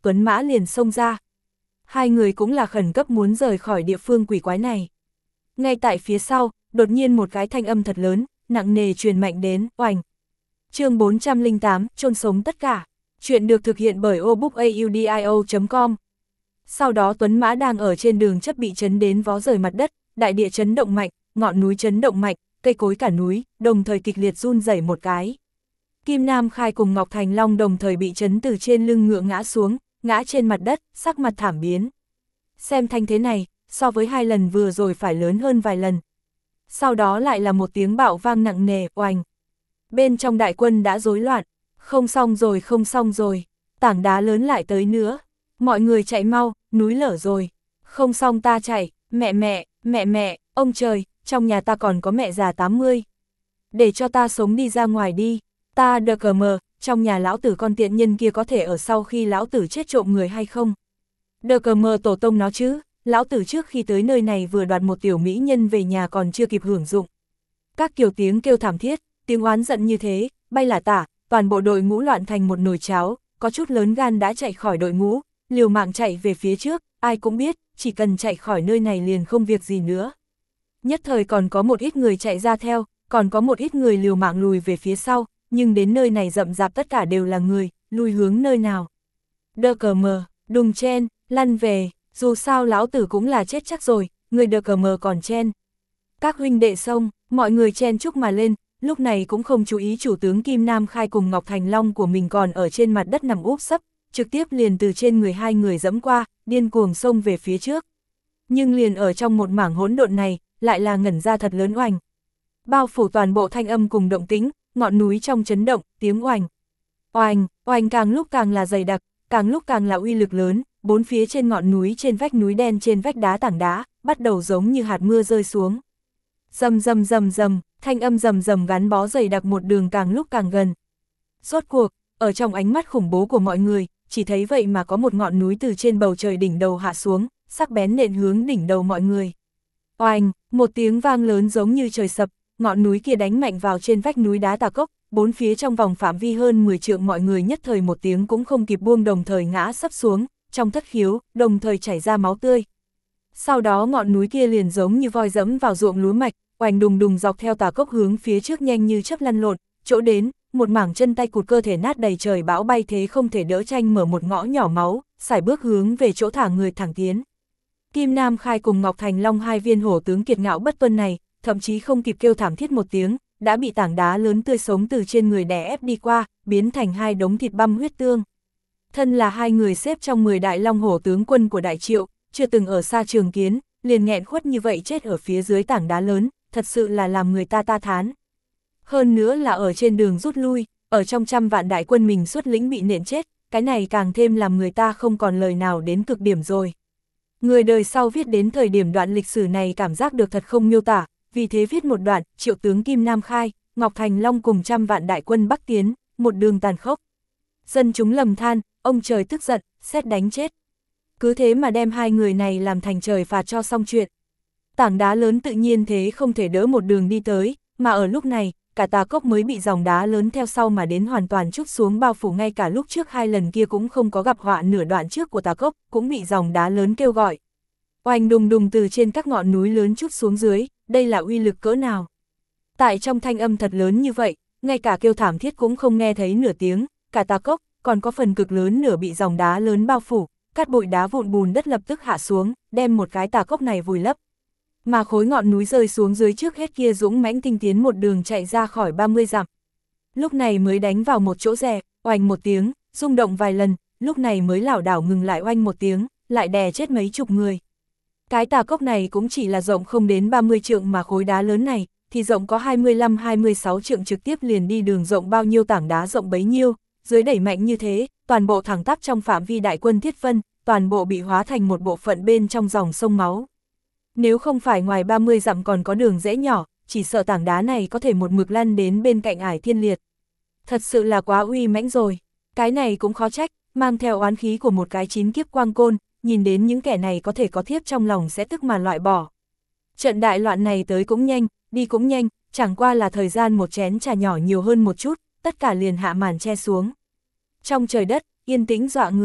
Tuấn Mã liền xông ra. Hai người cũng là khẩn cấp muốn rời khỏi địa phương quỷ quái này. Ngay tại phía sau, đột nhiên một cái thanh âm thật lớn, nặng nề truyền mạnh đến, oành. Chương bốn trăm lẻ tám, chôn sống tất cả. Chuyện được thực hiện bởi obookaudio chấm com. Sau đó Tuấn Mã đang ở trên đường chấp bị chấn đến vó rời mặt đất, đại địa chấn động mạnh, ngọn núi chấn động mạnh, cây cối cả núi, đồng thời kịch liệt run rẩy một cái. Kim Nam Khai cùng Ngọc Thành Long đồng thời bị chấn từ trên lưng ngựa ngã xuống, ngã trên mặt đất, sắc mặt thảm biến. Xem thanh thế này, so với hai lần vừa rồi phải lớn hơn vài lần. Sau đó lại là một tiếng bạo vang nặng nề, oành. Bên trong đại quân đã rối loạn, không xong rồi không xong rồi, tảng đá lớn lại tới nữa. Mọi người chạy mau, núi lở rồi. Không xong ta chạy, mẹ mẹ, mẹ mẹ, ông trời, trong nhà ta còn có mẹ già tám mươi. Để cho ta sống đi ra ngoài đi, ta đờ cờ mờ, trong nhà lão tử con tiện nhân kia có thể ở sau khi lão tử chết trộm người hay không? Đờ cờ mờ tổ tông nó chứ, lão tử trước khi tới nơi này vừa đoạt một tiểu mỹ nhân về nhà còn chưa kịp hưởng dụng. Các kiểu tiếng kêu thảm thiết, tiếng oán giận như thế, bay là tả, toàn bộ đội ngũ loạn thành một nồi cháo, có chút lớn gan đã chạy khỏi đội ngũ, liều mạng chạy về phía trước, ai cũng biết, chỉ cần chạy khỏi nơi này liền không việc gì nữa. Nhất thời còn có một ít người chạy ra theo, còn có một ít người liều mạng lùi về phía sau, nhưng đến nơi này rậm rạp tất cả đều là người, lùi hướng nơi nào. Đơ cờ mờ, đùng chen, lăn về, dù sao lão tử cũng là chết chắc rồi, người đơ cờ mờ còn chen. Các huynh đệ xông, mọi người chen chúc mà lên, lúc này cũng không chú ý chủ tướng Kim Nam Khai cùng Ngọc Thành Long của mình còn ở trên mặt đất nằm úp sấp, trực tiếp liền từ trên người hai người dẫm qua, điên cuồng xông về phía trước. Nhưng liền ở trong một mảng hỗn độn này, lại là ngẩn ra thật lớn oành. Bao phủ toàn bộ thanh âm cùng động tĩnh, ngọn núi trong chấn động, tiếng oành. Oành, oành càng lúc càng là dày đặc, càng lúc càng là uy lực lớn, bốn phía trên ngọn núi trên vách núi đen trên vách đá tảng đá, bắt đầu giống như hạt mưa rơi xuống. Rầm rầm rầm rầm, thanh âm rầm rầm gắn bó dày đặc một đường càng lúc càng gần. Rốt cuộc, ở trong ánh mắt khủng bố của mọi người, chỉ thấy vậy mà có một ngọn núi từ trên bầu trời đỉnh đầu hạ xuống, sắc bén nện hướng đỉnh đầu mọi người. Oanh, một tiếng vang lớn giống như trời sập, ngọn núi kia đánh mạnh vào trên vách núi đá tà cốc, bốn phía trong vòng phạm vi hơn mười trượng mọi người nhất thời một tiếng cũng không kịp buông đồng thời ngã sấp xuống, trong thất khiếu, đồng thời chảy ra máu tươi. Sau đó ngọn núi kia liền giống như voi dẫm vào ruộng lúa mạch, oanh đùng đùng dọc theo tà cốc hướng phía trước nhanh như chớp lăn lộn, chỗ đến, một mảng chân tay cụt cơ thể nát đầy trời bão bay thế không thể đỡ tranh mở một ngõ nhỏ máu, sải bước hướng về chỗ thả người thẳng tiến. Kim Nam Khai cùng Ngọc Thành Long hai viên hổ tướng kiệt ngạo bất tuân này, thậm chí không kịp kêu thảm thiết một tiếng, đã bị tảng đá lớn tươi sống từ trên người đè ép đi qua, biến thành hai đống thịt băm huyết tương. Thân là hai người xếp trong mười đại long hổ tướng quân của Đại Triệu, chưa từng ở xa trường kiến, liền nghẹn khuất như vậy chết ở phía dưới tảng đá lớn, thật sự là làm người ta ta thán. Hơn nữa là ở trên đường rút lui, ở trong trăm vạn đại quân mình xuất lĩnh bị nện chết, cái này càng thêm làm người ta không còn lời nào đến cực điểm rồi. Người đời sau viết đến thời điểm đoạn lịch sử này cảm giác được thật không miêu tả, vì thế viết một đoạn, Triệu tướng Kim Nam Khai, Ngọc Thành Long cùng trăm vạn đại quân Bắc tiến, một đường tàn khốc. Dân chúng lầm than, ông trời tức giận, sét đánh chết. Cứ thế mà đem hai người này làm thành trời phạt cho xong chuyện. Tảng đá lớn tự nhiên thế không thể đỡ một đường đi tới, mà ở lúc này, cả tà cốc mới bị dòng đá lớn theo sau mà đến hoàn toàn trút xuống bao phủ, ngay cả lúc trước hai lần kia cũng không có gặp họa, nửa đoạn trước của tà cốc cũng bị dòng đá lớn kêu gọi. Oanh đùng đùng từ trên các ngọn núi lớn trút xuống dưới, đây là uy lực cỡ nào. Tại trong thanh âm thật lớn như vậy, ngay cả kêu thảm thiết cũng không nghe thấy nửa tiếng, cả tà cốc còn có phần cực lớn nửa bị dòng đá lớn bao phủ, cát bụi đá vụn bùn đất lập tức hạ xuống, đem một cái tà cốc này vùi lấp. Mà khối ngọn núi rơi xuống dưới trước hết kia dũng mãnh tinh tiến một đường chạy ra khỏi ba mươi dặm. Lúc này mới đánh vào một chỗ rè, oanh một tiếng, rung động vài lần, lúc này mới lảo đảo ngừng lại, oanh một tiếng, lại đè chết mấy chục người. Cái tà cốc này cũng chỉ là rộng không đến ba mươi trượng, mà khối đá lớn này thì rộng có hai mươi lăm hai mươi sáu trượng, trực tiếp liền đi đường rộng bao nhiêu tảng đá rộng bấy nhiêu, dưới đẩy mạnh như thế, toàn bộ thẳng tắp trong phạm vi đại quân Thiết Vân, toàn bộ bị hóa thành một bộ phận bên trong dòng sông máu. Nếu không phải ngoài ba mươi dặm còn có đường rẽ nhỏ, chỉ sợ tảng đá này có thể một mực lăn đến bên cạnh Ải Thiên Liệt. Thật sự là quá uy mãnh rồi. Cái này cũng khó trách, mang theo oán khí của một cái chín kiếp quang côn, nhìn đến những kẻ này có thể có thiếp trong lòng sẽ tức mà loại bỏ. Trận đại loạn này tới cũng nhanh, đi cũng nhanh, chẳng qua là thời gian một chén trà nhỏ nhiều hơn một chút, tất cả liền hạ màn che xuống. Trong trời đất, yên tĩnh dọa người.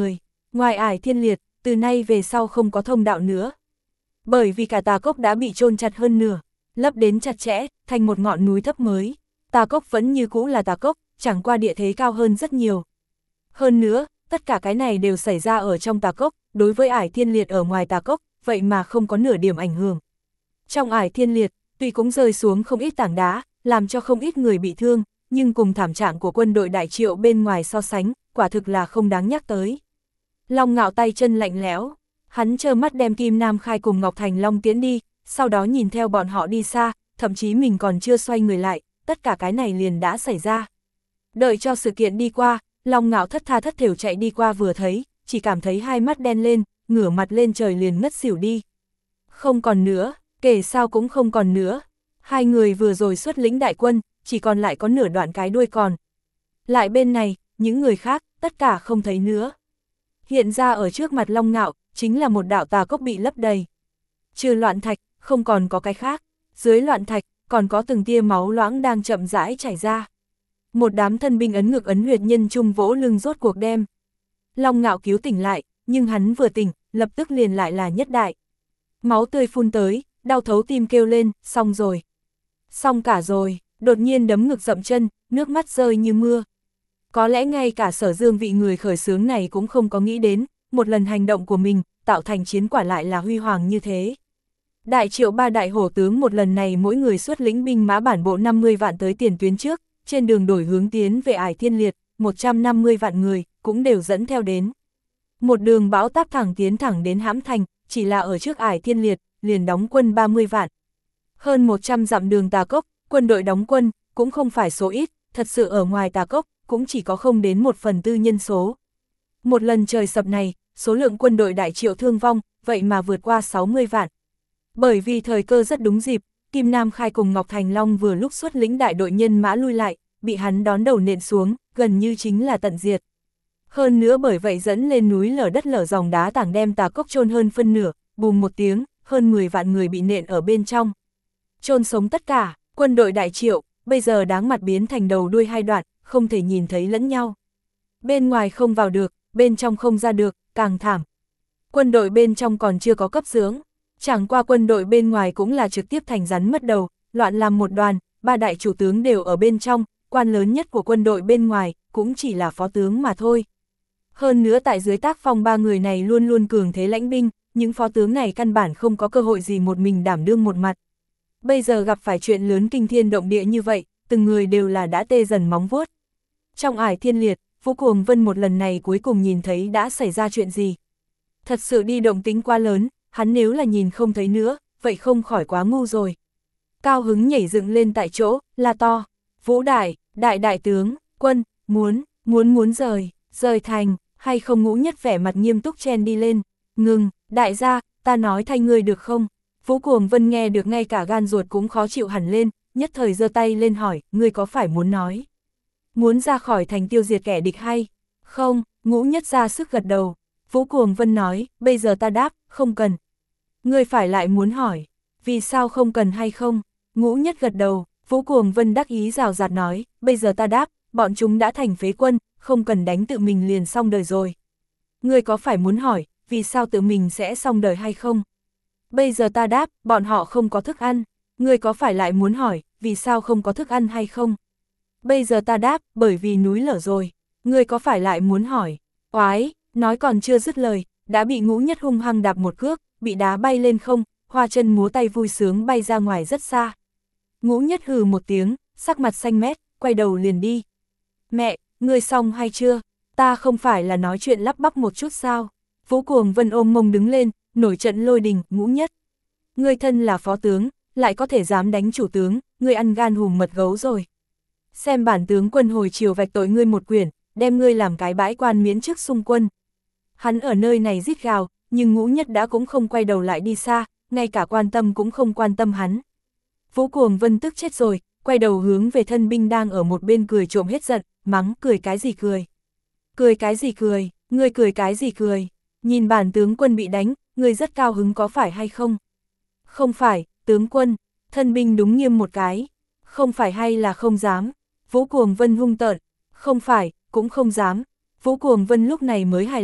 Ngoài Ải Thiên Liệt, từ nay về sau không có thông đạo nữa. Bởi vì cả Tà Cốc đã bị chôn chặt hơn nửa, lấp đến chặt chẽ, thành một ngọn núi thấp mới. Tà Cốc vẫn như cũ là Tà Cốc, chẳng qua địa thế cao hơn rất nhiều. Hơn nữa, tất cả cái này đều xảy ra ở trong Tà Cốc, đối với Ải Thiên Liệt ở ngoài Tà Cốc, vậy mà không có nửa điểm ảnh hưởng. Trong Ải Thiên Liệt, tuy cũng rơi xuống không ít tảng đá, làm cho không ít người bị thương, nhưng cùng thảm trạng của quân đội Đại Triệu bên ngoài so sánh, quả thực là không đáng nhắc tới. Long Ngạo tay chân lạnh lẽo, hắn trơ mắt đem Kim Nam Khai cùng Ngọc Thành Long tiễn đi, sau đó nhìn theo bọn họ đi xa, thậm chí mình còn chưa xoay người lại, tất cả cái này liền đã xảy ra. Đợi cho sự kiện đi qua, Long Ngạo thất tha thất thểu chạy đi qua vừa thấy, chỉ cảm thấy hai mắt đen lên, ngửa mặt lên trời liền ngất xỉu đi. Không còn nữa, kể sao cũng không còn nữa. Hai người vừa rồi xuất lĩnh đại quân, chỉ còn lại có nửa đoạn cái đuôi còn. Lại bên này, những người khác, tất cả không thấy nữa. Hiện ra ở trước mặt Long Ngạo, chính là một đạo tà cốc bị lấp đầy. Trừ loạn thạch, không còn có cái khác. Dưới loạn thạch, còn có từng tia máu loãng đang chậm rãi chảy ra. Một đám thân binh ấn ngực ấn huyệt nhân trung vỗ lưng rốt cuộc đem. Long Ngạo cứu tỉnh lại, nhưng hắn vừa tỉnh, lập tức liền lại là nhất đại. Máu tươi phun tới, đau thấu tim kêu lên, xong rồi. Xong cả rồi, đột nhiên đấm ngực dậm chân, nước mắt rơi như mưa. Có lẽ ngay cả Sở Dương vị người khởi xướng này cũng không có nghĩ đến, một lần hành động của mình, tạo thành chiến quả lại là huy hoàng như thế. Đại Triệu ba đại hổ tướng một lần này mỗi người xuất lĩnh binh mã bản bộ năm mươi vạn tới tiền tuyến trước, trên đường đổi hướng tiến về Ải Thiên Liệt, một trăm năm mươi vạn người, cũng đều dẫn theo đến. Một đường bão táp thẳng tiến thẳng đến Hãm Thành, chỉ là ở trước Ải Thiên Liệt, liền đóng quân ba mươi vạn. Hơn một trăm dặm đường Tà Cốc, quân đội đóng quân, cũng không phải số ít, thật sự ở ngoài Tà Cốc, cũng chỉ có không đến một phần tư nhân số. Một lần trời sập này, số lượng quân đội Đại Triệu thương vong, vậy mà vượt qua sáu mươi vạn. Bởi vì thời cơ rất đúng dịp, Kim Nam Khai cùng Ngọc Thành Long vừa lúc xuất lĩnh đại đội nhân mã lui lại, bị hắn đón đầu nện xuống, gần như chính là tận diệt. Hơn nữa bởi vậy dẫn lên núi lở đất lở dòng đá tảng đem Tà Cốc chôn hơn phân nửa, bùm một tiếng, hơn mười vạn người bị nện ở bên trong. Chôn sống tất cả, quân đội Đại Triệu, bây giờ đáng mặt biến thành đầu đuôi hai đoạn, không thể nhìn thấy lẫn nhau. Bên ngoài không vào được, bên trong không ra được, càng thảm. Quân đội bên trong còn chưa có cấp dưỡng, chẳng qua quân đội bên ngoài cũng là trực tiếp thành rắn mất đầu, loạn làm một đoàn, ba đại chủ tướng đều ở bên trong, quan lớn nhất của quân đội bên ngoài, cũng chỉ là phó tướng mà thôi. Hơn nữa tại dưới tác phong ba người này luôn luôn cường thế lãnh binh, những phó tướng này căn bản không có cơ hội gì một mình đảm đương một mặt. Bây giờ gặp phải chuyện lớn kinh thiên động địa như vậy, từng người đều là đã tê dần móng vuốt. Trong Ải Thiên Liệt, Vũ Cuồng Vân một lần này cuối cùng nhìn thấy đã xảy ra chuyện gì. Thật sự đi động tính quá lớn, hắn nếu là nhìn không thấy nữa, vậy không khỏi quá ngu rồi. Cao hứng nhảy dựng lên tại chỗ, la to, Vũ Đại, đại đại tướng, quân, muốn, muốn muốn rời, rời thành, hay không Ngũ Nhất vẻ mặt nghiêm túc chen đi lên, ngừng, đại gia, ta nói thay ngươi được không? Vũ Cuồng Vân nghe được ngay cả gan ruột cũng khó chịu hẳn lên, nhất thời giơ tay lên hỏi, ngươi có phải muốn nói? Muốn ra khỏi thành tiêu diệt kẻ địch hay? Không, Ngũ Nhất ra sức gật đầu. Vũ Cuồng Vân nói, bây giờ ta đáp, không cần. Ngươi phải lại muốn hỏi, vì sao không cần hay không? Ngũ Nhất gật đầu, Vũ Cuồng Vân đắc ý rào rạt nói, bây giờ ta đáp, bọn chúng đã thành phế quân, không cần đánh tự mình liền xong đời rồi. Ngươi có phải muốn hỏi, vì sao tự mình sẽ xong đời hay không? Bây giờ ta đáp, bọn họ không có thức ăn. Ngươi có phải lại muốn hỏi, vì sao không có thức ăn hay không? Bây giờ ta đáp, bởi vì núi lở rồi. Ngươi có phải lại muốn hỏi? Oái, nói còn chưa dứt lời, đã bị Ngũ Nhất hung hăng đạp một cước, bị đá bay lên không, hoa chân múa tay vui sướng bay ra ngoài rất xa. Ngũ Nhất hừ một tiếng, sắc mặt xanh mét, quay đầu liền đi. Mẹ, ngươi xong hay chưa? Ta không phải là nói chuyện lắp bắp một chút sao? Vũ Cuồng Vân ôm mông đứng lên, nổi trận lôi đình, Ngũ Nhất. Ngươi thân là phó tướng, lại có thể dám đánh chủ tướng, ngươi ăn gan hùm mật gấu rồi. Xem bản tướng quân hồi chiều vạch tội ngươi một quyển, đem ngươi làm cái bãi quan miễn chức xung quân. Hắn ở nơi này rít gào, nhưng Ngũ Nhất đã cũng không quay đầu lại đi xa, ngay cả quan tâm cũng không quan tâm hắn. Vũ Cuồng Vân tức chết rồi, quay đầu hướng về thân binh đang ở một bên cười trộm hết giận, mắng cười cái gì cười. Cười cái gì cười, ngươi cười cái gì cười, nhìn bản tướng quân bị đánh, ngươi rất cao hứng có phải hay không? Không phải, tướng quân, thân binh đúng nghiêm một cái, không phải hay là không dám. Vũ Cuồng Vân hung tợn, không phải, cũng không dám. Vũ Cuồng Vân lúc này mới hài lòng,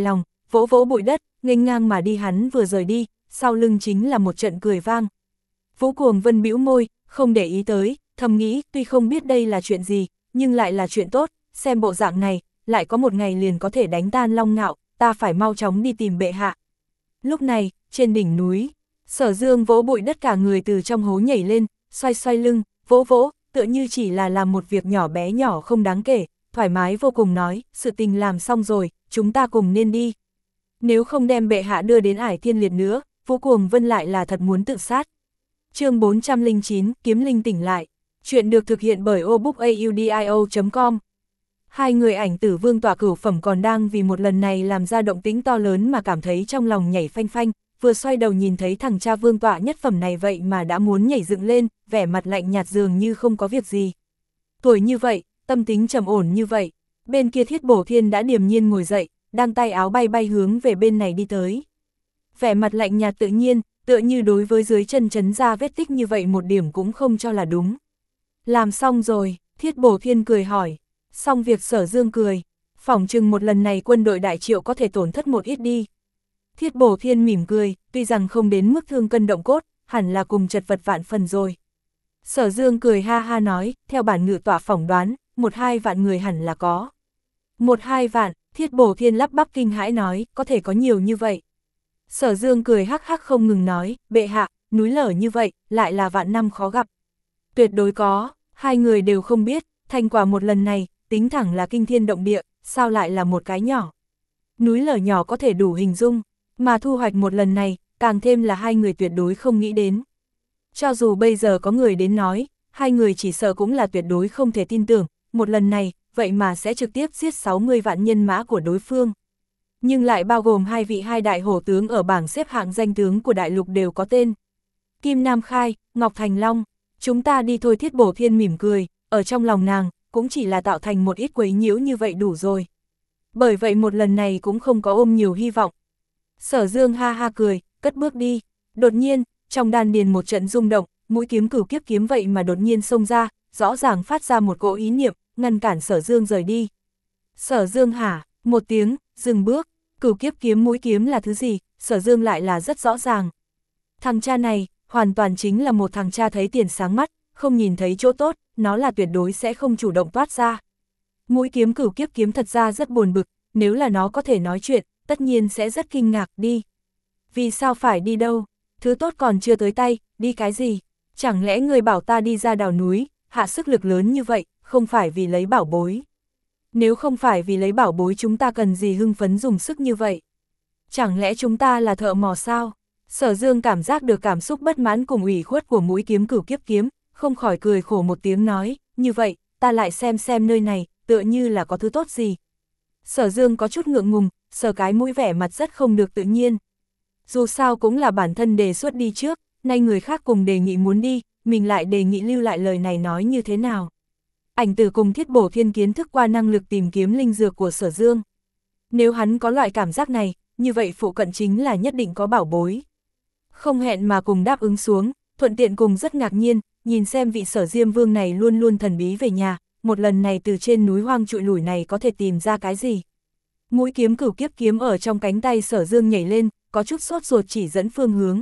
vỗ vỗ bụi đất, nghênh ngang mà đi. Hắn vừa rời đi, sau lưng chính là một trận cười vang. Vũ Cuồng Vân bĩu môi, không để ý tới, thầm nghĩ tuy không biết đây là chuyện gì, nhưng lại là chuyện tốt, xem bộ dạng này, lại có một ngày liền có thể đánh tan Long Ngạo, ta phải mau chóng đi tìm bệ hạ. Lúc này, trên đỉnh núi, Sở Dương vỗ bụi đất cả người từ trong hố nhảy lên, xoay xoay lưng, vỗ vỗ, tựa như chỉ là làm một việc nhỏ bé nhỏ không đáng kể, thoải mái vô cùng nói, sự tình làm xong rồi, chúng ta cùng nên đi. Nếu không đem bệ hạ đưa đến Ải Thiên Liệt nữa, Vũ Cuồng Vân lại là thật muốn tự sát. Chương bốn trăm lẻ chín, Kiếm Linh tỉnh lại. Chuyện được thực hiện bởi obookaudio chấm com. Hai người ảnh tử vương tỏa cửu phẩm còn đang vì một lần này làm ra động tĩnh to lớn mà cảm thấy trong lòng nhảy phanh phanh, vừa xoay đầu nhìn thấy thằng cha vương tọa nhất phẩm này vậy mà đã muốn nhảy dựng lên, vẻ mặt lạnh nhạt dường như không có việc gì. Tuổi như vậy, tâm tính trầm ổn như vậy, bên kia Thiết Bổ Thiên đã điềm nhiên ngồi dậy, đang tay áo bay bay hướng về bên này đi tới. Vẻ mặt lạnh nhạt tự nhiên, tựa như đối với dưới chân chấn ra vết tích như vậy một điểm cũng không cho là đúng. Làm xong rồi, Thiết Bổ Thiên cười hỏi. Xong việc. Sở Dương cười, phỏng chừng một lần này quân đội Đại Triệu có thể tổn thất một ít đi. Thiết Bổ Thiên mỉm cười, tuy rằng không đến mức thương cân động cốt, hẳn là cùng chật vật vạn phần rồi. Sở Dương cười ha ha nói, theo bản ngự tọa phỏng đoán, một hai vạn người hẳn là có. Một hai vạn, Thiết Bổ Thiên lắp bắp kinh hãi nói, có thể có nhiều như vậy. Sở Dương cười hắc hắc không ngừng nói, bệ hạ, núi lở như vậy, lại là vạn năm khó gặp. Tuyệt đối có, hai người đều không biết, thành quả một lần này, tính thẳng là kinh thiên động địa, sao lại là một cái nhỏ. Núi lở nhỏ có thể đủ hình dung, mà thu hoạch một lần này, càng thêm là hai người tuyệt đối không nghĩ đến. Cho dù bây giờ có người đến nói, hai người chỉ sợ cũng là tuyệt đối không thể tin tưởng, một lần này, vậy mà sẽ trực tiếp giết sáu mươi vạn nhân mã của đối phương. Nhưng lại bao gồm hai vị hai đại hổ tướng ở bảng xếp hạng danh tướng của đại lục đều có tên. Kim Nam Khai, Ngọc Thành Long, chúng ta đi thôi. Thiết Bổ Thiên mỉm cười, ở trong lòng nàng, cũng chỉ là tạo thành một ít quấy nhiễu như vậy đủ rồi. Bởi vậy một lần này cũng không có ôm nhiều hy vọng. Sở Dương ha ha cười, cất bước đi. Đột nhiên, trong đan điền một trận rung động, mũi kiếm Cửu Kiếp kiếm vậy mà đột nhiên xông ra, rõ ràng phát ra một cỗ ý niệm, ngăn cản Sở Dương rời đi. Sở Dương hả, một tiếng, dừng bước. Cửu Kiếp kiếm mũi kiếm là thứ gì, Sở Dương lại là rất rõ ràng. Thằng cha này, hoàn toàn chính là một thằng cha thấy tiền sáng mắt, không nhìn thấy chỗ tốt, nó là tuyệt đối sẽ không chủ động toát ra. Mũi kiếm Cửu Kiếp kiếm thật ra rất buồn bực, nếu là nó có thể nói chuyện, tất nhiên sẽ rất kinh ngạc. Đi. Vì sao phải đi đâu? Thứ tốt còn chưa tới tay, đi cái gì? Chẳng lẽ người bảo ta đi ra đào núi, hạ sức lực lớn như vậy, không phải vì lấy bảo bối? Nếu không phải vì lấy bảo bối chúng ta cần gì hưng phấn dùng sức như vậy? Chẳng lẽ chúng ta là thợ mò sao? Sở Dương cảm giác được cảm xúc bất mãn cùng ủy khuất của mũi kiếm Cửu Kiếp kiếm, không khỏi cười khổ một tiếng nói, như vậy, ta lại xem xem nơi này, tựa như là có thứ tốt gì. Sở Dương có chút ngượng ngùng, sờ cái mũi vẻ mặt rất không được tự nhiên. Dù sao cũng là bản thân đề xuất đi trước, nay người khác cùng đề nghị muốn đi, mình lại đề nghị lưu lại lời này nói như thế nào. Ảnh tử cùng Thiết Bổ Thiên kiến thức qua năng lực tìm kiếm linh dược của Sở Dương. Nếu hắn có loại cảm giác này, như vậy phụ cận chính là nhất định có bảo bối. Không hẹn mà cùng đáp ứng xuống, thuận tiện cùng rất ngạc nhiên, nhìn xem vị Sở Diêm Vương này luôn luôn thần bí về nhà, một lần này từ trên núi hoang trụi lủi này có thể tìm ra cái gì. Mũi kiếm Cửu Kiếp kiếm ở trong cánh tay Sở Dương nhảy lên, có chút sốt ruột chỉ dẫn phương hướng.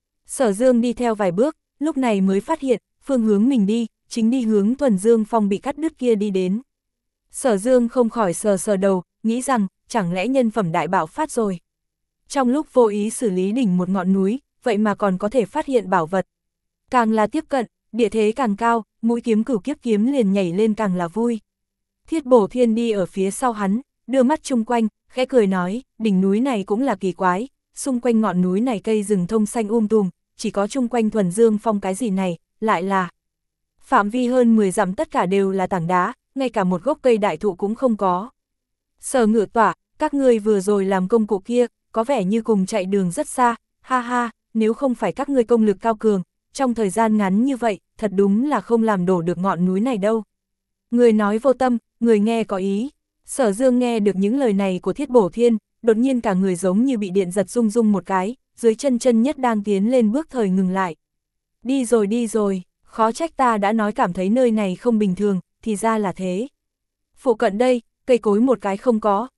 Sở Dương đi theo vài bước, lúc này mới phát hiện, phương hướng mình đi, chính đi hướng Thuần Dương Phong bị cắt đứt kia đi đến. Sở Dương không khỏi sờ sờ đầu, nghĩ rằng, chẳng lẽ nhân phẩm đại bạo phát rồi. Trong lúc vô ý xử lý đỉnh một ngọn núi, vậy mà còn có thể phát hiện bảo vật. Càng là tiếp cận, địa thế càng cao, mũi kiếm Cửu Kiếp kiếm liền nhảy lên càng là vui. Thiết Bổ Thiên đi ở phía sau hắn, đưa mắt chung quanh, khẽ cười nói, đỉnh núi này cũng là kỳ quái, xung quanh ngọn núi này cây rừng thông xanh um tùm, chỉ có chung quanh Thuần Dương Phong cái gì này, lại là phạm vi hơn mười dặm tất cả đều là tảng đá, ngay cả một gốc cây đại thụ cũng không có. Sở Ngự Tỏa, các ngươi vừa rồi làm công cụ kia, có vẻ như cùng chạy đường rất xa, ha ha, nếu không phải các ngươi công lực cao cường, trong thời gian ngắn như vậy, thật đúng là không làm đổ được ngọn núi này đâu. Người nói vô tâm, người nghe có ý. Sở Dương nghe được những lời này của Thiết Bổ Thiên, đột nhiên cả người giống như bị điện giật rung rung một cái, dưới chân chân nhất đang tiến lên bước thời ngừng lại. Đi rồi đi rồi, khó trách ta đã nói cảm thấy nơi này không bình thường, thì ra là thế. Phụ cận đây, cây cối một cái không có,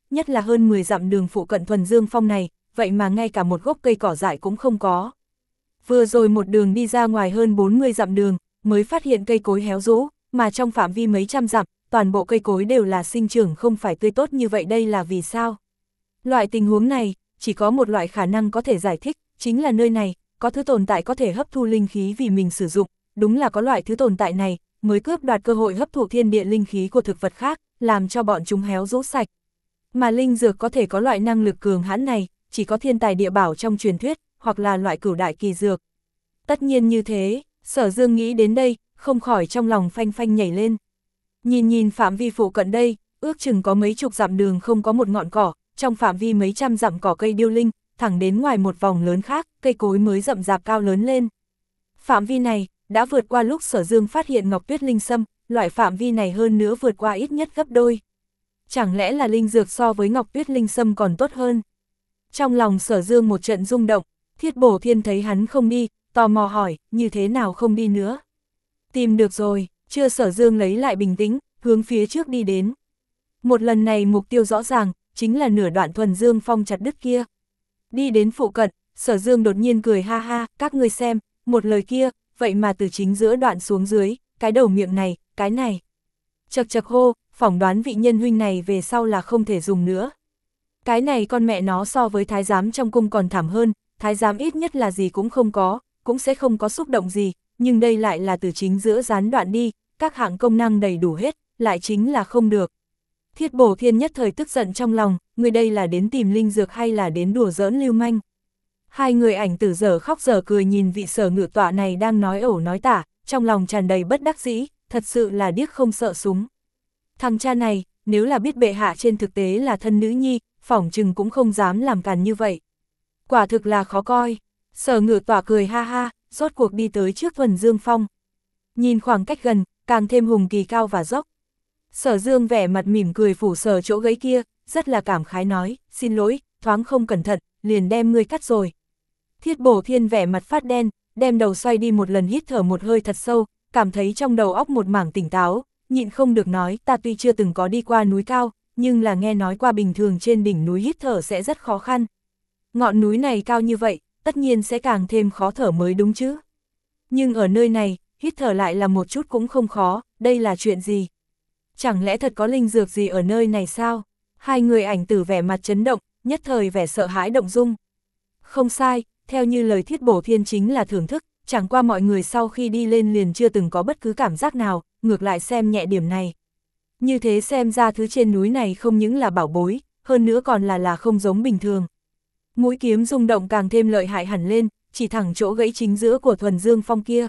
nhất là hơn mười dặm đường phụ cận Thuần Dương Phong này, vậy mà ngay cả một gốc cây cỏ dại cũng không có. Vừa rồi một đường đi ra ngoài hơn bốn mươi dặm đường, mới phát hiện cây cối héo rũ, mà trong phạm vi mấy trăm dặm, toàn bộ cây cối đều là sinh trưởng không phải tươi tốt như vậy, đây là vì sao? Loại tình huống này, chỉ có một loại khả năng có thể giải thích, chính là nơi này, có thứ tồn tại có thể hấp thu linh khí vì mình sử dụng, đúng là có loại thứ tồn tại này, mới cướp đoạt cơ hội hấp thụ thiên địa linh khí của thực vật khác, làm cho bọn chúng héo rũ sạch. Mà linh dược có thể có loại năng lực cường hãn này, chỉ có thiên tài địa bảo trong truyền thuyết, hoặc là loại cửu đại kỳ dược. Tất nhiên như thế, Sở Dương nghĩ đến đây, không khỏi trong lòng phanh phanh nhảy lên. Nhìn nhìn phạm vi phụ cận đây, ước chừng có mấy chục dặm đường không có một ngọn cỏ, trong phạm vi mấy trăm dặm cỏ cây điêu linh, thẳng đến ngoài một vòng lớn khác, cây cối mới rậm rạp cao lớn lên. Phạm vi này, đã vượt qua lúc Sở Dương phát hiện Ngọc Tuyết Linh Sâm, loại phạm vi này hơn nữa vượt qua ít nhất gấp đôi. Chẳng lẽ là linh dược so với Ngọc Tuyết Linh Sâm còn tốt hơn? Trong lòng Sở Dương một trận rung động, Thiết Bổ Thiên thấy hắn không đi, tò mò hỏi, như thế nào không đi nữa? Tìm được rồi, chưa. Sở Dương lấy lại bình tĩnh, hướng phía trước đi đến. Một lần này mục tiêu rõ ràng, chính là nửa đoạn Thuần Dương Phong chặt đứt kia. Đi đến phụ cận, Sở Dương đột nhiên cười ha ha, các ngươi xem, một lời kia, vậy mà từ chính giữa đoạn xuống dưới, cái đầu miệng này, cái này. Chật chật hô, phỏng đoán vị nhân huynh này về sau là không thể dùng nữa. Cái này con mẹ nó so với thái giám trong cung còn thảm hơn, thái giám ít nhất là gì cũng không có, cũng sẽ không có xúc động gì, nhưng đây lại là từ chính giữa gián đoạn đi, các hạng công năng đầy đủ hết, lại chính là không được. Thiết Bổ Thiên nhất thời tức giận trong lòng, người đây là đến tìm linh dược hay là đến đùa giỡn lưu manh. Hai người ảnh tử dở khóc dở cười nhìn vị Sở Ngự Tọa này đang nói ẩu nói tả, trong lòng tràn đầy bất đắc dĩ, thật sự là điếc không sợ súng. Thằng cha này, nếu là biết bệ hạ trên thực tế là thân nữ nhi, phỏng chừng cũng không dám làm càn như vậy. Quả thực là khó coi. Sở Ngự Tọa cười ha ha, rốt cuộc đi tới trước Thuần Dương Phong. Nhìn khoảng cách gần, càng thêm hùng kỳ cao và dốc. Sở Dương vẻ mặt mỉm cười phủ sờ chỗ gãy kia, rất là cảm khái nói, xin lỗi, thoáng không cẩn thận, liền đem ngươi cắt rồi. Thiết Bổ Thiên vẻ mặt phát đen, đem đầu xoay đi một lần, hít thở một hơi thật sâu, cảm thấy trong đầu óc một mảng tỉnh táo, nhịn không được nói, ta tuy chưa từng có đi qua núi cao, nhưng là nghe nói qua bình thường trên đỉnh núi hít thở sẽ rất khó khăn. Ngọn núi này cao như vậy, tất nhiên sẽ càng thêm khó thở mới đúng chứ. Nhưng ở nơi này, hít thở lại là một chút cũng không khó, đây là chuyện gì? Chẳng lẽ thật có linh dược gì ở nơi này sao? Hai người ảnh tử vẻ mặt chấn động, nhất thời vẻ sợ hãi động dung. Không sai, theo như lời Thiết Bổ Thiên chính là thưởng thức, chẳng qua mọi người sau khi đi lên liền chưa từng có bất cứ cảm giác nào, ngược lại xem nhẹ điểm này. Như thế xem ra thứ trên núi này không những là bảo bối, hơn nữa còn là là không giống bình thường. Mũi kiếm rung động càng thêm lợi hại hẳn lên, chỉ thẳng chỗ gãy chính giữa của Thuần Dương Phong kia.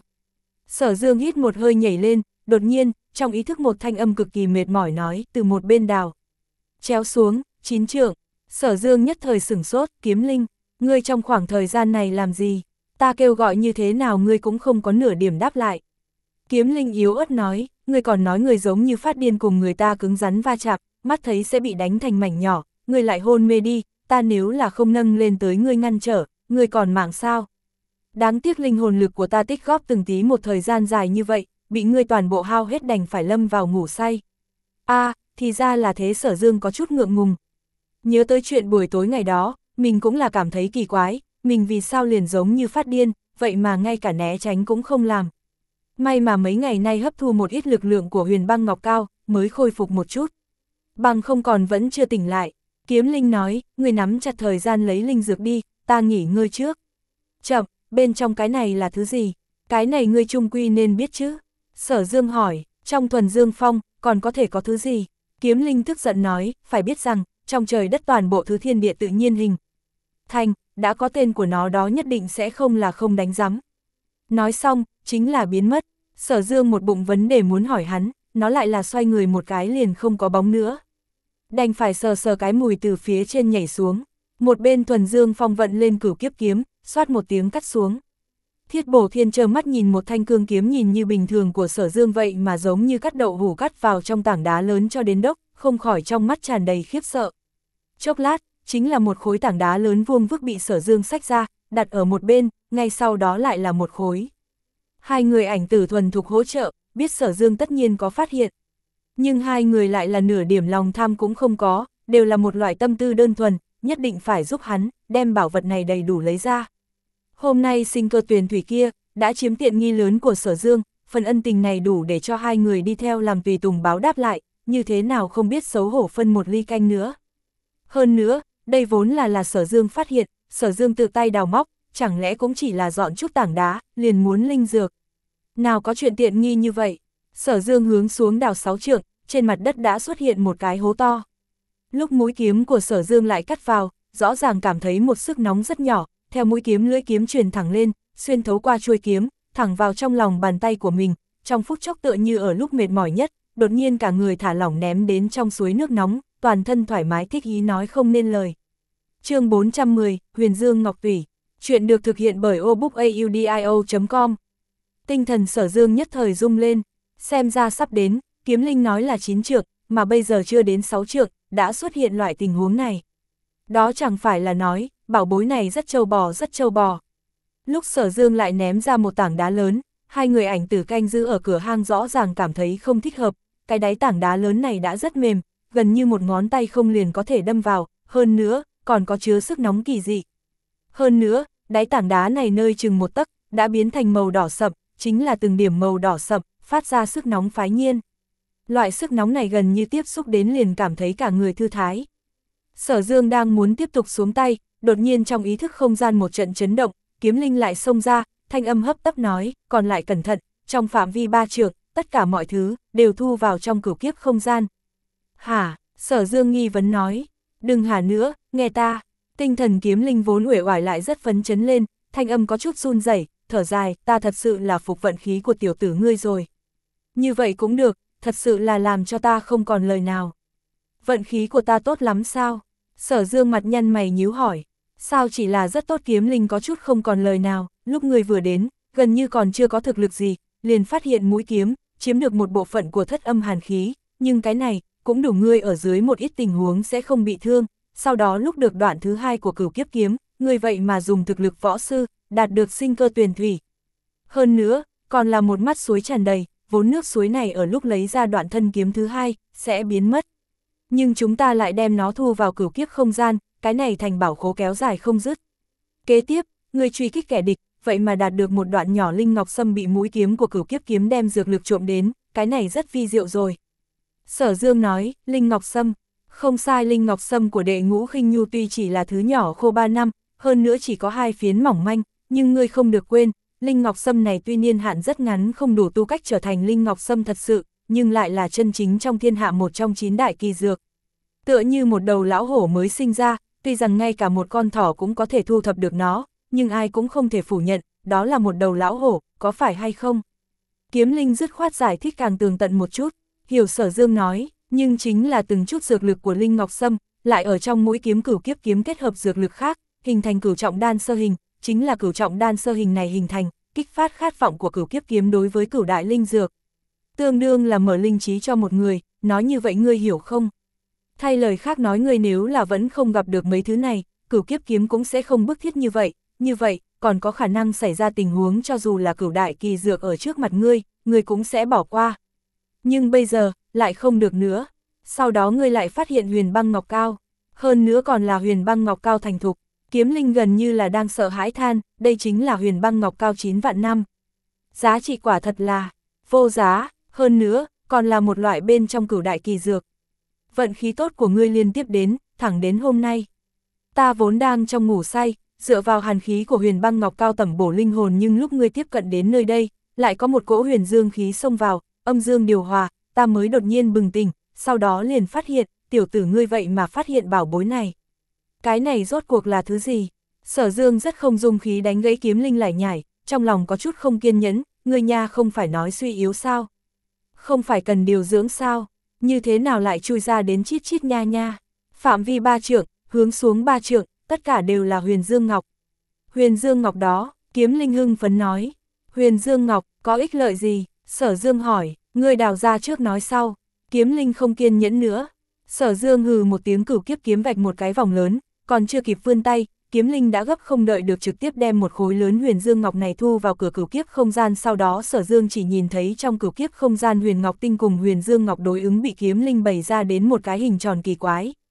Sở Dương hít một hơi nhảy lên, đột nhiên, trong ý thức một thanh âm cực kỳ mệt mỏi nói, từ một bên đào. Chéo xuống, chín trượng. Sở Dương nhất thời sửng sốt, Kiếm Linh, ngươi trong khoảng thời gian này làm gì? Ta kêu gọi như thế nào ngươi cũng không có nửa điểm đáp lại. Kiếm Linh yếu ớt nói, ngươi còn nói người giống như phát điên cùng người ta cứng rắn va chạm, mắt thấy sẽ bị đánh thành mảnh nhỏ, ngươi lại hôn mê đi, ta nếu là không nâng lên tới ngươi ngăn trở, ngươi còn mạng sao? Đáng tiếc linh hồn lực của ta tích góp từng tí một thời gian dài như vậy, bị ngươi toàn bộ hao hết đành phải lâm vào ngủ say. A, à, thì ra là thế. Sở Dương có chút ngượng ngùng. Nhớ tới chuyện buổi tối ngày đó, mình cũng là cảm thấy kỳ quái, mình vì sao liền giống như phát điên, vậy mà ngay cả né tránh cũng không làm. May mà mấy ngày nay hấp thu một ít lực lượng của Huyền Băng Ngọc Cao, mới khôi phục một chút. Bằng không còn vẫn chưa tỉnh lại. Kiếm Linh nói, ngươi nắm chặt thời gian lấy linh dược đi, ta nghỉ ngơi trước. Chậm, bên trong cái này là thứ gì? Cái này ngươi chung quy nên biết chứ? Sở Dương hỏi, trong Thuần Dương Phong, còn có thể có thứ gì? Kiếm Linh tức giận nói, phải biết rằng, trong trời đất toàn bộ thứ thiên địa tự nhiên hình thành, đã có tên của nó đó nhất định sẽ không là không đánh rắm. Nói xong, chính là biến mất. Sở Dương một bụng vấn đề muốn hỏi hắn, nó lại là xoay người một cái liền không có bóng nữa. Đành phải sờ sờ cái mùi từ phía trên nhảy xuống. Một bên Thuần Dương Phong vận lên Cửu Kiếp Kiếm, xoát một tiếng cắt xuống. Thiết Bổ Thiên trơ mắt nhìn một thanh cương kiếm nhìn như bình thường của Sở Dương vậy mà giống như cắt đậu hủ cắt vào trong tảng đá lớn cho đến đốc, không khỏi trong mắt tràn đầy khiếp sợ. Chốc lát, chính là một khối tảng đá lớn vuông vức bị Sở Dương xách ra, đặt ở một bên, ngay sau đó lại là một khối. Hai người ảnh tử thuần thục hỗ trợ, biết Sở Dương tất nhiên có phát hiện. Nhưng hai người lại là nửa điểm lòng tham cũng không có, đều là một loại tâm tư đơn thuần, nhất định phải giúp hắn, đem bảo vật này đầy đủ lấy ra. Hôm nay sinh cơ tuyền thủy kia, đã chiếm tiện nghi lớn của Sở Dương, phần ân tình này đủ để cho hai người đi theo làm tùy tùng báo đáp lại, như thế nào không biết xấu hổ phân một ly canh nữa. Hơn nữa, đây vốn là là Sở Dương phát hiện, Sở Dương tự tay đào móc, chẳng lẽ cũng chỉ là dọn chút tảng đá, liền muốn linh dược. Nào có chuyện tiện nghi như vậy. Sở Dương hướng xuống đào sáu trượng, trên mặt đất đã xuất hiện một cái hố to. Lúc mũi kiếm của Sở Dương lại cắt vào, rõ ràng cảm thấy một sức nóng rất nhỏ, theo mũi kiếm lưỡi kiếm truyền thẳng lên, xuyên thấu qua chuôi kiếm, thẳng vào trong lòng bàn tay của mình, trong phút chốc tựa như ở lúc mệt mỏi nhất, đột nhiên cả người thả lỏng ném đến trong suối nước nóng, toàn thân thoải mái thích ý nói không nên lời. Chương bốn trăm mười, Huyền Dương Ngọc Tủy. Chuyện được thực hiện bởi obookaudio chấm com. Tinh thần Sở Dương nhất thời rung lên, xem ra sắp đến, kiếm linh nói là chín trượng, mà bây giờ chưa đến sáu trượng, đã xuất hiện loại tình huống này. Đó chẳng phải là nói, bảo bối này rất trâu bò rất trâu bò. Lúc Sở Dương lại ném ra một tảng đá lớn, hai người ảnh tử canh giữ ở cửa hang rõ ràng cảm thấy không thích hợp, cái đáy tảng đá lớn này đã rất mềm, gần như một ngón tay không liền có thể đâm vào, hơn nữa, còn có chứa sức nóng kỳ dị. Hơn nữa, đáy tảng đá này nơi chừng một tấc, đã biến thành màu đỏ sậm, chính là từng điểm màu đỏ sậm, phát ra sức nóng phái nhiên. Loại sức nóng này gần như tiếp xúc đến liền cảm thấy cả người thư thái. Sở Dương đang muốn tiếp tục xuống tay, đột nhiên trong ý thức không gian một trận chấn động, kiếm linh lại xông ra, thanh âm hấp tấp nói, còn lại cẩn thận, trong phạm vi ba trượng, tất cả mọi thứ, đều thu vào trong cửu kiếp không gian. Hả? Sở Dương nghi vấn nói, đừng hả nữa, nghe ta. Tinh thần kiếm linh vốn uể oải lại rất phấn chấn lên, thanh âm có chút run rẩy, thở dài, ta thật sự là phục vận khí của tiểu tử ngươi rồi. Như vậy cũng được, thật sự là làm cho ta không còn lời nào. Vận khí của ta tốt lắm sao? Sở Dương mặt nhăn mày nhíu hỏi, sao chỉ là rất tốt? Kiếm linh có chút không còn lời nào, lúc ngươi vừa đến, gần như còn chưa có thực lực gì, liền phát hiện mũi kiếm, chiếm được một bộ phận của thất âm hàn khí, nhưng cái này, cũng đủ ngươi ở dưới một ít tình huống sẽ không bị thương, sau đó lúc được đoạn thứ hai của cửu kiếp kiếm, ngươi vậy mà dùng thực lực võ sư, đạt được sinh cơ tuyền thủy. Hơn nữa, còn là một mắt suối tràn đầy, vốn nước suối này ở lúc lấy ra đoạn thân kiếm thứ hai, sẽ biến mất. Nhưng chúng ta lại đem nó thu vào cửu kiếp không gian, cái này thành bảo khố kéo dài không dứt. Kế tiếp, ngươi truy kích kẻ địch, vậy mà đạt được một đoạn nhỏ linh ngọc sâm bị mũi kiếm của cửu kiếp kiếm đem dược lực trộm đến, cái này rất vi diệu rồi. Sở Dương nói, linh ngọc sâm, không sai, linh ngọc sâm của đệ ngũ khinh nhu tuy chỉ là thứ nhỏ khô ba năm, hơn nữa chỉ có hai phiến mỏng manh, nhưng ngươi không được quên, linh ngọc sâm này tuy niên hạn rất ngắn không đủ tư cách trở thành linh ngọc sâm thật sự, nhưng lại là chân chính trong thiên hạ một trong chín đại kỳ dược. Tựa như một đầu lão hổ mới sinh ra, tuy rằng ngay cả một con thỏ cũng có thể thu thập được nó, nhưng ai cũng không thể phủ nhận, đó là một đầu lão hổ, có phải hay không? Kiếm linh dứt khoát giải thích càng tường tận một chút, hiểu Sở Dương nói, nhưng chính là từng chút dược lực của linh ngọc sâm, lại ở trong mũi kiếm cửu kiếp kiếm kết hợp dược lực khác, hình thành cửu trọng đan sơ hình, chính là cửu trọng đan sơ hình này hình thành, kích phát khát vọng của cửu kiếp kiếm đối với cửu đại linh dược. Tương đương là mở linh trí cho một người, nói như vậy ngươi hiểu không? Thay lời khác nói, ngươi nếu là vẫn không gặp được mấy thứ này, cửu kiếp kiếm cũng sẽ không bức thiết như vậy, như vậy, còn có khả năng xảy ra tình huống cho dù là cửu đại kỳ dược ở trước mặt ngươi, ngươi cũng sẽ bỏ qua. Nhưng bây giờ, lại không được nữa. Sau đó ngươi lại phát hiện huyền băng ngọc cao, hơn nữa còn là huyền băng ngọc cao thành thục. Kiếm linh gần như là đang sợ hãi than, đây chính là huyền băng ngọc cao chín vạn năm. Giá trị quả thật là vô giá, hơn nữa, còn là một loại bên trong cửu đại kỳ dược. Vận khí tốt của ngươi liên tiếp đến, thẳng đến hôm nay. Ta vốn đang trong ngủ say, dựa vào hàn khí của huyền băng ngọc cao tẩm bổ linh hồn, nhưng lúc ngươi tiếp cận đến nơi đây, lại có một cỗ huyền dương khí xông vào, âm dương điều hòa, ta mới đột nhiên bừng tỉnh, sau đó liền phát hiện, tiểu tử ngươi vậy mà phát hiện bảo bối này. Cái này rốt cuộc là thứ gì? Sở Dương rất không dung khí đánh gãy kiếm linh lải nhải, trong lòng có chút không kiên nhẫn, ngươi nha không phải nói suy yếu sao? Không phải cần điều dưỡng sao? Như thế nào lại chui ra đến chít chít nha nha? Phạm vi ba trượng, hướng xuống ba trượng, tất cả đều là huyền dương ngọc. Huyền dương ngọc đó, kiếm linh hưng phấn nói. Huyền dương ngọc, có ích lợi gì? Sở Dương hỏi, ngươi đào ra trước nói sau. Kiếm linh không kiên nhẫn nữa. Sở Dương hừ một tiếng, cửu kiếp kiếm vạch một cái vòng lớn, còn chưa kịp vươn tay, kiếm linh đã gấp không đợi được trực tiếp đem một khối lớn huyền dương ngọc này thu vào cửa cửu kiếp không gian. Sau đó Sở Dương chỉ nhìn thấy trong cửu kiếp không gian huyền ngọc tinh cùng huyền dương ngọc đối ứng bị kiếm linh bày ra đến một cái hình tròn kỳ quái.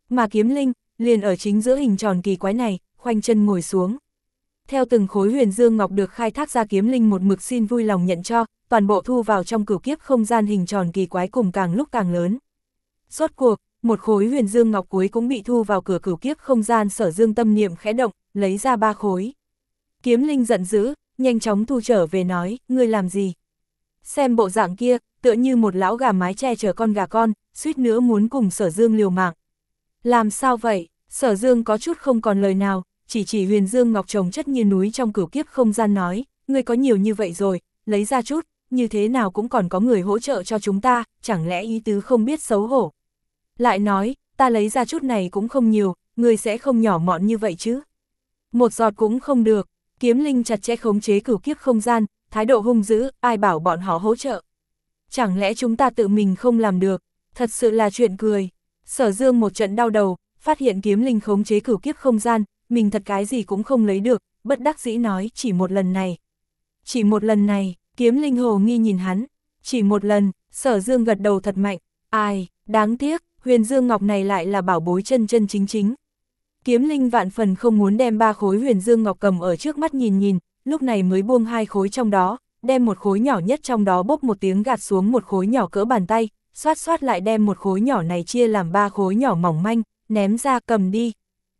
Mà Kiếm Linh, liền ở chính giữa hình tròn kỳ quái này, khoanh chân ngồi xuống. Theo từng khối huyền dương ngọc được khai thác ra, Kiếm Linh một mực xin vui lòng nhận cho, toàn bộ thu vào trong cửu kiếp không gian hình tròn kỳ quái cùng càng lúc càng lớn. Rốt cuộc, một khối huyền dương ngọc cuối cũng bị thu vào cửa cửu kiếp không gian. Sở Dương tâm niệm khẽ động, lấy ra ba khối. Kiếm Linh giận dữ, nhanh chóng thu trở về nói, ngươi làm gì? Xem bộ dạng kia, tựa như một lão gà mái che chở con gà con, suýt nữa muốn cùng Sở Dương liều mạng. Làm sao vậy? Sở Dương có chút không còn lời nào, chỉ chỉ huyền dương ngọc chồng chất như núi trong cửu kiếp không gian nói, ngươi có nhiều như vậy rồi, lấy ra chút, như thế nào cũng còn có người hỗ trợ cho chúng ta, chẳng lẽ ý tứ không biết xấu hổ. Lại nói, ta lấy ra chút này cũng không nhiều, ngươi sẽ không nhỏ mọn như vậy chứ. Một giọt cũng không được. Kiếm Linh chặt chẽ khống chế cửu kiếp không gian, thái độ hung dữ, ai bảo bọn họ hỗ trợ. Chẳng lẽ chúng ta tự mình không làm được, thật sự là chuyện cười. Sở Dương một trận đau đầu, phát hiện Kiếm Linh khống chế cửu kiếp không gian, mình thật cái gì cũng không lấy được, bất đắc dĩ nói chỉ một lần này. Chỉ một lần này, Kiếm Linh hồ nghi nhìn hắn, chỉ một lần, Sở Dương gật đầu thật mạnh, ai, đáng tiếc, huyền dương ngọc này lại là bảo bối chân chân chính chính. Kiếm Linh vạn phần không muốn đem ba khối huyền dương ngọc cầm ở trước mắt nhìn nhìn, lúc này mới buông hai khối trong đó, đem một khối nhỏ nhất trong đó bốc một tiếng gạt xuống một khối nhỏ cỡ bàn tay, xoát xoát lại đem một khối nhỏ này chia làm ba khối nhỏ mỏng manh, ném ra cầm đi.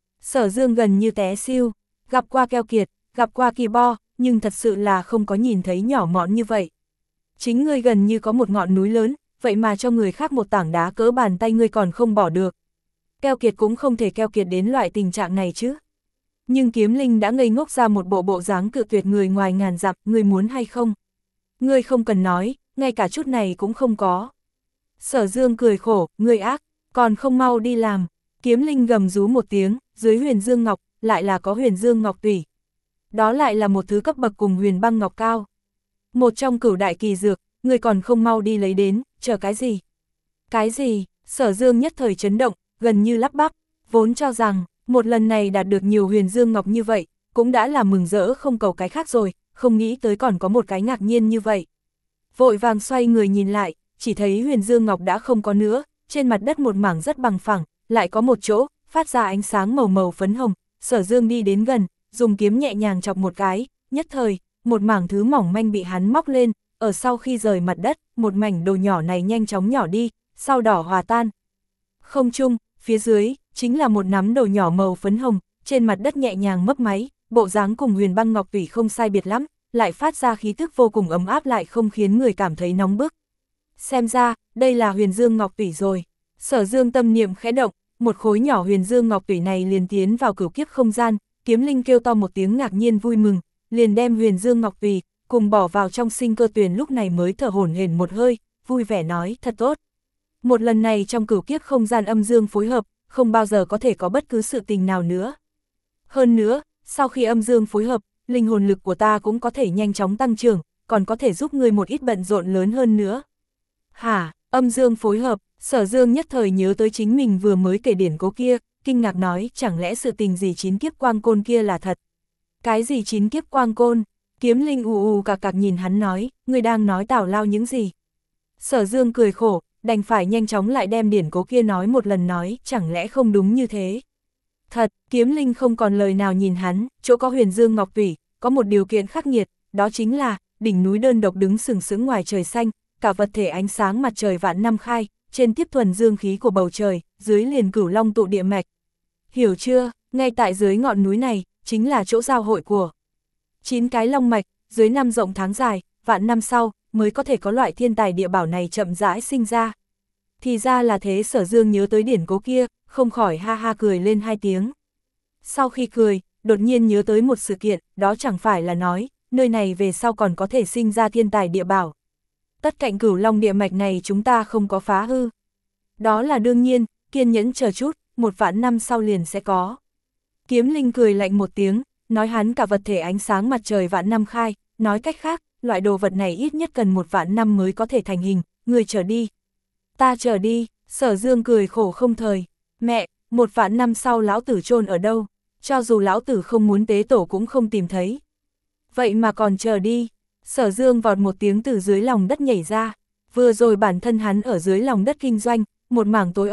Sở Dương gần như té siêu, gặp qua keo kiệt, gặp qua kỳ bo, nhưng thật sự là không có nhìn thấy nhỏ mọn như vậy. Chính ngươi gần như có một ngọn núi lớn, vậy mà cho người khác một tảng đá cỡ bàn tay ngươi còn không bỏ được. Keo kiệt cũng không thể keo kiệt đến loại tình trạng này chứ. Nhưng Kiếm Linh đã ngây ngốc ra một bộ bộ dáng cự tuyệt người ngoài ngàn dặm, ngươi muốn hay không? Ngươi không cần nói, ngay cả chút này cũng không có. Sở Dương cười khổ, ngươi ác, còn không mau đi làm. Kiếm Linh gầm rú một tiếng, dưới huyền dương ngọc, lại là có huyền dương ngọc tủy. Đó lại là một thứ cấp bậc cùng huyền băng ngọc cao. Một trong cửu đại kỳ dược, ngươi còn không mau đi lấy đến, chờ cái gì? Cái gì? Sở Dương nhất thời chấn động, gần như lắp bắp, vốn cho rằng, một lần này đạt được nhiều huyền dương ngọc như vậy, cũng đã là mừng rỡ không cầu cái khác rồi, không nghĩ tới còn có một cái ngạc nhiên như vậy. Vội vàng xoay người nhìn lại, chỉ thấy huyền dương ngọc đã không có nữa, trên mặt đất một mảng rất bằng phẳng, lại có một chỗ, phát ra ánh sáng màu màu phấn hồng. Sở Dương đi đến gần, dùng kiếm nhẹ nhàng chọc một cái, nhất thời, một mảng thứ mỏng manh bị hắn móc lên, ở sau khi rời mặt đất, một mảnh đồ nhỏ này nhanh chóng nhỏ đi, sau đỏ hòa tan. Không trung, phía dưới, chính là một nắm đồ nhỏ màu phấn hồng, trên mặt đất nhẹ nhàng mấp máy, bộ dáng cùng huyền băng ngọc tủy không sai biệt lắm, lại phát ra khí tức vô cùng ấm áp lại không khiến người cảm thấy nóng bức. Xem ra, đây là huyền dương ngọc tủy rồi. Sở Dương tâm niệm khẽ động, một khối nhỏ huyền dương ngọc tủy này liền tiến vào cửu kiếp không gian, Kiếm Linh kêu to một tiếng ngạc nhiên vui mừng, liền đem huyền dương ngọc tủy cùng bỏ vào trong sinh cơ tuyền, lúc này mới thở hổn hển một hơi, vui vẻ nói thật tốt. Một lần này trong cửu kiếp không gian âm dương phối hợp, không bao giờ có thể có bất cứ sự tình nào nữa. Hơn nữa, sau khi âm dương phối hợp, linh hồn lực của ta cũng có thể nhanh chóng tăng trưởng, còn có thể giúp ngươi một ít bận rộn lớn hơn nữa. Hả, âm dương phối hợp? Sở Dương nhất thời nhớ tới chính mình vừa mới kể điển cố kia, kinh ngạc nói, chẳng lẽ sự tình gì chín kiếp quang côn kia là thật? Cái gì chín kiếp quang côn? Kiếm Linh ù ù cạc cạc nhìn hắn nói, ngươi đang nói tào lao những gì? Sở Dương cười khổ, đành phải nhanh chóng lại đem điển cố kia nói một lần, nói, chẳng lẽ không đúng như thế? Thật, Kiếm Linh không còn lời nào nhìn hắn, chỗ có huyền dương ngọc tủy, có một điều kiện khắc nghiệt, đó chính là, đỉnh núi đơn độc đứng sừng sững ngoài trời xanh, cả vật thể ánh sáng mặt trời vạn năm khai, trên tiếp thuần dương khí của bầu trời, dưới liền cửu long tụ địa mạch. Hiểu chưa, ngay tại dưới ngọn núi này, chính là chỗ giao hội của chín cái long mạch, dưới năm rộng tháng dài, vạn năm sau, mới có thể có loại thiên tài địa bảo này chậm rãi sinh ra. Thì ra là thế. Sở Dương nhớ tới điển cố kia, không khỏi ha ha cười lên hai tiếng. Sau khi cười, đột nhiên nhớ tới một sự kiện, đó chẳng phải là nói, nơi này về sau còn có thể sinh ra thiên tài địa bảo. Tất cạnh cửu long địa mạch này chúng ta không có phá hư. Đó là đương nhiên, kiên nhẫn chờ chút, một vạn năm sau liền sẽ có. Kiếm Linh cười lạnh một tiếng, nói hắn cả vật thể ánh sáng mặt trời vạn năm khai, nói cách khác, loại đồ vật này ít nhất cần một vạn năm mới có thể thành hình, người chờ đi. Ta chờ đi. Sở Dương cười khổ không thời, mẹ, một vạn năm sau lão tử chôn ở đâu, cho dù lão tử không muốn tế tổ cũng không tìm thấy. Vậy mà còn chờ đi. Sở Dương vọt một tiếng từ dưới lòng đất nhảy ra, vừa rồi bản thân hắn ở dưới lòng đất kinh doanh, một mảng tối om,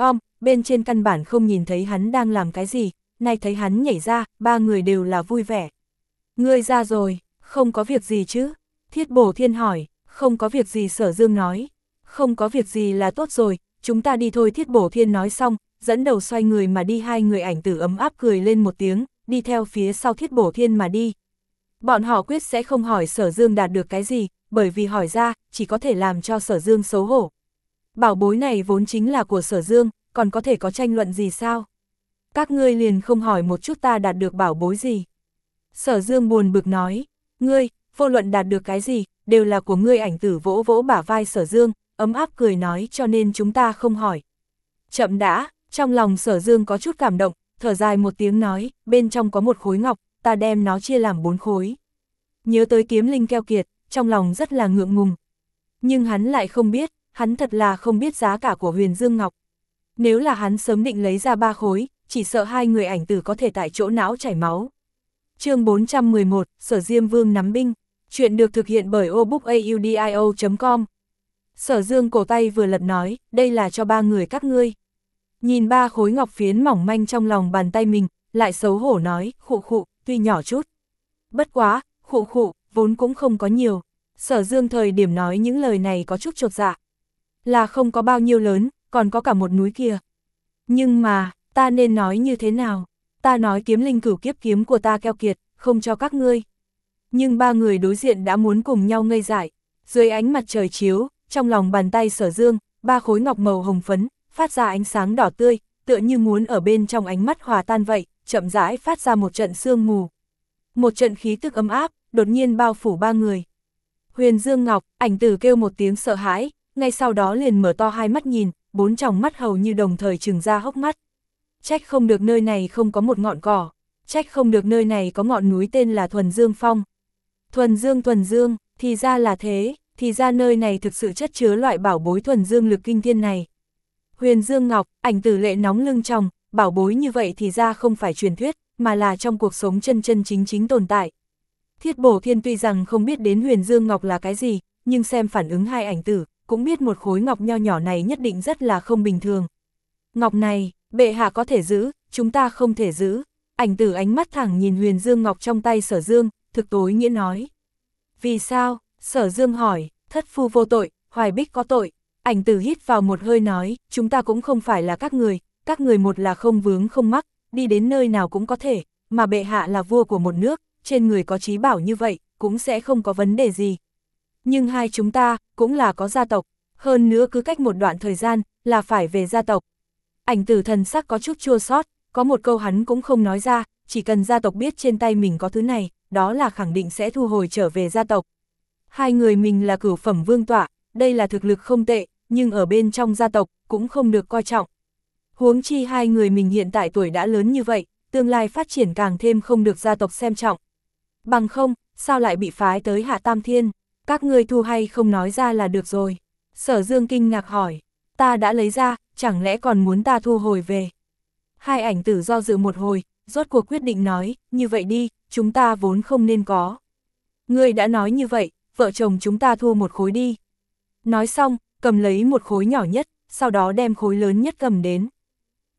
bên trên căn bản không nhìn thấy hắn đang làm cái gì, nay thấy hắn nhảy ra, ba người đều là vui vẻ. Ngươi ra rồi, không có việc gì chứ? Thiết Bổ Thiên hỏi. Không có việc gì, Sở Dương nói. Không có việc gì là tốt rồi, chúng ta đi thôi. Thiết Bổ Thiên nói xong, dẫn đầu xoay người mà đi. Hai người ảnh tử ấm áp cười lên một tiếng, đi theo phía sau Thiết Bổ Thiên mà đi. Bọn họ quyết sẽ không hỏi Sở Dương đạt được cái gì, bởi vì hỏi ra, chỉ có thể làm cho Sở Dương xấu hổ. Bảo bối này vốn chính là của Sở Dương, còn có thể có tranh luận gì sao? Các ngươi liền không hỏi một chút ta đạt được bảo bối gì. Sở Dương buồn bực nói, ngươi, vô luận đạt được cái gì, đều là của ngươi. Ảnh tử vỗ vỗ bả vai Sở Dương, ấm áp cười nói, cho nên chúng ta không hỏi. Chậm đã, trong lòng Sở Dương có chút cảm động, thở dài một tiếng nói, bên trong có một khối ngọc, ta đem nó chia làm bốn khối. Nhớ tới kiếm linh keo kiệt, trong lòng rất là ngượng ngùng. Nhưng hắn lại không biết, hắn thật là không biết giá cả của Huyền Dương Ngọc. Nếu là hắn sớm định lấy ra ba khối, chỉ sợ hai người ảnh tử có thể tại chỗ não chảy máu. Chương bốn trăm mười một, Sở Diêm Vương nắm binh. Chuyện được thực hiện bởi obookaudio chấm com. Sở Dương cổ tay vừa lật nói, đây là cho ba người các ngươi. Nhìn ba khối ngọc phiến mỏng manh trong lòng bàn tay mình, lại xấu hổ nói, khụ khụ, tuy nhỏ chút. Bất quá, khụ khụ, vốn cũng không có nhiều. Sở Dương thời điểm nói những lời này có chút chột dạ. Là không có bao nhiêu lớn, còn có cả một núi kia. Nhưng mà, ta nên nói như thế nào? Ta nói kiếm linh cửu kiếp kiếm của ta keo kiệt, không cho các ngươi. Nhưng ba người đối diện đã muốn cùng nhau ngây dại. Dưới ánh mặt trời chiếu, trong lòng bàn tay Sở Dương, ba khối ngọc màu hồng phấn, phát ra ánh sáng đỏ tươi, tựa như muốn ở bên trong ánh mắt hòa tan vậy, chậm rãi phát ra một trận sương mù. Một trận khí tức ấm áp, đột nhiên bao phủ ba người. Huyền Dương Ngọc, ảnh tử kêu một tiếng sợ hãi, ngay sau đó liền mở to hai mắt nhìn, bốn tròng mắt hầu như đồng thời trừng ra hốc mắt. Trách không được nơi này không có một ngọn cỏ, trách không được nơi này có ngọn núi tên là Thuần Dương Phong. Thuần Dương Thuần Dương, thì ra là thế, thì ra nơi này thực sự chất chứa loại bảo bối thuần dương lực kinh thiên này. Huyền Dương Ngọc, ảnh tử lệ nóng lưng tròng, bảo bối như vậy thì ra không phải truyền thuyết, mà là trong cuộc sống chân chân chính chính tồn tại. Thiết Bổ Thiên tuy rằng không biết đến Huyền Dương Ngọc là cái gì, nhưng xem phản ứng hai ảnh tử, cũng biết một khối ngọc nho nhỏ này nhất định rất là không bình thường. Ngọc này, bệ hạ có thể giữ, chúng ta không thể giữ. Ảnh tử ánh mắt thẳng nhìn Huyền Dương Ngọc trong tay Sở Dương, thực tối nghĩa nói. Vì sao? Sở Dương hỏi, thất phu vô tội, Hoài Bích có tội. Ảnh tử hít vào một hơi nói, chúng ta cũng không phải là các người, các người một là không vướng không mắc, đi đến nơi nào cũng có thể, mà bệ hạ là vua của một nước, trên người có trí bảo như vậy, cũng sẽ không có vấn đề gì. Nhưng hai chúng ta, cũng là có gia tộc, hơn nữa cứ cách một đoạn thời gian, là phải về gia tộc. Ảnh tử thần sắc có chút chua xót, có một câu hắn cũng không nói ra, chỉ cần gia tộc biết trên tay mình có thứ này, đó là khẳng định sẽ thu hồi trở về gia tộc. Hai người mình là cửu phẩm vương tọa, đây là thực lực không tệ, nhưng ở bên trong gia tộc, cũng không được coi trọng. Huống chi hai người mình hiện tại tuổi đã lớn như vậy, tương lai phát triển càng thêm không được gia tộc xem trọng. Bằng không, sao lại bị phái tới Hạ Tam Thiên, các ngươi thu hay không nói ra là được rồi. Sở Dương kinh ngạc hỏi, ta đã lấy ra, chẳng lẽ còn muốn ta thu hồi về? Hai ảnh tử do dự một hồi, rốt cuộc quyết định nói, như vậy đi, chúng ta vốn không nên có. Ngươi đã nói như vậy, vợ chồng chúng ta thu một khối đi. Nói xong, cầm lấy một khối nhỏ nhất, sau đó đem khối lớn nhất cầm đến.